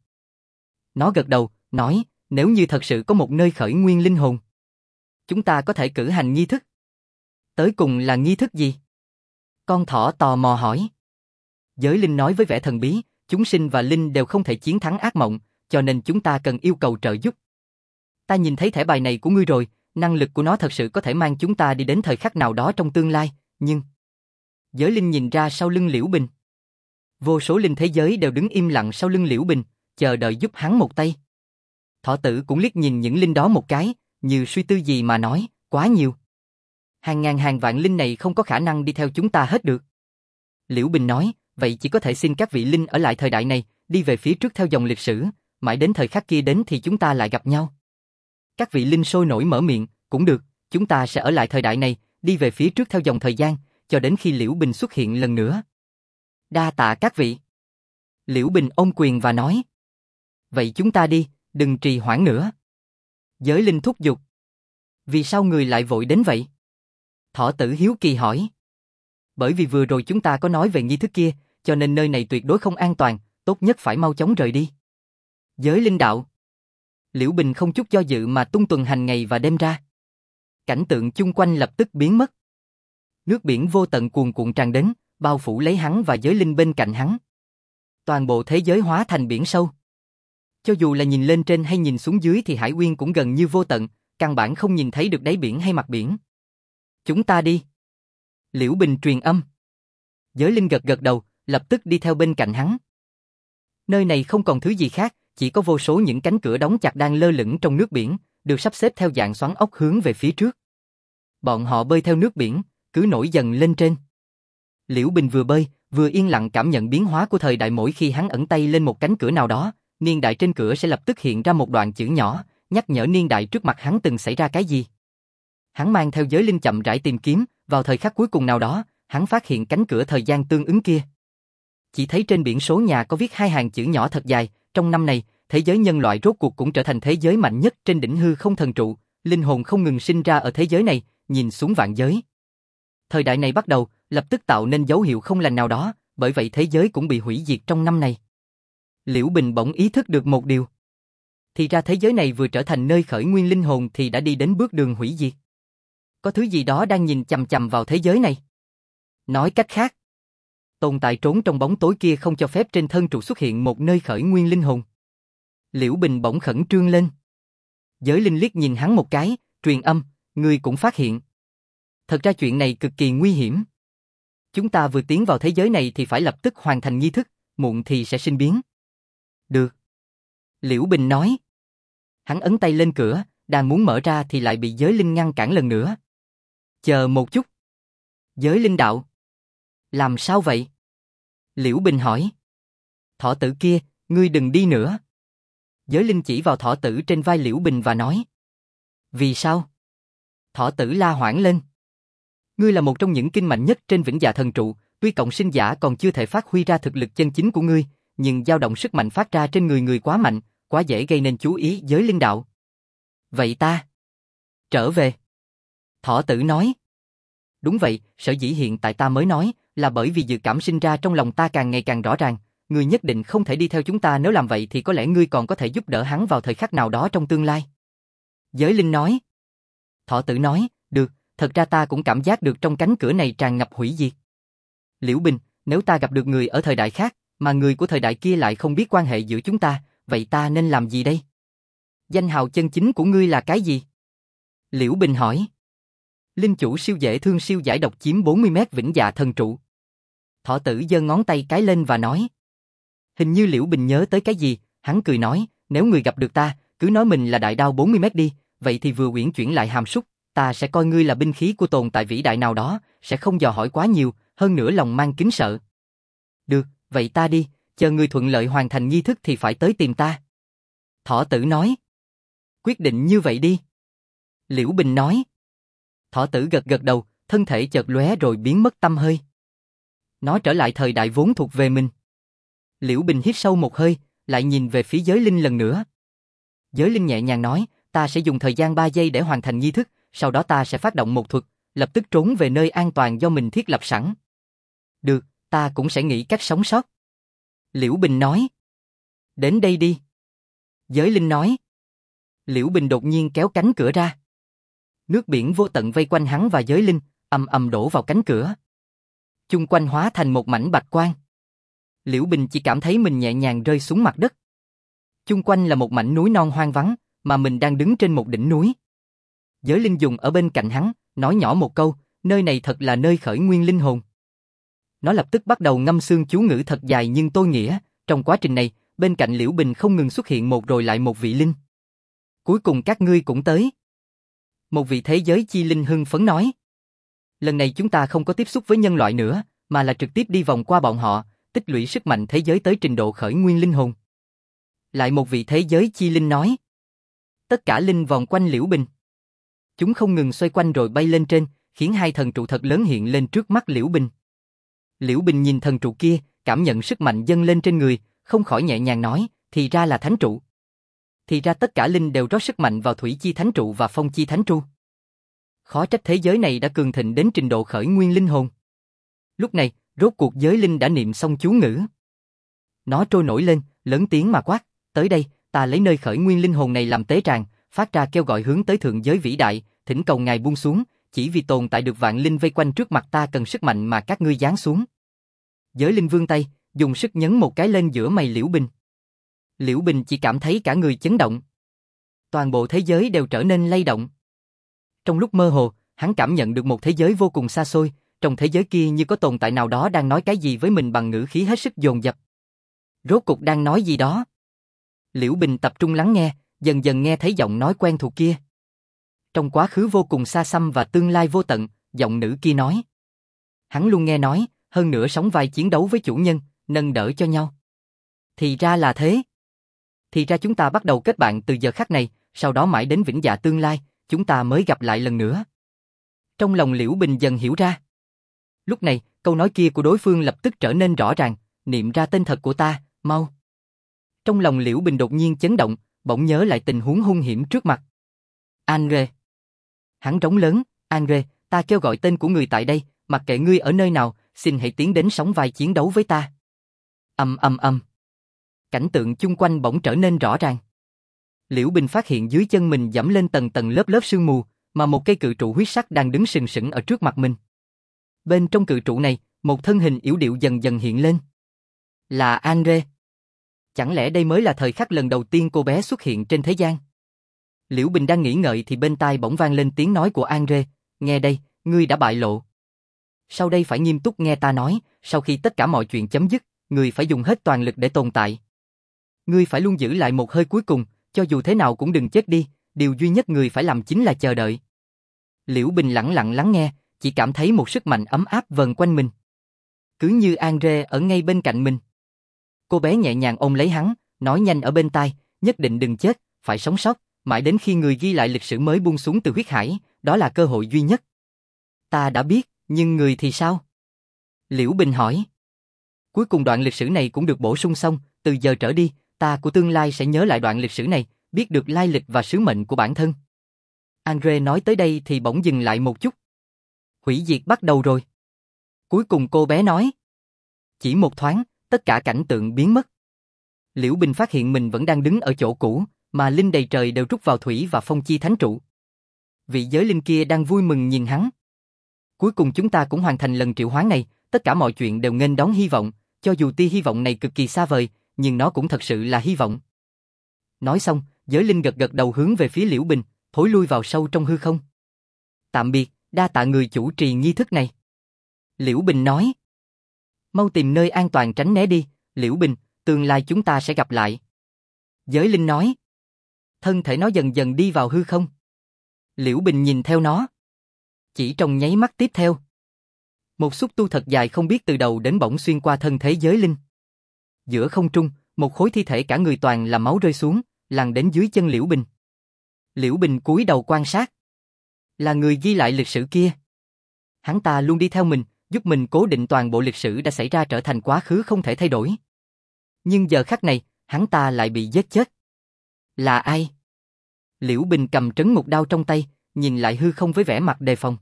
nó gật đầu, nói, nếu như thật sự có một nơi khởi nguyên linh hồn, chúng ta có thể cử hành nghi thức. Tới cùng là nghi thức gì? Con thỏ tò mò hỏi. Giới linh nói với vẻ thần bí, chúng sinh và linh đều không thể chiến thắng ác mộng, cho nên chúng ta cần yêu cầu trợ giúp. Ta nhìn thấy thẻ bài này của ngươi rồi, năng lực của nó thật sự có thể mang chúng ta đi đến thời khắc nào đó trong tương lai, nhưng... Giới linh nhìn ra sau lưng Liễu Bình. Vô số linh thế giới đều đứng im lặng sau lưng Liễu Bình, chờ đợi giúp hắn một tay. Thỏ tử cũng liếc nhìn những linh đó một cái, như suy tư gì mà nói, quá nhiều. Hàng ngàn hàng vạn linh này không có khả năng đi theo chúng ta hết được. Liễu Bình nói, vậy chỉ có thể xin các vị linh ở lại thời đại này, đi về phía trước theo dòng lịch sử, mãi đến thời khắc kia đến thì chúng ta lại gặp nhau. Các vị linh sôi nổi mở miệng, cũng được, chúng ta sẽ ở lại thời đại này, đi về phía trước theo dòng thời gian, cho đến khi Liễu Bình xuất hiện lần nữa. Đa tạ các vị. Liễu Bình ôm quyền và nói. Vậy chúng ta đi, đừng trì hoãn nữa. Giới linh thúc giục. Vì sao người lại vội đến vậy? Thỏ tử hiếu kỳ hỏi. Bởi vì vừa rồi chúng ta có nói về nghi thức kia, cho nên nơi này tuyệt đối không an toàn, tốt nhất phải mau chóng rời đi. Giới linh đạo. Liễu Bình không chút do dự mà tung tuần hành ngày và đêm ra. Cảnh tượng chung quanh lập tức biến mất. Nước biển vô tận cuồn cuộn tràn đến, bao phủ lấy hắn và giới linh bên cạnh hắn. Toàn bộ thế giới hóa thành biển sâu. Cho dù là nhìn lên trên hay nhìn xuống dưới thì hải uyên cũng gần như vô tận, căn bản không nhìn thấy được đáy biển hay mặt biển. Chúng ta đi. Liễu Bình truyền âm. Giới linh gật gật đầu, lập tức đi theo bên cạnh hắn. Nơi này không còn thứ gì khác, chỉ có vô số những cánh cửa đóng chặt đang lơ lửng trong nước biển, được sắp xếp theo dạng xoắn ốc hướng về phía trước. Bọn họ bơi theo nước biển, cứ nổi dần lên trên. Liễu Bình vừa bơi, vừa yên lặng cảm nhận biến hóa của thời đại mỗi khi hắn ẩn tay lên một cánh cửa nào đó, niên đại trên cửa sẽ lập tức hiện ra một đoạn chữ nhỏ, nhắc nhở niên đại trước mặt hắn từng xảy ra cái gì. Hắn mang theo giới linh chậm rãi tìm kiếm, vào thời khắc cuối cùng nào đó, hắn phát hiện cánh cửa thời gian tương ứng kia. Chỉ thấy trên biển số nhà có viết hai hàng chữ nhỏ thật dài, trong năm này, thế giới nhân loại rốt cuộc cũng trở thành thế giới mạnh nhất trên đỉnh hư không thần trụ, linh hồn không ngừng sinh ra ở thế giới này, nhìn xuống vạn giới. Thời đại này bắt đầu, lập tức tạo nên dấu hiệu không lành nào đó, bởi vậy thế giới cũng bị hủy diệt trong năm này. Liễu Bình bỗng ý thức được một điều. Thì ra thế giới này vừa trở thành nơi khởi nguyên linh hồn thì đã đi đến bước đường hủy diệt. Có thứ gì đó đang nhìn chằm chằm vào thế giới này. Nói cách khác, tồn tại trốn trong bóng tối kia không cho phép trên thân trụ xuất hiện một nơi khởi nguyên linh hồn. Liễu Bình bỗng khẩn trương lên. Giới linh liếc nhìn hắn một cái, truyền âm, ngươi cũng phát hiện. Thật ra chuyện này cực kỳ nguy hiểm. Chúng ta vừa tiến vào thế giới này thì phải lập tức hoàn thành nghi thức, muộn thì sẽ sinh biến. Được. Liễu Bình nói. Hắn ấn tay lên cửa, đang muốn mở ra thì lại bị giới linh ngăn cản lần nữa. Chờ một chút. Giới linh đạo. Làm sao vậy? Liễu Bình hỏi. Thỏ tử kia, ngươi đừng đi nữa. Giới linh chỉ vào thỏ tử trên vai Liễu Bình và nói. Vì sao? Thỏ tử la hoảng lên. Ngươi là một trong những kinh mạnh nhất trên vĩnh dạ thần trụ, tuy cộng sinh giả còn chưa thể phát huy ra thực lực chân chính của ngươi, nhưng dao động sức mạnh phát ra trên người người quá mạnh, quá dễ gây nên chú ý giới linh đạo. Vậy ta trở về. Thỏ tử nói. Đúng vậy, sở dĩ hiện tại ta mới nói, là bởi vì dự cảm sinh ra trong lòng ta càng ngày càng rõ ràng, ngươi nhất định không thể đi theo chúng ta, nếu làm vậy thì có lẽ ngươi còn có thể giúp đỡ hắn vào thời khắc nào đó trong tương lai. Giới linh nói. Thỏ tử nói, được, thật ra ta cũng cảm giác được trong cánh cửa này tràn ngập hủy diệt. Liễu Bình, nếu ta gặp được người ở thời đại khác, mà người của thời đại kia lại không biết quan hệ giữa chúng ta, vậy ta nên làm gì đây? Danh hào chân chính của ngươi là cái gì? Liễu Bình hỏi. Linh chủ siêu dễ thương siêu giải độc chiếm 40 mét vĩnh dạ thần trụ. Thỏ tử giơ ngón tay cái lên và nói. Hình như Liễu Bình nhớ tới cái gì, hắn cười nói, nếu người gặp được ta, cứ nói mình là đại đao 40 mét đi, vậy thì vừa uyển chuyển lại hàm súc, ta sẽ coi ngươi là binh khí của tồn tại vĩ đại nào đó, sẽ không dò hỏi quá nhiều, hơn nữa lòng mang kính sợ. Được, vậy ta đi, chờ ngươi thuận lợi hoàn thành nghi thức thì phải tới tìm ta. Thỏ tử nói. Quyết định như vậy đi. Liễu Bình nói. Thỏ tử gật gật đầu, thân thể chợt lóe rồi biến mất tăm hơi. Nó trở lại thời đại vốn thuộc về mình. Liễu Bình hít sâu một hơi, lại nhìn về phía giới linh lần nữa. Giới linh nhẹ nhàng nói, ta sẽ dùng thời gian 3 giây để hoàn thành nghi thức, sau đó ta sẽ phát động một thuật, lập tức trốn về nơi an toàn do mình thiết lập sẵn. Được, ta cũng sẽ nghĩ cách sống sót. Liễu Bình nói. Đến đây đi. Giới linh nói. Liễu Bình đột nhiên kéo cánh cửa ra. Nước biển vô tận vây quanh hắn và giới linh, ầm ầm đổ vào cánh cửa. Chung quanh hóa thành một mảnh bạch quang. Liễu Bình chỉ cảm thấy mình nhẹ nhàng rơi xuống mặt đất. Chung quanh là một mảnh núi non hoang vắng, mà mình đang đứng trên một đỉnh núi. Giới linh dùng ở bên cạnh hắn, nói nhỏ một câu, nơi này thật là nơi khởi nguyên linh hồn. Nó lập tức bắt đầu ngâm xương chú ngữ thật dài nhưng tối nghĩa, trong quá trình này, bên cạnh Liễu Bình không ngừng xuất hiện một rồi lại một vị linh. Cuối cùng các ngươi cũng tới. Một vị thế giới chi linh hưng phấn nói. Lần này chúng ta không có tiếp xúc với nhân loại nữa, mà là trực tiếp đi vòng qua bọn họ, tích lũy sức mạnh thế giới tới trình độ khởi nguyên linh hồn. Lại một vị thế giới chi linh nói. Tất cả linh vòng quanh Liễu Bình. Chúng không ngừng xoay quanh rồi bay lên trên, khiến hai thần trụ thật lớn hiện lên trước mắt Liễu Bình. Liễu Bình nhìn thần trụ kia, cảm nhận sức mạnh dâng lên trên người, không khỏi nhẹ nhàng nói, thì ra là thánh trụ. Thì ra tất cả linh đều rót sức mạnh vào thủy chi thánh trụ và phong chi thánh trụ. Khó trách thế giới này đã cường thịnh đến trình độ khởi nguyên linh hồn. Lúc này, rốt cuộc giới linh đã niệm xong chú ngữ. Nó trôi nổi lên, lớn tiếng mà quát, tới đây, ta lấy nơi khởi nguyên linh hồn này làm tế tràng, phát ra kêu gọi hướng tới thượng giới vĩ đại, thỉnh cầu ngài buông xuống, chỉ vì tồn tại được vạn linh vây quanh trước mặt ta cần sức mạnh mà các ngươi giáng xuống. Giới linh vươn tay, dùng sức nhấn một cái lên giữa mày Liễu Bình. Liễu Bình chỉ cảm thấy cả người chấn động. Toàn bộ thế giới đều trở nên lay động. Trong lúc mơ hồ, hắn cảm nhận được một thế giới vô cùng xa xôi, trong thế giới kia như có tồn tại nào đó đang nói cái gì với mình bằng ngữ khí hết sức dồn dập. Rốt cuộc đang nói gì đó? Liễu Bình tập trung lắng nghe, dần dần nghe thấy giọng nói quen thuộc kia. Trong quá khứ vô cùng xa xăm và tương lai vô tận, giọng nữ kia nói. Hắn luôn nghe nói, hơn nữa sóng vai chiến đấu với chủ nhân, nâng đỡ cho nhau. Thì ra là thế. Thì ra chúng ta bắt đầu kết bạn từ giờ khắc này, sau đó mãi đến vĩnh dạ tương lai, chúng ta mới gặp lại lần nữa. Trong lòng Liễu Bình dần hiểu ra. Lúc này, câu nói kia của đối phương lập tức trở nên rõ ràng, niệm ra tên thật của ta, mau. Trong lòng Liễu Bình đột nhiên chấn động, bỗng nhớ lại tình huống hung hiểm trước mặt. Andre. Hắn rống lớn, Andre, ta kêu gọi tên của người tại đây, mặc kệ ngươi ở nơi nào, xin hãy tiến đến sóng vai chiến đấu với ta. Âm. Cảnh tượng chung quanh bỗng trở nên rõ ràng. Liễu Bình phát hiện dưới chân mình dẫm lên tầng tầng lớp lớp sương mù, mà một cây cự trụ huyết sắc đang đứng sừng sững ở trước mặt mình. Bên trong cự trụ này, một thân hình yểu điệu dần dần hiện lên. Là Andre. Chẳng lẽ đây mới là thời khắc lần đầu tiên cô bé xuất hiện trên thế gian? Liễu Bình đang nghĩ ngợi thì bên tai bỗng vang lên tiếng nói của Andre, nghe đây, ngươi đã bại lộ. Sau đây phải nghiêm túc nghe ta nói, sau khi tất cả mọi chuyện chấm dứt, ngươi phải dùng hết toàn lực để tồn tại. Ngươi phải luôn giữ lại một hơi cuối cùng, cho dù thế nào cũng đừng chết đi, điều duy nhất ngươi phải làm chính là chờ đợi. Liễu Bình lặng lặng lắng nghe, chỉ cảm thấy một sức mạnh ấm áp vần quanh mình. Cứ như Andre ở ngay bên cạnh mình. Cô bé nhẹ nhàng ôm lấy hắn, nói nhanh ở bên tai, nhất định đừng chết, phải sống sót, mãi đến khi người ghi lại lịch sử mới buông xuống từ huyết hải, đó là cơ hội duy nhất. Ta đã biết, nhưng người thì sao? Liễu Bình hỏi. Cuối cùng đoạn lịch sử này cũng được bổ sung xong, từ giờ trở đi, ta của tương lai sẽ nhớ lại đoạn lịch sử này, biết được lai lịch và sứ mệnh của bản thân. Andre nói tới đây thì bỗng dừng lại một chút. Hủy diệt bắt đầu rồi. Cuối cùng cô bé nói. Chỉ một thoáng, tất cả cảnh tượng biến mất. Liễu Bình phát hiện mình vẫn đang đứng ở chỗ cũ, mà linh đầy trời đều trút vào thủy và phong chi thánh trụ. Vị giới linh kia đang vui mừng nhìn hắn. Cuối cùng chúng ta cũng hoàn thành lần triệu hoán này, tất cả mọi chuyện đều nghênh đón hy vọng, cho dù tia hy vọng này cực kỳ xa vời, nhưng nó cũng thật sự là hy vọng. Nói xong, giới linh gật gật đầu hướng về phía Liễu Bình, thối lui vào sâu trong hư không. Tạm biệt, đa tạ người chủ trì nghi thức này. Liễu Bình nói. Mau tìm nơi an toàn tránh né đi, Liễu Bình, tương lai chúng ta sẽ gặp lại. Giới linh nói. Thân thể nó dần dần đi vào hư không. Liễu Bình nhìn theo nó. Chỉ trong nháy mắt tiếp theo, một xúc tu thật dài không biết từ đầu đến bỗng xuyên qua thân thể giới linh. Giữa không trung, một khối thi thể cả người toàn là máu rơi xuống, lăn đến dưới chân Liễu Bình. Liễu Bình cúi đầu quan sát. Là người ghi lại lịch sử kia. Hắn ta luôn đi theo mình, giúp mình cố định toàn bộ lịch sử đã xảy ra trở thành quá khứ không thể thay đổi. Nhưng giờ khắc này, hắn ta lại bị giết chết. Là ai? Liễu Bình cầm trấn ngục đao trong tay, nhìn lại hư không với vẻ mặt đề phòng.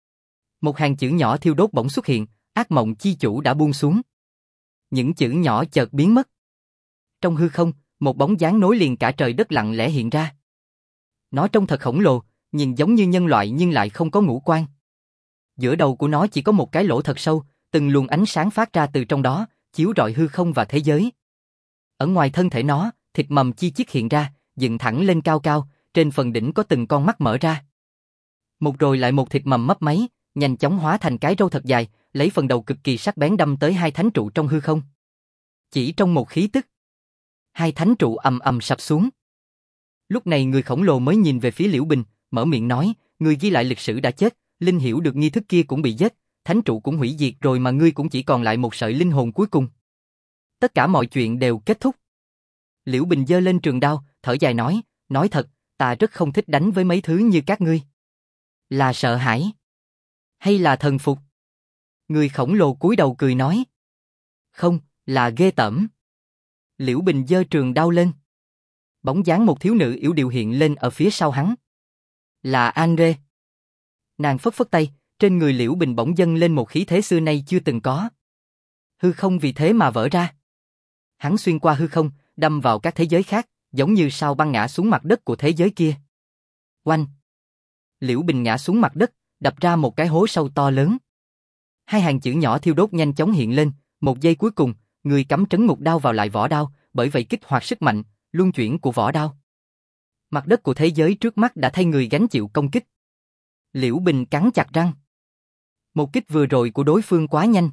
Một hàng chữ nhỏ thiêu đốt bỗng xuất hiện, ác mộng chi chủ đã buông xuống. Những chữ nhỏ chợt biến mất. Trong hư không, một bóng dáng nối liền cả trời đất lặng lẽ hiện ra. Nó trông thật khổng lồ, nhìn giống như nhân loại nhưng lại không có ngũ quan. Giữa đầu của nó chỉ có một cái lỗ thật sâu, từng luồng ánh sáng phát ra từ trong đó, chiếu rọi hư không và thế giới. Ở ngoài thân thể nó, thịt mầm chi chít hiện ra, dựng thẳng lên cao cao, trên phần đỉnh có từng con mắt mở ra. Một rồi lại một thịt mầm mấp máy, nhanh chóng hóa thành cái râu thật dài, lấy phần đầu cực kỳ sắc bén đâm tới hai thánh trụ trong hư không. Chỉ trong một khí tức, hai thánh trụ ầm ầm sập xuống. Lúc này người khổng lồ mới nhìn về phía Liễu Bình, mở miệng nói, người ghi lại lịch sử đã chết, linh hiểu được nghi thức kia cũng bị giết, thánh trụ cũng hủy diệt rồi mà ngươi cũng chỉ còn lại một sợi linh hồn cuối cùng. Tất cả mọi chuyện đều kết thúc. Liễu Bình giơ lên trường đao, thở dài nói thật, ta rất không thích đánh với mấy thứ như các ngươi. Là sợ hãi? Hay là thần phục? Người khổng lồ cúi đầu cười nói. Không, là ghê tởm. Liễu Bình giơ trường đao lên. Bóng dáng một thiếu nữ yểu điệu hiện lên ở phía sau hắn. Là Andre. Nàng phất phất tay, trên người Liễu Bình bỗng dâng lên một khí thế xưa nay chưa từng có. Hư không vì thế mà vỡ ra. Hắn xuyên qua hư không, đâm vào các thế giới khác, giống như sao băng ngã xuống mặt đất của thế giới kia. Oanh! Liễu Bình ngã xuống mặt đất, đập ra một cái hố sâu to lớn. Hai hàng chữ nhỏ thiêu đốt nhanh chóng hiện lên, một giây cuối cùng, người cắm trấn ngục đao vào lại vỏ đao, bởi vậy kích hoạt sức mạnh, luân chuyển của vỏ đao. Mặt đất của thế giới trước mắt đã thay người gánh chịu công kích. Liễu Bình cắn chặt răng. Một kích vừa rồi của đối phương quá nhanh.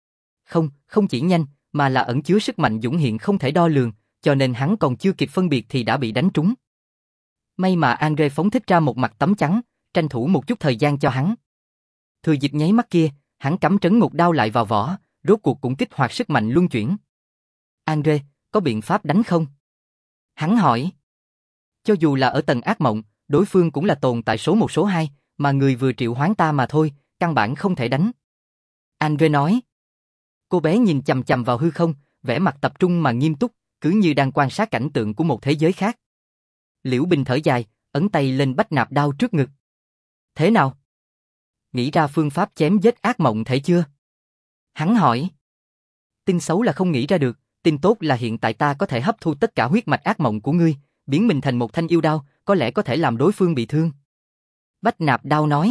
Không chỉ nhanh, mà là ẩn chứa sức mạnh dũng hiện không thể đo lường, cho nên hắn còn chưa kịp phân biệt thì đã bị đánh trúng. May mà Andre phóng thích ra một mặt tấm chắn, tranh thủ một chút thời gian cho hắn. Thừa dịp nháy mắt kia, hắn cắm trấn ngục đao lại vào vỏ, rốt cuộc cũng kích hoạt sức mạnh luân chuyển. Andre, có biện pháp đánh không? Hắn hỏi. Cho dù là ở tầng ác mộng, đối phương cũng là tồn tại số 1 số 2, mà người vừa triệu hoán ta mà thôi, căn bản không thể đánh. Andre nói. Cô bé nhìn chằm chằm vào hư không, vẻ mặt tập trung mà nghiêm túc, cứ như đang quan sát cảnh tượng của một thế giới khác. Liễu Bình thở dài, ấn tay lên bách nạp đao trước ngực. Thế nào? Nghĩ ra phương pháp chém giết ác mộng thể chưa? Hắn hỏi. Tin xấu là không nghĩ ra được, tin tốt là hiện tại ta có thể hấp thu tất cả huyết mạch ác mộng của ngươi, biến mình thành một thanh yêu đao, có lẽ có thể làm đối phương bị thương. Bách nạp đao nói.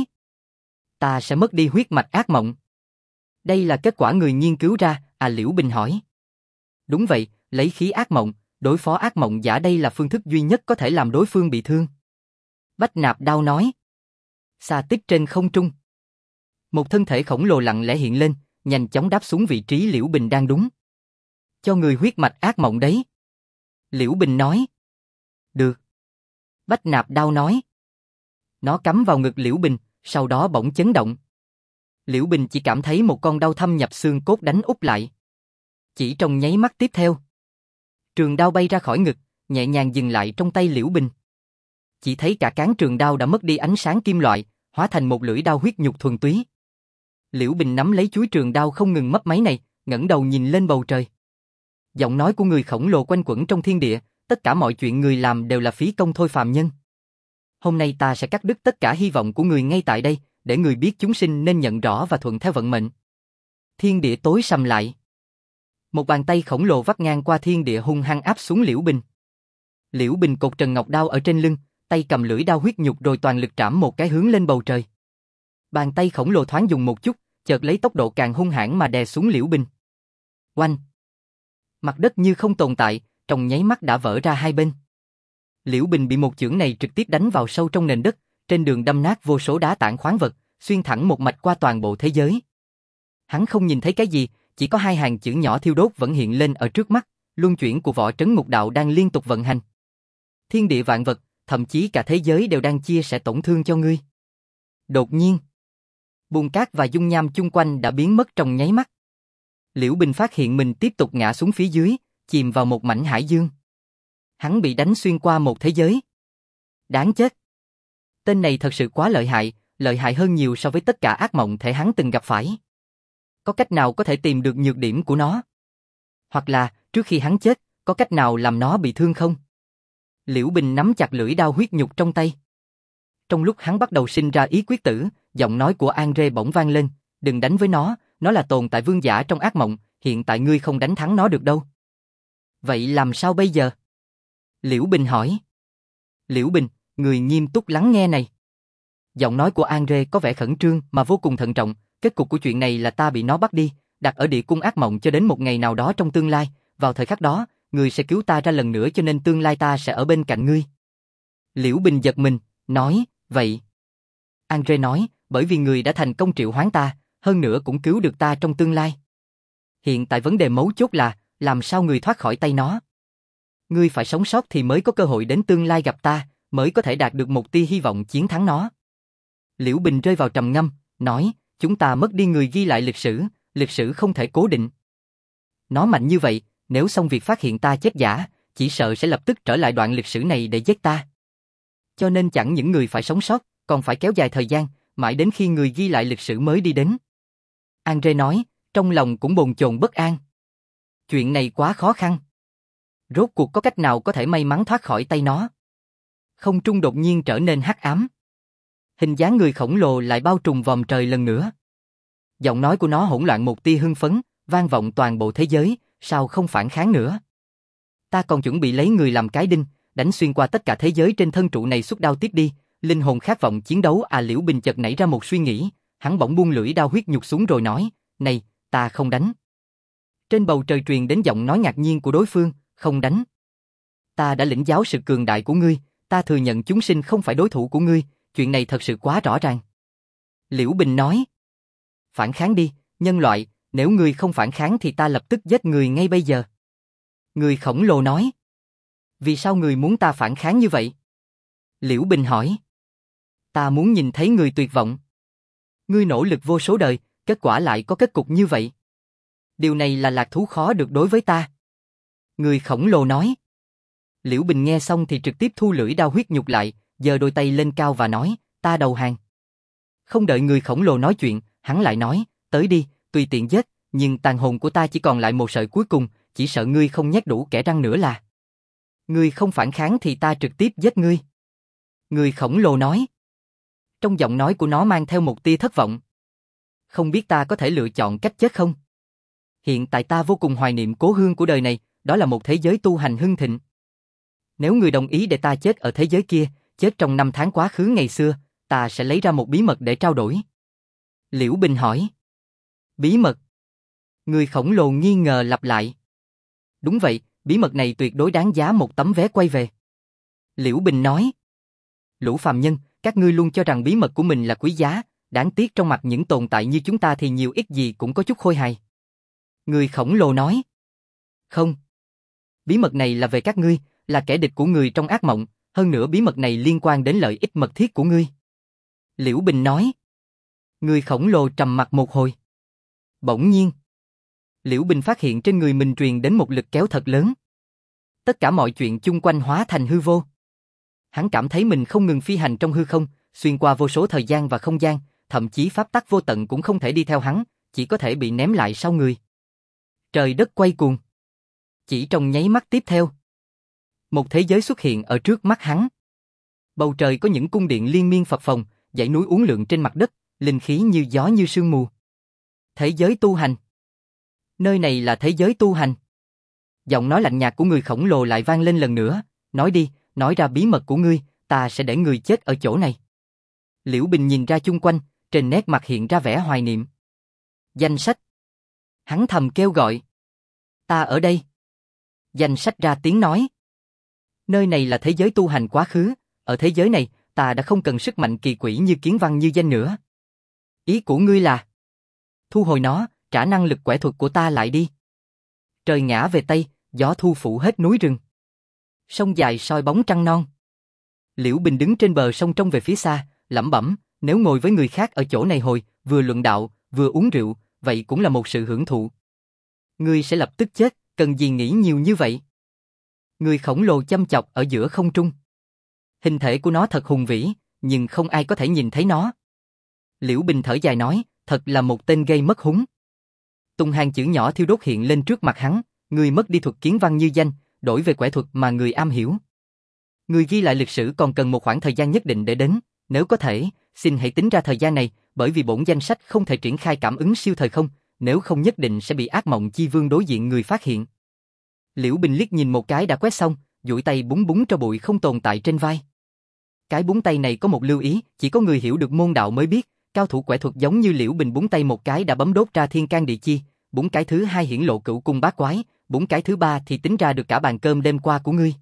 Ta sẽ mất đi huyết mạch ác mộng. Đây là kết quả người nghiên cứu ra, Liễu Bình hỏi. Đúng vậy, lấy khí ác mộng, đối phó ác mộng giả đây là phương thức duy nhất có thể làm đối phương bị thương. Bách nạp đao nói. Xa tích trên không trung. Một thân thể khổng lồ lặng lẽ hiện lên, nhanh chóng đáp xuống vị trí Liễu Bình đang đúng. Cho người huyết mạch ác mộng đấy. Liễu Bình nói. Được. Bách nạp đao nói. Nó cắm vào ngực Liễu Bình, sau đó bỗng chấn động. Liễu Bình chỉ cảm thấy một con đao thâm nhập xương cốt đánh úp lại. Chỉ trong nháy mắt tiếp theo, trường đao bay ra khỏi ngực, nhẹ nhàng dừng lại trong tay Liễu Bình. Chỉ thấy cả cán trường đao đã mất đi ánh sáng kim loại, hóa thành một lưỡi đao huyết nhục thuần túy. Liễu Bình nắm lấy chuôi trường đao không ngừng mấp máy này, ngẩng đầu nhìn lên bầu trời. Giọng nói của người khổng lồ quanh quẩn trong thiên địa, tất cả mọi chuyện người làm đều là phí công thôi phàm nhân. Hôm nay ta sẽ cắt đứt tất cả hy vọng của người ngay tại đây, để người biết chúng sinh nên nhận rõ và thuận theo vận mệnh. Thiên địa tối sầm lại. Một bàn tay khổng lồ vắt ngang qua thiên địa hung hăng áp xuống Liễu Bình. Liễu Bình cột trần ngọc đao ở trên lưng, tay cầm lưỡi đao huyết nhục rồi toàn lực trảm một cái hướng lên bầu trời. Bàn tay khổng lồ thoáng dùng một chút, chợt lấy tốc độ càng hung hãn mà đè xuống Liễu Bình. Oanh! Mặt đất như không tồn tại, trong nháy mắt đã vỡ ra hai bên. Liễu Bình bị một chưởng này trực tiếp đánh vào sâu trong nền đất, trên đường đâm nát vô số đá tảng khoáng vật, xuyên thẳng một mạch qua toàn bộ thế giới. Hắn không nhìn thấy cái gì, chỉ có hai hàng chữ nhỏ thiêu đốt vẫn hiện lên ở trước mắt, luân chuyển của võ trấn ngục đạo đang liên tục vận hành. Thiên địa vạn vật, thậm chí cả thế giới đều đang chia sẻ tổn thương cho ngươi. Đột nhiên, bùn cát và dung nham chung quanh đã biến mất trong nháy mắt. Liễu Bình phát hiện mình tiếp tục ngã xuống phía dưới, chìm vào một mảnh hải dương. Hắn bị đánh xuyên qua một thế giới. Đáng chết. Tên này thật sự quá lợi hại hơn nhiều so với tất cả ác mộng thể hắn từng gặp phải. Có cách nào có thể tìm được nhược điểm của nó? Hoặc là, trước khi hắn chết, có cách nào làm nó bị thương không? Liễu Bình nắm chặt lưỡi đao huyết nhục trong tay. Trong lúc hắn bắt đầu sinh ra ý quyết tử, giọng nói của Andre bỗng vang lên, đừng đánh với nó là tồn tại vương giả trong ác mộng, hiện tại ngươi không đánh thắng nó được đâu. Vậy làm sao bây giờ? Liễu Bình hỏi. Liễu Bình, người nghiêm túc lắng nghe này. Giọng nói của Andre có vẻ khẩn trương mà vô cùng thận trọng, kết cục của chuyện này là ta bị nó bắt đi, đặt ở địa cung ác mộng cho đến một ngày nào đó trong tương lai, vào thời khắc đó, ngươi sẽ cứu ta ra lần nữa cho nên tương lai ta sẽ ở bên cạnh ngươi. Liễu Bình giật mình, nói, vậy. Andre nói, bởi vì ngươi đã thành công triệu hoán ta, hơn nữa cũng cứu được ta trong tương lai. Hiện tại vấn đề mấu chốt là, làm sao ngươi thoát khỏi tay nó? Ngươi phải sống sót thì mới có cơ hội đến tương lai gặp ta, mới có thể đạt được một tia hy vọng chiến thắng nó. Liễu Bình rơi vào trầm ngâm, nói, chúng ta mất đi người ghi lại lịch sử không thể cố định. Nó mạnh như vậy, nếu xong việc phát hiện ta chết giả, chỉ sợ sẽ lập tức trở lại đoạn lịch sử này để giết ta. Cho nên chẳng những người phải sống sót, còn phải kéo dài thời gian, mãi đến khi người ghi lại lịch sử mới đi đến. Andre nói, trong lòng cũng bồn chồn bất an. Chuyện này quá khó khăn. Rốt cuộc có cách nào có thể may mắn thoát khỏi tay nó? Không trung đột nhiên trở nên hắc ám. Hình dáng người khổng lồ lại bao trùm vòm trời lần nữa. Giọng nói của nó hỗn loạn một tia hưng phấn, vang vọng toàn bộ thế giới, sao không phản kháng nữa? Ta còn chuẩn bị lấy người làm cái đinh, đánh xuyên qua tất cả thế giới trên thân trụ này suốt đao tiếp đi, linh hồn khát vọng chiến đấu. Liễu Bình chợt nảy ra một suy nghĩ, hắn bỗng buông lưỡi đao huyết nhục xuống rồi nói, này, ta không đánh. Trên bầu trời truyền đến giọng nói ngạc nhiên của đối phương, không đánh. Ta đã lĩnh giáo sự cường đại của ngươi, ta thừa nhận chúng sinh không phải đối thủ của ngươi, chuyện này thật sự quá rõ ràng. Liễu Bình nói, phản kháng đi, nhân loại, nếu ngươi không phản kháng thì ta lập tức giết người ngay bây giờ. Người khổng lồ nói, vì sao ngươi muốn ta phản kháng như vậy? Liễu Bình hỏi, ta muốn nhìn thấy người tuyệt vọng. Ngươi nỗ lực vô số đời, kết quả lại có kết cục như vậy. Điều này là lạc thú khó được đối với ta. Người khổng lồ nói. Liễu Bình nghe xong thì trực tiếp thu lưỡi đao huyết nhục lại, giơ đôi tay lên cao và nói, ta đầu hàng. Không đợi người khổng lồ nói chuyện, hắn lại nói, tới đi, tùy tiện giết, nhưng tàn hồn của ta chỉ còn lại một sợi cuối cùng, chỉ sợ ngươi không nhét đủ kẻ răng nữa là. Ngươi không phản kháng thì ta trực tiếp giết ngươi. Người khổng lồ nói. Trong giọng nói của nó mang theo một tia thất vọng. Không biết ta có thể lựa chọn cách chết không? Hiện tại ta vô cùng hoài niệm cố hương của đời này, đó là một thế giới tu hành hưng thịnh. Nếu người đồng ý để ta chết ở thế giới kia, chết trong 5 tháng quá khứ ngày xưa, ta sẽ lấy ra một bí mật để trao đổi. Liễu Bình hỏi. Bí mật? Người khổng lồ nghi ngờ lặp lại. Đúng vậy, bí mật này tuyệt đối đáng giá một tấm vé quay về. Liễu Bình nói. Lũ phàm nhân, các ngươi luôn cho rằng bí mật của mình là quý giá, đáng tiếc trong mặt những tồn tại như chúng ta thì nhiều ít gì cũng có chút khôi hài. Người khổng lồ nói. Không. Bí mật này là về các ngươi, là kẻ địch của người trong ác mộng, hơn nữa bí mật này liên quan đến lợi ích mật thiết của ngươi. Liễu Bình nói. Người khổng lồ trầm mặc một hồi. Bỗng nhiên, Liễu Bình phát hiện trên người mình truyền đến một lực kéo thật lớn. Tất cả mọi chuyện chung quanh hóa thành hư vô. Hắn cảm thấy mình không ngừng phi hành trong hư không, xuyên qua vô số thời gian và không gian, thậm chí pháp tắc vô tận cũng không thể đi theo hắn, chỉ có thể bị ném lại sau người. Trời đất quay cuồng. Chỉ trong nháy mắt tiếp theo, một thế giới xuất hiện ở trước mắt hắn. Bầu trời có những cung điện liên miên phập phồng, dãy núi uốn lượn trên mặt đất, linh khí như gió như sương mù. Thế giới tu hành. Nơi này là thế giới tu hành. Giọng nói lạnh nhạt của người khổng lồ lại vang lên lần nữa, nói đi, nói ra bí mật của ngươi, ta sẽ để người chết ở chỗ này. Liễu Bình nhìn ra chung quanh, trên nét mặt hiện ra vẻ hoài niệm. Danh sách. Hắn thầm kêu gọi. Ta ở đây. Danh sách ra tiếng nói. Nơi này là thế giới tu hành quá khứ, ở thế giới này, ta đã không cần sức mạnh kỳ quỷ như Kiến Văn Như Danh nữa. Ý của ngươi là thu hồi nó, trả năng lực quẻ thuật của ta lại đi. Trời ngã về Tây, gió thu phủ hết núi rừng. Sông dài soi bóng trăng non. Liễu Bình đứng trên bờ sông trông về phía xa, lẩm bẩm, nếu ngồi với người khác ở chỗ này hồi, vừa luận đạo, vừa uống rượu, vậy cũng là một sự hưởng thụ. Ngươi sẽ lập tức chết, cần gì nghĩ nhiều như vậy? Người khổng lồ chăm chọc ở giữa không trung. Hình thể của nó thật hùng vĩ, nhưng không ai có thể nhìn thấy nó. Liễu Bình thở dài nói, thật là một tên gây mất húng. Tung hàng chữ nhỏ thiêu đốt hiện lên trước mặt hắn, người mất đi thuật Kiến Văn Như Danh, đổi về quẻ thuật mà người am hiểu. Người ghi lại lịch sử còn cần một khoảng thời gian nhất định để đến, nếu có thể, xin hãy tính ra thời gian này, bởi vì bổn danh sách không thể triển khai cảm ứng siêu thời không, nếu không nhất định sẽ bị ác mộng chi vương đối diện người phát hiện. Liễu Bình liếc nhìn một cái đã quét xong, duỗi tay búng búng cho bụi không tồn tại trên vai. Cái búng tay này có một lưu ý, chỉ có người hiểu được môn đạo mới biết, cao thủ quẻ thuật giống như Liễu Bình búng tay một cái đã bấm đốt ra thiên can địa chi, búng cái thứ hai hiển lộ cửu cung bát quái, búng cái thứ ba thì tính ra được cả bàn cơm đêm qua của ngươi.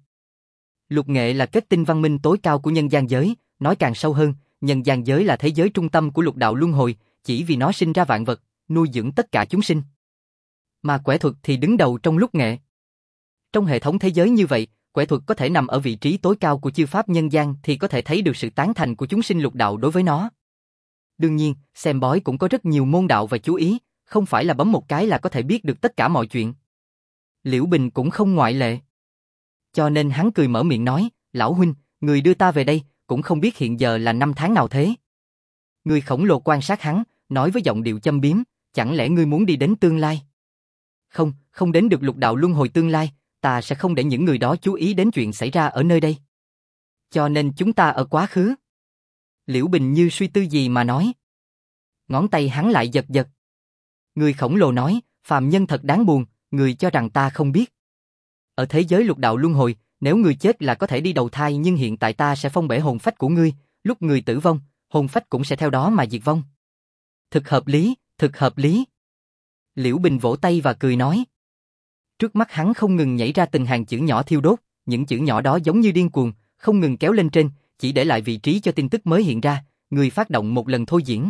Lục nghệ là kết tinh văn minh tối cao của nhân gian giới, nói càng sâu hơn, nhân gian giới là thế giới trung tâm của lục đạo luân hồi, chỉ vì nó sinh ra vạn vật, nuôi dưỡng tất cả chúng sinh. Mà quẻ thuật thì đứng đầu trong lục nghệ. Trong hệ thống thế giới như vậy, quẻ thuật có thể nằm ở vị trí tối cao của chư pháp nhân gian thì có thể thấy được sự tán thành của chúng sinh lục đạo đối với nó. Đương nhiên, xem bói cũng có rất nhiều môn đạo và chú ý, không phải là bấm một cái là có thể biết được tất cả mọi chuyện. Liễu Bình cũng không ngoại lệ. Cho nên hắn cười mở miệng nói, lão huynh, người đưa ta về đây, cũng không biết hiện giờ là 5 tháng nào thế. Người khổng lồ quan sát hắn, nói với giọng điệu châm biếm, chẳng lẽ ngươi muốn đi đến tương lai? Không, không đến được lục đạo luân hồi tương lai, ta sẽ không để những người đó chú ý đến chuyện xảy ra ở nơi đây. Cho nên chúng ta ở quá khứ. Liễu Bình như suy tư gì mà nói. Ngón tay hắn lại giật giật. Người khổng lồ nói, phàm nhân thật đáng buồn, người cho rằng ta không biết. Ở thế giới lục đạo luân hồi, nếu người chết là có thể đi đầu thai nhưng hiện tại ta sẽ phong bể hồn phách của ngươi, lúc người tử vong, hồn phách cũng sẽ theo đó mà diệt vong. Thực hợp lý, thực hợp lý. Liễu Bình vỗ tay và cười nói. Trước mắt hắn không ngừng nhảy ra từng hàng chữ nhỏ thiêu đốt, những chữ nhỏ đó giống như điên cuồng, không ngừng kéo lên trên, chỉ để lại vị trí cho tin tức mới hiện ra, người phát động một lần thôi diễn.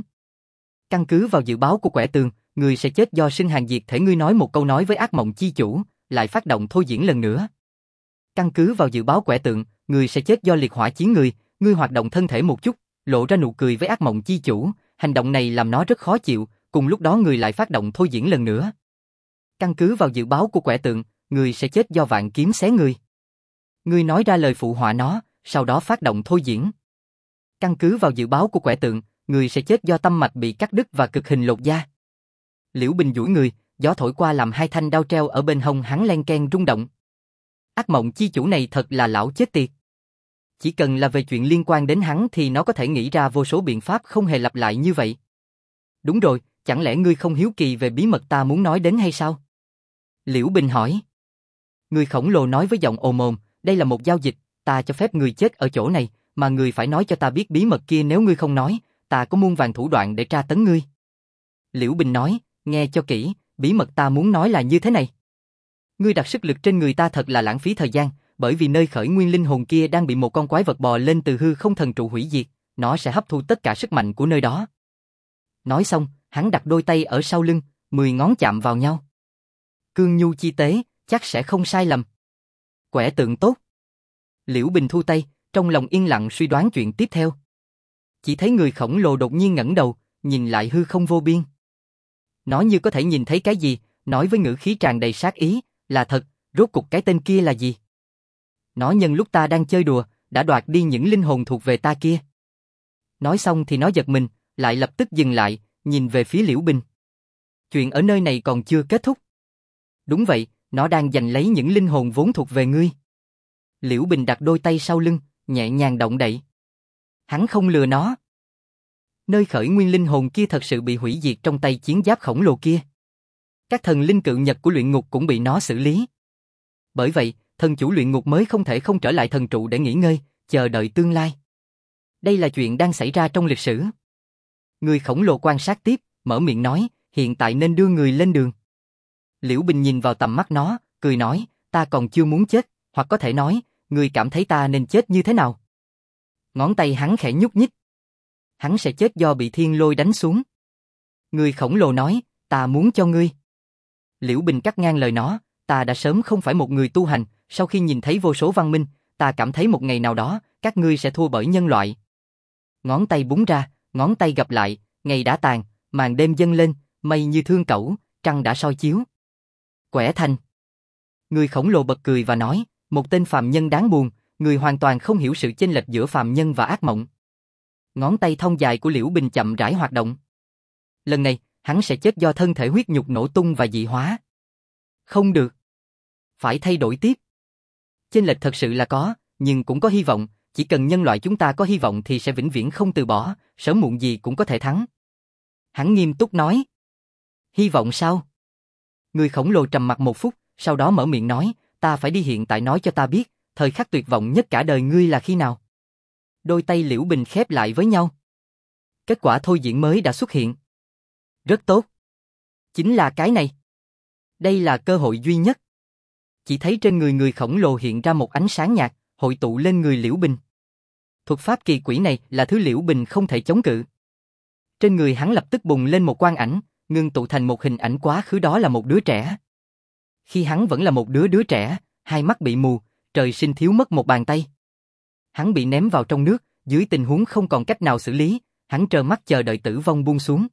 Căn cứ vào dự báo của quẻ tường, người sẽ chết do sinh hàn diệt thể, ngươi nói một câu nói với ác mộng chi chủ, lại phát động thôi diễn lần nữa. Căn cứ vào dự báo quẻ tượng, người sẽ chết do liệt hỏa chiến người, ngươi hoạt động thân thể một chút, lộ ra nụ cười với ác mộng chi chủ, hành động này làm nó rất khó chịu, cùng lúc đó người lại phát động thôi diễn lần nữa. Căn cứ vào dự báo của quẻ tượng, người sẽ chết do vạn kiếm xé người. Ngươi nói ra lời phụ họa nó, sau đó phát động thôi diễn. Căn cứ vào dự báo của quẻ tượng, người sẽ chết do tâm mạch bị cắt đứt và cực hình lột da. Liễu Bình duỗi người, gió thổi qua làm hai thanh đao treo ở bên hông hắn len keng rung động. Ác mộng chi chủ này thật là lão chết tiệt. Chỉ cần là về chuyện liên quan đến hắn thì nó có thể nghĩ ra vô số biện pháp không hề lặp lại như vậy. Đúng rồi, chẳng lẽ ngươi không hiếu kỳ về bí mật ta muốn nói đến hay sao? Liễu Bình hỏi. Người khổng lồ nói với giọng ồm ồm, đây là một giao dịch, ta cho phép người chết ở chỗ này, mà người phải nói cho ta biết bí mật kia, nếu ngươi không nói, ta có muôn vàn thủ đoạn để tra tấn ngươi. Liễu Bình nói, nghe cho kỹ, bí mật ta muốn nói là như thế này. Ngươi đặt sức lực trên người ta thật là lãng phí thời gian, bởi vì nơi khởi nguyên linh hồn kia đang bị một con quái vật bò lên từ hư không thần trụ hủy diệt, nó sẽ hấp thu tất cả sức mạnh của nơi đó. Nói xong, hắn đặt đôi tay ở sau lưng, 10 ngón chạm vào nhau. Cương nhu chi tế, chắc sẽ không sai lầm. Quẻ tượng tốt. Liễu Bình thu tay, trong lòng yên lặng suy đoán chuyện tiếp theo. Chỉ thấy người khổng lồ đột nhiên ngẩng đầu, nhìn lại hư không vô biên. Nó như có thể nhìn thấy cái gì, nói với ngữ khí tràn đầy sát ý, là thật, rốt cục cái tên kia là gì? Nó nhân lúc ta đang chơi đùa, đã đoạt đi những linh hồn thuộc về ta kia. Nói xong thì nó giật mình, lại lập tức dừng lại, nhìn về phía Liễu Bình. Chuyện ở nơi này còn chưa kết thúc. Đúng vậy, nó đang giành lấy những linh hồn vốn thuộc về ngươi. Liễu Bình đặt đôi tay sau lưng, nhẹ nhàng động đậy. Hắn không lừa nó. Nơi khởi nguyên linh hồn kia thật sự bị hủy diệt trong tay chiến giáp khổng lồ kia. Các thần linh cự nhật của luyện ngục cũng bị nó xử lý. Bởi vậy, thần chủ luyện ngục mới không thể không trở lại thần trụ để nghỉ ngơi, chờ đợi tương lai. Đây là chuyện đang xảy ra trong lịch sử. Người khổng lồ quan sát tiếp, mở miệng nói, hiện tại nên đưa người lên đường. Liễu Bình nhìn vào tầm mắt nó, cười nói, ta còn chưa muốn chết, hoặc có thể nói, ngươi cảm thấy ta nên chết như thế nào? Ngón tay hắn khẽ nhúc nhích. Hắn sẽ chết do bị thiên lôi đánh xuống. Người khổng lồ nói, ta muốn cho ngươi. Liễu Bình cắt ngang lời nó, ta đã sớm không phải một người tu hành, sau khi nhìn thấy vô số văn minh, ta cảm thấy một ngày nào đó, các ngươi sẽ thua bởi nhân loại. Ngón tay búng ra, ngón tay gặp lại, ngày đã tàn, màn đêm dâng lên, mây như thương cẩu, trăng đã soi chiếu. Quẻ thành. Người khổng lồ bật cười và nói, một tên phàm nhân đáng buồn, người hoàn toàn không hiểu sự chênh lệch giữa phàm nhân và ác mộng. Ngón tay thon dài của Liễu Bình chậm rãi hoạt động. Lần này, hắn sẽ chết do thân thể huyết nhục nổ tung và dị hóa. Không được. Phải thay đổi tiếp. Chênh lệch thật sự là có, nhưng cũng có hy vọng, chỉ cần nhân loại chúng ta có hy vọng thì sẽ vĩnh viễn không từ bỏ, sớm muộn gì cũng có thể thắng. Hắn nghiêm túc nói. Hy vọng sao? Người khổng lồ trầm mặc một phút, sau đó mở miệng nói, ta phải đi hiện tại nói cho ta biết, thời khắc tuyệt vọng nhất cả đời ngươi là khi nào? Đôi tay Liễu Bình khép lại với nhau. Kết quả thôi diễn mới đã xuất hiện. Rất tốt. Chính là cái này. Đây là cơ hội duy nhất. Chỉ thấy trên người người khổng lồ hiện ra một ánh sáng nhạt, hội tụ lên người Liễu Bình. Thuật pháp kỳ quỷ này là thứ Liễu Bình không thể chống cự. Trên người hắn lập tức bùng lên một quang ảnh, ngưng tụ thành một hình ảnh quá khứ, đó là một đứa trẻ. Khi hắn vẫn là một đứa trẻ, hai mắt bị mù, trời sinh thiếu mất một bàn tay. Hắn bị ném vào trong nước, dưới tình huống không còn cách nào xử lý, hắn trơ mắt chờ đợi tử vong buông xuống.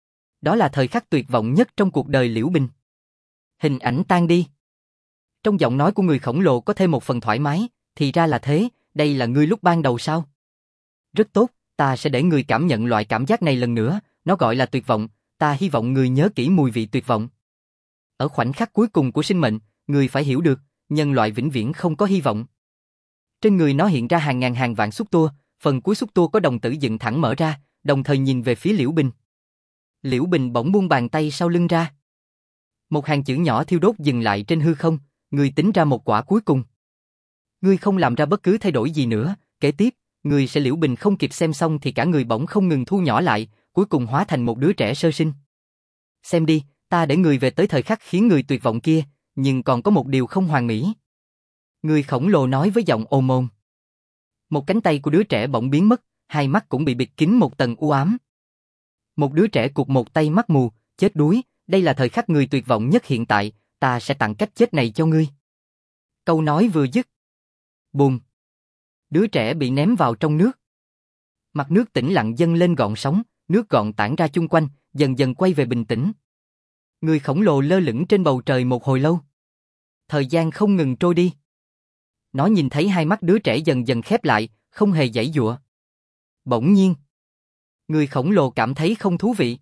Đó là thời khắc tuyệt vọng nhất trong cuộc đời Liễu Bình. Hình ảnh tan đi. Trong giọng nói của người khổng lồ có thêm một phần thoải mái, thì ra là thế, đây là ngươi lúc ban đầu sao? Rất tốt, ta sẽ để ngươi cảm nhận loại cảm giác này lần nữa, nó gọi là tuyệt vọng, ta hy vọng ngươi nhớ kỹ mùi vị tuyệt vọng. Ở khoảnh khắc cuối cùng của sinh mệnh, ngươi phải hiểu được, nhân loại vĩnh viễn không có hy vọng. Trên người nó hiện ra hàng ngàn hàng vạn xúc tua, phần cuối xúc tua có đồng tử dựng thẳng mở ra, đồng thời nhìn về phía Liễu Bình. Liễu Bình bỗng buông bàn tay sau lưng ra. Một hàng chữ nhỏ thiêu đốt dừng lại trên hư không, ngươi tính ra một quả cuối cùng. Ngươi không làm ra bất cứ thay đổi gì nữa, kế tiếp, ngươi sẽ Liễu Bình không kịp xem xong thì cả người bỗng không ngừng thu nhỏ lại, cuối cùng hóa thành một đứa trẻ sơ sinh. Xem đi, ta để ngươi về tới thời khắc khiến ngươi tuyệt vọng kia, nhưng còn có một điều không hoàn mỹ. Người khổng lồ nói với giọng ồm ồm. Một cánh tay của đứa trẻ bỗng biến mất, hai mắt cũng bị bịt kín một tầng u ám. Một đứa trẻ cụt một tay mắt mù, chết đuối, đây là thời khắc người tuyệt vọng nhất hiện tại, ta sẽ tặng cách chết này cho ngươi. Câu nói vừa dứt. Bùm. Đứa trẻ bị ném vào trong nước. Mặt nước tĩnh lặng dâng lên gợn sóng, nước gợn tản ra chung quanh, dần dần quay về bình tĩnh. Người khổng lồ lơ lửng trên bầu trời một hồi lâu. Thời gian không ngừng trôi đi. Nó nhìn thấy hai mắt đứa trẻ dần dần khép lại, không hề giãy giụa. Bỗng nhiên, người khổng lồ cảm thấy không thú vị.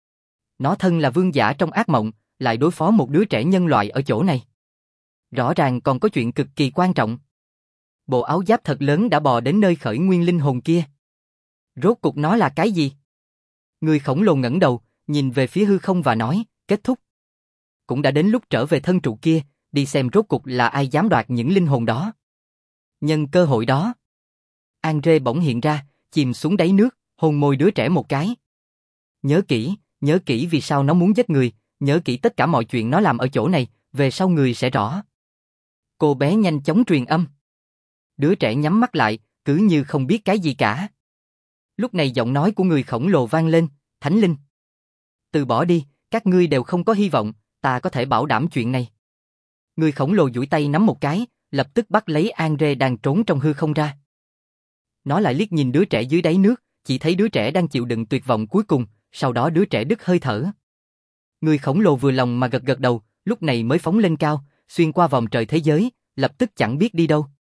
Nó thân là vương giả trong ác mộng, lại đối phó một đứa trẻ nhân loại ở chỗ này. Rõ ràng còn có chuyện cực kỳ quan trọng. Bộ áo giáp thật lớn đã bò đến nơi khởi nguyên linh hồn kia. Rốt cục nó là cái gì? Người khổng lồ ngẩng đầu, nhìn về phía hư không và nói, kết thúc. Cũng đã đến lúc trở về thân trụ kia, đi xem rốt cục là ai dám đoạt những linh hồn đó. Nhân cơ hội đó, Andre bỗng hiện ra, chìm xuống đáy nước, hôn môi đứa trẻ một cái. Nhớ kỹ vì sao nó muốn giết người, nhớ kỹ tất cả mọi chuyện nó làm ở chỗ này, về sau người sẽ rõ. Cô bé nhanh chóng truyền âm. Đứa trẻ nhắm mắt lại, cứ như không biết cái gì cả. Lúc này giọng nói của người khổng lồ vang lên, Thánh Linh. Từ bỏ đi, các ngươi đều không có hy vọng, ta có thể bảo đảm chuyện này. Người khổng lồ duỗi tay nắm một cái, lập tức bắt lấy Andre đang trốn trong hư không ra. Nó lại liếc nhìn đứa trẻ dưới đáy nước, chỉ thấy đứa trẻ đang chịu đựng tuyệt vọng cuối cùng, sau đó đứa trẻ đứt hơi thở. Người khổng lồ vừa lòng mà gật gật đầu, lúc này mới phóng lên cao, xuyên qua vòng trời thế giới, lập tức chẳng biết đi đâu.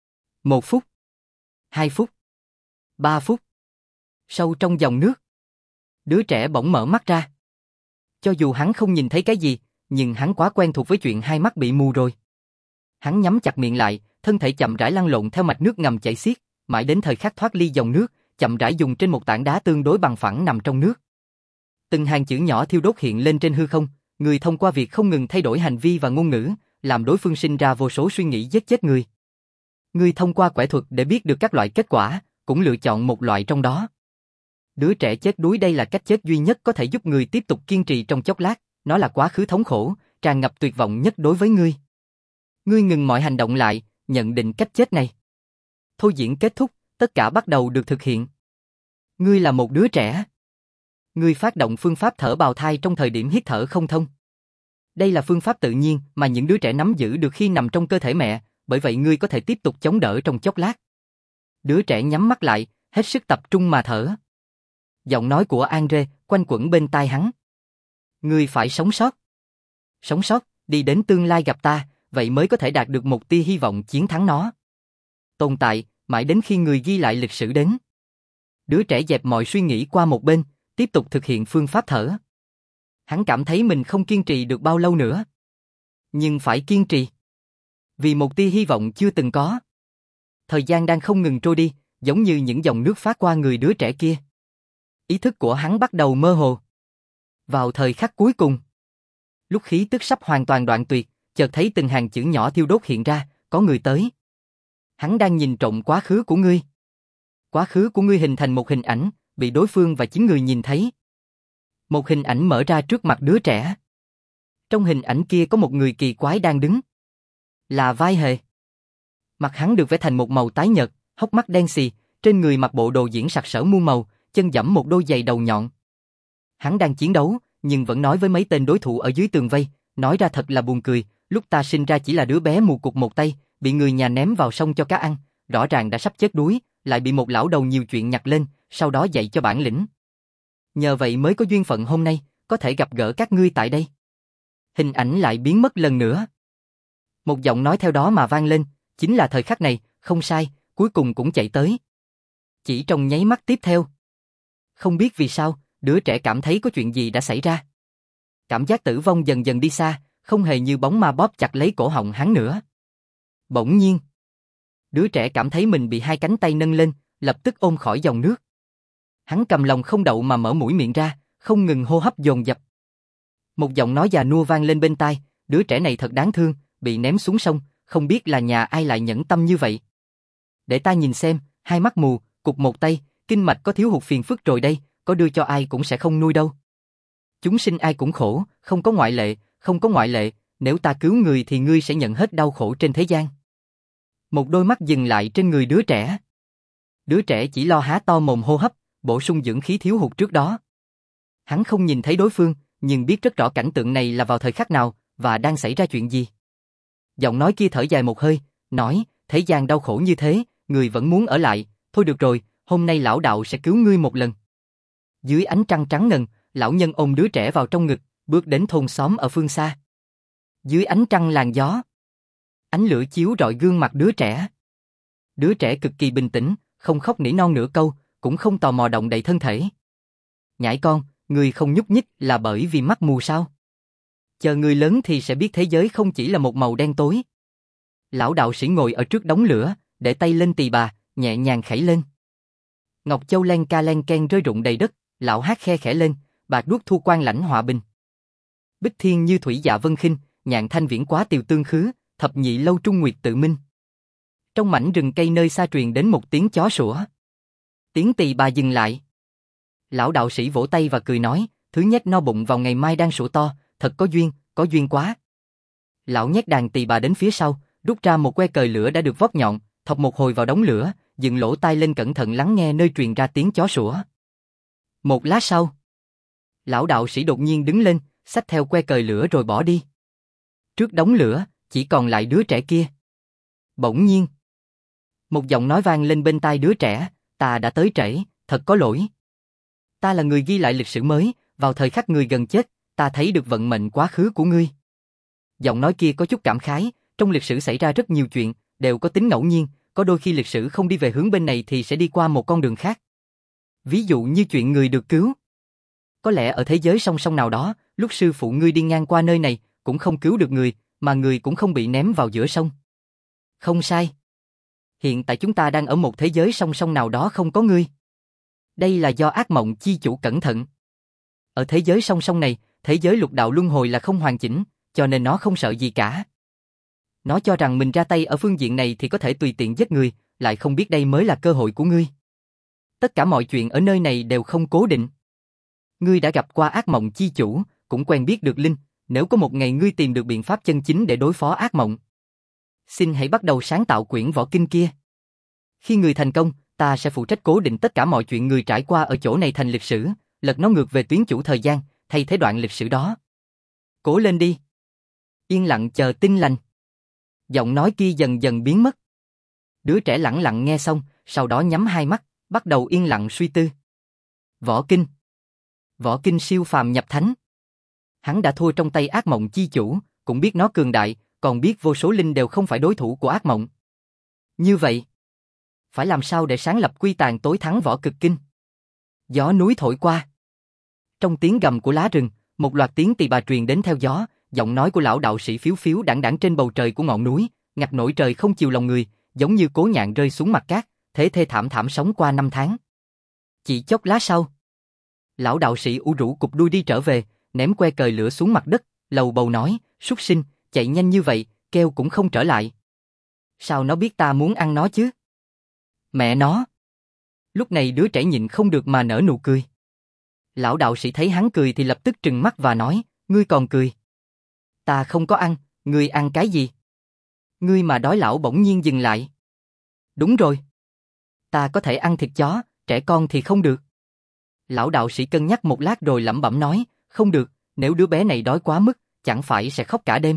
1 phút, 2 phút, 3 phút. Sâu trong dòng nước, đứa trẻ bỗng mở mắt ra. Cho dù hắn không nhìn thấy cái gì, nhưng hắn quá quen thuộc với chuyện hai mắt bị mù rồi. Hắn nhắm chặt miệng lại, thân thể chậm rãi lăn lộn theo mạch nước ngầm chảy xiết, mãi đến thời khắc thoát ly dòng nước, chậm rãi dùng trên một tảng đá tương đối bằng phẳng nằm trong nước. Từng hàng chữ nhỏ thiêu đốt hiện lên trên hư không, người thông qua việc không ngừng thay đổi hành vi và ngôn ngữ, làm đối phương sinh ra vô số suy nghĩ giết chết người. Người thông qua quẻ thuật để biết được các loại kết quả, cũng lựa chọn một loại trong đó. Đứa trẻ chết đuối đây là cách chết duy nhất có thể giúp người tiếp tục kiên trì trong chốc lát, nó là quá khứ thống khổ, tràn ngập tuyệt vọng nhất đối với ngươi. Ngươi ngừng mọi hành động lại, nhận định cách chết này. Thôi diễn kết thúc, tất cả bắt đầu được thực hiện. Ngươi là một đứa trẻ. Ngươi phát động phương pháp thở bào thai trong thời điểm hít thở không thông. Đây là phương pháp tự nhiên mà những đứa trẻ nắm giữ được khi nằm trong cơ thể mẹ, bởi vậy ngươi có thể tiếp tục chống đỡ trong chốc lát. Đứa trẻ nhắm mắt lại, hết sức tập trung mà thở. Giọng nói của Andre quanh quẩn bên tai hắn. Ngươi phải sống sót. Sống sót, đi đến tương lai gặp ta, vậy mới có thể đạt được một tia hy vọng chiến thắng nó. Tồn tại, mãi đến khi người ghi lại lịch sử đến. Đứa trẻ dẹp mọi suy nghĩ qua một bên, tiếp tục thực hiện phương pháp thở. Hắn cảm thấy mình không kiên trì được bao lâu nữa. Nhưng phải kiên trì. Vì một tia hy vọng chưa từng có. Thời gian đang không ngừng trôi đi, giống như những dòng nước phát qua người đứa trẻ kia. Ý thức của hắn bắt đầu mơ hồ. Vào thời khắc cuối cùng, lúc khí tức sắp hoàn toàn đoạn tuyệt, chợt thấy từng hàng chữ nhỏ thiêu đốt hiện ra, có người tới. Hắn đang nhìn trộm quá khứ của ngươi. Quá khứ của ngươi hình thành một hình ảnh, bị đối phương và chính người nhìn thấy. Một hình ảnh mở ra trước mặt đứa trẻ. Trong hình ảnh kia có một người kỳ quái đang đứng. Là Vai Hề. Mặt hắn được vẽ thành một màu tái nhợt, hốc mắt đen xì, trên người mặc bộ đồ diễn sặc sỡ muôn màu, chân giẫm một đôi giày đầu nhọn. Hắn đang chiến đấu, nhưng vẫn nói với mấy tên đối thủ ở dưới tường vây, nói ra thật là buồn cười, lúc ta sinh ra chỉ là đứa bé mù cụt một tay, bị người nhà ném vào sông cho cá ăn, rõ ràng đã sắp chết đuối, lại bị một lão đầu nhiều chuyện nhặt lên, sau đó dạy cho bản lĩnh. Nhờ vậy mới có duyên phận hôm nay, có thể gặp gỡ các ngươi tại đây. Hình ảnh lại biến mất lần nữa. Một giọng nói theo đó mà vang lên, chính là thời khắc này, không sai, cuối cùng cũng chạy tới. Chỉ trong nháy mắt tiếp theo. Không biết vì sao, đứa trẻ cảm thấy có chuyện gì đã xảy ra. Cảm giác tử vong dần dần đi xa, không hề như bóng ma bóp chặt lấy cổ họng hắn nữa. Bỗng nhiên, đứa trẻ cảm thấy mình bị hai cánh tay nâng lên, lập tức ôm khỏi dòng nước. Hắn cầm lòng không đậu mà mở mũi miệng ra, không ngừng hô hấp dồn dập. Một giọng nói già nua vang lên bên tai, đứa trẻ này thật đáng thương, bị ném xuống sông, không biết là nhà ai lại nhẫn tâm như vậy. Để ta nhìn xem, hai mắt mù, cụt một tay, kinh mạch có thiếu hụt phiền phức rồi đây, có đưa cho ai cũng sẽ không nuôi đâu. Chúng sinh ai cũng khổ, không có ngoại lệ, không có ngoại lệ, nếu ta cứu người thì ngươi sẽ nhận hết đau khổ trên thế gian. Một đôi mắt dừng lại trên người đứa trẻ. Đứa trẻ chỉ lo há to mồm hô hấp, bổ sung dưỡng khí thiếu hụt trước đó. Hắn không nhìn thấy đối phương, nhưng biết rất rõ cảnh tượng này là vào thời khắc nào, và đang xảy ra chuyện gì. Giọng nói kia thở dài một hơi, nói, thế gian đau khổ như thế, người vẫn muốn ở lại, thôi được rồi, hôm nay lão đạo sẽ cứu ngươi một lần. Dưới ánh trăng trắng ngần, lão nhân ôm đứa trẻ vào trong ngực, bước đến thôn xóm ở phương xa. Dưới ánh trăng làn gió, ánh lửa chiếu rọi gương mặt đứa trẻ. Đứa trẻ cực kỳ bình tĩnh, không khóc nỉ non nửa câu, cũng không tò mò động đậy thân thể. Nhãi con, người không nhúc nhích là bởi vì mắt mù sao? Chờ người lớn thì sẽ biết thế giới không chỉ là một màu đen tối. Lão đạo sĩ ngồi ở trước đống lửa, để tay lên tỳ bà, nhẹ nhàng khẩy lên. Ngọc châu len ca len ken rơi rụng đầy đất, lão hát khe khẽ lên, bạc đuốc thu quan lãnh họa bình. Bích thiên như thủy dạ vân khinh, nhạn thanh viễn quá tiều tương khứ, thập nhị lâu trung nguyệt tự minh. Trong mảnh rừng cây nơi xa truyền đến một tiếng chó sủa. Tiếng tỳ bà dừng lại. Lão đạo sĩ vỗ tay và cười nói, thứ nhét no bụng vào ngày mai đang sủa to, thật có duyên quá. Lão nhét đàn tỳ bà đến phía sau, rút ra một que cời lửa đã được vót nhọn, thọc một hồi vào đống lửa, dựng lỗ tai lên cẩn thận lắng nghe nơi truyền ra tiếng chó sủa. Một lát sau, lão đạo sĩ đột nhiên đứng lên, xách theo que cời lửa rồi bỏ đi. Trước đống lửa, chỉ còn lại đứa trẻ kia. Bỗng nhiên, một giọng nói vang lên bên tai đứa trẻ, ta đã tới trễ, thật có lỗi. Ta là người ghi lại lịch sử mới, vào thời khắc người gần chết, ta thấy được vận mệnh quá khứ của ngươi. Giọng nói kia có chút cảm khái, trong lịch sử xảy ra rất nhiều chuyện, đều có tính ngẫu nhiên, có đôi khi lịch sử không đi về hướng bên này thì sẽ đi qua một con đường khác. Ví dụ như chuyện người được cứu. Có lẽ ở thế giới song song nào đó, lúc sư phụ ngươi đi ngang qua nơi này, cũng không cứu được người, mà người cũng không bị ném vào giữa sông. Không sai. Hiện tại chúng ta đang ở một thế giới song song nào đó không có ngươi. Đây là do ác mộng chi chủ cẩn thận. Ở thế giới song song này, thế giới lục đạo luân hồi là không hoàn chỉnh, cho nên nó không sợ gì cả. Nó cho rằng mình ra tay ở phương diện này thì có thể tùy tiện giết người, lại không biết đây mới là cơ hội của ngươi. Tất cả mọi chuyện ở nơi này đều không cố định. Ngươi đã gặp qua ác mộng chi chủ, cũng quen biết được Linh, nếu có một ngày ngươi tìm được biện pháp chân chính để đối phó ác mộng, xin hãy bắt đầu sáng tạo quyển võ kinh kia. Khi người thành công, ta sẽ phụ trách cố định tất cả mọi chuyện người trải qua ở chỗ này thành lịch sử, lật nó ngược về tuyến chủ thời gian, thay thế đoạn lịch sử đó. Cố lên đi. Yên lặng chờ tin lành. Giọng nói kia dần dần biến mất. Đứa trẻ lặng lặng nghe xong, sau đó nhắm hai mắt, bắt đầu yên lặng suy tư. Võ kinh. Võ kinh siêu phàm nhập thánh. Hắn đã thua trong tay ác mộng chi chủ, cũng biết nó cường đại, còn biết vô số linh đều không phải đối thủ của ác mộng. Như vậy, phải làm sao để sáng lập quy tàn tối thắng võ cực kinh? Gió núi thổi qua. Trong tiếng gầm của lá rừng, một loạt tiếng tỳ bà truyền đến theo gió, giọng nói của lão đạo sĩ phiếu phiếu đãng đãng trên bầu trời của ngọn núi, ngập nổi trời không chiều lòng người, giống như cố nhạn rơi xuống mặt cát, thế thê thảm thảm sống qua năm tháng. Chỉ chốc lát sau, lão đạo sĩ u rũ cụp đuôi đi trở về, ném que cời lửa xuống mặt đất, lầu bầu nói, súc sinh, chạy nhanh như vậy, kêu cũng không trở lại. Sao nó biết ta muốn ăn nó chứ? Mẹ nó! Lúc này đứa trẻ nhịn không được mà nở nụ cười. Lão đạo sĩ thấy hắn cười thì lập tức trừng mắt và nói, ngươi còn cười. Ta không có ăn, ngươi ăn cái gì? Ngươi mà đói lão bỗng nhiên dừng lại. Đúng rồi. Ta có thể ăn thịt chó, trẻ con thì không được. Lão đạo sĩ cân nhắc một lát rồi lẩm bẩm nói, không được, nếu đứa bé này đói quá mức, chẳng phải sẽ khóc cả đêm.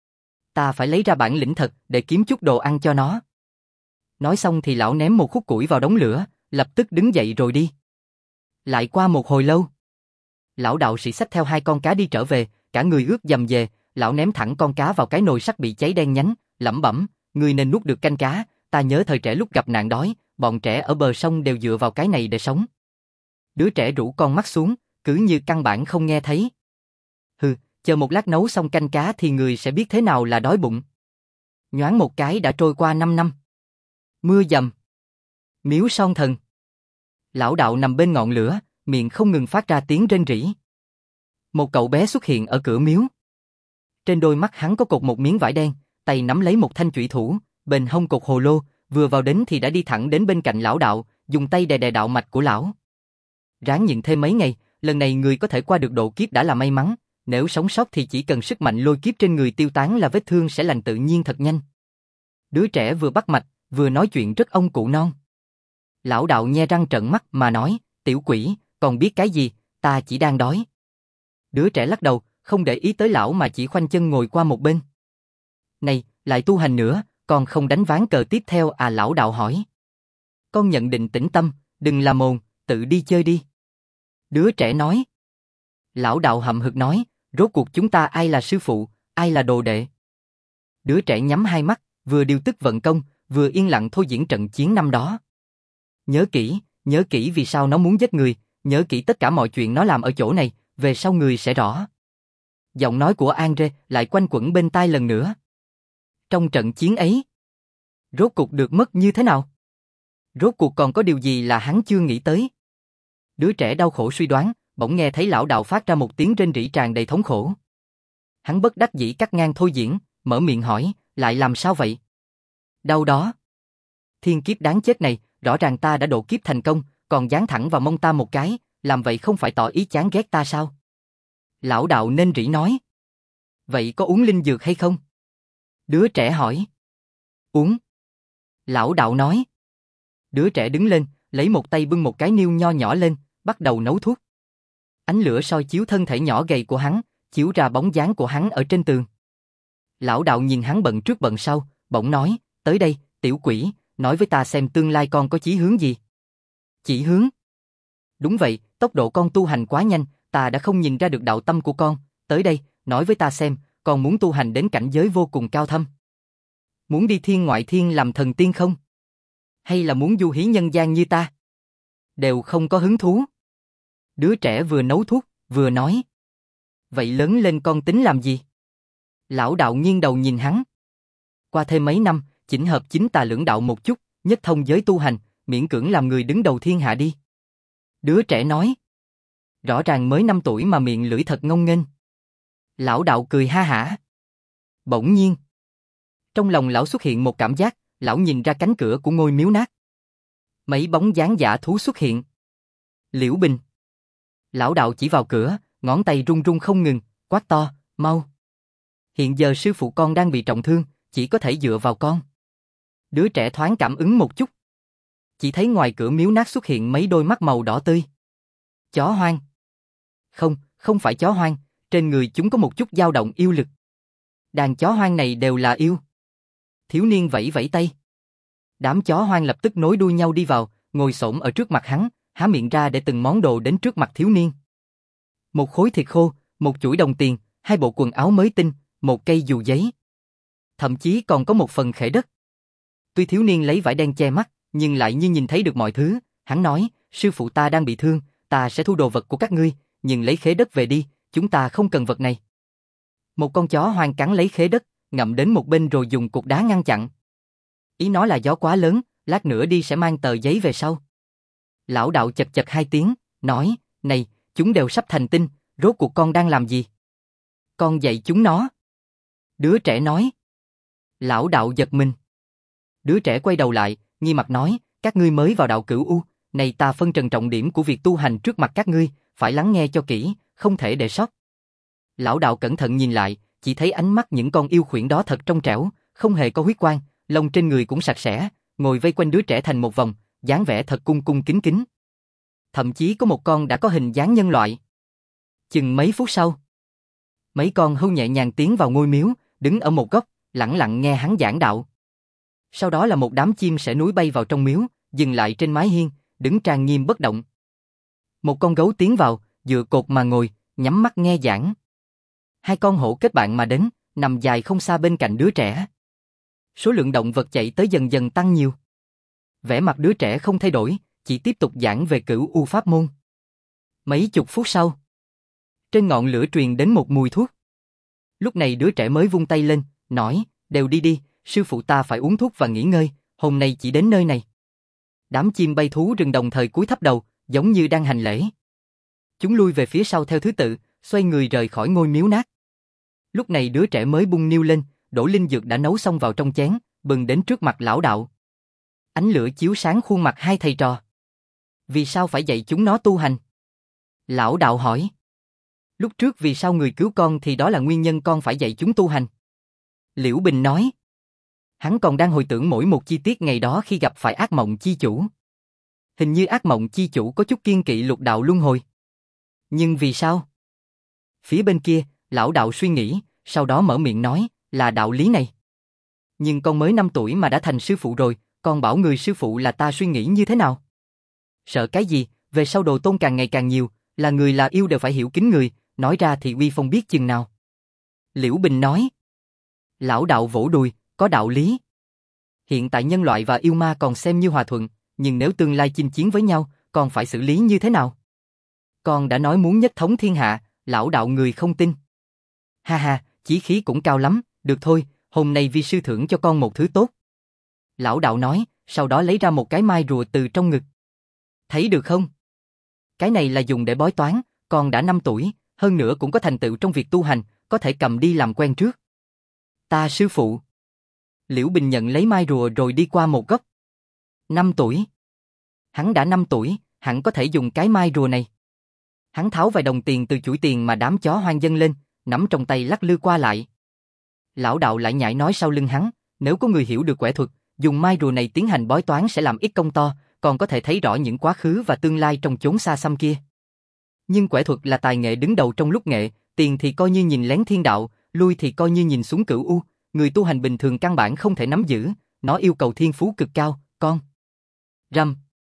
Ta phải lấy ra bản lĩnh thật để kiếm chút đồ ăn cho nó. Nói xong thì lão ném một khúc củi vào đống lửa, lập tức đứng dậy rồi đi. Lại qua một hồi lâu, lão đạo sĩ xách theo hai con cá đi trở về, cả người ướt dầm về, lão ném thẳng con cá vào cái nồi sắt bị cháy đen nhánh, lẩm bẩm, ngươi nên nuốt được canh cá, ta nhớ thời trẻ lúc gặp nạn đói, bọn trẻ ở bờ sông đều dựa vào cái này để sống. Đứa trẻ rũ con mắt xuống, cứ như căn bản không nghe thấy. Hừ, chờ một lát nấu xong canh cá thì người sẽ biết thế nào là đói bụng. Nhoáng một cái đã trôi qua 5 năm. Mưa dầm. Miếu Son Thần. Lão đạo nằm bên ngọn lửa, miệng không ngừng phát ra tiếng rên rỉ. Một cậu bé xuất hiện ở cửa miếu. Trên đôi mắt hắn có cột một miếng vải đen, tay nắm lấy một thanh chủy thủ, bên hông cột hồ lô, vừa vào đến thì đã đi thẳng đến bên cạnh lão đạo, dùng tay đè đè đạo mạch của lão. Ráng nhịn thêm mấy ngày, lần này người có thể qua được độ kiếp đã là may mắn, nếu sống sót thì chỉ cần sức mạnh lôi kiếp trên người tiêu tán là vết thương sẽ lành tự nhiên thật nhanh. Đứa trẻ vừa bắt mạch, vừa nói chuyện rất ông cụ non. Lão đạo nhe răng trợn mắt mà nói, tiểu quỷ, còn biết cái gì, ta chỉ đang đói. Đứa trẻ lắc đầu, không để ý tới lão mà chỉ khoanh chân ngồi qua một bên. Này, lại tu hành nữa, còn không đánh ván cờ tiếp theo à? Lão đạo hỏi. Con nhận định tĩnh tâm, đừng làm ồn, tự đi chơi đi. Đứa trẻ nói. Lão đạo hậm hực nói, Rốt cuộc chúng ta ai là sư phụ, ai là đồ đệ? Đứa trẻ nhắm hai mắt, vừa điều tức vận công, vừa yên lặng thôi diễn trận chiến năm đó. Nhớ kỹ vì sao nó muốn giết người, nhớ kỹ tất cả mọi chuyện nó làm ở chỗ này, về sau người sẽ rõ. Giọng nói của Andre lại quanh quẩn bên tai lần nữa. Trong trận chiến ấy, rốt cuộc được mất như thế nào? Rốt cuộc còn có điều gì là hắn chưa nghĩ tới? Đứa trẻ đau khổ suy đoán, bỗng nghe thấy lão đạo phát ra một tiếng rên rỉ tràn đầy thống khổ. Hắn bất đắc dĩ cắt ngang thôi diễn, mở miệng hỏi, lại làm sao vậy? Đau đó. Thiên kiếp đáng chết này, rõ ràng ta đã độ kiếp thành công, còn giáng thẳng vào mông ta một cái, làm vậy không phải tỏ ý chán ghét ta sao? Lão đạo nên rỉ nói. Vậy có uống linh dược hay không? Đứa trẻ hỏi. Uống. Lão đạo nói. Đứa trẻ đứng lên, lấy một tay bưng một cái niêu nho nhỏ lên, bắt đầu nấu thuốc. Ánh lửa soi chiếu thân thể nhỏ gầy của hắn, chiếu ra bóng dáng của hắn ở trên tường. Lão đạo nhìn hắn bận trước bận sau, bỗng nói, tới đây, tiểu quỷ, nói với ta xem tương lai con có chí hướng gì. Chỉ hướng? Đúng vậy, tốc độ con tu hành quá nhanh, ta đã không nhìn ra được đạo tâm của con, tới đây, nói với ta xem, con muốn tu hành đến cảnh giới vô cùng cao thâm. Muốn đi thiên ngoại thiên làm thần tiên không? Hay là muốn du hí nhân gian như ta? Đều không có hứng thú. Đứa trẻ vừa nấu thuốc, vừa nói. Vậy lớn lên con tính làm gì? Lão đạo nghiêng đầu nhìn hắn. Qua thêm mấy năm, chỉnh hợp chính tà lưỡng đạo một chút, nhất thông giới tu hành, miễn cưỡng làm người đứng đầu thiên hạ đi. Đứa trẻ nói. Rõ ràng mới 5 tuổi mà miệng lưỡi thật ngông nghênh. Lão đạo cười ha hả. Bỗng nhiên, trong lòng lão xuất hiện một cảm giác, lão nhìn ra cánh cửa của ngôi miếu nát. Mấy bóng dáng dã thú xuất hiện. Liễu Bình. Lão đạo chỉ vào cửa, ngón tay run run không ngừng, quát to, mau. Hiện giờ sư phụ con đang bị trọng thương, chỉ có thể dựa vào con. Đứa trẻ thoáng cảm ứng một chút. Chỉ thấy ngoài cửa miếu nát xuất hiện mấy đôi mắt màu đỏ tươi. Chó hoang. Không phải chó hoang, trên người chúng có một chút dao động yêu lực. Đàn chó hoang này đều là yêu. Thiếu niên vẫy vẫy tay. Đám chó hoang lập tức nối đuôi nhau đi vào, ngồi xổm ở trước mặt hắn, há miệng ra để từng món đồ đến trước mặt thiếu niên. Một khối thịt khô, một chuỗi đồng tiền, 2 bộ quần áo mới tinh, một cây dù giấy. Thậm chí còn có một phần khế đất. Tuy thiếu niên lấy vải đen che mắt, nhưng lại như nhìn thấy được mọi thứ, hắn nói, sư phụ ta đang bị thương, ta sẽ thu đồ vật của các ngươi, nhưng lấy khế đất về đi, chúng ta không cần vật này. Một con chó hoang cắn lấy khế đất, ngậm đến một bên rồi dùng cục đá ngăn chặn. Ý nói là gió quá lớn, lát nữa đi sẽ mang tờ giấy về sau. Lão đạo chật chật 2 tiếng, nói, này, chúng đều sắp thành tinh, rốt cuộc con đang làm gì? Con dạy chúng nó. Đứa trẻ nói. Lão đạo giật mình. Đứa trẻ quay đầu lại, nghi mặt nói, các ngươi mới vào đạo Cửu U, này ta phân trần trọng điểm của việc tu hành trước mặt các ngươi, phải lắng nghe cho kỹ, không thể để sót. Lão đạo cẩn thận nhìn lại, chỉ thấy ánh mắt những con yêu khuyển đó thật trong trẻo, không hề có huyết quang, lông trên người cũng sạch sẽ, ngồi vây quanh đứa trẻ thành một vòng, dáng vẻ thật cung cung kính kính. Thậm chí có một con đã có hình dáng nhân loại. Chừng mấy phút sau, mấy con hươu nhẹ nhàng tiến vào ngôi miếu, đứng ở một góc, lặng lặng nghe hắn giảng đạo. Sau đó là một đám chim sẻ núi bay vào trong miếu, dừng lại trên mái hiên, đứng trang nghiêm bất động. Một con gấu tiến vào, dựa cột mà ngồi, nhắm mắt nghe giảng. 2 con hổ kết bạn mà đến, nằm dài không xa bên cạnh đứa trẻ. Số lượng động vật chạy tới dần dần tăng nhiều. Vẻ mặt đứa trẻ không thay đổi, chỉ tiếp tục giảng về Cửu U pháp môn. Mấy chục phút sau, trên ngọn lửa truyền đến một mùi thuốc. Lúc này đứa trẻ mới vung tay lên, nói, đều đi đi, sư phụ ta phải uống thuốc và nghỉ ngơi, hôm nay chỉ đến nơi này. Đám chim bay thú rừng đồng thời cúi thấp đầu, giống như đang hành lễ. Chúng lui về phía sau theo thứ tự, xoay người rời khỏi ngôi miếu nát. Lúc này đứa trẻ mới bung niêu lên, đổ linh dược đã nấu xong vào trong chén, bừng đến trước mặt lão đạo. Ánh lửa chiếu sáng khuôn mặt 2 thầy trò. Vì sao phải dạy chúng nó tu hành? Lão đạo hỏi. Lúc trước vì sao người cứu con thì đó là nguyên nhân con phải dạy chúng tu hành. Liễu Bình nói. Hắn còn đang hồi tưởng mỗi một chi tiết ngày đó khi gặp phải ác mộng chi chủ. Hình như ác mộng chi chủ có chút kiêng kỵ lục đạo luân hồi. Nhưng vì sao? Phía bên kia, lão đạo suy nghĩ, sau đó mở miệng nói, là đạo lý này. Nhưng con mới 5 tuổi mà đã thành sư phụ rồi, con bảo người sư phụ là ta suy nghĩ như thế nào? Sợ cái gì, về sau đồ tôn càng ngày càng nhiều, là người là yêu đều phải hiểu kính người, nói ra thì uy phong biết chừng nào. Liễu Bình nói. Lão đạo vỗ đùi, có đạo lý. Hiện tại nhân loại và yêu ma còn xem như hòa thuận, nhưng nếu tương lai chinh chiến với nhau, còn phải xử lý như thế nào? Con đã nói muốn nhất thống thiên hạ, lão đạo người không tin. Ha ha, chí khí cũng cao lắm, được thôi, hôm nay vi sư thưởng cho con một thứ tốt. Lão đạo nói, sau đó lấy ra một cái mai rùa từ trong ngực. Thấy được không? Cái này là dùng để bói toán, con đã 5 tuổi, hơn nữa cũng có thành tựu trong việc tu hành, có thể cầm đi làm quen trước. Ta sư phụ. Liễu Bình nhận lấy mai rùa rồi đi qua một góc. 5 tuổi. Hắn đã 5 tuổi, hẳn có thể dùng cái mai rùa này. Hắn tháo vài đồng tiền từ chuỗi tiền mà đám chó hoang dâng lên, nắm trong tay lắc lư qua lại. Lão đạo lại nhảy nói sau lưng hắn, nếu có người hiểu được quẻ thuật, dùng mai rùa này tiến hành bói toán sẽ làm ít công to, còn có thể thấy rõ những quá khứ và tương lai trong chốn xa xăm kia. Nhưng quẻ thuật là tài nghệ đứng đầu trong lúc nghệ, tiền thì coi như nhìn lén thiên đạo, lui thì coi như nhìn xuống cửu u, người tu hành bình thường căn bản không thể nắm giữ, nó yêu cầu thiên phú cực cao, con. Rầm.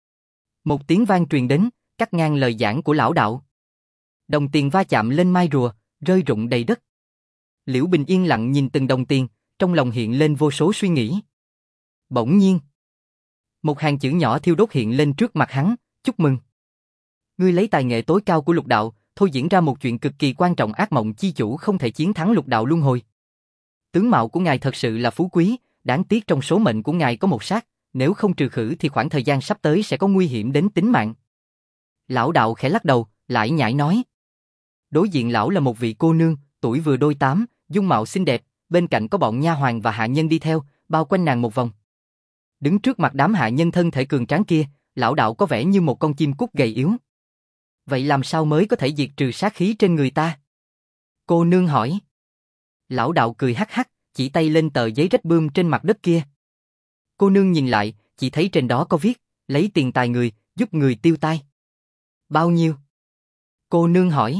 Một tiếng vang truyền đến, cắt ngang lời giảng của lão đạo. Đồng tiền va chạm lên mai rùa, rơi rụng đầy đất. Liễu Bình yên lặng nhìn từng đồng tiền, trong lòng hiện lên vô số suy nghĩ. Bỗng nhiên, một hàng chữ nhỏ thiêu đốt hiện lên trước mặt hắn, chúc mừng. Ngươi lấy tài nghệ tối cao của lục đạo, thôi diễn ra một chuyện cực kỳ quan trọng, ác mộng chi chủ không thể chiến thắng lục đạo luân hồi. Tướng mạo của ngài thật sự là phú quý, đáng tiếc trong số mệnh của ngài có một sát, nếu không trừ khử thì khoảng thời gian sắp tới sẽ có nguy hiểm đến tính mạng. Lão đạo khẽ lắc đầu, lại nhảy nói. Đối diện lão là một vị cô nương, tuổi vừa đôi tám, dung mạo xinh đẹp, bên cạnh có bọn nha hoàn và hạ nhân đi theo, bao quanh nàng một vòng. Đứng trước mặt đám hạ nhân thân thể cường tráng kia, lão đạo có vẻ như một con chim cút gầy yếu. Vậy làm sao mới có thể diệt trừ sát khí trên người ta? Cô nương hỏi. Lão đạo cười hắc hắc, chỉ tay lên tờ giấy rách bươm trên mặt đất kia. Cô nương nhìn lại, chỉ thấy trên đó có viết, lấy tiền tài người, giúp người tiêu tai. Bao nhiêu? Cô nương hỏi.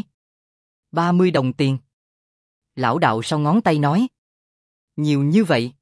30 đồng tiền. Lão đạo sau ngón tay nói. Nhiều như vậy.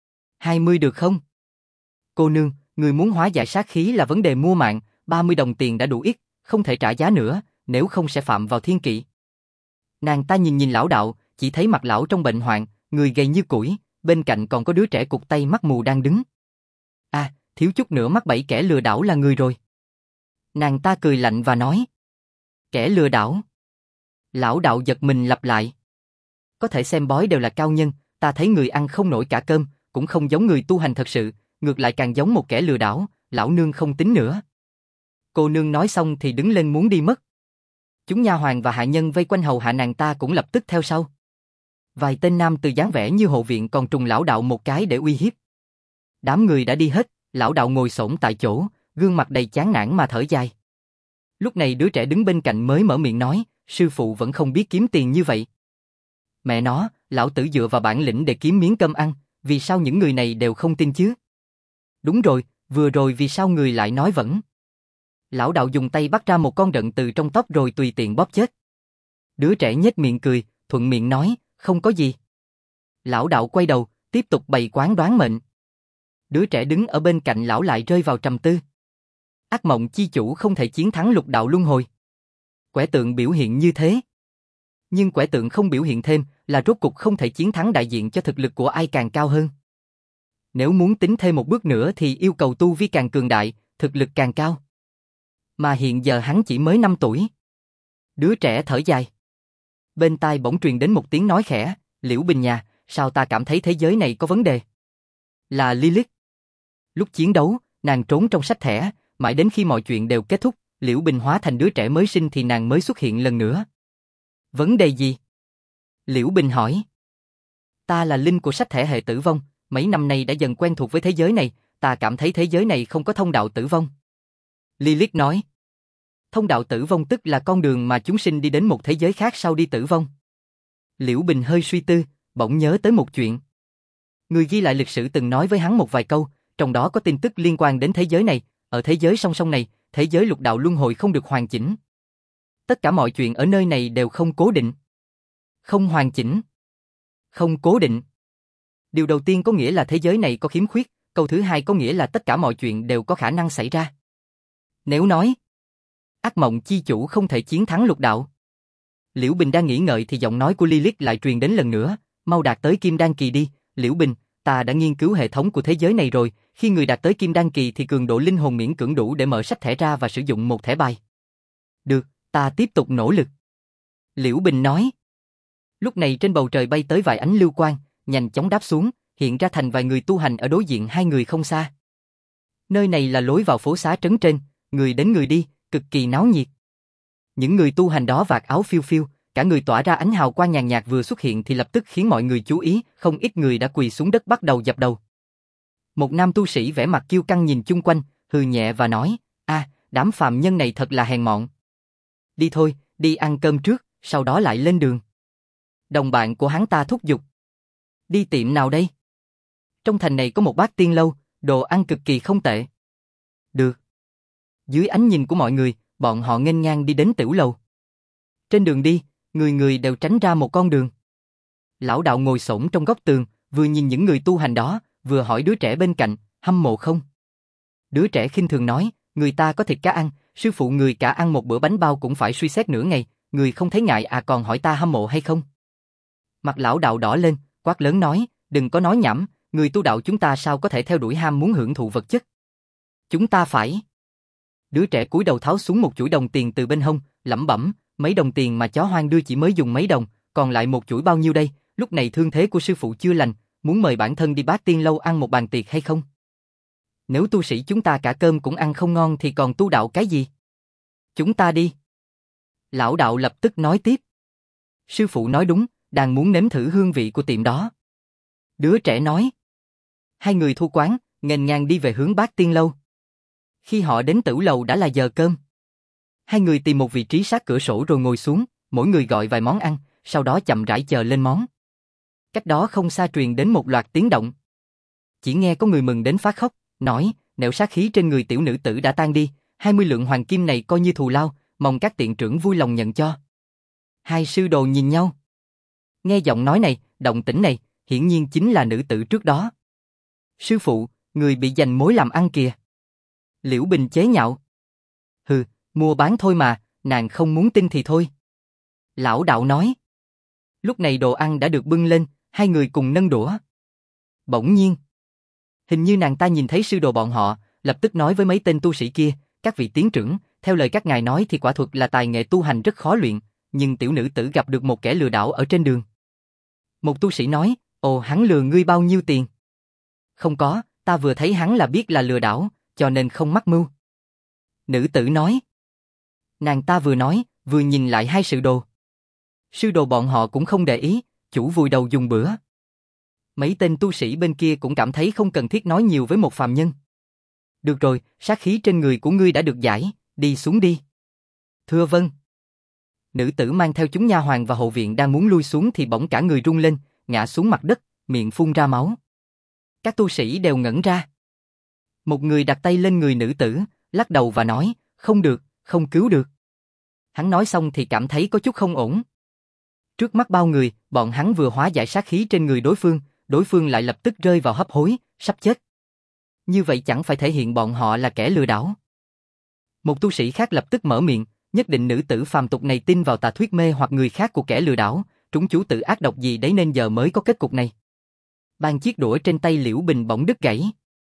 20 được không? Cô nương, người muốn hóa giải sát khí là vấn đề mua mạng, 30 đồng tiền đã đủ ít, không thể trả giá nữa, nếu không sẽ phạm vào thiên kỵ. Nàng ta nhìn lão đạo, chỉ thấy mặt lão trong bệnh hoạn, người gầy như củi, bên cạnh còn có đứa trẻ cụt tay mắt mù đang đứng. À, thiếu chút nữa mắc bẫy kẻ lừa đảo là người rồi. Nàng ta cười lạnh và nói. Kẻ lừa đảo. Lão đạo giật mình lặp lại. Có thể xem bói đều là cao nhân, ta thấy người ăn không nổi cả cơm, cũng không giống người tu hành thật sự, ngược lại càng giống một kẻ lừa đảo, lão nương không tính nữa. Cô nương nói xong thì đứng lên muốn đi mất. Chúng nha hoàn và hạ nhân vây quanh hầu hạ nàng ta cũng lập tức theo sau. Vài tên nam từ dáng vẻ như hộ viện còn trùng lão đạo một cái để uy hiếp. Đám người đã đi hết, lão đạo ngồi xổm tại chỗ, gương mặt đầy chán nản mà thở dài. Lúc này đứa trẻ đứng bên cạnh mới mở miệng nói, sư phụ vẫn không biết kiếm tiền như vậy. Mẹ nó, lão tử dựa vào bản lĩnh để kiếm miếng cơm ăn, vì sao những người này đều không tin chứ? Đúng rồi, vừa rồi vì sao người lại nói vẫn? Lão đạo dùng tay bắt ra một con đận từ trong tóc rồi tùy tiện bóp chết. Đứa trẻ nhếch miệng cười, thuận miệng nói, không có gì. Lão đạo quay đầu, tiếp tục bày quán đoán mệnh. Đứa trẻ đứng ở bên cạnh lão lại rơi vào trầm tư. Ác mộng chi chủ không thể chiến thắng lục đạo luân hồi. Quẻ tượng biểu hiện như thế. Nhưng quẻ tượng không biểu hiện thêm là rốt cục không thể chiến thắng đại diện cho thực lực của ai càng cao hơn. Nếu muốn tính thêm một bước nữa thì yêu cầu tu vi càng cường đại, thực lực càng cao. Mà hiện giờ hắn chỉ mới 5 tuổi. Đứa trẻ thở dài. Bên tai bỗng truyền đến một tiếng nói khẽ, Liễu Bình nhà, sao ta cảm thấy thế giới này có vấn đề? Là Lilith. Lúc chiến đấu, nàng trốn trong sách thẻ, mãi đến khi mọi chuyện đều kết thúc, Liễu Bình hóa thành đứa trẻ mới sinh thì nàng mới xuất hiện lần nữa. Vấn đề gì? Liễu Bình hỏi. Ta là linh của sách thẻ hệ tử vong, mấy năm nay đã dần quen thuộc với thế giới này, ta cảm thấy thế giới này không có thông đạo tử vong. Lilith nói. Thông đạo tử vong tức là con đường mà chúng sinh đi đến một thế giới khác sau đi tử vong. Liễu Bình hơi suy tư, bỗng nhớ tới một chuyện. Người ghi lại lịch sử từng nói với hắn một vài câu, trong đó có tin tức liên quan đến thế giới này, ở thế giới song song này, thế giới lục đạo luân hồi không được hoàn chỉnh. Tất cả mọi chuyện ở nơi này đều không cố định. Không hoàn chỉnh. Không cố định. Điều đầu tiên có nghĩa là thế giới này có khiếm khuyết, câu thứ hai có nghĩa là tất cả mọi chuyện đều có khả năng xảy ra. Nếu nói ác mộng chi chủ không thể chiến thắng lục đạo, Liễu Bình đang nghĩ ngợi thì giọng nói của Lilith lại truyền đến lần nữa, mau đạt tới Kim Đan Kỳ đi, Liễu Bình, ta đã nghiên cứu hệ thống của thế giới này rồi, khi người đạt tới Kim Đan Kỳ thì cường độ linh hồn miễn cưỡng đủ để mở sách thẻ ra và sử dụng một thẻ bài. Được, ta tiếp tục nỗ lực. Liễu Bình nói. Lúc này trên bầu trời bay tới vài ánh lưu quang, nhanh chóng đáp xuống, hiện ra thành vài người tu hành ở đối diện hai người không xa. Nơi này là lối vào phố xá trấn trên, người đến người đi, cực kỳ náo nhiệt. Những người tu hành đó vạt áo phiêu phiêu, cả người tỏa ra ánh hào quang nhàn nhạt vừa xuất hiện thì lập tức khiến mọi người chú ý, không ít người đã quỳ xuống đất bắt đầu dập đầu. Một nam tu sĩ vẻ mặt kiêu căng nhìn chung quanh, hừ nhẹ và nói, đám phàm nhân này thật là hèn mọn. Đi thôi, đi ăn cơm trước, sau đó lại lên đường. Đồng bạn của hắn ta thúc giục. Đi tiệm nào đây? Trong thành này có một bát tiên lâu, đồ ăn cực kỳ không tệ. Được. Dưới ánh nhìn của mọi người, bọn họ nghênh ngang đi đến tiểu lầu. Trên đường đi, người người đều tránh ra một con đường. Lão đạo ngồi xổm trong góc tường, vừa nhìn những người tu hành đó, vừa hỏi đứa trẻ bên cạnh, hâm mộ không? Đứa trẻ khinh thường nói, người ta có thịt cá ăn, sư phụ người cả ăn một bữa bánh bao cũng phải suy xét nửa ngày, người không thấy ngại còn hỏi ta hâm mộ hay không? Mặt lão đạo đỏ lên, quát lớn nói, đừng có nói nhảm, người tu đạo chúng ta sao có thể theo đuổi ham muốn hưởng thụ vật chất? Chúng ta phải. Đứa trẻ cúi đầu tháo xuống một chuỗi đồng tiền từ bên hông, lẩm bẩm, mấy đồng tiền mà chó hoang đưa chỉ mới dùng mấy đồng, còn lại một chuỗi bao nhiêu đây? Lúc này thương thế của sư phụ chưa lành, muốn mời bản thân đi Bát Tiên lâu ăn một bàn tiệc hay không? Nếu tu sĩ chúng ta cả cơm cũng ăn không ngon thì còn tu đạo cái gì? Chúng ta đi. Lão đạo lập tức nói tiếp. Sư phụ nói đúng, đang muốn nếm thử hương vị của tiệm đó. Đứa trẻ nói. Hai người thu quán, nghênh ngang đi về hướng Bát Tiên lâu. Khi họ đến tửu lầu đã là giờ cơm. Hai người tìm một vị trí sát cửa sổ rồi ngồi xuống, mỗi người gọi vài món ăn, sau đó chậm rãi chờ lên món. Cách đó không xa truyền đến một loạt tiếng động. Chỉ nghe có người mừng đến phát khóc, nói, nẻo sát khí trên người tiểu nữ tử đã tan đi, 20 lượng hoàng kim này coi như thù lao, mong các tiện trưởng vui lòng nhận cho. Hai sư đồ nhìn nhau. Nghe giọng nói này, động tĩnh này, hiển nhiên chính là nữ tử trước đó. Sư phụ, người bị giành mối làm ăn kìa. Liễu Bình chế nhạo. Hừ, mua bán thôi mà, nàng không muốn tin thì thôi. Lão đạo nói. Lúc này đồ ăn đã được bưng lên, hai người cùng nâng đũa. Bỗng nhiên, hình như nàng ta nhìn thấy sư đồ bọn họ, lập tức nói với mấy tên tu sĩ kia, các vị tiến trưởng, theo lời các ngài nói thì quả thuật là tài nghệ tu hành rất khó luyện, nhưng tiểu nữ tử gặp được một kẻ lừa đảo ở trên đường. Một tu sĩ nói, ồ hắn lừa ngươi bao nhiêu tiền? Không có, ta vừa thấy hắn là biết là lừa đảo, cho nên không mắc mưu. Nữ tử nói. Nàng ta vừa nói, vừa nhìn lại hai sư đồ. Sư đồ bọn họ cũng không để ý, chủ vùi đầu dùng bữa. Mấy tên tu sĩ bên kia cũng cảm thấy không cần thiết nói nhiều với một phàm nhân. Được rồi, sát khí trên người của ngươi đã được giải, đi xuống đi. Thưa vâng. Nữ tử mang theo chúng nha hoàn và hộ viện đang muốn lui xuống thì bỗng cả người rung lên, ngã xuống mặt đất, miệng phun ra máu. Các tu sĩ đều ngẩn ra. Một người đặt tay lên người nữ tử, lắc đầu và nói, không được, không cứu được. Hắn nói xong thì cảm thấy có chút không ổn. Trước mắt bao người, bọn hắn vừa hóa giải sát khí trên người đối phương lại lập tức rơi vào hấp hối, sắp chết. Như vậy chẳng phải thể hiện bọn họ là kẻ lừa đảo. Một tu sĩ khác lập tức mở miệng, nhất định nữ tử phàm tục này tin vào tà thuyết mê hoặc người khác của kẻ lừa đảo, trúng chú tự ác độc gì đấy nên giờ mới có kết cục này. Ban chiếc đũa trên tay Liễu Bình bỗng đứt gãy.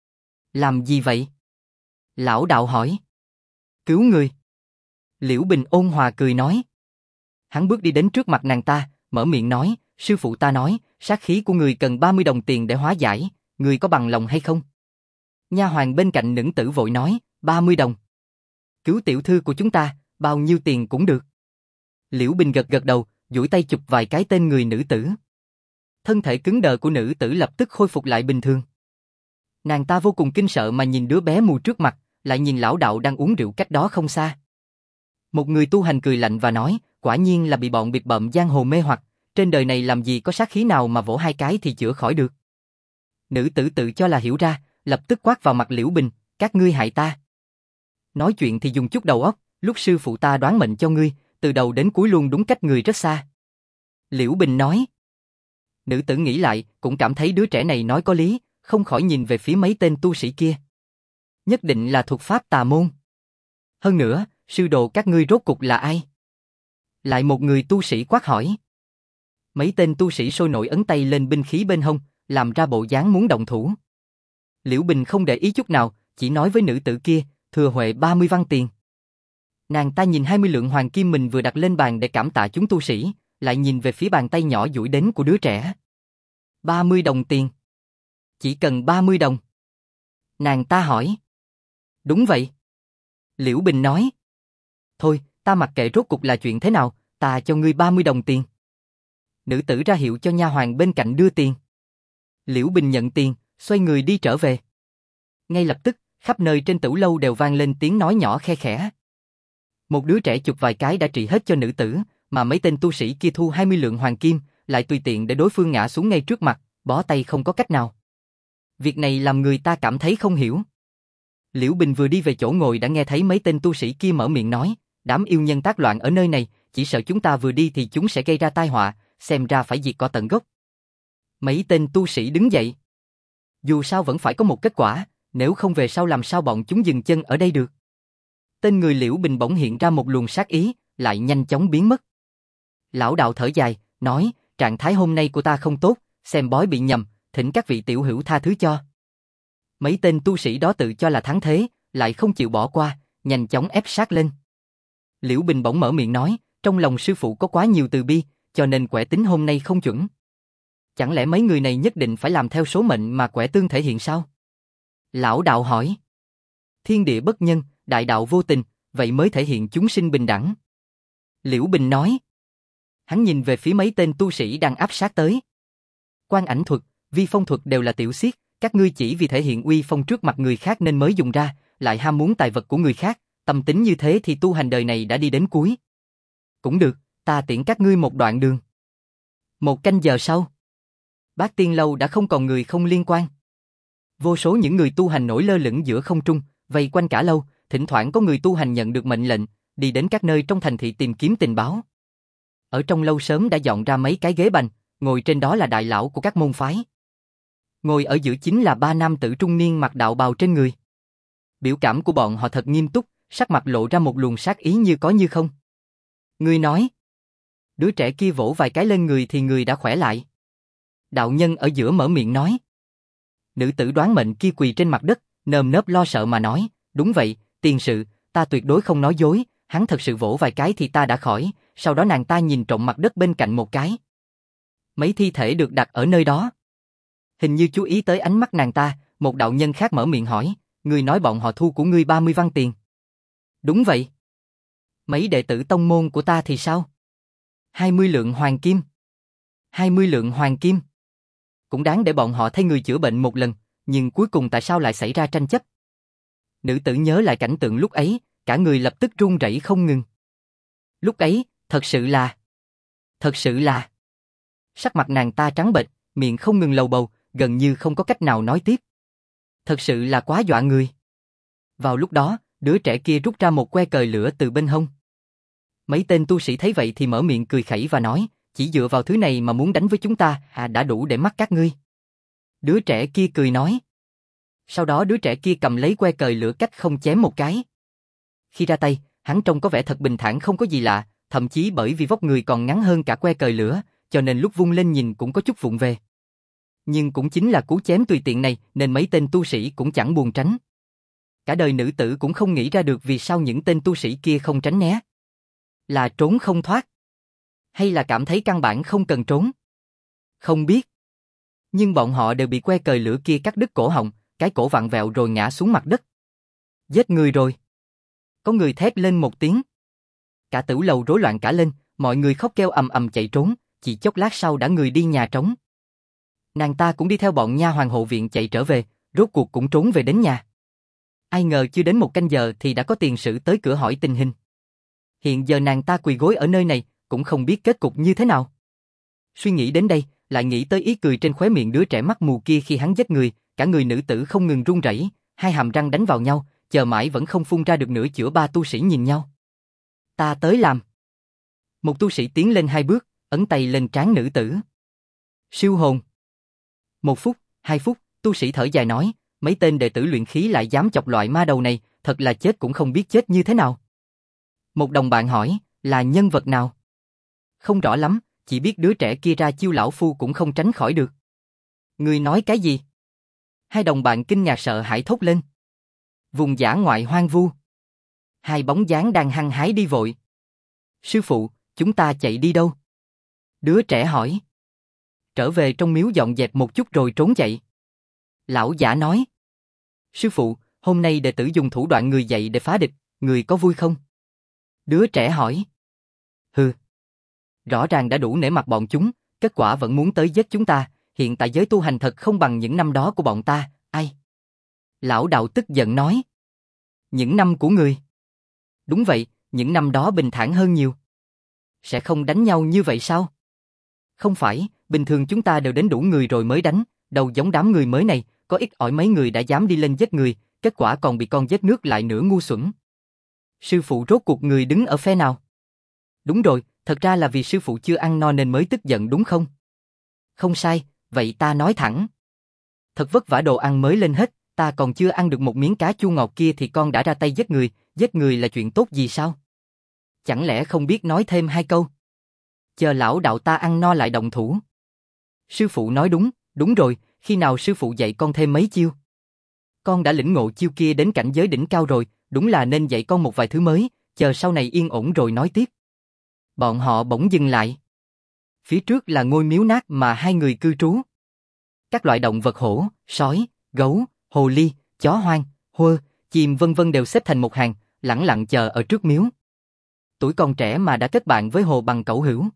Làm gì vậy? Lão đạo hỏi. Cứu người. Liễu Bình ôn hòa cười nói. Hắn bước đi đến trước mặt nàng ta, mở miệng nói, sư phụ ta nói, sát khí của người cần 30 đồng tiền để hóa giải, người có bằng lòng hay không? Nha hoàn bên cạnh nữ tử vội nói, 30 đồng. Cứu tiểu thư của chúng ta, bao nhiêu tiền cũng được. Liễu Bình gật gật đầu, duỗi tay chụp vài cái tên người nữ tử. Thân thể cứng đờ của nữ tử lập tức khôi phục lại bình thường. Nàng ta vô cùng kinh sợ mà nhìn đứa bé mù trước mặt, lại nhìn lão đạo đang uống rượu cách đó không xa. Một người tu hành cười lạnh và nói, quả nhiên là bị bọn bịp bợm giang hồ mê hoặc, trên đời này làm gì có sát khí nào mà vỗ hai cái thì chữa khỏi được. Nữ tử tự cho là hiểu ra, lập tức quát vào mặt Liễu Bình, các ngươi hại ta. Nói chuyện thì dùng chút đầu óc, lúc sư phụ ta đoán mệnh cho ngươi, từ đầu đến cuối luôn đúng cách người rất xa. Liễu Bình nói. Nữ tử nghĩ lại, cũng cảm thấy đứa trẻ này nói có lý, không khỏi nhìn về phía mấy tên tu sĩ kia. Nhất định là thuật pháp tà môn. Hơn nữa, sư đồ các ngươi rốt cục là ai? Lại một người tu sĩ quát hỏi. Mấy tên tu sĩ sôi nổi ấn tay lên binh khí bên hông, làm ra bộ dáng muốn động thủ. Liễu Bình không để ý chút nào, chỉ nói với nữ tử kia, thừa huệ 30 văn tiền. Nàng ta nhìn 20 lượng hoàng kim mình vừa đặt lên bàn để cảm tạ chúng tu sĩ, lại nhìn về phía bàn tay nhỏ duỗi đến của đứa trẻ. 30 đồng tiền. Chỉ cần 30 đồng. Nàng ta hỏi. Đúng vậy. Liễu Bình nói. Thôi, ta mặc kệ rốt cục là chuyện thế nào, ta cho ngươi 30 đồng tiền. Nữ tử ra hiệu cho nha hoàn bên cạnh đưa tiền. Liễu Bình nhận tiền, xoay người đi trở về. Ngay lập tức, khắp nơi trên tửu lâu đều vang lên tiếng nói nhỏ khe khẽ. Một đứa trẻ chụp vài cái đã trị hết cho nữ tử, mà mấy tên tu sĩ kia thu 20 lượng hoàng kim, lại tùy tiện để đối phương ngã xuống ngay trước mặt, bó tay không có cách nào. Việc này làm người ta cảm thấy không hiểu. Liễu Bình vừa đi về chỗ ngồi đã nghe thấy mấy tên tu sĩ kia mở miệng nói, đám yêu nhân tác loạn ở nơi này, chỉ sợ chúng ta vừa đi thì chúng sẽ gây ra tai họa, xem ra phải diệt cỏ tận gốc. Mấy tên tu sĩ đứng dậy. Dù sao vẫn phải có một kết quả, nếu không về sau làm sao bọn chúng dừng chân ở đây được. Tên người Liễu Bình bỗng hiện ra một luồng sát ý, lại nhanh chóng biến mất. Lão đạo thở dài, nói, trạng thái hôm nay của ta không tốt, xem bói bị nhầm, thỉnh các vị tiểu hữu tha thứ cho. Mấy tên tu sĩ đó tự cho là thắng thế, lại không chịu bỏ qua, nhanh chóng ép sát lên. Liễu Bình bỗng mở miệng nói, trong lòng sư phụ có quá nhiều từ bi, cho nên quẻ tính hôm nay không chuẩn. Chẳng lẽ mấy người này nhất định phải làm theo số mệnh mà quẻ tương thể hiện sao? Lão đạo hỏi. Thiên địa bất nhân, đại đạo vô tình, vậy mới thể hiện chúng sinh bình đẳng. Liễu Bình nói. Hắn nhìn về phía mấy tên tu sĩ đang áp sát tới. Quan ảnh thuật, vi phong thuật đều là tiểu xiết, các ngươi chỉ vì thể hiện uy phong trước mặt người khác nên mới dùng ra, lại ham muốn tài vật của người khác, tâm tính như thế thì tu hành đời này đã đi đến cuối. Cũng được, ta tiễn các ngươi một đoạn đường. 1 canh giờ sau, Bát Tiên Lâu đã không còn người không liên quan. Vô số những người tu hành nổi lơ lửng giữa không trung, vây quanh cả lâu, thỉnh thoảng có người tu hành nhận được mệnh lệnh, đi đến các nơi trong thành thị tìm kiếm tình báo. Ở trong lâu sớm đã dọn ra mấy cái ghế bành, ngồi trên đó là đại lão của các môn phái. Ngồi ở giữa chính là 3 nam tử trung niên mặc đạo bào trên người. Biểu cảm của bọn họ thật nghiêm túc, sắc mặt lộ ra một luồng sát ý như có như không. Ngươi nói. Đứa trẻ kia vỗ vài cái lên người thì người đã khỏe lại. Đạo nhân ở giữa mở miệng nói. Nữ tử đoán mệnh kia quỳ trên mặt đất, nơm nớp lo sợ mà nói, đúng vậy, tiền sự, ta tuyệt đối không nói dối, hắn thật sự vỗ vài cái thì ta đã khỏi, sau đó nàng ta nhìn trộm mặt đất bên cạnh một cái. Mấy thi thể được đặt ở nơi đó. Hình như chú ý tới ánh mắt nàng ta, một đạo nhân khác mở miệng hỏi, ngươi nói bọn họ thu của ngươi 30 văn tiền. Đúng vậy. Mấy đệ tử tông môn của ta thì sao? 20 lượng hoàng kim. 20 lượng hoàng kim. Cũng đáng để bọn họ thay người chữa bệnh một lần, nhưng cuối cùng tại sao lại xảy ra tranh chấp? Nữ tử nhớ lại cảnh tượng lúc ấy, cả người lập tức run rẩy không ngừng. Lúc ấy, thật sự là... Sắc mặt nàng ta trắng bệch, miệng không ngừng lầu bầu, gần như không có cách nào nói tiếp. Thật sự là quá dọa người. Vào lúc đó, đứa trẻ kia rút ra một que cời lửa từ bên hông. Mấy tên tu sĩ thấy vậy thì mở miệng cười khẩy và nói, chỉ dựa vào thứ này mà muốn đánh với chúng ta, đã đủ để mắc các ngươi. Đứa trẻ kia cười nói. Sau đó đứa trẻ kia cầm lấy que cời lửa cách không chém một cái. Khi ra tay, hắn trông có vẻ thật bình thản không có gì lạ, thậm chí bởi vì vóc người còn ngắn hơn cả que cời lửa, cho nên lúc vung lên nhìn cũng có chút vụng về. Nhưng cũng chính là cú chém tùy tiện này nên mấy tên tu sĩ cũng chẳng buồn tránh. Cả đời nữ tử cũng không nghĩ ra được vì sao những tên tu sĩ kia không tránh né. Là trốn không thoát? Hay là cảm thấy căn bản không cần trốn? Không biết. Nhưng bọn họ đều bị que cời lửa kia cắt đứt cổ họng, cái cổ vặn vẹo rồi ngã xuống mặt đất. Giết người rồi. Có người thét lên một tiếng. Cả tửu lầu rối loạn cả lên, mọi người khóc kêu ầm ầm chạy trốn, chỉ chốc lát sau đã người đi nhà trống. Nàng ta cũng đi theo bọn nha hoàn hộ viện chạy trở về, rốt cuộc cũng trốn về đến nhà. Ai ngờ chưa đến 1 canh giờ thì đã có tiền sử tới cửa hỏi tình hình. Hiện giờ nàng ta quỳ gối ở nơi này, cũng không biết kết cục như thế nào. Suy nghĩ đến đây, lại nghĩ tới ý cười trên khóe miệng đứa trẻ mắt mù kia khi hắn giết người, cả người nữ tử không ngừng run rẩy, hai hàm răng đánh vào nhau, chờ mãi vẫn không phun ra được nửa chữa. 3 tu sĩ nhìn nhau. Ta tới làm. Một tu sĩ tiến lên 2 bước, ấn tay lên trán nữ tử. Siêu hồn. 1 phút, 2 phút, tu sĩ thở dài nói, mấy tên đệ tử luyện khí lại dám chọc loại ma đầu này, thật là chết cũng không biết chết như thế nào. Một đồng bạn hỏi, là nhân vật nào? Không rõ lắm, chỉ biết đứa trẻ kia ra chiêu lão phu cũng không tránh khỏi được. Ngươi nói cái gì? Hai đồng bạn kinh ngạc sợ hãi thốt lên. Vùng dã ngoại hoang vu. Hai bóng dáng đang hăng hái đi vội. Sư phụ, chúng ta chạy đi đâu? Đứa trẻ hỏi. Trở về trong miếu dọn dẹp một chút rồi trốn chạy. Lão giả nói. Sư phụ, hôm nay đệ tử dùng thủ đoạn người dạy để phá địch, người có vui không? Đứa trẻ hỏi. Hừ. Rõ ràng đã đủ nể mặt bọn chúng, kết quả vẫn muốn tới giết chúng ta, hiện tại giới tu hành thật không bằng những năm đó của bọn ta, ai? Lão đạo tức giận nói. Những năm của người. Đúng vậy, những năm đó bình thản hơn nhiều. Sẽ không đánh nhau như vậy sao? Không phải, bình thường chúng ta đều đến đủ người rồi mới đánh, đâu giống đám người mới này, có ít ỏi mấy người đã dám đi lên giết người, kết quả còn bị con giết nước lại nửa ngu xuẩn. Sư phụ rốt cuộc người đứng ở phe nào? Đúng rồi, thật ra là vì sư phụ chưa ăn no nên mới tức giận đúng không? Không sai, vậy ta nói thẳng. Thật vất vả đồ ăn mới lên hết, ta còn chưa ăn được một miếng cá chua ngọt kia thì con đã ra tay giết người là chuyện tốt gì sao? Chẳng lẽ không biết nói thêm hai câu? Chờ lão đạo ta ăn no lại động thủ. Sư phụ nói đúng, đúng rồi, khi nào sư phụ dạy con thêm mấy chiêu? Con đã lĩnh ngộ chiêu kia đến cảnh giới đỉnh cao rồi, đúng là nên dạy con một vài thứ mới, chờ sau này yên ổn rồi nói tiếp. Bọn họ bỗng dừng lại. Phía trước là ngôi miếu nát mà hai người cư trú. Các loại động vật hổ, sói, gấu, hồ ly, chó hoang, hơ, chim vân vân đều xếp thành một hàng, lẳng lặng chờ ở trước miếu. Tuổi còn trẻ mà đã kết bạn với hồ bằng cẩu hữu.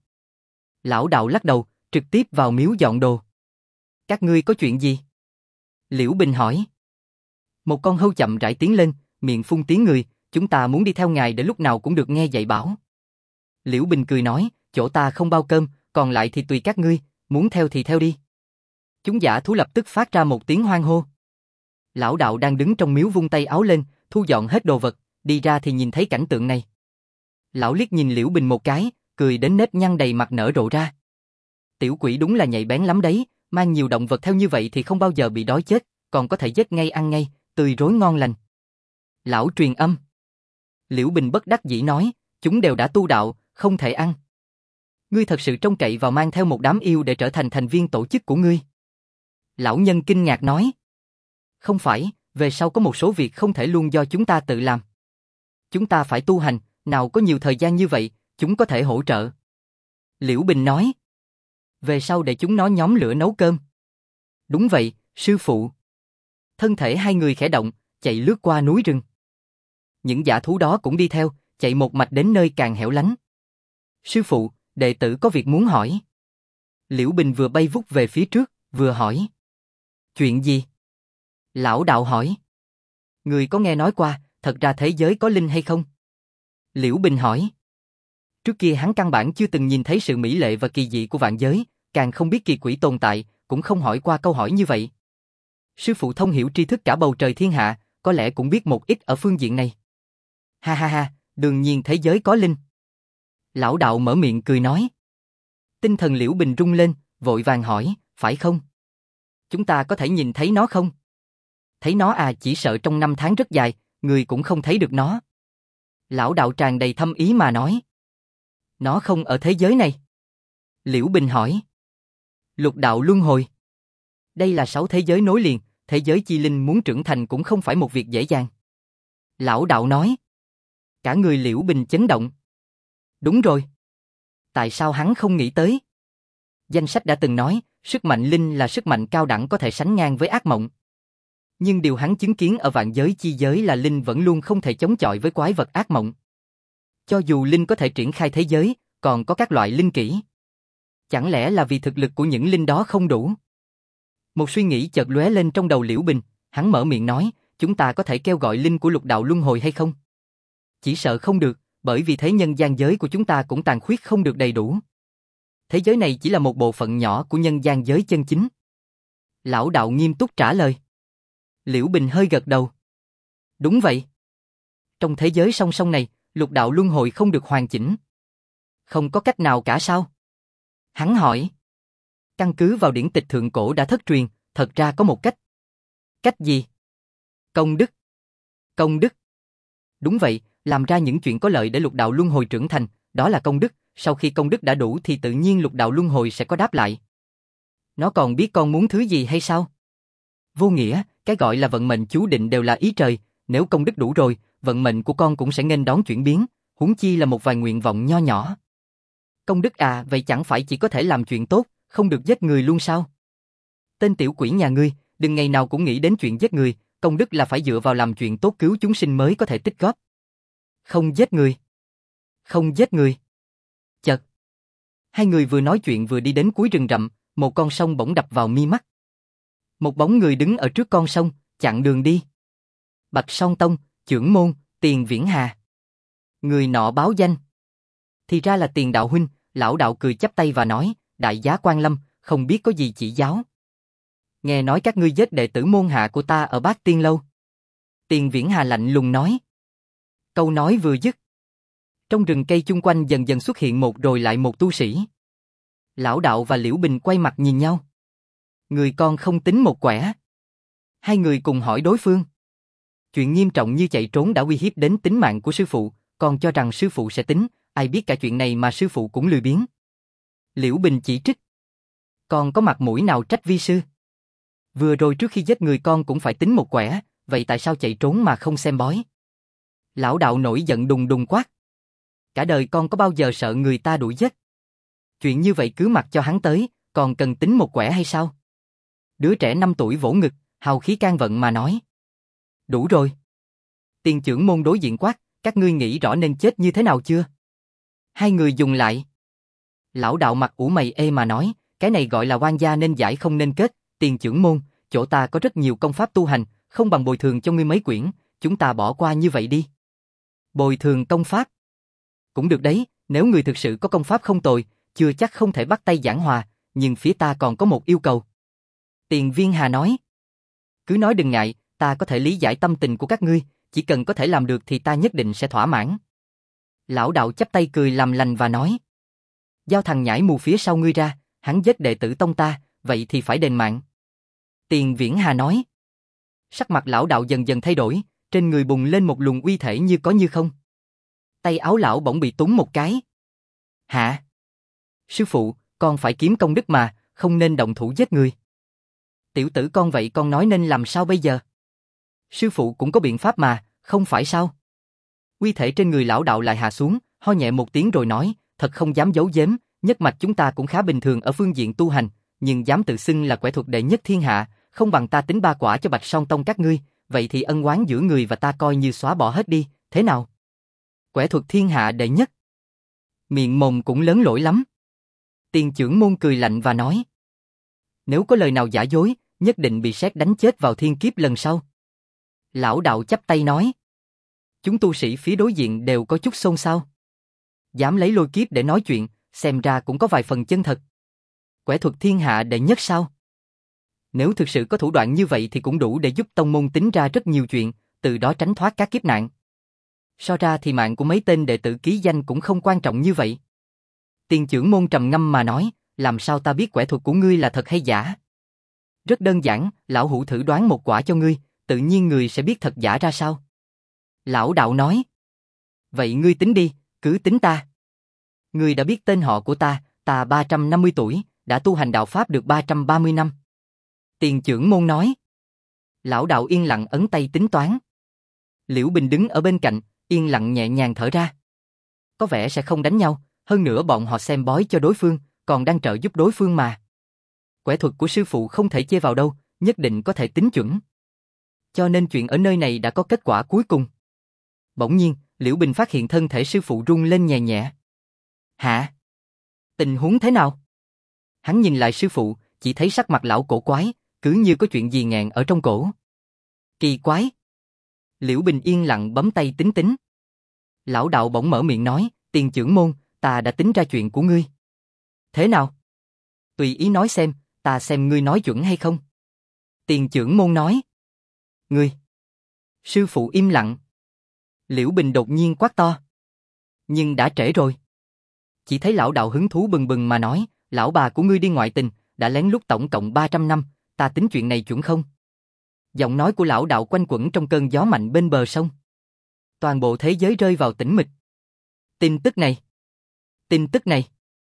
Lão đạo lắc đầu, trực tiếp vào miếu dọn đồ. Các ngươi có chuyện gì? Liễu Bình hỏi. Một con hươu chậm rãi tiến lên, miệng phun tiếng người, chúng ta muốn đi theo ngài để lúc nào cũng được nghe dạy bảo. Liễu Bình cười nói, chỗ ta không bao cơm, còn lại thì tùy các ngươi, muốn theo thì theo đi. Chúng dã thú lập tức phát ra một tiếng hoan hô. Lão đạo đang đứng trong miếu vung tay áo lên, thu dọn hết đồ vật, đi ra thì nhìn thấy cảnh tượng này. Lão liếc nhìn Liễu Bình một cái, cười đến nếp nhăn đầy mặt nở rộ ra. Tiểu quỷ đúng là nhạy bén lắm đấy, mang nhiều động vật theo như vậy thì không bao giờ bị đói chết, còn có thể giết ngay ăn ngay, tươi rối ngon lành. Lão truyền âm. Liễu Bình bất đắc dĩ nói, chúng đều đã tu đạo, không thể ăn. Ngươi thật sự trông cậy vào mang theo một đám yêu để trở thành thành viên tổ chức của ngươi? Lão nhân kinh ngạc nói. Không phải, về sau có một số việc không thể luôn do chúng ta tự làm. Chúng ta phải tu hành, nào có nhiều thời gian như vậy, chúng có thể hỗ trợ. Liễu Bình nói. Về sau để chúng nó nhóm lửa nấu cơm. Đúng vậy, sư phụ. Thân thể hai người khẽ động, chạy lướt qua núi rừng. Những dã thú đó cũng đi theo, chạy một mạch đến nơi càng hẻo lánh. Sư phụ, đệ tử có việc muốn hỏi. Liễu Bình vừa bay vút về phía trước, vừa hỏi. Chuyện gì? Lão đạo hỏi. Người có nghe nói qua, thật ra thế giới có linh hay không? Liễu Bình hỏi. Trước kia hắn căn bản chưa từng nhìn thấy sự mỹ lệ và kỳ dị của vạn giới, càng không biết kỳ quỷ tồn tại, cũng không hỏi qua câu hỏi như vậy. Sư phụ thông hiểu tri thức cả bầu trời thiên hạ, có lẽ cũng biết một ít ở phương diện này. Ha ha ha, đương nhiên thế giới có linh. Lão đạo mở miệng cười nói. Tinh thần Liễu Bình rung lên, vội vàng hỏi, phải không? Chúng ta có thể nhìn thấy nó không? Thấy nó à, chỉ sợ trong năm tháng rất dài, người cũng không thấy được nó. Lão đạo tràn đầy thâm ý mà nói. Nó không ở thế giới này. Liễu Bình hỏi. Lục đạo luân hồi. Đây là 6 thế giới nối liền, thế giới chi linh muốn trưởng thành cũng không phải một việc dễ dàng. Lão đạo nói. Cả người Liễu Bình chấn động. Đúng rồi. Tại sao hắn không nghĩ tới? Danh sách đã từng nói, sức mạnh linh là sức mạnh cao đẳng có thể sánh ngang với ác mộng. Nhưng điều hắn chứng kiến ở vạn giới chi giới là linh vẫn luôn không thể chống chọi với quái vật ác mộng. Cho dù linh có thể triển khai thế giới, còn có các loại linh kỹ. Chẳng lẽ là vì thực lực của những linh đó không đủ? Một suy nghĩ chợt lóe lên trong đầu Liễu Bình, hắn mở miệng nói, chúng ta có thể kêu gọi linh của lục đạo luân hồi hay không? Chỉ sợ không được, bởi vì thế nhân gian giới của chúng ta cũng tàn khuyết không được đầy đủ. Thế giới này chỉ là một bộ phận nhỏ của nhân gian giới chân chính. Lão đạo nghiêm túc trả lời. Liễu Bình hơi gật đầu. Đúng vậy. Trong thế giới song song này, lục đạo luân hồi không được hoàn chỉnh. Không có cách nào cả sao? Hắn hỏi. Căn cứ vào điển tịch thượng cổ đã thất truyền, thật ra có một cách. Cách gì? Công đức. Công đức. Đúng vậy, làm ra những chuyện có lợi để lục đạo luân hồi trưởng thành, đó là công đức, sau khi công đức đã đủ thì tự nhiên lục đạo luân hồi sẽ có đáp lại. Nó còn biết con muốn thứ gì hay sao? Vô nghĩa, cái gọi là vận mệnh chú định đều là ý trời, nếu công đức đủ rồi, vận mệnh của con cũng sẽ nghênh đón chuyển biến, huống chi là một vài nguyện vọng nho nhỏ. Công đức à, vậy chẳng phải chỉ có thể làm chuyện tốt, không được giết người luôn sao? Tên tiểu quỷ nhà ngươi, đừng ngày nào cũng nghĩ đến chuyện giết người, công đức là phải dựa vào làm chuyện tốt cứu chúng sinh mới có thể tích góp. Không giết người. Không giết người. Chợt. Hai người vừa nói chuyện vừa đi đến cuối rừng rậm, một con sông bỗng đập vào mi mắt. Một bóng người đứng ở trước con sông, chặn đường đi. Bạch Song Tông, trưởng môn, Tiền Viễn Hà. Người nọ báo danh. Thì ra là Tiền đạo huynh, lão đạo cười chắp tay và nói, đại giá quan lâm, không biết có gì chỉ giáo. Nghe nói các ngươi giết đệ tử môn hạ của ta ở Bát Tiên Lâu. Tiền Viễn Hà lạnh lùng nói. Câu nói vừa dứt. Trong rừng cây chung quanh dần dần xuất hiện một rồi lại một tu sĩ. Lão đạo và Liễu Bình quay mặt nhìn nhau. Người con không tính một quẻ. Hai người cùng hỏi đối phương. Chuyện nghiêm trọng như chạy trốn đã uy hiếp đến tính mạng của sư phụ, còn cho rằng sư phụ sẽ tính, ai biết cả chuyện này mà sư phụ cũng lười biếng. Liễu Bình chỉ trích. Con có mặt mũi nào trách vi sư? Vừa rồi trước khi giết người con cũng phải tính một quẻ, vậy tại sao chạy trốn mà không xem bói? Lão đạo nổi giận đùng đùng quát. Cả đời con có bao giờ sợ người ta đuổi giết? Chuyện như vậy cứ mặc cho hắn tới, còn cần tính một quẻ hay sao? Đứa trẻ 5 tuổi vỗ ngực, hào khí can vận mà nói. Đủ rồi. Tiền trưởng môn đối diện quát, các ngươi nghĩ rõ nên chết như thế nào chưa? Hai người dùng lại. Lão đạo mặt ủ mày ê mà nói, cái này gọi là oan gia nên giải không nên kết, Tiền trưởng môn, chỗ ta có rất nhiều công pháp tu hành, không bằng bồi thường cho ngươi mấy quyển, chúng ta bỏ qua như vậy đi. Bồi thường công pháp? Cũng được đấy, nếu người thực sự có công pháp không tồi, chưa chắc không thể bắt tay giảng hòa, nhưng phía ta còn có một yêu cầu. Tiền Viên Hà nói. Cứ nói đừng ngại, ta có thể lý giải tâm tình của các ngươi, chỉ cần có thể làm được thì ta nhất định sẽ thỏa mãn. Lão đạo chắp tay cười làm lành và nói. Giao thằng nhãi mù phía sau ngươi ra, hắn giết đệ tử tông ta, vậy thì phải đền mạng. Tiền Viễn Hà nói. Sắc mặt lão đạo dần dần thay đổi, trên người bùng lên một luồng uy thể như có như không. Tay áo lão bỗng bị túm một cái. Hả? Sư phụ, con phải kiếm công đức mà, không nên động thủ giết người. Tiểu tử con vậy con nói nên làm sao bây giờ? Sư phụ cũng có biện pháp mà, không phải sao? Uy thể trên người lão đạo lại hạ xuống, ho nhẹ một tiếng rồi nói, thật không dám giấu giếm, nhất mạch chúng ta cũng khá bình thường ở phương diện tu hành, nhưng dám tự xưng là quẻ thuật đệ nhất thiên hạ, không bằng ta tính 3 quả cho Bạch Song Tông các ngươi, vậy thì ân oán giữa người và ta coi như xóa bỏ hết đi, thế nào? Quẻ thuật thiên hạ đệ nhất. Miệng mồm cũng lớn lỗi lắm. Tiền trưởng môn cười lạnh và nói. Nếu có lời nào giả dối, nhất định bị sét đánh chết vào thiên kiếp lần sau. Lão đạo chắp tay nói. Chúng tu sĩ phía đối diện đều có chút xôn xao. Dám lấy lôi kiếp để nói chuyện, xem ra cũng có vài phần chân thật. Quẻ thuật thiên hạ đệ nhất sao? Nếu thực sự có thủ đoạn như vậy thì cũng đủ để giúp tông môn tính ra rất nhiều chuyện, từ đó tránh thoát các kiếp nạn. So ra thì mạng của mấy tên đệ tử ký danh cũng không quan trọng như vậy. Tiền trưởng môn trầm ngâm mà nói, làm sao ta biết quẻ thuật của ngươi là thật hay giả? Rất đơn giản, lão hữu thử đoán một quả cho ngươi, tự nhiên người sẽ biết thật giả ra sao. Lão đạo nói. Vậy ngươi tính đi, cứ tính ta. Ngươi đã biết tên họ của ta 350 tuổi, đã tu hành đạo Pháp được 330 năm. Tiền trưởng môn nói. Lão đạo yên lặng ấn tay tính toán. Liễu Bình đứng ở bên cạnh, yên lặng nhẹ nhàng thở ra. Có vẻ sẽ không đánh nhau, hơn nữa bọn họ xem bói cho đối phương, còn đang trợ giúp đối phương mà. Quẻ thuật của sư phụ không thể chê vào đâu, nhất định có thể tính chuẩn. Cho nên chuyện ở nơi này đã có kết quả cuối cùng. Bỗng nhiên, Liễu Bình phát hiện thân thể sư phụ rung lên nhẹ nhẹ. Hả? Tình huống thế nào? Hắn nhìn lại sư phụ, chỉ thấy sắc mặt lão cổ quái, cứ như có chuyện gì nghẹn ở trong cổ. Kỳ quái. Liễu Bình yên lặng bấm tay tính tính. Lão đạo bỗng mở miệng nói, Tiền trưởng môn, ta đã tính ra chuyện của ngươi. Thế nào? Tùy ý nói xem, ta xem ngươi nói chuẩn hay không. Tiền trưởng môn nói. Ngươi. Sư phụ im lặng. Liễu Bình đột nhiên quát to. Nhưng đã trễ rồi. Chỉ thấy lão đạo hứng thú bừng bừng mà nói, lão bà của ngươi đi ngoại tình, đã lén lút tổng cộng 300 năm, ta tính chuyện này chuẩn không? Giọng nói của lão đạo quanh quẩn trong cơn gió mạnh bên bờ sông. Toàn bộ thế giới rơi vào tĩnh mịch. Tin tức này. Tin tức này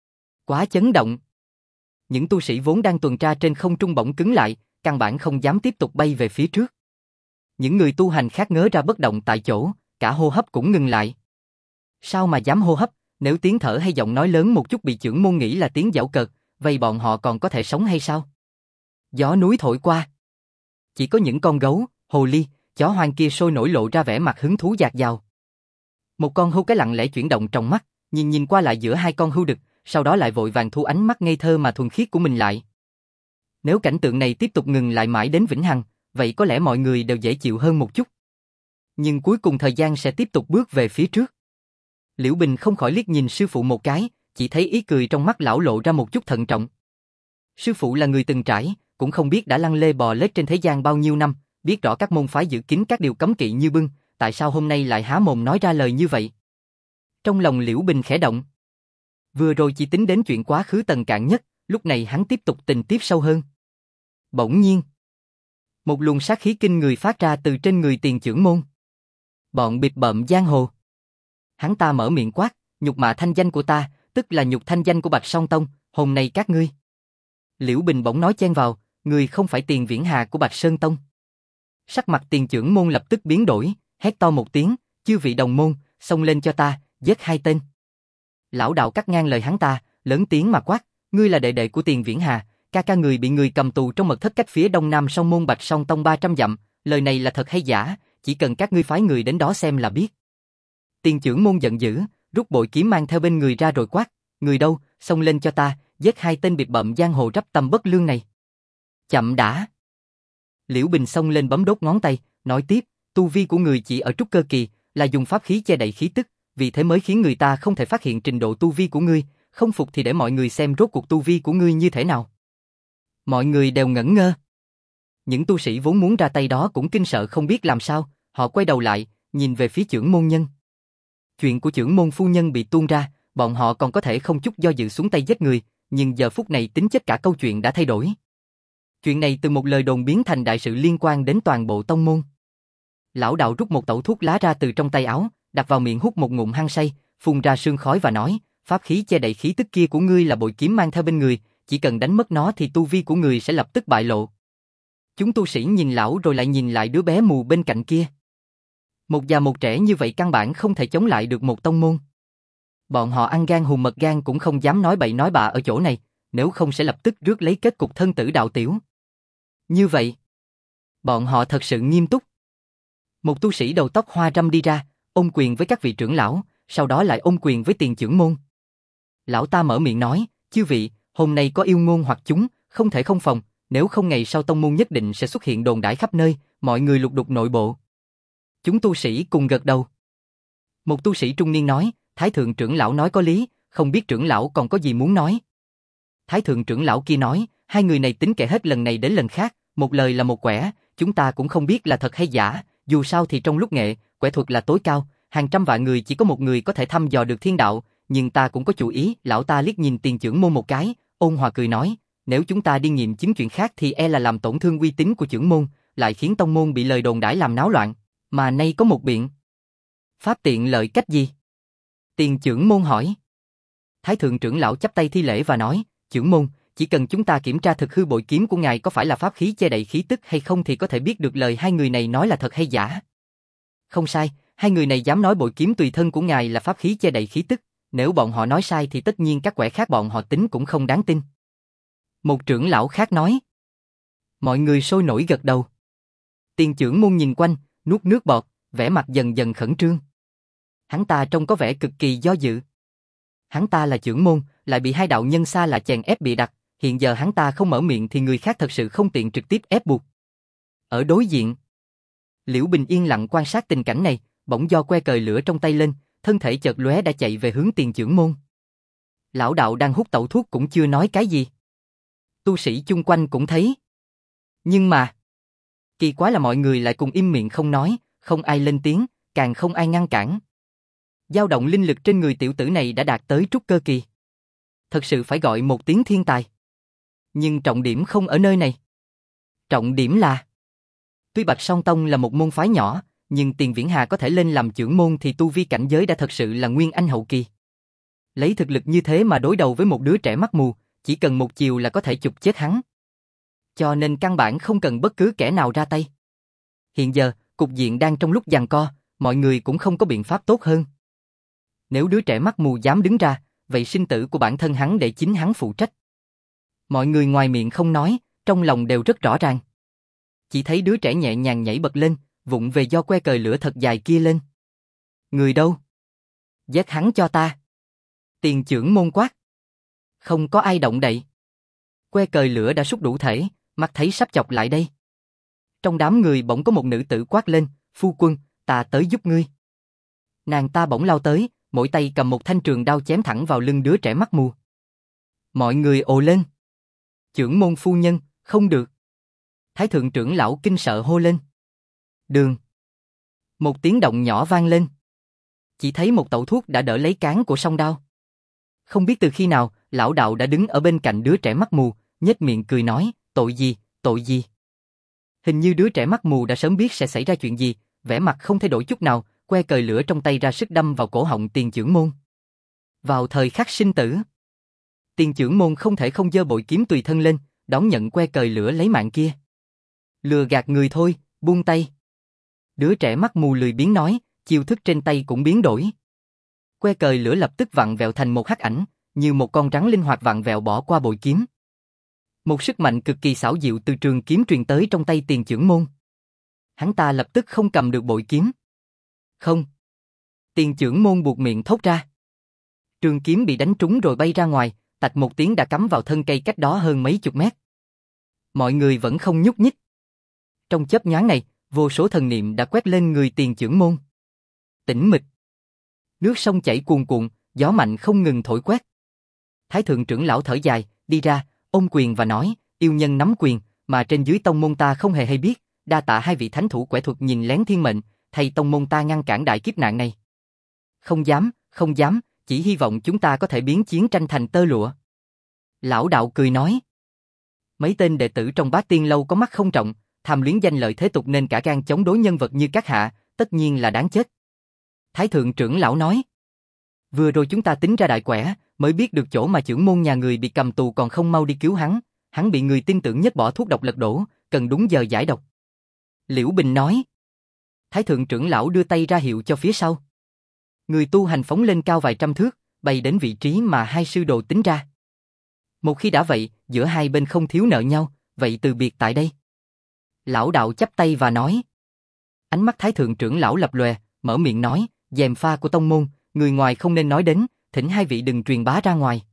quá chấn động. Những tu sĩ vốn đang tuần tra trên không trung bỗng cứng lại, căn bản không dám tiếp tục bay về phía trước. Những người tu hành khác ngớ ra bất động tại chỗ, cả hô hấp cũng ngừng lại. Sao mà dám hô hấp, nếu tiếng thở hay giọng nói lớn một chút bị chưởng môn nghĩ là tiếng giễu cợt, vậy bọn họ còn có thể sống hay sao? Gió núi thổi qua. Chỉ có những con gấu, hồ ly, chó hoang kia sôi nổi lộ ra vẻ mặt hứng thú dạt dào. Một con hươu cái lặng lẽ chuyển động trong mắt, nhìn qua lại giữa hai con hươu đực, sau đó lại vội vàng thu ánh mắt ngây thơ mà thuần khiết của mình lại. Nếu cảnh tượng này tiếp tục ngừng lại mãi đến vĩnh hằng, vậy có lẽ mọi người đều dễ chịu hơn một chút. Nhưng cuối cùng thời gian sẽ tiếp tục bước về phía trước. Liễu Bình không khỏi liếc nhìn sư phụ một cái, chỉ thấy ý cười trong mắt lão lộ ra một chút thận trọng. Sư phụ là người từng trải, cũng không biết đã lăn lê bò lết trên thế gian bao nhiêu năm, biết rõ các môn phái giữ kín các điều cấm kỵ như bưng, tại sao hôm nay lại há mồm nói ra lời như vậy? Trong lòng Liễu Bình khẽ động. Vừa rồi chỉ tính đến chuyện quá khứ tầng cạn nhất, lúc này hắn tiếp tục tình tiếp sâu hơn. Bỗng nhiên, một luồng sát khí kinh người phát ra từ trên người Tiền Chưởng Môn. Bọn bịp bợm giang hồ. Hắn ta mở miệng quát, nhục mạ thanh danh của ta, tức là nhục thanh danh của Bạch Song Tông, hôm nay các ngươi. Liễu Bình bỗng nói chen vào, người không phải Tiền Viễn Hà của Bạch Sơn Tông. Sắc mặt Tiền Chưởng Môn lập tức biến đổi, hét to một tiếng, chư vị đồng môn, xông lên cho ta, giết hai tên. Lão đạo cắt ngang lời hắn ta, lớn tiếng mà quát, ngươi là đệ đệ của Tiền Viễn Hà, ca người bị người cầm tù trong mật thất cách phía đông nam sông môn Bạch Song Tông 300 dặm, lời này là thật hay giả, chỉ cần các ngươi phái người đến đó xem là biết. Tiền Chưởng Môn giận dữ, rút bội kiếm mang theo bên người ra rồi quát, người đâu, xông lên cho ta, giết hai tên biệt bợm giang hồ rắp tâm bất lương này. Chậm đã. Liễu Bình xông lên bấm đốt ngón tay, nói tiếp, tu vi của người chỉ ở trúc cơ kỳ, là dùng pháp khí che đậy khí tức, vì thế mới khiến người ta không thể phát hiện trình độ tu vi của ngươi, không phục thì để mọi người xem rốt cuộc tu vi của ngươi như thế nào. Mọi người đều ngẩn ngơ. Những tu sĩ vốn muốn ra tay đó cũng kinh sợ không biết làm sao, họ quay đầu lại, nhìn về phía chưởng môn nhân. Chuyện của chưởng môn phu nhân bị tuôn ra, bọn họ còn có thể không chút do dự xuống tay giết người, nhưng giờ phút này tính chất cả câu chuyện đã thay đổi. Chuyện này từ một lời đồn biến thành đại sự liên quan đến toàn bộ tông môn. Lão đạo rút một tẩu thuốc lá ra từ trong tay áo, đặt vào miệng hút một ngụm hăng say, phun ra sương khói và nói, pháp khí che đậy khí tức kia của ngươi là bội kiếm mang theo bên người, chỉ cần đánh mất nó thì tu vi của người sẽ lập tức bại lộ. Chúng tu sĩ nhìn lão rồi lại nhìn lại đứa bé mù bên cạnh kia. Một già một trẻ như vậy căn bản không thể chống lại được một tông môn. Bọn họ ăn gan hùm mật gan cũng không dám nói bậy nói bạ ở chỗ này, nếu không sẽ lập tức rước lấy kết cục thân tử đạo tiểu. Như vậy, bọn họ thật sự nghiêm túc. Một tu sĩ đầu tóc hoa râm đi ra, ôm quyền với các vị trưởng lão, sau đó lại ôm quyền với Tiền Chưởng Môn. Lão ta mở miệng nói, chư vị, hôm nay có yêu ngôn hoặc chúng, không thể không phòng, nếu không ngày sau tông môn nhất định sẽ xuất hiện đồn đãi khắp nơi, mọi người lục đục nội bộ. Chúng tu sĩ cùng gật đầu. Một tu sĩ trung niên nói, Thái thượng trưởng lão nói có lý, không biết trưởng lão còn có gì muốn nói. Thái thượng trưởng lão kia nói, hai người này tính kể hết lần này đến lần khác, một lời là một quẻ, chúng ta cũng không biết là thật hay giả, dù sao thì trong lúc nghệ, quẻ thuật là tối cao, hàng trăm vạn người chỉ có một người có thể thăm dò được thiên đạo, nhưng ta cũng có chủ ý. Lão ta liếc nhìn Tiền Chưởng Môn một cái, ôn hòa cười nói, nếu chúng ta đi nghiệm chứng chuyện khác thì e là làm tổn thương uy tín của chưởng môn, lại khiến tông môn bị lời đồn đãi làm náo loạn, mà nay có một biện pháp tiện lợi cách gì? Tiền Chưởng Môn hỏi. Thái thượng trưởng lão chắp tay thi lễ và nói, chưởng môn, chỉ cần chúng ta kiểm tra thực hư bội kiếm của ngài có phải là pháp khí che đậy khí tức hay không thì có thể biết được lời hai người này nói là thật hay giả. Không sai, hai người này dám nói bội kiếm tùy thân của ngài là pháp khí che đậy khí tức, nếu bọn họ nói sai thì tất nhiên các quẻ khác bọn họ tính cũng không đáng tin. Một trưởng lão khác nói. Mọi người sôi nổi gật đầu. Tiền Chưởng Môn nhìn quanh, nuốt nước bọt, vẻ mặt dần dần khẩn trương. Hắn ta trông có vẻ cực kỳ do dự. Hắn ta là trưởng môn, lại bị hai đạo nhân xa lạ chèn ép bị đặt, hiện giờ hắn ta không mở miệng thì người khác thật sự không tiện trực tiếp ép buộc. Ở đối diện, Liễu Bình yên lặng quan sát tình cảnh này, bỗng do que cời lửa trong tay lên, thân thể chợt lóe đã chạy về hướng Tiền Chưởng Môn. Lão đạo đang hút tẩu thuốc cũng chưa nói cái gì. Tu sĩ chung quanh cũng thấy. Nhưng mà, kỳ quái là mọi người lại cùng im miệng không nói, không ai lên tiếng, càng không ai ngăn cản. Dao động linh lực trên người tiểu tử này đã đạt tới trúc cơ kỳ. Thật sự phải gọi một tiếng thiên tài. Nhưng trọng điểm không ở nơi này. Trọng điểm là, tuy Bạch Song Tông là một môn phái nhỏ, nhưng Tiền Viễn Hà có thể lên làm chưởng môn thì tu vi cảnh giới đã thật sự là nguyên anh hậu kỳ. Lấy thực lực như thế mà đối đầu với một đứa trẻ mắt mù, chỉ cần một chiều là có thể chụp chết hắn. Cho nên căn bản không cần bất cứ kẻ nào ra tay. Hiện giờ, cục diện đang trong lúc giằng co, mọi người cũng không có biện pháp tốt hơn. Nếu đứa trẻ mắt mù dám đứng ra, vậy sinh tử của bản thân hắn để chính hắn phụ trách. Mọi người ngoài miệng không nói, trong lòng đều rất rõ ràng. Chỉ thấy đứa trẻ nhẹ nhàng nhảy bật lên, vụng về do que cời lửa thật dài kia lên. Người đâu? Giết hắn cho ta. Tiền chưởng môn quát. Không có ai động đậy. Que cời lửa đã sút đủ thể, mắt thấy sắp chọc lại đây. Trong đám người bỗng có một nữ tử quát lên, phu quân, ta tới giúp ngươi. Nàng ta bỗng lao tới, mỗi tay cầm một thanh trường đao chém thẳng vào lưng đứa trẻ mắt mù. Mọi người ồ lên. Chưởng môn phu nhân, không được. Thái thượng trưởng lão kinh sợ hô lên. Đường. Một tiếng động nhỏ vang lên. Chỉ thấy một tẩu thuốc đã đỡ lấy cán của song đao. Không biết từ khi nào, lão đạo đã đứng ở bên cạnh đứa trẻ mắt mù, nhếch miệng cười nói, tội gì, tội gì. Hình như đứa trẻ mắt mù đã sớm biết sẽ xảy ra chuyện gì, vẻ mặt không thay đổi chút nào, que cời lửa trong tay ra sức đâm vào cổ họng Tiền Chưởng môn. Vào thời khắc sinh tử, Tiền Chưởng môn không thể không giơ bội kiếm tùy thân lên, đón nhận que cời lửa lấy mạng kia. Lừa gạt người thôi, buông tay. Đứa trẻ mắt mù lười biếng nói, chiêu thức trên tay cũng biến đổi. Que cời lửa lập tức vặn vẹo thành một hắc ảnh, như một con rắn linh hoạt vặn vẹo bỏ qua bội kiếm. Một sức mạnh cực kỳ xảo diệu từ trường kiếm truyền tới trong tay Tiền Chưởng môn. Hắn ta lập tức không cầm được bội kiếm. Không. Tiền Chưởng môn buột miệng thốt ra. Trường kiếm bị đánh trúng rồi bay ra ngoài, tạch một tiếng đã cắm vào thân cây cách đó hơn mấy chục mét. Mọi người vẫn không nhúc nhích. Trong chớp nhoáng này, vô số thần niệm đã quét lên người Tiền Chưởng môn. Tĩnh mịch. Nước sông chảy cuồn cuộn, gió mạnh không ngừng thổi quét. Thái thượng trưởng lão thở dài, đi ra, ôm quyền và nói, yêu nhân nắm quyền, mà trên dưới tông môn ta không hề hay biết, đa tạ hai vị thánh thủ quẻ thuật nhìn lén thiên mệnh, thay tông môn ta ngăn cản đại kiếp nạn này. Không dám, không dám, chỉ hy vọng chúng ta có thể biến chiến tranh thành tơ lụa. Lão đạo cười nói. Mấy tên đệ tử trong Bát Tiên lâu có mắt không trọng, tham luyến danh lợi thế tục nên cả gan chống đối nhân vật như các hạ, tất nhiên là đáng chết. Thái thượng trưởng lão nói. Vừa rồi chúng ta tính ra đại quẻ, mới biết được chỗ mà trưởng môn nhà người bị cầm tù còn không mau đi cứu hắn bị người tin tưởng nhất bỏ thuốc độc lật đổ, cần đúng giờ giải độc. Liễu Bình nói. Thái thượng trưởng lão đưa tay ra hiệu cho phía sau. Người tu hành phóng lên cao vài trăm thước, bay đến vị trí mà hai sư đồ tính ra. Một khi đã vậy, giữa hai bên không thiếu nợ nhau, vậy từ biệt tại đây. Lão đạo chắp tay và nói. Ánh mắt thái thượng trưởng lão lập lòe, mở miệng nói, gièm pha của tông môn, người ngoài không nên nói đến, thỉnh hai vị đừng truyền bá ra ngoài.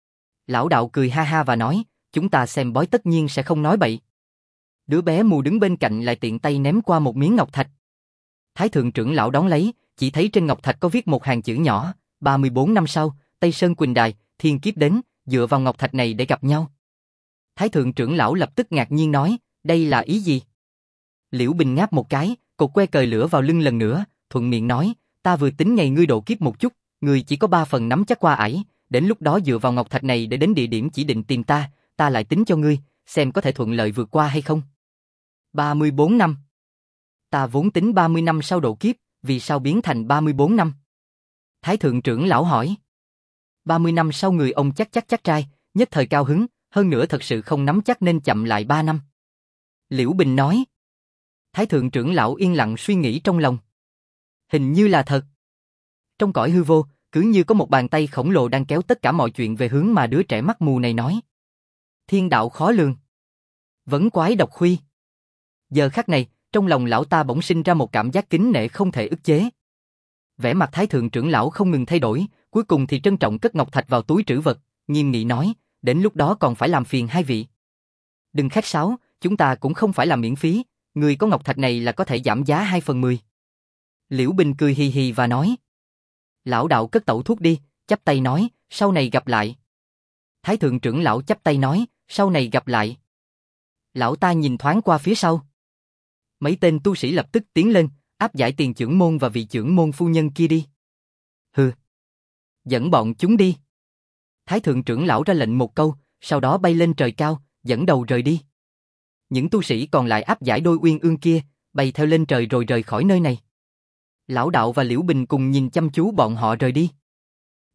Lão đạo cười ha ha và nói, chúng ta xem bói tất nhiên sẽ không nói bậy. Đứa bé mù đứng bên cạnh lại tiện tay ném qua một miếng ngọc thạch. Thái thượng trưởng lão đón lấy, chỉ thấy trên ngọc thạch có viết một hàng chữ nhỏ, 34 năm sau, Tây Sơn Quỳnh Đài, thiên kiếp đến, dựa vào ngọc thạch này để gặp nhau. Thái thượng trưởng lão lập tức ngạc nhiên nói, đây là ý gì? Liễu Bình ngáp một cái, cột que cời lửa vào lưng lần nữa, thuận miệng nói, ta vừa tính ngày ngươi độ kiếp một chút, ngươi chỉ có 3 phần nắm chắc qua ải, đến lúc đó dựa vào ngọc thạch này để đến địa điểm chỉ định tìm ta, ta lại tính cho ngươi, xem có thể thuận lợi vượt qua hay không. 34 năm. Ta vốn tính 30 năm sau độ kiếp, vì sao biến thành 34 năm? Thái thượng trưởng lão hỏi. 30 năm sau người ông chắc trai, nhất thời cao hứng, hơn nữa thật sự không nắm chắc nên chậm lại 3 năm. Liễu Bình nói. Thái thượng trưởng lão yên lặng suy nghĩ trong lòng. Hình như là thật. Trong cõi hư vô, cứ như có một bàn tay khổng lồ đang kéo tất cả mọi chuyện về hướng mà đứa trẻ mắt mù này nói. Thiên đạo khó lường. Vấn quái độc khuy. Giờ khắc này, trong lòng lão ta bỗng sinh ra một cảm giác kính nể không thể ức chế. Vẻ mặt thái thượng trưởng lão không ngừng thay đổi, cuối cùng thì trân trọng cất ngọc thạch vào túi trữ vật, nghiêm nghị nói, đến lúc đó còn phải làm phiền hai vị. Đừng khách sáo, chúng ta cũng không phải là miễn phí, người có ngọc thạch này là có thể giảm giá 2/10. Liễu Bình cười hì hì và nói. Lão đạo cất tẩu thuốc đi, chắp tay nói, sau này gặp lại. Thái thượng trưởng lão chắp tay nói, sau này gặp lại. Lão ta nhìn thoáng qua phía sau. Mấy tên tu sĩ lập tức tiến lên, áp giải Tiền Chưởng môn và vị trưởng môn phu nhân kia đi. Hừ. Dẫn bọn chúng đi. Thái thượng trưởng lão ra lệnh một câu, sau đó bay lên trời cao, dẫn đầu rời đi. Những tu sĩ còn lại áp giải đôi uyên ương kia, bay theo lên trời rồi rời khỏi nơi này. Lão đạo và Liễu Bình cùng nhìn chăm chú bọn họ rời đi.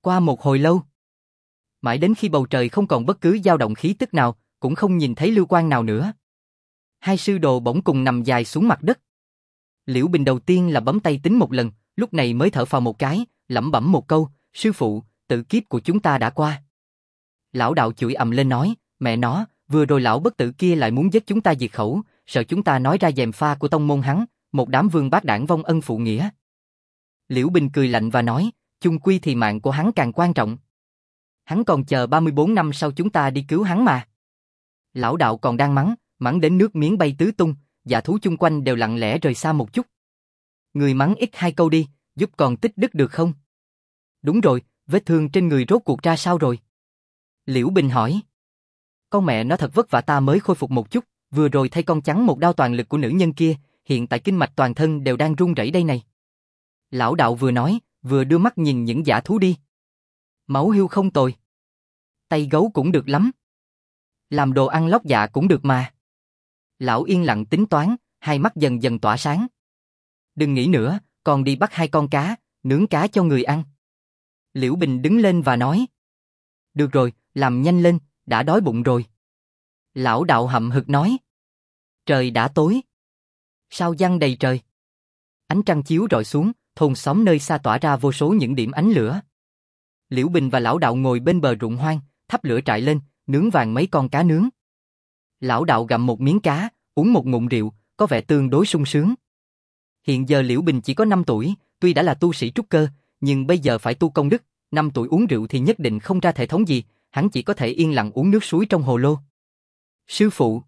Qua một hồi lâu, mãi đến khi bầu trời không còn bất cứ dao động khí tức nào, cũng không nhìn thấy lưu quang nào nữa. Hai sư đồ bỗng cùng nằm dài xuống mặt đất. Liễu Bình đầu tiên là bấm tay tính một lần, lúc này mới thở phào một cái, lẩm bẩm một câu, sư phụ, tử kiếp của chúng ta đã qua. Lão đạo chửi ầm lên nói, mẹ nó, vừa rồi lão bất tử kia lại muốn giết chúng ta diệt khẩu, sợ chúng ta nói ra gièm pha của tông môn hắn, một đám vương bát đảng vong ân phụ nghĩa. Liễu Bình cười lạnh và nói, chung quy thì mạng của hắn càng quan trọng. Hắn còn chờ 34 năm sau chúng ta đi cứu hắn mà. Lão đạo còn đang mắng đến nước miếng bay tứ tung, dạ thú chung quanh đều lặng lẽ rời xa một chút. Người mắng ít hai câu đi, giúp còn tích đức được không? Đúng rồi, vết thương trên người rốt cuộc ra sao rồi? Liễu Bình hỏi. Con mẹ nó thật vất vả ta mới khôi phục một chút, vừa rồi thay con chắn một đao toàn lực của nữ nhân kia, hiện tại kinh mạch toàn thân đều đang run rẩy đây này. Lão đạo vừa nói, vừa đưa mắt nhìn những dã thú đi. Máu hươu không tồi. Tay gấu cũng được lắm. Làm đồ ăn lót dạ cũng được mà. Lão yên lặng tính toán, hai mắt dần dần tỏa sáng. Đừng nghĩ nữa, còn đi bắt hai con cá, nướng cá cho người ăn. Liễu Bình đứng lên và nói. Được rồi, làm nhanh lên, đã đói bụng rồi. Lão đạo hậm hực nói. Trời đã tối. Sao giăng đầy trời. Ánh trăng chiếu rọi xuống, thôn xóm nơi xa tỏa ra vô số những điểm ánh lửa. Liễu Bình và lão đạo ngồi bên bờ ruộng hoang, thắp lửa trại lên, nướng vàng mấy con cá nướng. Lão đạo gặm một miếng cá, uống một ngụm rượu, có vẻ tương đối sung sướng. Hiện giờ Liễu Bình chỉ có 5 tuổi, tuy đã là tu sĩ trúc cơ, nhưng bây giờ phải tu công đức, 5 tuổi uống rượu thì nhất định không ra thể thống gì, hắn chỉ có thể yên lặng uống nước suối trong hồ lô. Sư phụ.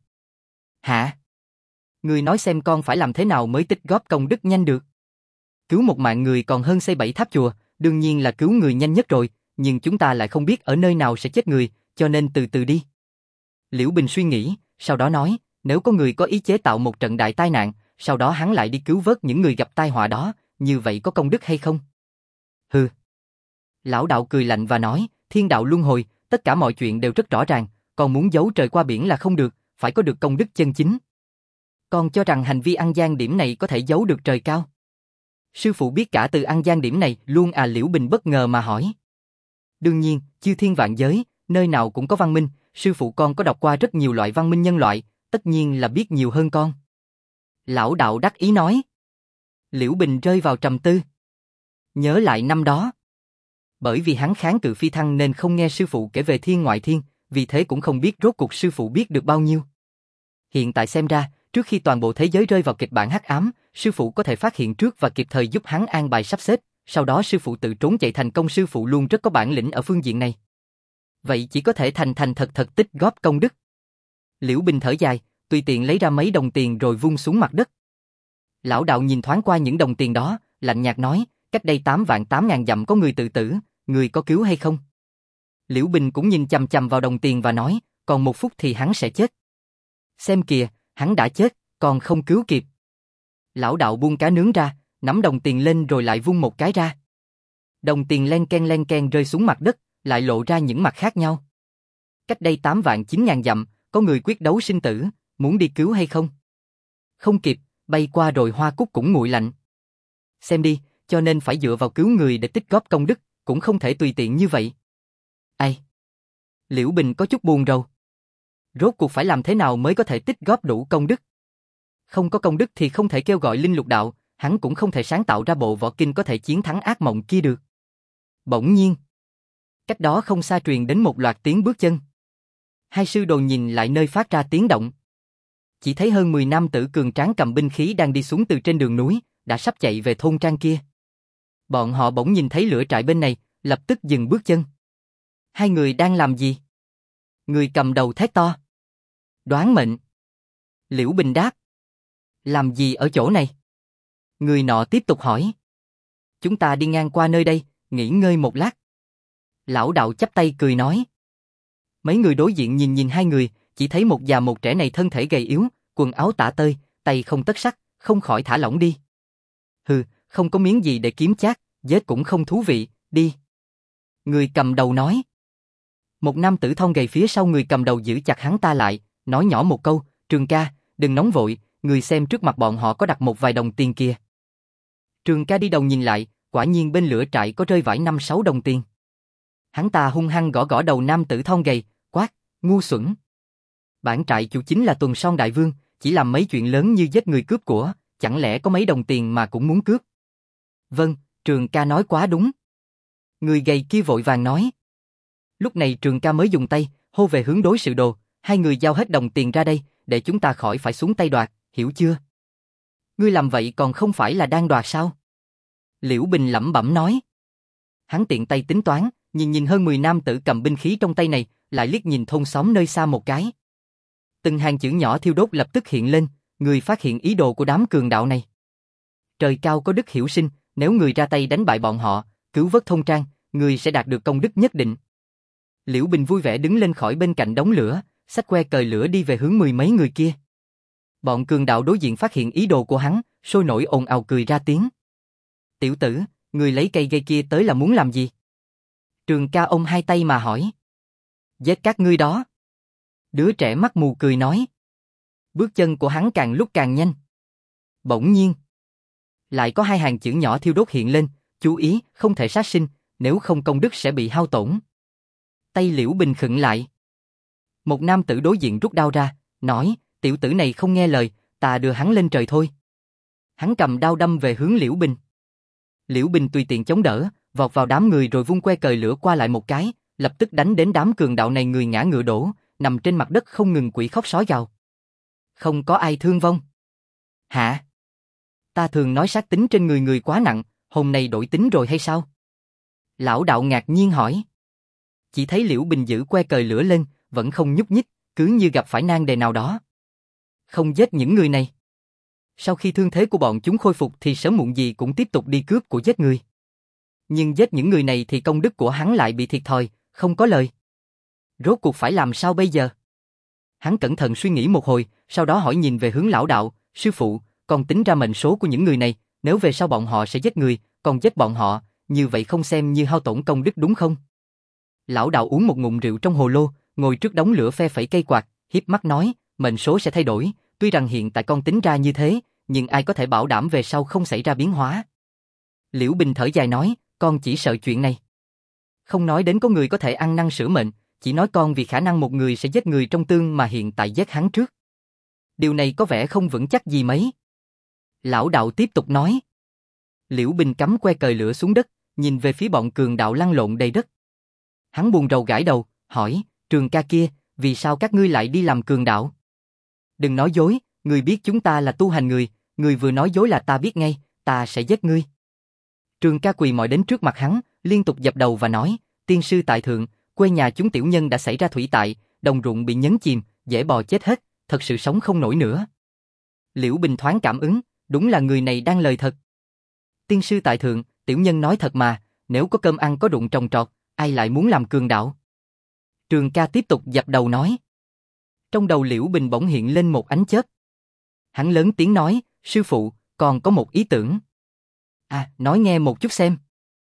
Hả? Người nói xem con phải làm thế nào mới tích góp công đức nhanh được. Cứu một mạng người còn hơn xây 7 tháp chùa, đương nhiên là cứu người nhanh nhất rồi, nhưng chúng ta lại không biết ở nơi nào sẽ chết người, cho nên từ từ đi. Liễu Bình suy nghĩ, sau đó nói, nếu có người có ý chế tạo một trận đại tai nạn, sau đó hắn lại đi cứu vớt những người gặp tai họa đó, như vậy có công đức hay không? Hừ. Lão đạo cười lạnh và nói, thiên đạo luân hồi, tất cả mọi chuyện đều rất rõ ràng, còn muốn giấu trời qua biển là không được, phải có được công đức chân chính. Con cho rằng hành vi ăn gian điểm này có thể giấu được trời cao. Sư phụ biết cả từ ăn gian điểm này luôn à? Liễu Bình bất ngờ mà hỏi. Đương nhiên, chư thiên vạn giới, nơi nào cũng có văn minh, sư phụ con có đọc qua rất nhiều loại văn minh nhân loại, tất nhiên là biết nhiều hơn con. Lão đạo đắc ý nói. Liễu Bình rơi vào trầm tư. Nhớ lại năm đó. Bởi vì hắn kháng cự phi thăng nên không nghe sư phụ kể về thiên ngoại thiên, vì thế cũng không biết rốt cuộc sư phụ biết được bao nhiêu. Hiện tại xem ra, trước khi toàn bộ thế giới rơi vào kịch bản hắc ám, sư phụ có thể phát hiện trước và kịp thời giúp hắn an bài sắp xếp, sau đó sư phụ tự trốn chạy thành công. Sư phụ luôn rất có bản lĩnh ở phương diện này. Vậy chỉ có thể thành thật tích góp công đức. Liễu Bình thở dài, tùy tiện lấy ra mấy đồng tiền rồi vung xuống mặt đất. Lão đạo nhìn thoáng qua những đồng tiền đó, lạnh nhạt nói, cách đây 8.000 dặm có người tự tử, người có cứu hay không? Liễu Bình cũng nhìn chằm chằm vào đồng tiền và nói, còn 1 phút thì hắn sẽ chết. Xem kìa, hắn đã chết, còn không cứu kịp. Lão đạo buông cá nướng ra, nắm đồng tiền lên rồi lại vung một cái ra. Đồng tiền len ken rơi xuống mặt đất, lại lộ ra những mặt khác nhau. Cách đây 8.900 dặm, có người quyết đấu sinh tử, muốn đi cứu hay không? Không kịp, bay qua rồi hoa cúc cũng nguội lạnh. Xem đi, cho nên phải dựa vào cứu người để tích góp công đức, cũng không thể tùy tiện như vậy. Ai? Liễu Bình có chút buồn rầu. Rốt cuộc phải làm thế nào mới có thể tích góp đủ công đức? Không có công đức thì không thể kêu gọi linh lục đạo, hắn cũng không thể sáng tạo ra bộ võ kinh có thể chiến thắng ác mộng kia được. Bỗng nhiên, cách đó không xa truyền đến một loạt tiếng bước chân. Hai sư đồ nhìn lại nơi phát ra tiếng động. Chỉ thấy hơn 10 nam tử cường tráng cầm binh khí đang đi xuống từ trên đường núi, đã sắp chạy về thôn trang kia. Bọn họ bỗng nhìn thấy lửa trại bên này, lập tức dừng bước chân. Hai người đang làm gì? Người cầm đầu thét to. Đoán mệnh. Liễu Bình đáp. Làm gì ở chỗ này? Người nọ tiếp tục hỏi. Chúng ta đi ngang qua nơi đây, nghỉ ngơi một lát. Lão đạo chắp tay cười nói. Mấy người đối diện nhìn hai người, chỉ thấy một già một trẻ này thân thể gầy yếu, quần áo tả tơi, tay không tất sắt, không khỏi thả lỏng đi. Hừ, không có miếng gì để kiếm chác, giết cũng không thú vị, đi. Người cầm đầu nói. Một nam tử thon gầy phía sau người cầm đầu giữ chặt hắn ta lại, nói nhỏ một câu, Trường ca, đừng nóng vội, người xem trước mặt bọn họ có đặt một vài đồng tiền kia. Trường ca đi đầu nhìn lại, quả nhiên bên lửa trại có rơi vãi 5-6 đồng tiền. Hắn ta hung hăng gõ gõ đầu nam tử thon gầy, quát, ngu xuẩn. Bản trại chủ chính là Tuần Son Đại Vương, chỉ làm mấy chuyện lớn như giết người cướp của, chẳng lẽ có mấy đồng tiền mà cũng muốn cướp? Vâng, Trường ca nói quá đúng. Người gầy kia vội vàng nói. Lúc này Trường ca mới dùng tay, hô về hướng đối sự đồ, hai người giao hết đồng tiền ra đây, để chúng ta khỏi phải xuống tay đoạt, hiểu chưa? Ngươi làm vậy còn không phải là đang đoạt sao? Liễu Bình lẩm bẩm nói. Hắn tiện tay tính toán, nhìn hơn 10 nam tử cầm binh khí trong tay này, lại liếc nhìn thôn xóm nơi xa một cái. Từng hàng chữ nhỏ thiêu đốt lập tức hiện lên, người phát hiện ý đồ của đám cường đạo này. Trời cao có đức hiểu sinh, nếu người ra tay đánh bại bọn họ, cứu vớt thôn trang, người sẽ đạt được công đức nhất định. Liễu Bình vui vẻ đứng lên khỏi bên cạnh đống lửa, xách que cời lửa đi về hướng 10 mấy người kia. Bọn cường đạo đối diện phát hiện ý đồ của hắn, sôi nổi ồn ào cười ra tiếng. Tiểu tử, người lấy cây gây kia tới là muốn làm gì? Trường ca ông hai tay mà hỏi. Giết các ngươi đó. Đứa trẻ mắt mù cười nói. Bước chân của hắn càng lúc càng nhanh. Bỗng nhiên, lại có hai hàng chữ nhỏ thiêu đốt hiện lên, chú ý, không thể sát sinh, nếu không công đức sẽ bị hao tổn. Tay Liễu Bình khựng lại. Một nam tử đối diện rút đao ra, nói, tiểu tử này không nghe lời, ta đưa hắn lên trời thôi. Hắn cầm đao đâm về hướng Liễu Bình. Liễu Bình tùy tiện chống đỡ, vọt vào đám người rồi vung que cời lửa qua lại một cái, lập tức đánh đến đám cường đạo này người ngã ngựa đổ, nằm trên mặt đất không ngừng quỷ khóc sói gào. Không có ai thương vong. Hả? Ta thường nói sát tính trên người quá nặng, hôm nay đổi tính rồi hay sao? Lão đạo ngạc nhiên hỏi. Chỉ thấy Liễu Bình giữ que cời lửa lên, vẫn không nhúc nhích, cứ như gặp phải nan đề nào đó. Không giết những người này. Sau khi thương thế của bọn chúng khôi phục thì sớm muộn gì cũng tiếp tục đi cướp của giết người. Nhưng giết những người này thì công đức của hắn lại bị thiệt thòi, không có lời. Rốt cuộc phải làm sao bây giờ? Hắn cẩn thận suy nghĩ một hồi, sau đó hỏi nhìn về hướng lão đạo, sư phụ, con tính ra mệnh số của những người này, nếu về sau bọn họ sẽ giết người, còn giết bọn họ, như vậy không xem như hao tổn công đức đúng không? Lão đạo uống một ngụm rượu trong hồ lô, ngồi trước đống lửa phe phẩy cây quạt, hiếp mắt nói, mệnh số sẽ thay đổi, tuy rằng hiện tại con tính ra như thế, nhưng ai có thể bảo đảm về sau không xảy ra biến hóa. Liễu Bình thở dài nói, con chỉ sợ chuyện này. Không nói đến có người có thể ăn năn sửa mệnh, chỉ nói con vì khả năng một người sẽ giết người trong tương mà hiện tại giết hắn trước. Điều này có vẻ không vững chắc gì mấy. Lão đạo tiếp tục nói. Liễu Bình cắm que cời lửa xuống đất, nhìn về phía bọn cường đạo lăn lộn đầy đất. Hắn buồn rầu gãi đầu, hỏi, Trường ca kia, vì sao các ngươi lại đi làm cường đạo? Đừng nói dối, ngươi biết chúng ta là tu hành người, ngươi vừa nói dối là ta biết ngay, ta sẽ giết ngươi. Trường ca quỳ mọi đến trước mặt hắn, liên tục dập đầu và nói, tiên sư tại thượng, quê nhà chúng tiểu nhân đã xảy ra thủy tại, đồng ruộng bị nhấn chìm, dễ bò chết hết, thật sự sống không nổi nữa. Liễu Bình thoáng cảm ứng, đúng là người này đang lời thật. Tiên sư tại thượng, tiểu nhân nói thật mà, nếu có cơm ăn có ruộng trồng trọt, ai lại muốn làm cường đạo? Trường ca tiếp tục dập đầu nói. Trong đầu Liễu Bình bỗng hiện lên một ánh chớp. Hắn lớn tiếng nói, sư phụ, còn có một ý tưởng. À, nói nghe một chút xem.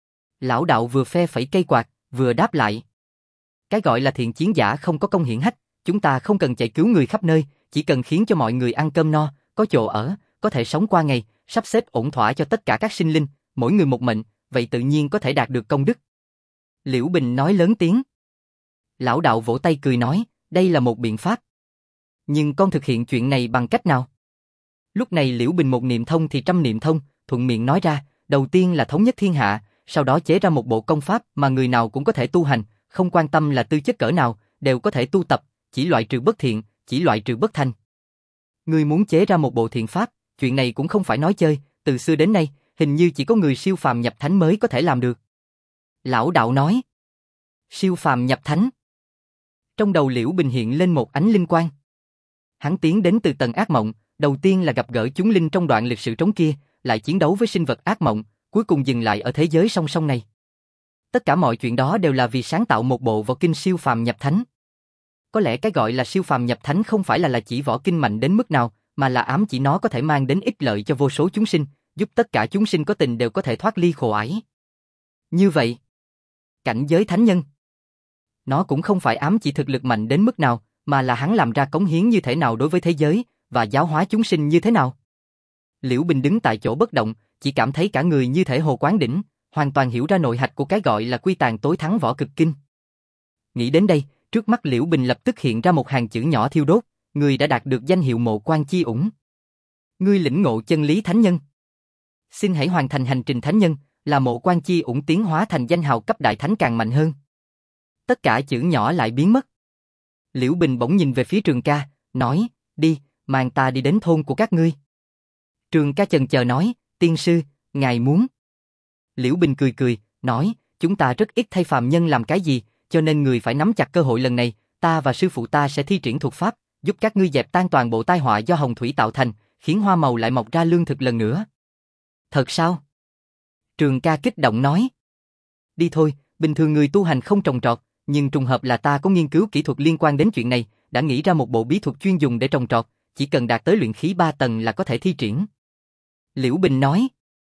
Lão đạo vừa phe phẩy cây quạt, vừa đáp lại. Cái gọi là thiện chiến giả không có công hiển hách, chúng ta không cần chạy cứu người khắp nơi, chỉ cần khiến cho mọi người ăn cơm no, có chỗ ở, có thể sống qua ngày, sắp xếp ổn thỏa cho tất cả các sinh linh, mỗi người một mệnh, vậy tự nhiên có thể đạt được công đức. Liễu Bình nói lớn tiếng. Lão đạo vỗ tay cười nói, đây là một biện pháp. Nhưng con thực hiện chuyện này bằng cách nào? Lúc này Liễu Bình một niệm thông thì trăm niệm thông, thuận miệng nói ra, đầu tiên là thống nhất thiên hạ, sau đó chế ra một bộ công pháp mà người nào cũng có thể tu hành, không quan tâm là tư chất cỡ nào, đều có thể tu tập, chỉ loại trừ bất thiện, chỉ loại trừ bất thành. Người muốn chế ra một bộ thiện pháp, chuyện này cũng không phải nói chơi, từ xưa đến nay, hình như chỉ có người siêu phàm nhập thánh mới có thể làm được. Lão đạo nói. Siêu phàm nhập thánh. Trong đầu Liễu Bình hiện lên một ánh linh quang. Hắn tiến đến từ tầng ác mộng, đầu tiên là gặp gỡ chúng linh trong đoạn lịch sử trống kia, lại chiến đấu với sinh vật ác mộng, cuối cùng dừng lại ở thế giới song song này. Tất cả mọi chuyện đó đều là vì sáng tạo một bộ võ kinh siêu phàm nhập thánh. Có lẽ cái gọi là siêu phàm nhập thánh không phải là chỉ võ kinh mạnh đến mức nào, mà là ám chỉ nó có thể mang đến ích lợi cho vô số chúng sinh, giúp tất cả chúng sinh có tình đều có thể thoát ly khổ ải. Như vậy, cảnh giới thánh nhân, nó cũng không phải ám chỉ thực lực mạnh đến mức nào, mà là hắn làm ra cống hiến như thế nào đối với thế giới, và giáo hóa chúng sinh như thế nào. Liễu Bình đứng tại chỗ bất động, chỉ cảm thấy cả người như thể hồ quán đỉnh, hoàn toàn hiểu ra nội hạch của cái gọi là quy tàn tối thắng võ cực kinh. Nghĩ đến đây, trước mắt Liễu Bình lập tức hiện ra một hàng chữ nhỏ thiêu đốt, người đã đạt được danh hiệu Mộ Quan Chi Ủng. Ngươi lĩnh ngộ chân lý thánh nhân. Xin hãy hoàn thành hành trình thánh nhân, là Mộ Quan Chi Ủng tiến hóa thành danh hào cấp đại thánh càng mạnh hơn. Tất cả chữ nhỏ lại biến mất. Liễu Bình bỗng nhìn về phía Trường Ca, nói, đi, mang ta đi đến thôn của các ngươi. Trường Ca chần chờ nói, tiên sư, ngài muốn. Liễu Bình cười cười, nói, chúng ta rất ít thay phàm nhân làm cái gì, cho nên người phải nắm chặt cơ hội lần này, ta và sư phụ ta sẽ thi triển thuật pháp, giúp các ngươi dẹp tan toàn bộ tai họa do hồng thủy tạo thành, khiến hoa màu lại mọc ra lương thực lần nữa. Thật sao? Trường Ca kích động nói. Đi thôi, bình thường người tu hành không trồng trọt, nhưng trùng hợp là ta có nghiên cứu kỹ thuật liên quan đến chuyện này, đã nghĩ ra một bộ bí thuật chuyên dùng để trồng trọt, chỉ cần đạt tới luyện khí 3 tầng là có thể thi triển. Liễu Bình nói.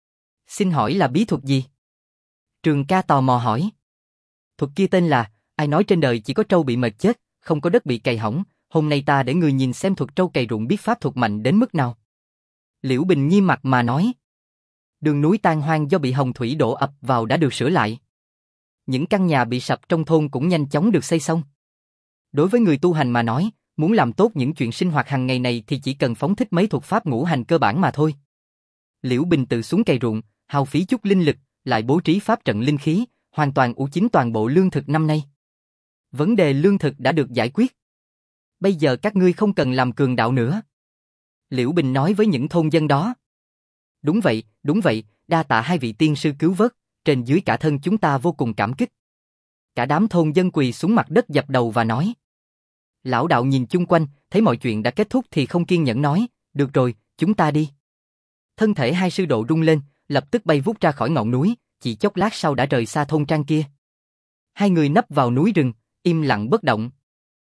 Xin hỏi là bí thuật gì? Trường Ca tò mò hỏi. Thuật kia tên là, ai nói trên đời chỉ có trâu bị mệt chết, không có đất bị cày hỏng, hôm nay ta để người nhìn xem thuật trâu cày ruộng biết pháp thuật mạnh đến mức nào. Liễu Bình nghiêm mặt mà nói. Đường núi tan hoang do bị hồng thủy đổ ập vào đã được sửa lại. Những căn nhà bị sập trong thôn cũng nhanh chóng được xây xong. Đối với người tu hành mà nói, muốn làm tốt những chuyện sinh hoạt hàng ngày này thì chỉ cần phóng thích mấy thuật pháp ngũ hành cơ bản mà thôi. Liễu Bình tự xuống cày ruộng, hao phí chút linh lực, lại bố trí pháp trận linh khí, hoàn toàn ủ chín toàn bộ lương thực năm nay. Vấn đề lương thực đã được giải quyết. Bây giờ các ngươi không cần làm cường đạo nữa. Liễu Bình nói với những thôn dân đó. Đúng vậy, đa tạ hai vị tiên sư cứu vớt, trên dưới cả thân chúng ta vô cùng cảm kích. Cả đám thôn dân quỳ xuống mặt đất dập đầu và nói. Lão đạo nhìn chung quanh, thấy mọi chuyện đã kết thúc thì không kiên nhẫn nói, được rồi, chúng ta đi. Thân thể hai sư độ rung lên, lập tức bay vút ra khỏi ngọn núi, chỉ chốc lát sau đã rời xa thôn trang kia. Hai người nấp vào núi rừng, im lặng bất động.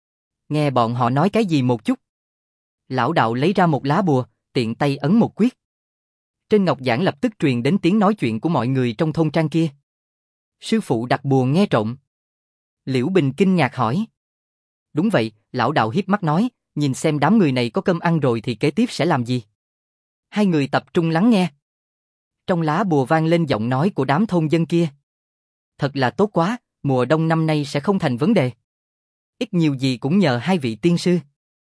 Nghe bọn họ nói cái gì một chút. Lão đạo lấy ra một lá bùa, tiện tay ấn một quyết. Trên ngọc giản lập tức truyền đến tiếng nói chuyện của mọi người trong thôn trang kia. Sư phụ đặt bùa nghe trộm. Liễu Bình kinh ngạc hỏi. Đúng vậy, lão đạo hiếp mắt nói, nhìn xem đám người này có cơm ăn rồi thì kế tiếp sẽ làm gì. Hai người tập trung lắng nghe. Trong lá bùa vang lên giọng nói của đám thôn dân kia. Thật là tốt quá, mùa đông năm nay sẽ không thành vấn đề. Ít nhiều gì cũng nhờ hai vị tiên sư.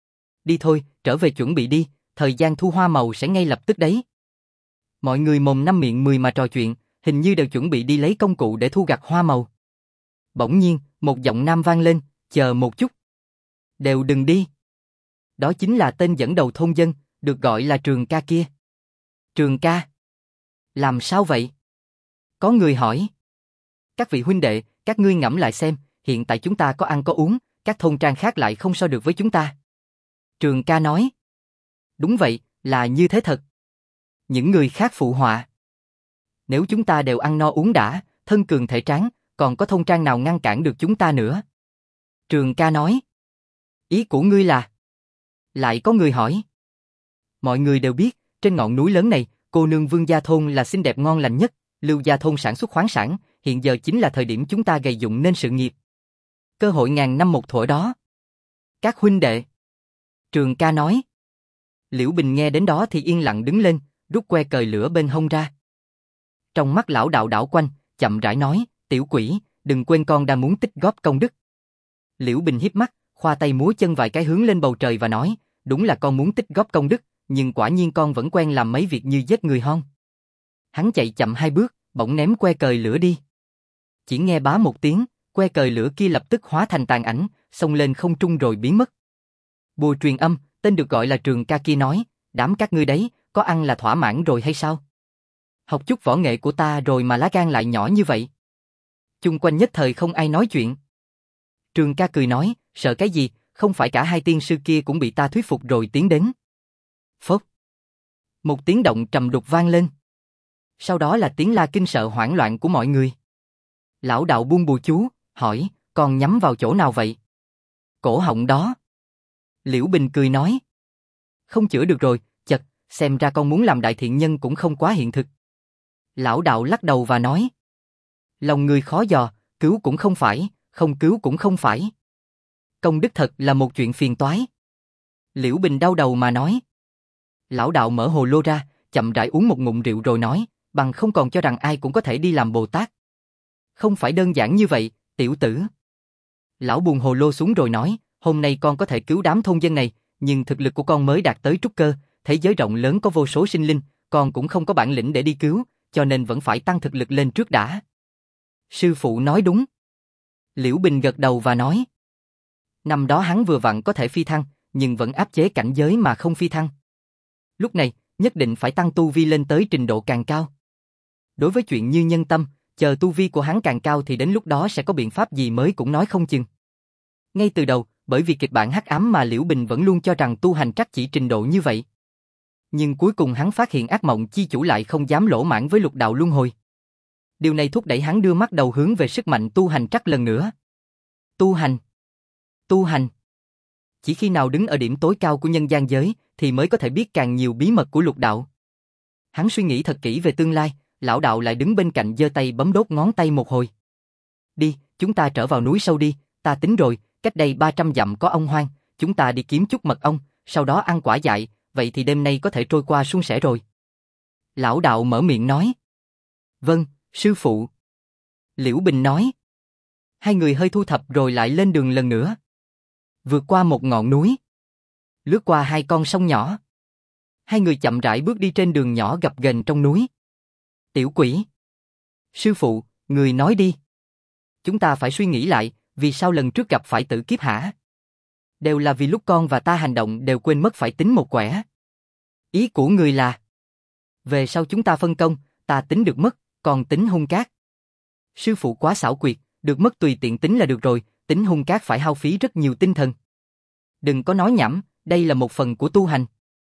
Đi thôi, trở về chuẩn bị đi, thời gian thu hoa màu sẽ ngay lập tức đấy. Mọi người mồm năm miệng mười mà trò chuyện, hình như đều chuẩn bị đi lấy công cụ để thu gặt hoa màu. Bỗng nhiên, một giọng nam vang lên, chờ một chút. Đều đừng đi. Đó chính là tên dẫn đầu thôn dân, được gọi là Trường Ca kia. Trường Ca? Làm sao vậy? Có người hỏi. Các vị huynh đệ, các ngươi ngẫm lại xem, hiện tại chúng ta có ăn có uống, các thôn trang khác lại không so được với chúng ta. Trường Ca nói. Đúng vậy, là như thế thật. Những người khác phụ họa. Nếu chúng ta đều ăn no uống đã, thân cường thể tráng, còn có thôn trang nào ngăn cản được chúng ta nữa? Trường Ca nói. Ý của ngươi là? Lại có người hỏi. Mọi người đều biết, trên ngọn núi lớn này, cô nương Vương Gia Thôn là xinh đẹp ngon lành nhất, Lưu Gia Thôn sản xuất khoáng sản, hiện giờ chính là thời điểm chúng ta gầy dựng nên sự nghiệp. Cơ hội ngàn năm một thuở đó. Các huynh đệ. Trường Ca nói. Liễu Bình nghe đến đó thì yên lặng đứng lên, rút que cời lửa bên hông ra. Trong mắt lão đạo đảo quanh, chậm rãi nói, tiểu quỷ, đừng quên con đang muốn tích góp công đức. Liễu Bình híp mắt, khoa tay múa chân vài cái hướng lên bầu trời và nói, đúng là con muốn tích góp công đức, nhưng quả nhiên con vẫn quen làm mấy việc như giết người hon. Hắn chạy chậm hai bước, bỗng ném que cời lửa đi. Chỉ nghe bá một tiếng, que cời lửa kia lập tức hóa thành tàn ảnh, xông lên không trung rồi biến mất. Bùa truyền âm, tên được gọi là Trường Ca kia nói, đám các ngươi đấy, có ăn là thỏa mãn rồi hay sao? Học chút võ nghệ của ta rồi mà lá gan lại nhỏ như vậy. Chung quanh nhất thời không ai nói chuyện. Trường Ca cười nói, sợ cái gì, không phải cả hai tiên sư kia cũng bị ta thuyết phục rồi tiến đến. Phốc. Một tiếng động trầm đục vang lên. Sau đó là tiếng la kinh sợ hoảng loạn của mọi người. Lão đạo buông bùa chú, hỏi, con nhắm vào chỗ nào vậy? Cổ họng đó. Liễu Bình cười nói. Không chữa được rồi, chật, xem ra con muốn làm đại thiện nhân cũng không quá hiện thực. Lão đạo lắc đầu và nói. Lòng người khó dò, cứu cũng không phải, không cứu cũng không phải. Công đức thật là một chuyện phiền toái. Liễu Bình đau đầu mà nói. Lão đạo mở hồ lô ra, chậm rãi uống một ngụm rượu rồi nói, bằng không còn cho rằng ai cũng có thể đi làm Bồ Tát. Không phải đơn giản như vậy, tiểu tử. Lão buồn hồ lô xuống rồi nói, hôm nay con có thể cứu đám thôn dân này, nhưng thực lực của con mới đạt tới trúc cơ, thế giới rộng lớn có vô số sinh linh, con cũng không có bản lĩnh để đi cứu, cho nên vẫn phải tăng thực lực lên trước đã. Sư phụ nói đúng. Liễu Bình gật đầu và nói. Năm đó hắn vừa vặn có thể phi thăng, nhưng vẫn áp chế cảnh giới mà không phi thăng. Lúc này, nhất định phải tăng tu vi lên tới trình độ càng cao. Đối với chuyện như nhân tâm, chờ tu vi của hắn càng cao thì đến lúc đó sẽ có biện pháp gì mới cũng nói không chừng. Ngay từ đầu, bởi vì kịch bản hắc ám mà Liễu Bình vẫn luôn cho rằng tu hành trắc chỉ trình độ như vậy. Nhưng cuối cùng hắn phát hiện ác mộng chi chủ lại không dám lỗ mãng với lục đạo luân hồi. Điều này thúc đẩy hắn đưa mắt đầu hướng về sức mạnh tu hành trắc lần nữa. Tu hành. Tu hành. Chỉ khi nào đứng ở điểm tối cao của nhân gian giới thì mới có thể biết càng nhiều bí mật của lục đạo. Hắn suy nghĩ thật kỹ về tương lai, lão đạo lại đứng bên cạnh giơ tay bấm đốt ngón tay một hồi. Đi, chúng ta trở vào núi sâu đi, ta tính rồi, cách đây 300 dặm có ong hoang, chúng ta đi kiếm chút mật ong, sau đó ăn quả dại, vậy thì đêm nay có thể trôi qua suôn sẻ rồi. Lão đạo mở miệng nói. Vâng, sư phụ. Liễu Bình nói. Hai người hơi thu thập rồi lại lên đường lần nữa. Vượt qua một ngọn núi. Lướt qua hai con sông nhỏ. Hai người chậm rãi bước đi trên đường nhỏ gập ghềnh trong núi. Tiểu quỷ. Sư phụ, người nói đi. Chúng ta phải suy nghĩ lại, vì sao lần trước gặp phải tử kiếp hả? Đều là vì lúc con và ta hành động đều quên mất phải tính một quẻ. Ý của người là, về sau chúng ta phân công, ta tính được mất, còn tính hung cát. Sư phụ quá xảo quyệt, được mất tùy tiện tính là được rồi, tính hung cát phải hao phí rất nhiều tinh thần. Đừng có nói nhảm, đây là một phần của tu hành.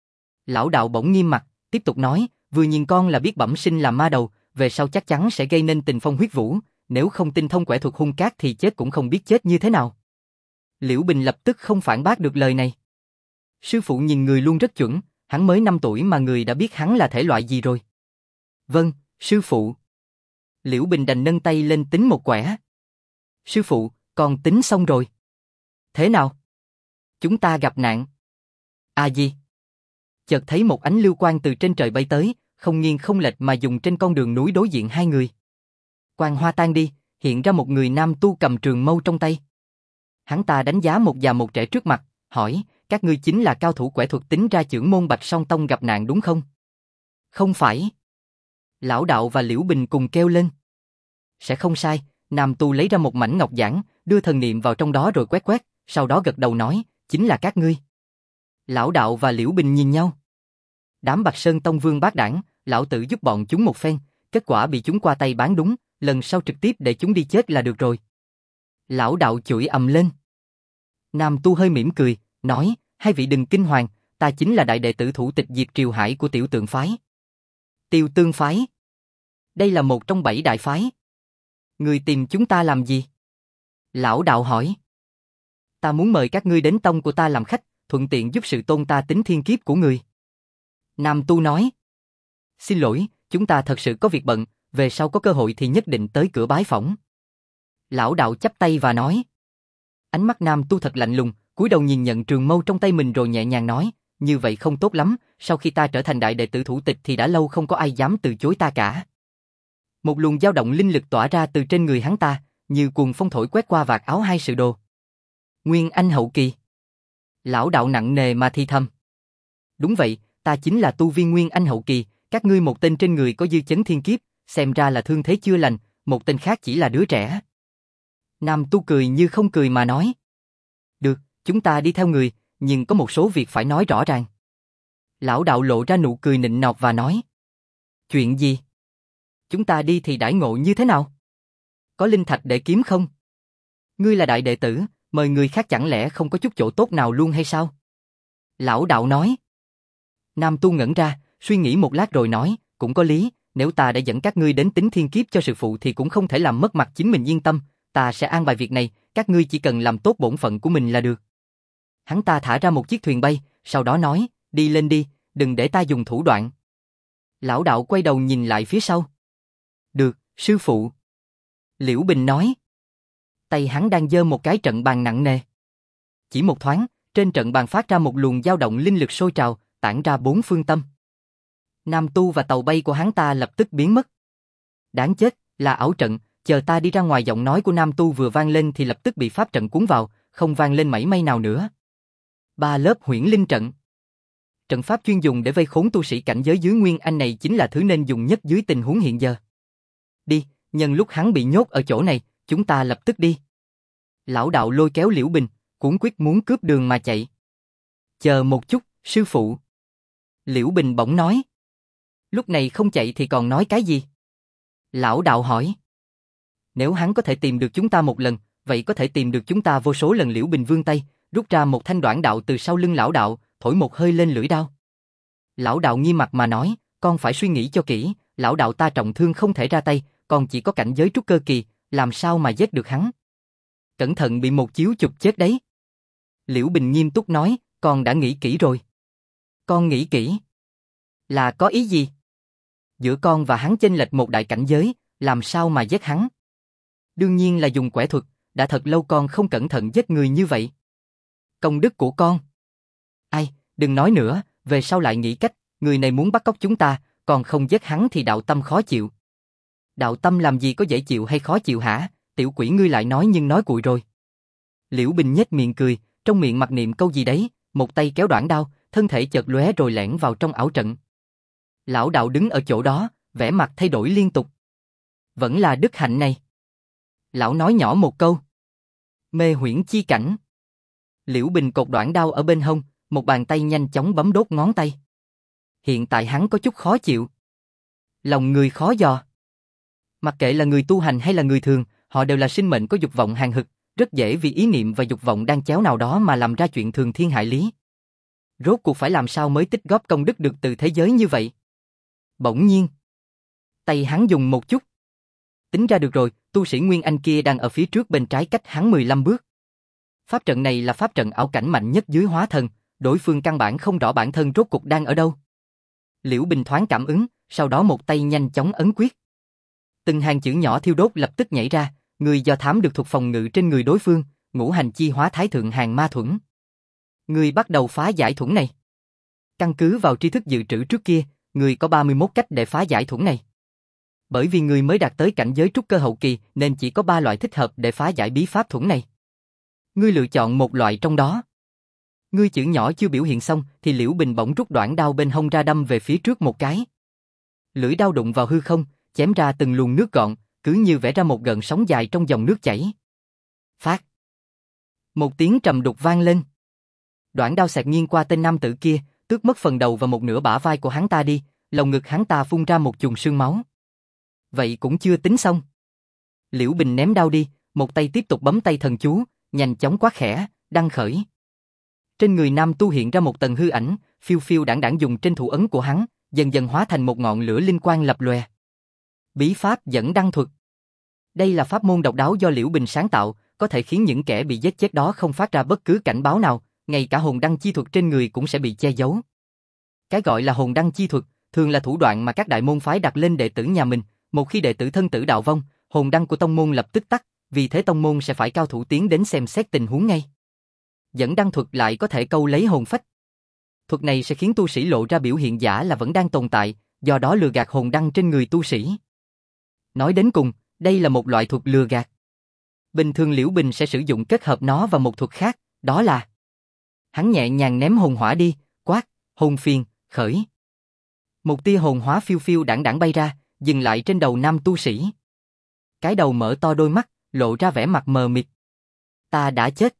Lão đạo bỗng nghiêm mặt, tiếp tục nói, vừa nhìn con là biết bẩm sinh là ma đầu, về sau chắc chắn sẽ gây nên tình phong huyết vũ, nếu không tinh thông quẻ thuật hung cát thì chết cũng không biết chết như thế nào. Liễu Bình lập tức không phản bác được lời này. Sư phụ nhìn người luôn rất chuẩn, hắn mới 5 tuổi mà người đã biết hắn là thể loại gì rồi. Vâng, sư phụ. Liễu Bình đành nâng tay lên tính một quẻ. Sư phụ, con tính xong rồi. Thế nào? Chúng ta gặp nạn. À gì? Chợt thấy một ánh lưu quang từ trên trời bay tới, không nghiêng không lệch mà dùng trên con đường núi đối diện hai người. Quang hoa tan đi, hiện ra một người nam tu cầm trường mâu trong tay. Hắn ta đánh giá một già một trẻ trước mặt, hỏi, các ngươi chính là cao thủ quẻ thuật tính ra chưởng môn Bạch Song Tông gặp nạn đúng không? Không phải. Lão đạo và Liễu Bình cùng kêu lên. Sẽ không sai, nam tu lấy ra một mảnh ngọc giản, đưa thần niệm vào trong đó rồi quét quét, sau đó gật đầu nói, chính là các ngươi. Lão đạo và Liễu Bình nhìn nhau. Đám Bạch Sơn Tông vương bát đảng, lão tử giúp bọn chúng một phen, kết quả bị chúng qua tay bán đúng, lần sau trực tiếp để chúng đi chết là được rồi. Lão đạo chửi ầm lên. Nam tu hơi mỉm cười, nói, hai vị đừng kinh hoàng, ta chính là đại đệ tử thủ tịch Diệt Triều Hải của Tiểu Tượng phái. Tiêu Tương phái. Đây là một trong 7 đại phái. Người tìm chúng ta làm gì? Lão đạo hỏi. Ta muốn mời các ngươi đến tông của ta làm khách, thuận tiện giúp sự tôn ta tính thiên kiếp của người. Nam tu nói. Xin lỗi, chúng ta thật sự có việc bận, về sau có cơ hội thì nhất định tới cửa bái phỏng. Lão đạo chắp tay và nói. Ánh mắt nam tu thật lạnh lùng, cúi đầu nhìn nhận trường mâu trong tay mình rồi nhẹ nhàng nói, như vậy không tốt lắm, sau khi ta trở thành đại đệ tử thủ tịch thì đã lâu không có ai dám từ chối ta cả. Một luồng dao động linh lực tỏa ra từ trên người hắn ta, như cuồng phong thổi quét qua vạt áo hai sự đồ. Nguyên Anh hậu kỳ. Lão đạo nặng nề mà thì thầm. Đúng vậy, ta chính là tu viên Nguyên Anh hậu kỳ, các ngươi một tên trên người có dư chấn thiên kiếp, xem ra là thương thế chưa lành, một tên khác chỉ là đứa trẻ. Nam tu cười như không cười mà nói. Được, chúng ta đi theo người, nhưng có một số việc phải nói rõ ràng. Lão đạo lộ ra nụ cười nịnh nọt và nói. Chuyện gì? Chúng ta đi thì đãi ngộ như thế nào? Có linh thạch để kiếm không? Ngươi là đại đệ tử, mời người khác chẳng lẽ không có chút chỗ tốt nào luôn hay sao? Lão đạo nói. Nam tu ngẩn ra, suy nghĩ một lát rồi nói, cũng có lý, nếu ta đã dẫn các ngươi đến tính thiên kiếp cho sư phụ thì cũng không thể làm mất mặt chính mình, yên tâm, ta sẽ an bài việc này, các ngươi chỉ cần làm tốt bổn phận của mình là được. Hắn ta thả ra một chiếc thuyền bay, sau đó nói, đi lên đi, đừng để ta dùng thủ đoạn. Lão đạo quay đầu nhìn lại phía sau. Được, sư phụ. Liễu Bình nói. Tay hắn đang giơ một cái trận bàn nặng nề. Chỉ một thoáng, trên trận bàn phát ra một luồng dao động linh lực sôi trào, tản ra bốn phương tâm. Nam tu và tàu bay của hắn ta lập tức biến mất. Đáng chết, là ảo trận, chờ ta đi ra ngoài. Giọng nói của Nam tu vừa vang lên thì lập tức bị pháp trận cuốn vào, không vang lên mảy may nào nữa. 3 lớp huyễn linh trận. Trận pháp chuyên dùng để vây khốn tu sĩ cảnh giới dưới Nguyên Anh này chính là thứ nên dùng nhất dưới tình huống hiện giờ. Đi, nhân lúc hắn bị nhốt ở chỗ này, chúng ta lập tức đi. Lão đạo lôi kéo Liễu Bình, cuống quýt muốn cướp đường mà chạy. Chờ một chút, sư phụ. Liễu Bình bỗng nói. Lúc này không chạy thì còn nói cái gì? Lão đạo hỏi. Nếu hắn có thể tìm được chúng ta một lần, vậy có thể tìm được chúng ta vô số lần. Liễu Bình vươn tay, rút ra một thanh đoạn đạo từ sau lưng lão đạo, thổi một hơi lên lưỡi đao. Lão đạo nghiêm mặt mà nói, con phải suy nghĩ cho kỹ, lão đạo ta trọng thương không thể ra tay, còn chỉ có cảnh giới trúc cơ kỳ, làm sao mà giết được hắn? Cẩn thận bị một chiếu chụp chết đấy. Liễu Bình nghiêm túc nói, con đã nghĩ kỹ rồi. Con nghĩ kỹ? Là có ý gì? Giữa con và hắn chênh lệch một đại cảnh giới, làm sao mà giết hắn? Đương nhiên là dùng quẻ thuật, đã thật lâu con không cẩn thận giết người như vậy. Công đức của con. Ai, đừng nói nữa, về sau lại nghĩ cách, người này muốn bắt cóc chúng ta, còn không giết hắn thì đạo tâm khó chịu. Đạo tâm làm gì có dễ chịu hay khó chịu hả? Tiểu quỷ ngươi lại nói nhưng nói cuội rồi. Liễu Bình nhếch miệng cười, trong miệng mặc niệm câu gì đấy, một tay kéo đoạn đao, thân thể chợt lóe rồi lẻn vào trong ảo trận. Lão đạo đứng ở chỗ đó, vẻ mặt thay đổi liên tục. Vẫn là đức hạnh này. Lão nói nhỏ một câu. Mê huyễn chi cảnh. Liễu Bình cột đoạn đao ở bên hông, một bàn tay nhanh chóng bấm đốt ngón tay. Hiện tại hắn có chút khó chịu. Lòng người khó dò. Mặc kệ là người tu hành hay là người thường, họ đều là sinh mệnh có dục vọng hàn hực, rất dễ vì ý niệm và dục vọng đang chéo nào đó mà làm ra chuyện thường thiên hại lý. Rốt cuộc phải làm sao mới tích góp công đức được từ thế giới như vậy? Bỗng nhiên, tay hắn dùng một chút. Tính ra được rồi, tu sĩ Nguyên Anh kia đang ở phía trước bên trái cách hắn 15 bước. Pháp trận này là pháp trận ảo cảnh mạnh nhất dưới hóa thần, đối phương căn bản không rõ bản thân rốt cuộc đang ở đâu. Liễu Bình thoáng cảm ứng, sau đó một tay nhanh chóng ấn quyết. Từng hàng chữ nhỏ thiêu đốt lập tức nhảy ra, người do thám được thuật phòng ngự trên người đối phương, ngũ hành chi hóa thái thượng hàng ma thuẫn. Người bắt đầu phá giải thuẫn này. Căn cứ vào tri thức dự trữ trước kia, người có 31 cách để phá giải thuẫn này. Bởi vì người mới đạt tới cảnh giới trúc cơ hậu kỳ nên chỉ có 3 loại thích hợp để phá giải bí pháp thuẫn này. Ngươi lựa chọn một loại trong đó. Ngươi chữ nhỏ chưa biểu hiện xong thì Liễu Bình bỗng rút đoạn đao bên hông ra đâm về phía trước một cái. Lưỡi đao đụng vào hư không, chém ra từng luồng nước gọn, cứ như vẽ ra một gợn sóng dài trong dòng nước chảy. Phát. Một tiếng trầm đục vang lên. Đoạn đao xẹt nghiêng qua tên nam tử kia, tước mất phần đầu và một nửa bả vai của hắn ta đi, lồng ngực hắn ta phun ra một chùm sương máu. Vậy cũng chưa tính xong. Liễu Bình ném đao đi, một tay tiếp tục bấm tay thần chú, nhanh chóng quát khẽ, đăng khởi. Trên người nam tu hiện ra một tầng hư ảnh, phiêu phiêu đãng đãng dùng trên thủ ấn của hắn, dần dần hóa thành một ngọn lửa linh quang lập lòe. Bí pháp dẫn đăng thuật. Đây là pháp môn độc đáo do Liễu Bình sáng tạo, có thể khiến những kẻ bị giết chết đó không phát ra bất cứ cảnh báo nào, ngay cả hồn đăng chi thuật trên người cũng sẽ bị che giấu. Cái gọi là hồn đăng chi thuật, thường là thủ đoạn mà các đại môn phái đặt lên đệ tử nhà mình, một khi đệ tử thân tử đạo vong, hồn đăng của tông môn lập tức tắt, vì thế tông môn sẽ phải cao thủ tiến đến xem xét tình huống ngay. Dẫn đăng thuật lại có thể câu lấy hồn phách. Thuật này sẽ khiến tu sĩ lộ ra biểu hiện giả là vẫn đang tồn tại, do đó lừa gạt hồn đăng trên người tu sĩ. Nói đến cùng, đây là một loại thuật lừa gạt. Bình thường Liễu Bình sẽ sử dụng kết hợp nó và một thuật khác, đó là hắn nhẹ nhàng ném hồn hỏa đi, quát, hồn phiền, khởi. Một tia hồn hóa phiêu phiêu đãng đãng bay ra, dừng lại trên đầu nam tu sĩ. Cái đầu mở to đôi mắt, lộ ra vẻ mặt mờ mịt. Ta đã chết.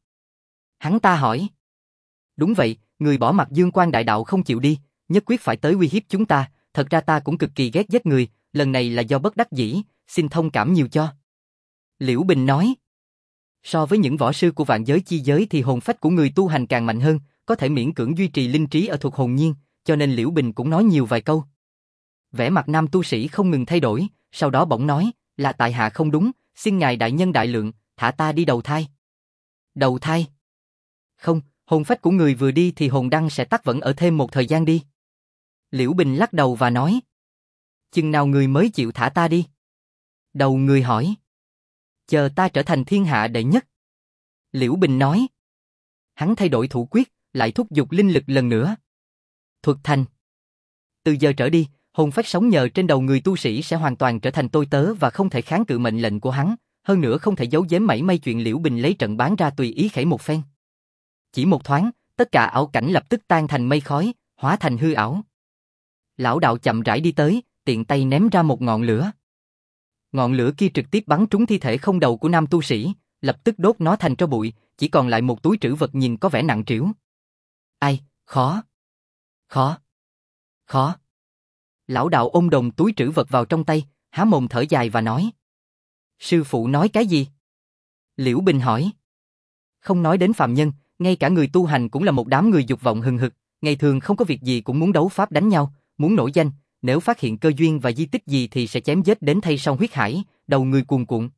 Hắn ta hỏi. Đúng vậy, người bỏ mặt Dương Quan đại đạo không chịu đi, nhất quyết phải tới uy hiếp chúng ta, thật ra ta cũng cực kỳ ghét giết người, lần này là do bất đắc dĩ, xin thông cảm nhiều cho. Liễu Bình nói. So với những võ sư của vạn giới chi giới thì hồn phách của người tu hành càng mạnh hơn, có thể miễn cưỡng duy trì linh trí ở thuật hồn nhiên, cho nên Liễu Bình cũng nói nhiều vài câu. Vẻ mặt nam tu sĩ không ngừng thay đổi, sau đó bỗng nói, là tại hạ không đúng, xin ngài đại nhân đại lượng, thả ta đi đầu thai. Đầu thai? Không, hồn phách của người vừa đi thì hồn đăng sẽ tắt, vẫn ở thêm một thời gian đi. Liễu Bình lắc đầu và nói. Chừng nào người mới chịu thả ta đi? Đầu người hỏi. Chờ ta trở thành thiên hạ đệ nhất. Liễu Bình nói. Hắn thay đổi thủ quyết, lại thúc giục linh lực lần nữa. Thuật thành. Từ giờ trở đi, hồn phách sống nhờ trên đầu người tu sĩ sẽ hoàn toàn trở thành tôi tớ và không thể kháng cự mệnh lệnh của hắn, hơn nữa không thể giấu giếm mảy may chuyện Liễu Bình lấy trận bán ra tùy ý khẩy một phen. Chỉ một thoáng, tất cả ảo cảnh lập tức tan thành mây khói, hóa thành hư ảo. Lão đạo chậm rãi đi tới, tiện tay ném ra một ngọn lửa. Ngọn lửa kia trực tiếp bắn trúng thi thể không đầu của nam tu sĩ, lập tức đốt nó thành tro bụi, chỉ còn lại một túi trữ vật nhìn có vẻ nặng trĩu. Ai, khó. Lão đạo ôm đồm túi trữ vật vào trong tay, há mồm thở dài và nói. Sư phụ nói cái gì? Liễu Bình hỏi. Không nói đến phàm nhân, ngay cả người tu hành cũng là một đám người dục vọng hừng hực, ngày thường không có việc gì cũng muốn đấu pháp đánh nhau, muốn nổi danh, nếu phát hiện cơ duyên và di tích gì thì sẽ chém giết đến thay sông huyết hải, đầu người cuồn cuộn.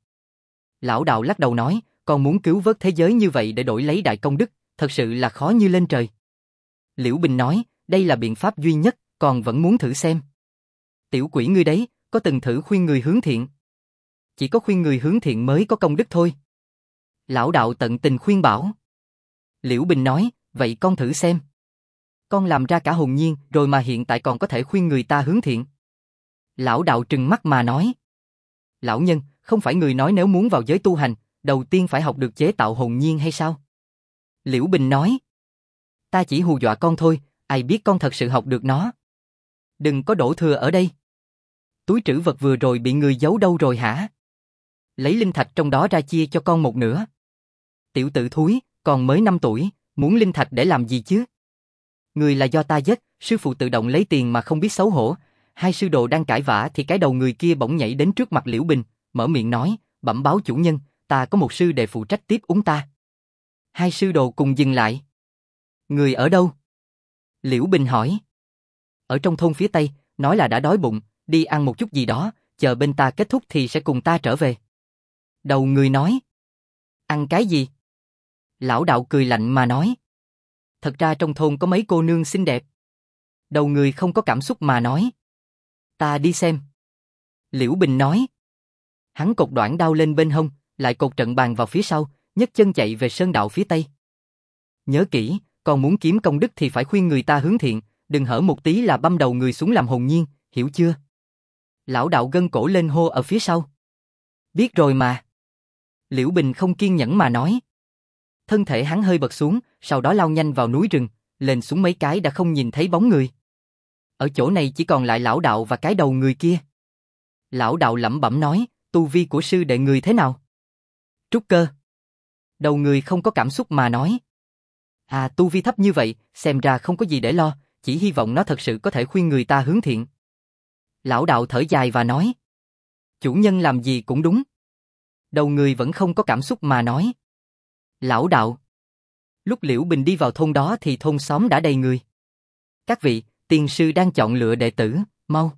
Lão đạo lắc đầu nói, còn muốn cứu vớt thế giới như vậy để đổi lấy đại công đức, thật sự là khó như lên trời. Liễu Bình nói, đây là biện pháp duy nhất, còn vẫn muốn thử xem. Tiểu quỷ ngươi đấy, có từng thử khuyên người hướng thiện? Chỉ có khuyên người hướng thiện mới có công đức thôi. Lão đạo tận tình khuyên bảo. Liễu Bình nói, vậy con thử xem. Con làm ra cả hồn nhiên rồi mà hiện tại còn có thể khuyên người ta hướng thiện. Lão đạo trừng mắt mà nói. Lão nhân, không phải người nói nếu muốn vào giới tu hành, đầu tiên phải học được chế tạo hồn nhiên hay sao? Liễu Bình nói. Ta chỉ hù dọa con thôi, ai biết con thật sự học được nó. Đừng có đổ thừa ở đây. Túi trữ vật vừa rồi bị người giấu đâu rồi hả? Lấy linh thạch trong đó ra chia cho con một nửa. Tiểu tử thúi, còn mới 5 tuổi, muốn linh thạch để làm gì chứ? Người là do ta giết, sư phụ tự động lấy tiền mà không biết xấu hổ. Hai sư đồ đang cãi vã thì cái đầu người kia bỗng nhảy đến trước mặt Liễu Bình, mở miệng nói, bẩm báo chủ nhân, ta có một sư đệ phụ trách tiếp ứng ta. Hai sư đồ cùng dừng lại. Người ở đâu? Liễu Bình hỏi. Ở trong thôn phía Tây, nói là đã đói bụng, đi ăn một chút gì đó, chờ bên ta kết thúc thì sẽ cùng ta trở về. Đầu người nói. Ăn cái gì? Lão đạo cười lạnh mà nói. Thật ra trong thôn có mấy cô nương xinh đẹp. Đầu người không có cảm xúc mà nói. Ta đi xem. Liễu Bình nói. Hắn cột đoạn đao lên bên hông, lại cột trận bàn vào phía sau, nhấc chân chạy về sơn đạo phía Tây. Nhớ kỹ, còn muốn kiếm công đức thì phải khuyên người ta hướng thiện, đừng hở một tí là băm đầu người xuống làm hồn nhiên, hiểu chưa? Lão đạo gân cổ lên hô ở phía sau. Biết rồi mà. Liễu Bình không kiên nhẫn mà nói. Thân thể hắn hơi bật xuống, sau đó lao nhanh vào núi rừng, lên xuống mấy cái đã không nhìn thấy bóng người. Ở chỗ này chỉ còn lại lão đạo và cái đầu người kia. Lão đạo lẩm bẩm nói, tu vi của sư đệ người thế nào? Trúc cơ. Đầu người không có cảm xúc mà nói. À, tu vi thấp như vậy, xem ra không có gì để lo, chỉ hy vọng nó thật sự có thể khuyên người ta hướng thiện. Lão đạo thở dài và nói. Chủ nhân làm gì cũng đúng. Đầu người vẫn không có cảm xúc mà nói. Lão đạo. Lúc Liễu Bình đi vào thôn đó thì thôn xóm đã đầy người. Các vị, tiên sư đang chọn lựa đệ tử, mau.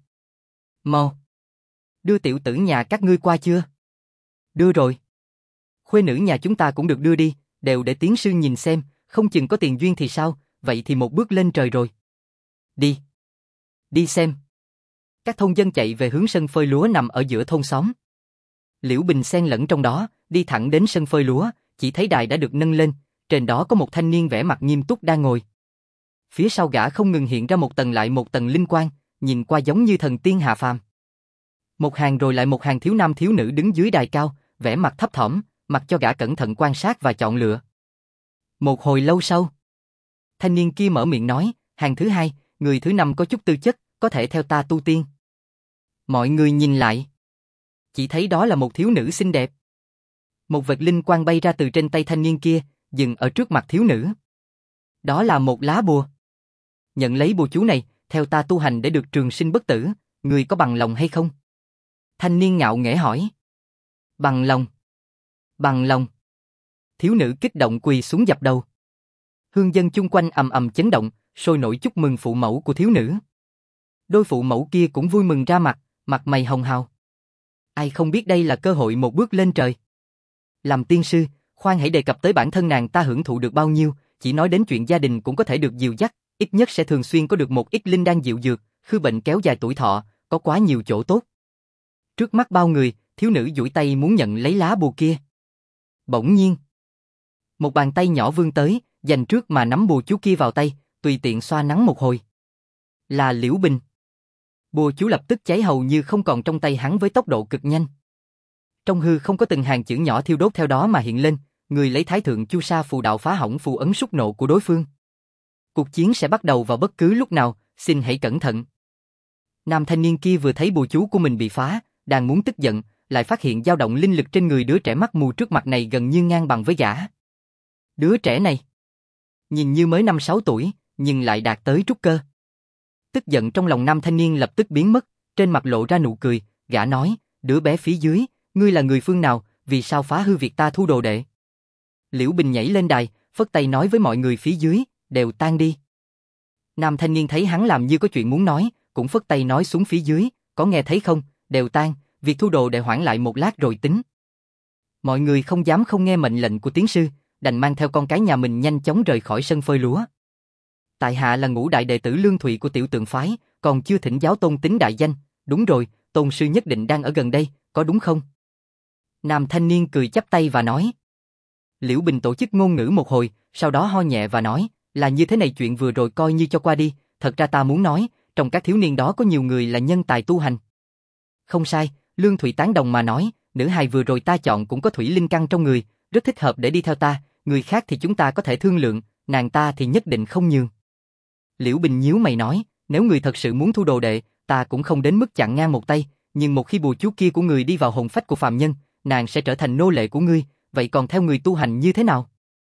Mau. Đưa tiểu tử nhà các ngươi qua chưa? Đưa rồi. Khuê nữ nhà chúng ta cũng được đưa đi, đều để tiến sư nhìn xem, không chừng có tiền duyên thì sao, vậy thì một bước lên trời rồi. Đi. Đi xem. Các thôn dân chạy về hướng sân phơi lúa nằm ở giữa thôn xóm. Liễu Bình xen lẫn trong đó, đi thẳng đến sân phơi lúa, chỉ thấy đài đã được nâng lên, trên đó có một thanh niên vẻ mặt nghiêm túc đang ngồi. Phía sau gã không ngừng hiện ra một tầng lại một tầng linh quang, nhìn qua giống như thần tiên hạ phàm. Một hàng rồi lại một hàng thiếu nam thiếu nữ đứng dưới đài cao, vẻ mặt thấp thỏm, mặc cho gã cẩn thận quan sát và chọn lựa. Một hồi lâu sau, thanh niên kia mở miệng nói, hàng thứ hai, người thứ năm có chút tư chất, có thể theo ta tu tiên. Mọi người nhìn lại, chỉ thấy đó là một thiếu nữ xinh đẹp. Một vệt linh quang bay ra từ trên tay thanh niên kia, dừng ở trước mặt thiếu nữ. Đó là một lá bùa. Nhận lấy bùa chú này, theo ta tu hành để được trường sinh bất tử, người có bằng lòng hay không? Thanh niên ngạo nghễ hỏi. Bằng lòng. Bằng lòng. Thiếu nữ kích động quỳ xuống dập đầu. Hương dân chung quanh ầm ầm chấn động, sôi nổi chúc mừng phụ mẫu của thiếu nữ. Đôi phụ mẫu kia cũng vui mừng ra mặt, mặt mày hồng hào. Ai không biết đây là cơ hội một bước lên trời. Làm tiên sư, khoan hãy đề cập tới bản thân nàng ta hưởng thụ được bao nhiêu, chỉ nói đến chuyện gia đình cũng có thể được dìu dắt, ít nhất sẽ thường xuyên có được một ít linh đan dịu dược, khư bệnh kéo dài tuổi thọ, có quá nhiều chỗ tốt. Trước mắt bao người, thiếu nữ duỗi tay muốn nhận lấy lá bùa kia. Bỗng nhiên, một bàn tay nhỏ vươn tới, dành trước mà nắm bùa chú kia vào tay, tùy tiện xoa nắn một hồi. Là Liễu Bình. Bùa chú lập tức cháy hầu như không còn trong tay hắn với tốc độ cực nhanh. Trong hư không có từng hàng chữ nhỏ thiêu đốt theo đó mà hiện lên, người lấy Thái Thượng Chu Sa phù đạo phá hỏng phù ấn súc nộ của đối phương. Cuộc chiến sẽ bắt đầu vào bất cứ lúc nào, xin hãy cẩn thận. Nam thanh niên kia vừa thấy bùa chú của mình bị phá, đang muốn tức giận, lại phát hiện dao động linh lực trên người đứa trẻ mắt mù trước mặt này gần như ngang bằng với gã. Đứa trẻ này, nhìn như mới 5-6 tuổi, nhưng lại đạt tới trúc cơ. Tức giận trong lòng nam thanh niên lập tức biến mất, trên mặt lộ ra nụ cười, gã nói, đứa bé phía dưới, ngươi là người phương nào, vì sao phá hư việc ta thu đồ đệ? Liễu Bình nhảy lên đài, phất tay nói với mọi người phía dưới, đều tan đi. Nam thanh niên thấy hắn làm như có chuyện muốn nói, cũng phất tay nói xuống phía dưới, có nghe thấy không, đều tan, việc thu đồ đệ hoãn lại một lát rồi tính. Mọi người không dám không nghe mệnh lệnh của tiến sư, đành mang theo con cái nhà mình nhanh chóng rời khỏi sân phơi lúa. Tại hạ là ngũ đại đệ tử Lương Thụy của Tiểu Tượng phái, còn chưa thỉnh giáo tôn tính đại danh, đúng rồi, tôn sư nhất định đang ở gần đây, có đúng không? Nam thanh niên cười chắp tay và nói. Liễu Bình tổ chức ngôn ngữ một hồi, sau đó ho nhẹ và nói, là như thế này, chuyện vừa rồi coi như cho qua đi, thật ra ta muốn nói, trong các thiếu niên đó có nhiều người là nhân tài tu hành. Không sai, Lương Thụy tán đồng mà nói, nữ hài vừa rồi ta chọn cũng có thủy linh căn trong người, rất thích hợp để đi theo ta, người khác thì chúng ta có thể thương lượng, nàng ta thì nhất định không nhường. Liễu Bình nhíu mày nói, nếu người thật sự muốn thu đồ đệ, ta cũng không đến mức chặn ngang một tay, nhưng một khi bùa chú kia của người đi vào hồn phách của phàm nhân, nàng sẽ trở thành nô lệ của ngươi, vậy còn theo người tu hành như thế nào?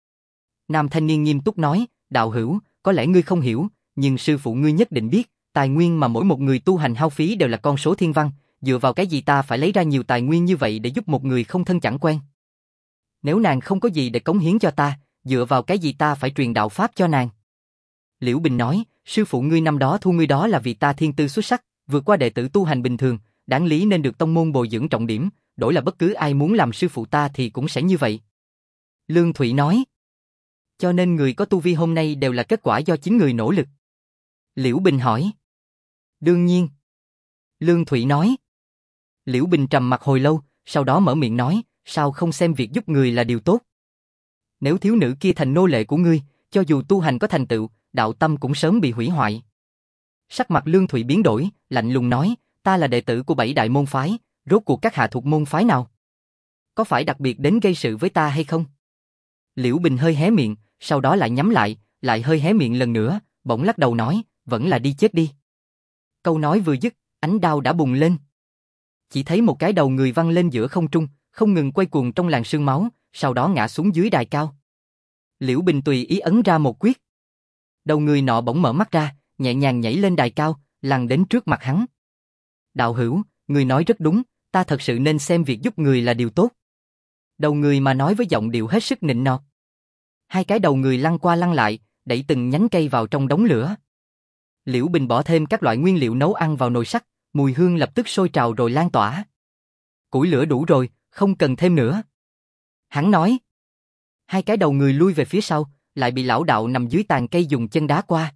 Nam thanh niên nghiêm túc nói, đạo hữu, có lẽ ngươi không hiểu, nhưng sư phụ ngươi nhất định biết, tài nguyên mà mỗi một người tu hành hao phí đều là con số thiên văn, dựa vào cái gì ta phải lấy ra nhiều tài nguyên như vậy để giúp một người không thân chẳng quen? Nếu nàng không có gì để cống hiến cho ta, dựa vào cái gì ta phải truyền đạo pháp cho nàng? Liễu Bình nói, sư phụ ngươi năm đó thu ngươi đó là vì ta thiên tư xuất sắc, vượt qua đệ tử tu hành bình thường, đáng lý nên được tông môn bồi dưỡng trọng điểm, đổi là bất cứ ai muốn làm sư phụ ta thì cũng sẽ như vậy. Lương Thụy nói, cho nên người có tu vi hôm nay đều là kết quả do chính người nỗ lực. Liễu Bình hỏi, đương nhiên. Lương Thụy nói. Liễu Bình trầm mặt hồi lâu, sau đó mở miệng nói, sao không xem việc giúp người là điều tốt? Nếu thiếu nữ kia thành nô lệ của ngươi, cho dù tu hành có thành tựu, đạo tâm cũng sớm bị hủy hoại. Sắc mặt Lương Thụy biến đổi, lạnh lùng nói, ta là đệ tử của 7 đại môn phái, rốt cuộc các hạ thuộc môn phái nào? Có phải đặc biệt đến gây sự với ta hay không? Liễu Bình hơi hé miệng, sau đó lại nhắm lại hơi hé miệng lần nữa, bỗng lắc đầu nói, vẫn là đi chết đi. Câu nói vừa dứt, ánh đao đã bùng lên. Chỉ thấy một cái đầu người văng lên giữa không trung, không ngừng quay cuồng trong làn sương máu, sau đó ngã xuống dưới đài cao. Liễu Bình tùy ý ấn ra một quyết. Đầu người nọ bỗng mở mắt ra, nhẹ nhàng nhảy lên đài cao, lăn đến trước mặt hắn. Đạo hữu, người nói rất đúng, ta thật sự nên xem việc giúp người là điều tốt. Đầu người mà nói với giọng điệu hết sức nịnh nọt. Hai cái đầu người lăn qua lăn lại, đẩy từng nhánh cây vào trong đống lửa. Liễu Bình bỏ thêm các loại nguyên liệu nấu ăn vào nồi sắt, mùi hương lập tức sôi trào rồi lan tỏa. Củi lửa đủ rồi, không cần thêm nữa. Hắn nói. Hai cái đầu người lui về phía sau, lại bị lão đạo nằm dưới tàn cây dùng chân đá qua.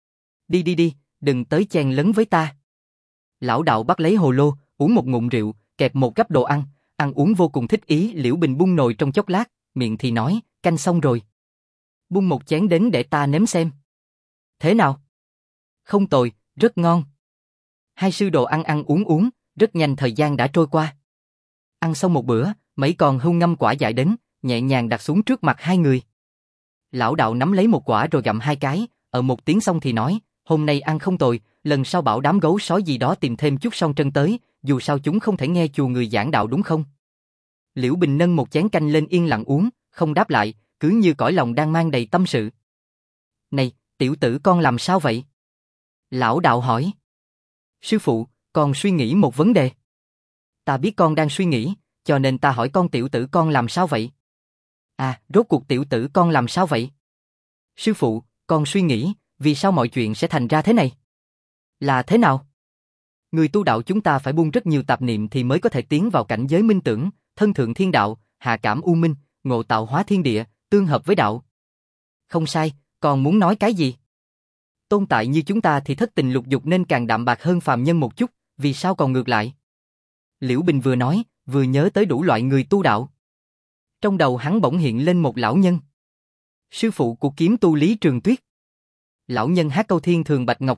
Đi, đừng tới chen lấn với ta. Lão đạo bắt lấy hồ lô, uống một ngụm rượu, kẹp một gắp đồ ăn uống vô cùng thích ý. Liễu Bình bung nồi trong chốc lát, miệng thì nói, canh xong rồi. Bung một chén đến để ta nếm xem. Thế nào? Không tồi, rất ngon. Hai sư đồ ăn uống, rất nhanh thời gian đã trôi qua. Ăn xong một bữa, mấy con hươu ngâm quả dại đến, nhẹ nhàng đặt xuống trước mặt hai người. Lão đạo nắm lấy một quả rồi gặm hai cái, ở một tiếng xong thì nói, hôm nay ăn không tồi, lần sau bảo đám gấu sói gì đó tìm thêm chút son trân tới, dù sao chúng không thể nghe chùa người giảng đạo đúng không? Liễu Bình nâng một chén canh lên yên lặng uống, không đáp lại, cứ như cõi lòng đang mang đầy tâm sự. Này, tiểu tử con làm sao vậy? Lão đạo hỏi. Sư phụ, con suy nghĩ một vấn đề. Ta biết con đang suy nghĩ, cho nên ta hỏi con tiểu tử con làm sao vậy? À, rốt cuộc tiểu tử con làm sao vậy? Sư phụ, con suy nghĩ, vì sao mọi chuyện sẽ thành ra thế này? Là thế nào? Người tu đạo chúng ta phải buông rất nhiều tạp niệm thì mới có thể tiến vào cảnh giới minh tưởng, thân thượng thiên đạo, hạ cảm u minh, ngộ tạo hóa thiên địa, tương hợp với đạo. Không sai, còn muốn nói cái gì? Tôn tại như chúng ta thì thất tình lục dục nên càng đạm bạc hơn phàm nhân một chút, vì sao còn ngược lại? Liễu Bình vừa nói, vừa nhớ tới đủ loại người tu đạo. Trong đầu hắn bỗng hiện lên một lão nhân. Sư phụ của kiếm tu Lý Trường Tuyết. Lão nhân hát câu thiên thường Bạch Ngọc Kinh,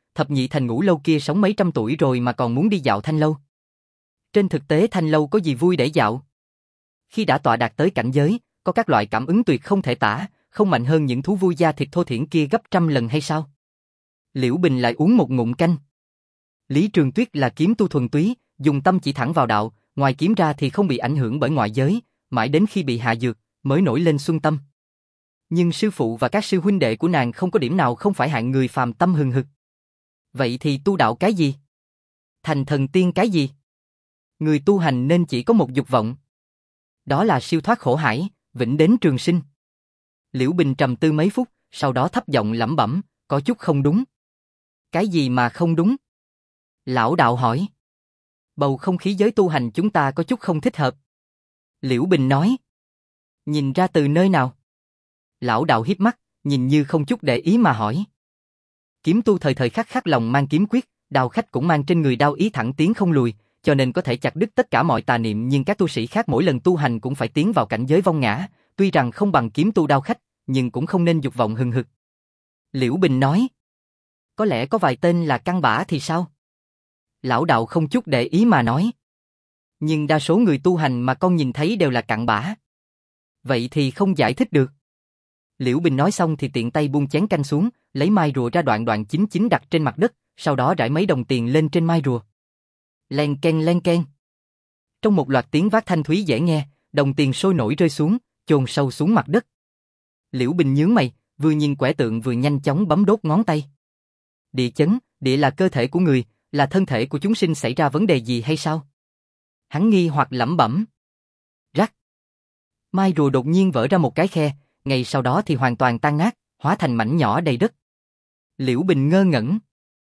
thập nhị thành ngũ lâu kia sống mấy trăm tuổi rồi mà còn muốn đi dạo thanh lâu. Trên thực tế thanh lâu có gì vui để dạo? Khi đã tọa đạt tới cảnh giới, có các loại cảm ứng tuyệt không thể tả, không mạnh hơn những thú vui da thịt thô thiển kia gấp trăm lần hay sao? Liễu Bình lại uống một ngụm canh. Lý Trường Tuyết là kiếm tu thuần túy, dùng tâm chỉ thẳng vào đạo, ngoài kiếm ra thì không bị ảnh hưởng bởi ngoại giới, mãi đến khi bị hạ dược, mới nổi lên xuân tâm. Nhưng sư phụ và các sư huynh đệ của nàng không có điểm nào không phải hạng người phàm tâm hừng hực. Vậy thì tu đạo cái gì? Thành thần tiên cái gì? Người tu hành nên chỉ có một dục vọng. Đó là siêu thoát khổ hải, vĩnh đến trường sinh. Liễu Bình trầm tư mấy phút, sau đó thấp giọng lẩm bẩm, có chút không đúng. Cái gì mà không đúng? Lão đạo hỏi. Bầu không khí giới tu hành chúng ta có chút không thích hợp. Liễu Bình nói. Nhìn ra từ nơi nào? Lão đạo hiếp mắt, nhìn như không chút để ý mà hỏi. Kiếm tu thời thời khắc khắc lòng mang kiếm quyết, đao khách cũng mang trên người đao ý thẳng tiến không lùi, cho nên có thể chặt đứt tất cả mọi tà niệm, nhưng các tu sĩ khác mỗi lần tu hành cũng phải tiến vào cảnh giới vong ngã, tuy rằng không bằng kiếm tu đao khách, nhưng cũng không nên dục vọng hừng hực. Liễu Bình nói. Có lẽ có vài tên là cặn bã thì sao? Lão đạo không chút để ý mà nói. Nhưng đa số người tu hành mà con nhìn thấy đều là cặn bã. Vậy thì không giải thích được. Liễu Bình nói xong thì tiện tay buông chén canh xuống, lấy mai rùa ra đoạn đoạn chính chính đặt trên mặt đất, sau đó rải mấy đồng tiền lên trên mai rùa. Len ken len ken. Trong một loạt tiếng vác thanh thúy dễ nghe, đồng tiền sôi nổi rơi xuống, chôn sâu xuống mặt đất. Liễu Bình nhướng mày, vừa nhìn quẻ tượng vừa nhanh chóng bấm đốt ngón tay. Địa chấn, địa là cơ thể của người, là thân thể của chúng sinh xảy ra vấn đề gì hay sao? Hắn nghi hoặc lẩm bẩm. Rắc. Mai rùa đột nhiên vỡ ra một cái khe, ngay sau đó thì hoàn toàn tan nát, hóa thành mảnh nhỏ đầy đất. Liễu Bình ngơ ngẩn.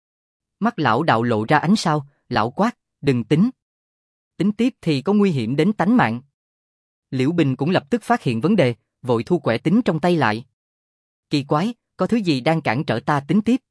Mắt lão đạo lộ ra ánh sao, lão quát, đừng tính. Tính tiếp thì có nguy hiểm đến tánh mạng. Liễu Bình cũng lập tức phát hiện vấn đề, vội thu quẻ tính trong tay lại. Kỳ quái, có thứ gì đang cản trở ta tính tiếp?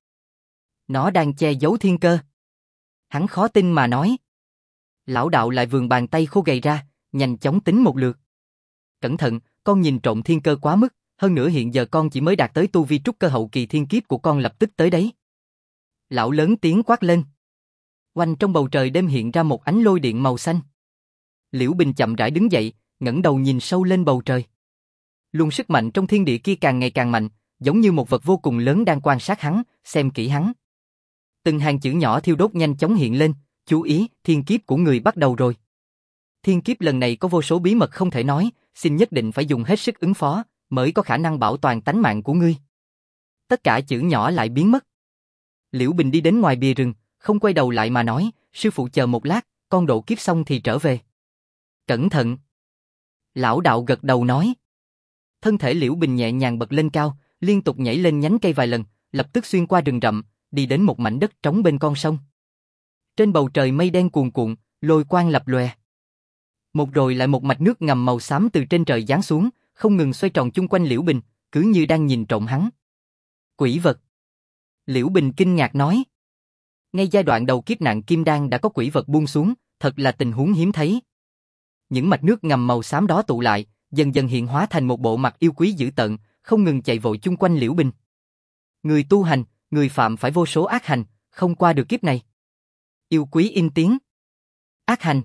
Nó đang che giấu thiên cơ. Hắn khó tin mà nói. Lão đạo lại vươn bàn tay khô gầy ra, nhanh chóng tính một lượt. Cẩn thận, con nhìn trộm thiên cơ quá mức, hơn nữa hiện giờ con chỉ mới đạt tới tu vi trúc cơ hậu kỳ, thiên kiếp của con lập tức tới đấy. Lão lớn tiếng quát lên. Oanh, trong bầu trời đêm hiện ra một ánh lôi điện màu xanh. Liễu Bình chậm rãi đứng dậy, ngẩng đầu nhìn sâu lên bầu trời. Luồng sức mạnh trong thiên địa kia càng ngày càng mạnh, giống như một vật vô cùng lớn đang quan sát hắn, xem kỹ hắn. Từng hàng chữ nhỏ thiêu đốt nhanh chóng hiện lên, chú ý, thiên kiếp của người bắt đầu rồi. Thiên kiếp lần này có vô số bí mật không thể nói, xin nhất định phải dùng hết sức ứng phó, mới có khả năng bảo toàn tánh mạng của ngươi. Tất cả chữ nhỏ lại biến mất. Liễu Bình đi đến ngoài bìa rừng, không quay đầu lại mà nói, sư phụ chờ một lát, con độ kiếp xong thì trở về. Cẩn thận. Lão đạo gật đầu nói. Thân thể Liễu Bình nhẹ nhàng bật lên cao, liên tục nhảy lên nhánh cây vài lần, lập tức xuyên qua rừng rậm, đi đến một mảnh đất trống bên con sông. Trên bầu trời mây đen cuồn cuộn, lôi quang lập lòe. Một rồi lại một mạch nước ngầm màu xám từ trên trời giáng xuống, không ngừng xoay tròn chung quanh Liễu Bình, cứ như đang nhìn trộm hắn. Quỷ vật. Liễu Bình kinh ngạc nói. Ngay giai đoạn đầu kiếp nạn kim đan đã có quỷ vật buông xuống, thật là tình huống hiếm thấy. Những mạch nước ngầm màu xám đó tụ lại, dần dần hiện hóa thành một bộ mặt yêu quý dữ tợn, không ngừng chạy vội chung quanh Liễu Bình. Người tu hành, người phạm phải vô số ác hành, không qua được kiếp này. Yêu quý in tiếng. Ác hành.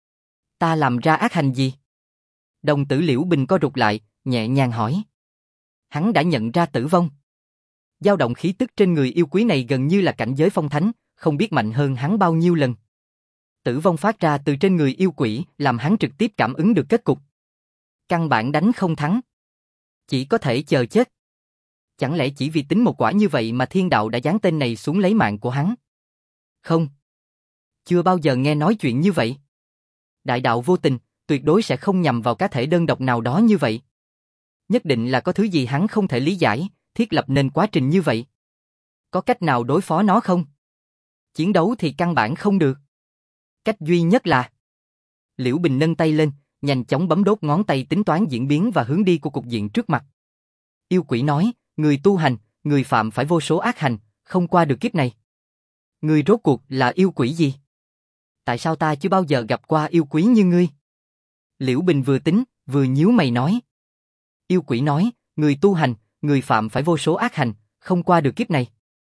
Ta làm ra ác hành gì? Đồng tử Liễu Bình co rụt lại, nhẹ nhàng hỏi. Hắn đã nhận ra tử vong. Dao động khí tức trên người yêu quý này gần như là cảnh giới phong thánh, không biết mạnh hơn hắn bao nhiêu lần. Tử vong phát ra từ trên người yêu quỷ, làm hắn trực tiếp cảm ứng được kết cục. Căn bản đánh không thắng. Chỉ có thể chờ chết. Chẳng lẽ chỉ vì tính một quả như vậy mà thiên đạo đã giáng tên này xuống lấy mạng của hắn? Không. Chưa bao giờ nghe nói chuyện như vậy. Đại đạo vô tình, tuyệt đối sẽ không nhằm vào cá thể đơn độc nào đó như vậy. Nhất định là có thứ gì hắn không thể lý giải, thiết lập nên quá trình như vậy. Có cách nào đối phó nó không? Chiến đấu thì căn bản không được. Cách duy nhất là... Liễu Bình nâng tay lên, nhanh chóng bấm đốt ngón tay tính toán diễn biến và hướng đi của cục diện trước mặt. Yêu quỷ nói, người tu hành, người phạm phải vô số ác hành, không qua được kiếp này. Người rốt cuộc là yêu quỷ gì? Tại sao ta chưa bao giờ gặp qua yêu quý như ngươi? Liễu Bình vừa tính, vừa nhíu mày nói. Yêu quỷ nói, người tu hành, người phạm phải vô số ác hành, không qua được kiếp này.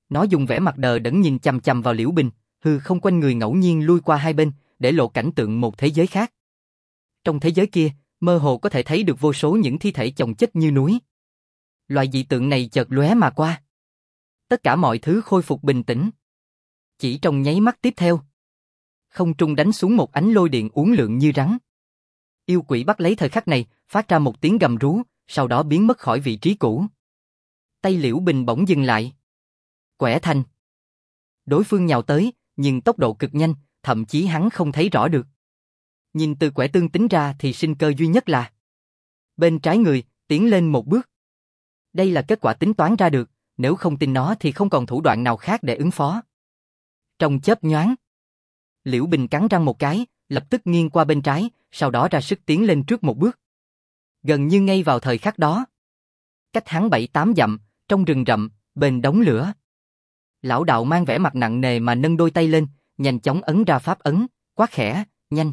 Nó dùng vẻ mặt đờ đẫn nhìn chằm chằm vào Liễu Bình, hư không quanh người ngẫu nhiên lui qua hai bên, để lộ cảnh tượng một thế giới khác. Trong thế giới kia, mơ hồ có thể thấy được vô số những thi thể chồng chất như núi. Loại dị tượng này chợt lóe mà qua. Tất cả mọi thứ khôi phục bình tĩnh. Chỉ trong nháy mắt tiếp theo, không trung đánh xuống một ánh lôi điện uốn lượn như rắn. Yêu quỷ bắt lấy thời khắc này, phát ra một tiếng gầm rú, sau đó biến mất khỏi vị trí cũ. Tay Liễu Bình bỗng dừng lại. Quẻ thành. Đối phương nhào tới, nhưng tốc độ cực nhanh, thậm chí hắn không thấy rõ được. Nhìn từ quẻ tương tính ra thì sinh cơ duy nhất là bên trái người, tiến lên một bước. Đây là kết quả tính toán ra được, nếu không tin nó thì không còn thủ đoạn nào khác để ứng phó. Trong chớp nhoáng, Liễu Bình cắn răng một cái, lập tức nghiêng qua bên trái, sau đó ra sức tiến lên trước một bước. Gần như ngay vào thời khắc đó, cách hắn 7-8 dặm, trong rừng rậm, bên đống lửa. Lão đạo mang vẻ mặt nặng nề mà nâng đôi tay lên, nhanh chóng ấn ra pháp ấn, quát khẽ, nhanh.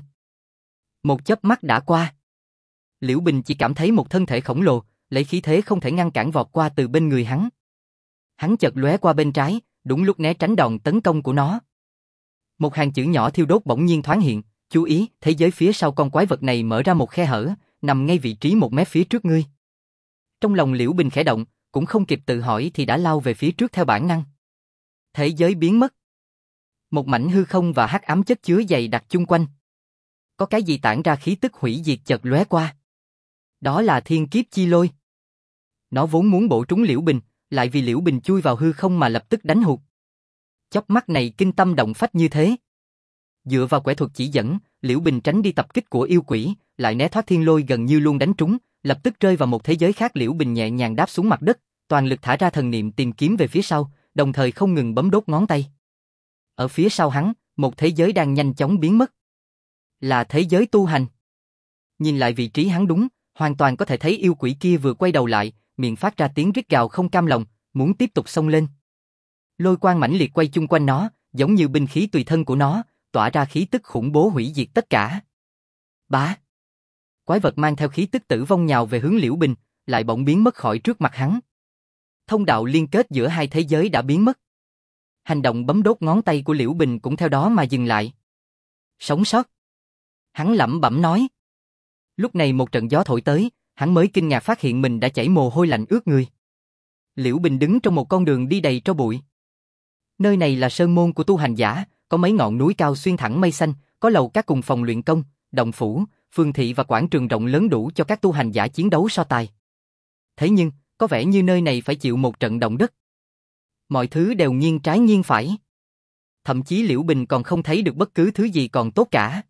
Một chớp mắt đã qua. Liễu Bình chỉ cảm thấy một thân thể khổng lồ, lấy khí thế không thể ngăn cản vọt qua từ bên người hắn. Hắn chợt lóe qua bên trái, đúng lúc né tránh đòn tấn công của nó. Một hàng chữ nhỏ thiêu đốt bỗng nhiên thoáng hiện, chú ý, thế giới phía sau con quái vật này mở ra một khe hở, nằm ngay vị trí 1 mét phía trước ngươi. Trong lòng Liễu Bình khẽ động, cũng không kịp tự hỏi thì đã lao về phía trước theo bản năng. Thế giới biến mất. Một mảnh hư không và hắc ám chất chứa dày đặc chung quanh. Có cái gì tản ra khí tức hủy diệt chợt lóe qua. Đó là thiên kiếp chi lôi. Nó vốn muốn bổ trúng Liễu Bình, lại vì Liễu Bình chui vào hư không mà lập tức đánh hụt. Chớp mắt này kinh tâm động phách như thế. Dựa vào quẻ thuật chỉ dẫn, Liễu Bình tránh đi tập kích của yêu quỷ, lại né thoát thiên lôi gần như luôn đánh trúng, lập tức rơi vào một thế giới khác. Liễu Bình nhẹ nhàng đáp xuống mặt đất, toàn lực thả ra thần niệm tìm kiếm về phía sau, đồng thời không ngừng bấm đốt ngón tay. Ở phía sau hắn, một thế giới đang nhanh chóng biến mất. Là thế giới tu hành. Nhìn lại vị trí hắn đúng, hoàn toàn có thể thấy yêu quỷ kia vừa quay đầu lại, miệng phát ra tiếng rít gào không cam lòng, muốn tiếp tục xông lên. Lôi quang mãnh liệt quay chung quanh nó, giống như binh khí tùy thân của nó, tỏa ra khí tức khủng bố hủy diệt tất cả. Bá! Quái vật mang theo khí tức tử vong nhào về hướng Liễu Bình, lại bỗng biến mất khỏi trước mặt hắn. Thông đạo liên kết giữa hai thế giới đã biến mất. Hành động bấm đốt ngón tay của Liễu Bình cũng theo đó mà dừng lại. Sống sót. Hắn lẩm bẩm nói. Lúc này một trận gió thổi tới, hắn mới kinh ngạc phát hiện mình đã chảy mồ hôi lạnh ướt người. Liễu Bình đứng trong một con đường đi đầy tro bụi. Nơi này là sơn môn của tu hành giả, có mấy ngọn núi cao xuyên thẳng mây xanh, có lầu các cùng phòng luyện công, động phủ, phường thị và quảng trường rộng lớn đủ cho các tu hành giả chiến đấu so tài. Thế nhưng, có vẻ như nơi này phải chịu một trận động đất. Mọi thứ đều nghiêng trái nghiêng phải. Thậm chí Liễu Bình còn không thấy được bất cứ thứ gì còn tốt cả.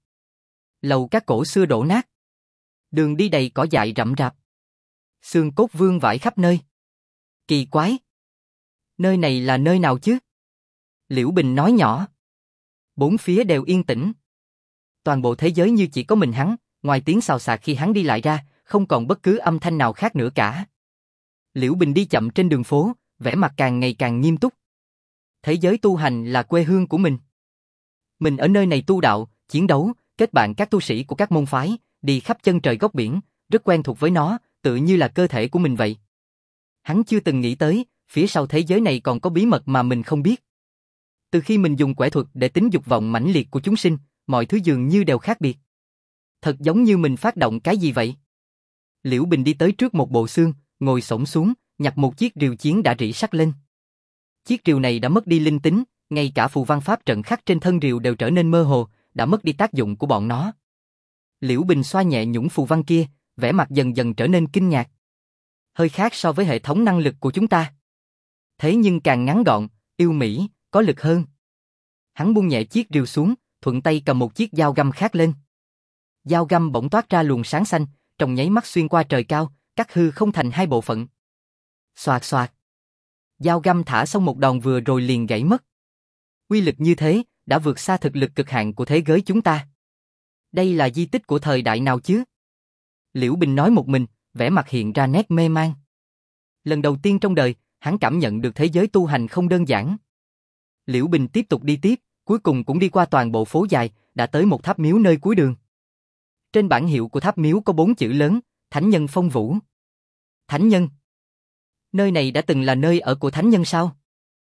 Lầu các cổ xưa đổ nát. Đường đi đầy cỏ dại rậm rạp. Xương cốt vương vãi khắp nơi. Kỳ quái. Nơi này là nơi nào chứ? Liễu Bình nói nhỏ. Bốn phía đều yên tĩnh. Toàn bộ thế giới như chỉ có mình hắn, ngoài tiếng xào xạc khi hắn đi lại ra, không còn bất cứ âm thanh nào khác nữa cả. Liễu Bình đi chậm trên đường phố, vẻ mặt càng ngày càng nghiêm túc. Thế giới tu hành là quê hương của mình. Mình ở nơi này tu đạo, chiến đấu, kết bạn các tu sĩ của các môn phái, đi khắp chân trời góc biển, rất quen thuộc với nó, tự như là cơ thể của mình vậy. Hắn chưa từng nghĩ tới, phía sau thế giới này còn có bí mật mà mình không biết. Từ khi mình dùng quẻ thuật để tính dục vọng mãnh liệt của chúng sinh, mọi thứ dường như đều khác biệt. Thật giống như mình phát động cái gì vậy. Liễu Bình đi tới trước một bộ xương, ngồi xổm xuống, nhặt một chiếc rìu chiến đã rỉ sắt lên. Chiếc rìu này đã mất đi linh tính, ngay cả phù văn pháp trận khắc trên thân rìu đều trở nên mơ hồ, đã mất đi tác dụng của bọn nó. Liễu Bình xoa nhẹ nhũng phù văn kia, vẻ mặt dần dần trở nên kinh ngạc. Hơi khác so với hệ thống năng lực của chúng ta. Thế nhưng càng ngắn gọn, yêu mỹ, có lực hơn. Hắn buông nhẹ chiếc rìu xuống, thuận tay cầm một chiếc dao găm khác lên. Dao găm bỗng toát ra luồng sáng xanh, trong nháy mắt xuyên qua trời cao, cắt hư không thành hai bộ phận. Xoạt xoạt. Dao găm thả xong một đòn vừa rồi liền gãy mất. Uy lực như thế, đã vượt xa thực lực cực hạn của thế giới chúng ta. Đây là di tích của thời đại nào chứ? Liễu Bình nói một mình, vẻ mặt hiện ra nét mê man. Lần đầu tiên trong đời, hắn cảm nhận được thế giới tu hành không đơn giản. Liễu Bình tiếp tục đi tiếp, cuối cùng cũng đi qua toàn bộ phố dài, đã tới một tháp miếu nơi cuối đường. Trên bảng hiệu của tháp miếu có 4 chữ lớn, Thánh Nhân Phong Vũ. Thánh Nhân? Nơi này đã từng là nơi ở của Thánh Nhân sao?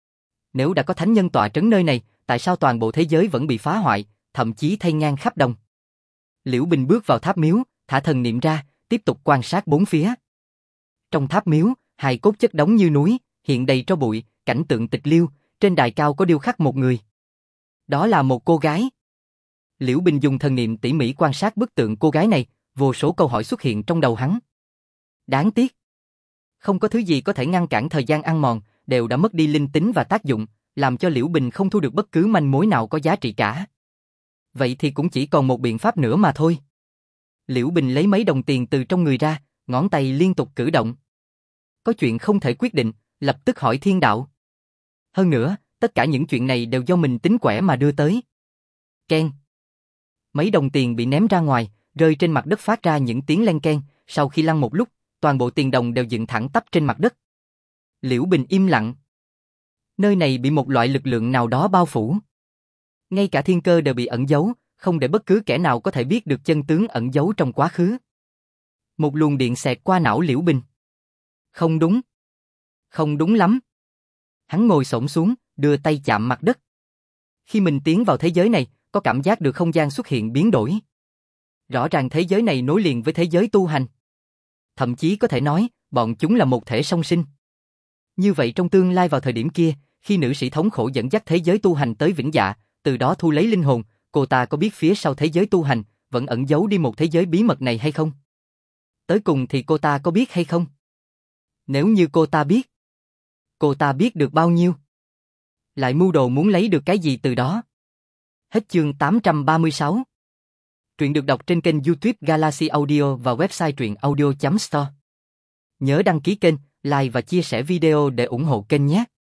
Nếu đã có thánh nhân tọa trấn nơi này, tại sao toàn bộ thế giới vẫn bị phá hoại, thậm chí thay ngang khắp đồng? Liễu Bình bước vào tháp miếu, thả thần niệm ra, tiếp tục quan sát bốn phía. Trong tháp miếu, hài cốt chất đống như núi, hiện đầy tro bụi, cảnh tượng tịch liêu, trên đài cao có điêu khắc một người. Đó là một cô gái. Liễu Bình dùng thần niệm tỉ mỉ quan sát bức tượng cô gái này, vô số câu hỏi xuất hiện trong đầu hắn. Đáng tiếc. Không có thứ gì có thể ngăn cản thời gian ăn mòn, đều đã mất đi linh tính và tác dụng, làm cho Liễu Bình không thu được bất cứ manh mối nào có giá trị cả. Vậy thì cũng chỉ còn một biện pháp nữa mà thôi. Liễu Bình lấy mấy đồng tiền từ trong người ra, ngón tay liên tục cử động. Có chuyện không thể quyết định, lập tức hỏi thiên đạo. Hơn nữa, tất cả những chuyện này đều do mình tính quẻ mà đưa tới. Keng. Mấy đồng tiền bị ném ra ngoài, rơi trên mặt đất phát ra những tiếng len keng, sau khi lăn một lúc, toàn bộ tiền đồng đều dựng thẳng tắp trên mặt đất. Liễu Bình im lặng. Nơi này bị một loại lực lượng nào đó bao phủ. Ngay cả thiên cơ đều bị ẩn giấu, không để bất cứ kẻ nào có thể biết được chân tướng ẩn giấu trong quá khứ. Một luồng điện xẹt qua não Liễu Bình. Không đúng. Không đúng lắm. Hắn ngồi xổm xuống, đưa tay chạm mặt đất. Khi mình tiến vào thế giới này, có cảm giác được không gian xuất hiện biến đổi. Rõ ràng thế giới này nối liền với thế giới tu hành. Thậm chí có thể nói, bọn chúng là một thể song sinh. Như vậy trong tương lai vào thời điểm kia, khi nữ sĩ thống khổ dẫn dắt thế giới tu hành tới vĩnh dạ, từ đó thu lấy linh hồn, cô ta có biết phía sau thế giới tu hành, vẫn ẩn giấu đi một thế giới bí mật này hay không? Tới cùng thì cô ta có biết hay không? Nếu như cô ta biết được bao nhiêu? Lại mưu đồ muốn lấy được cái gì từ đó? Hết chương 836. Truyện được đọc trên kênh YouTube Galaxy Audio và website truyệnaudio.store. Nhớ đăng ký kênh, like và chia sẻ video để ủng hộ kênh nhé.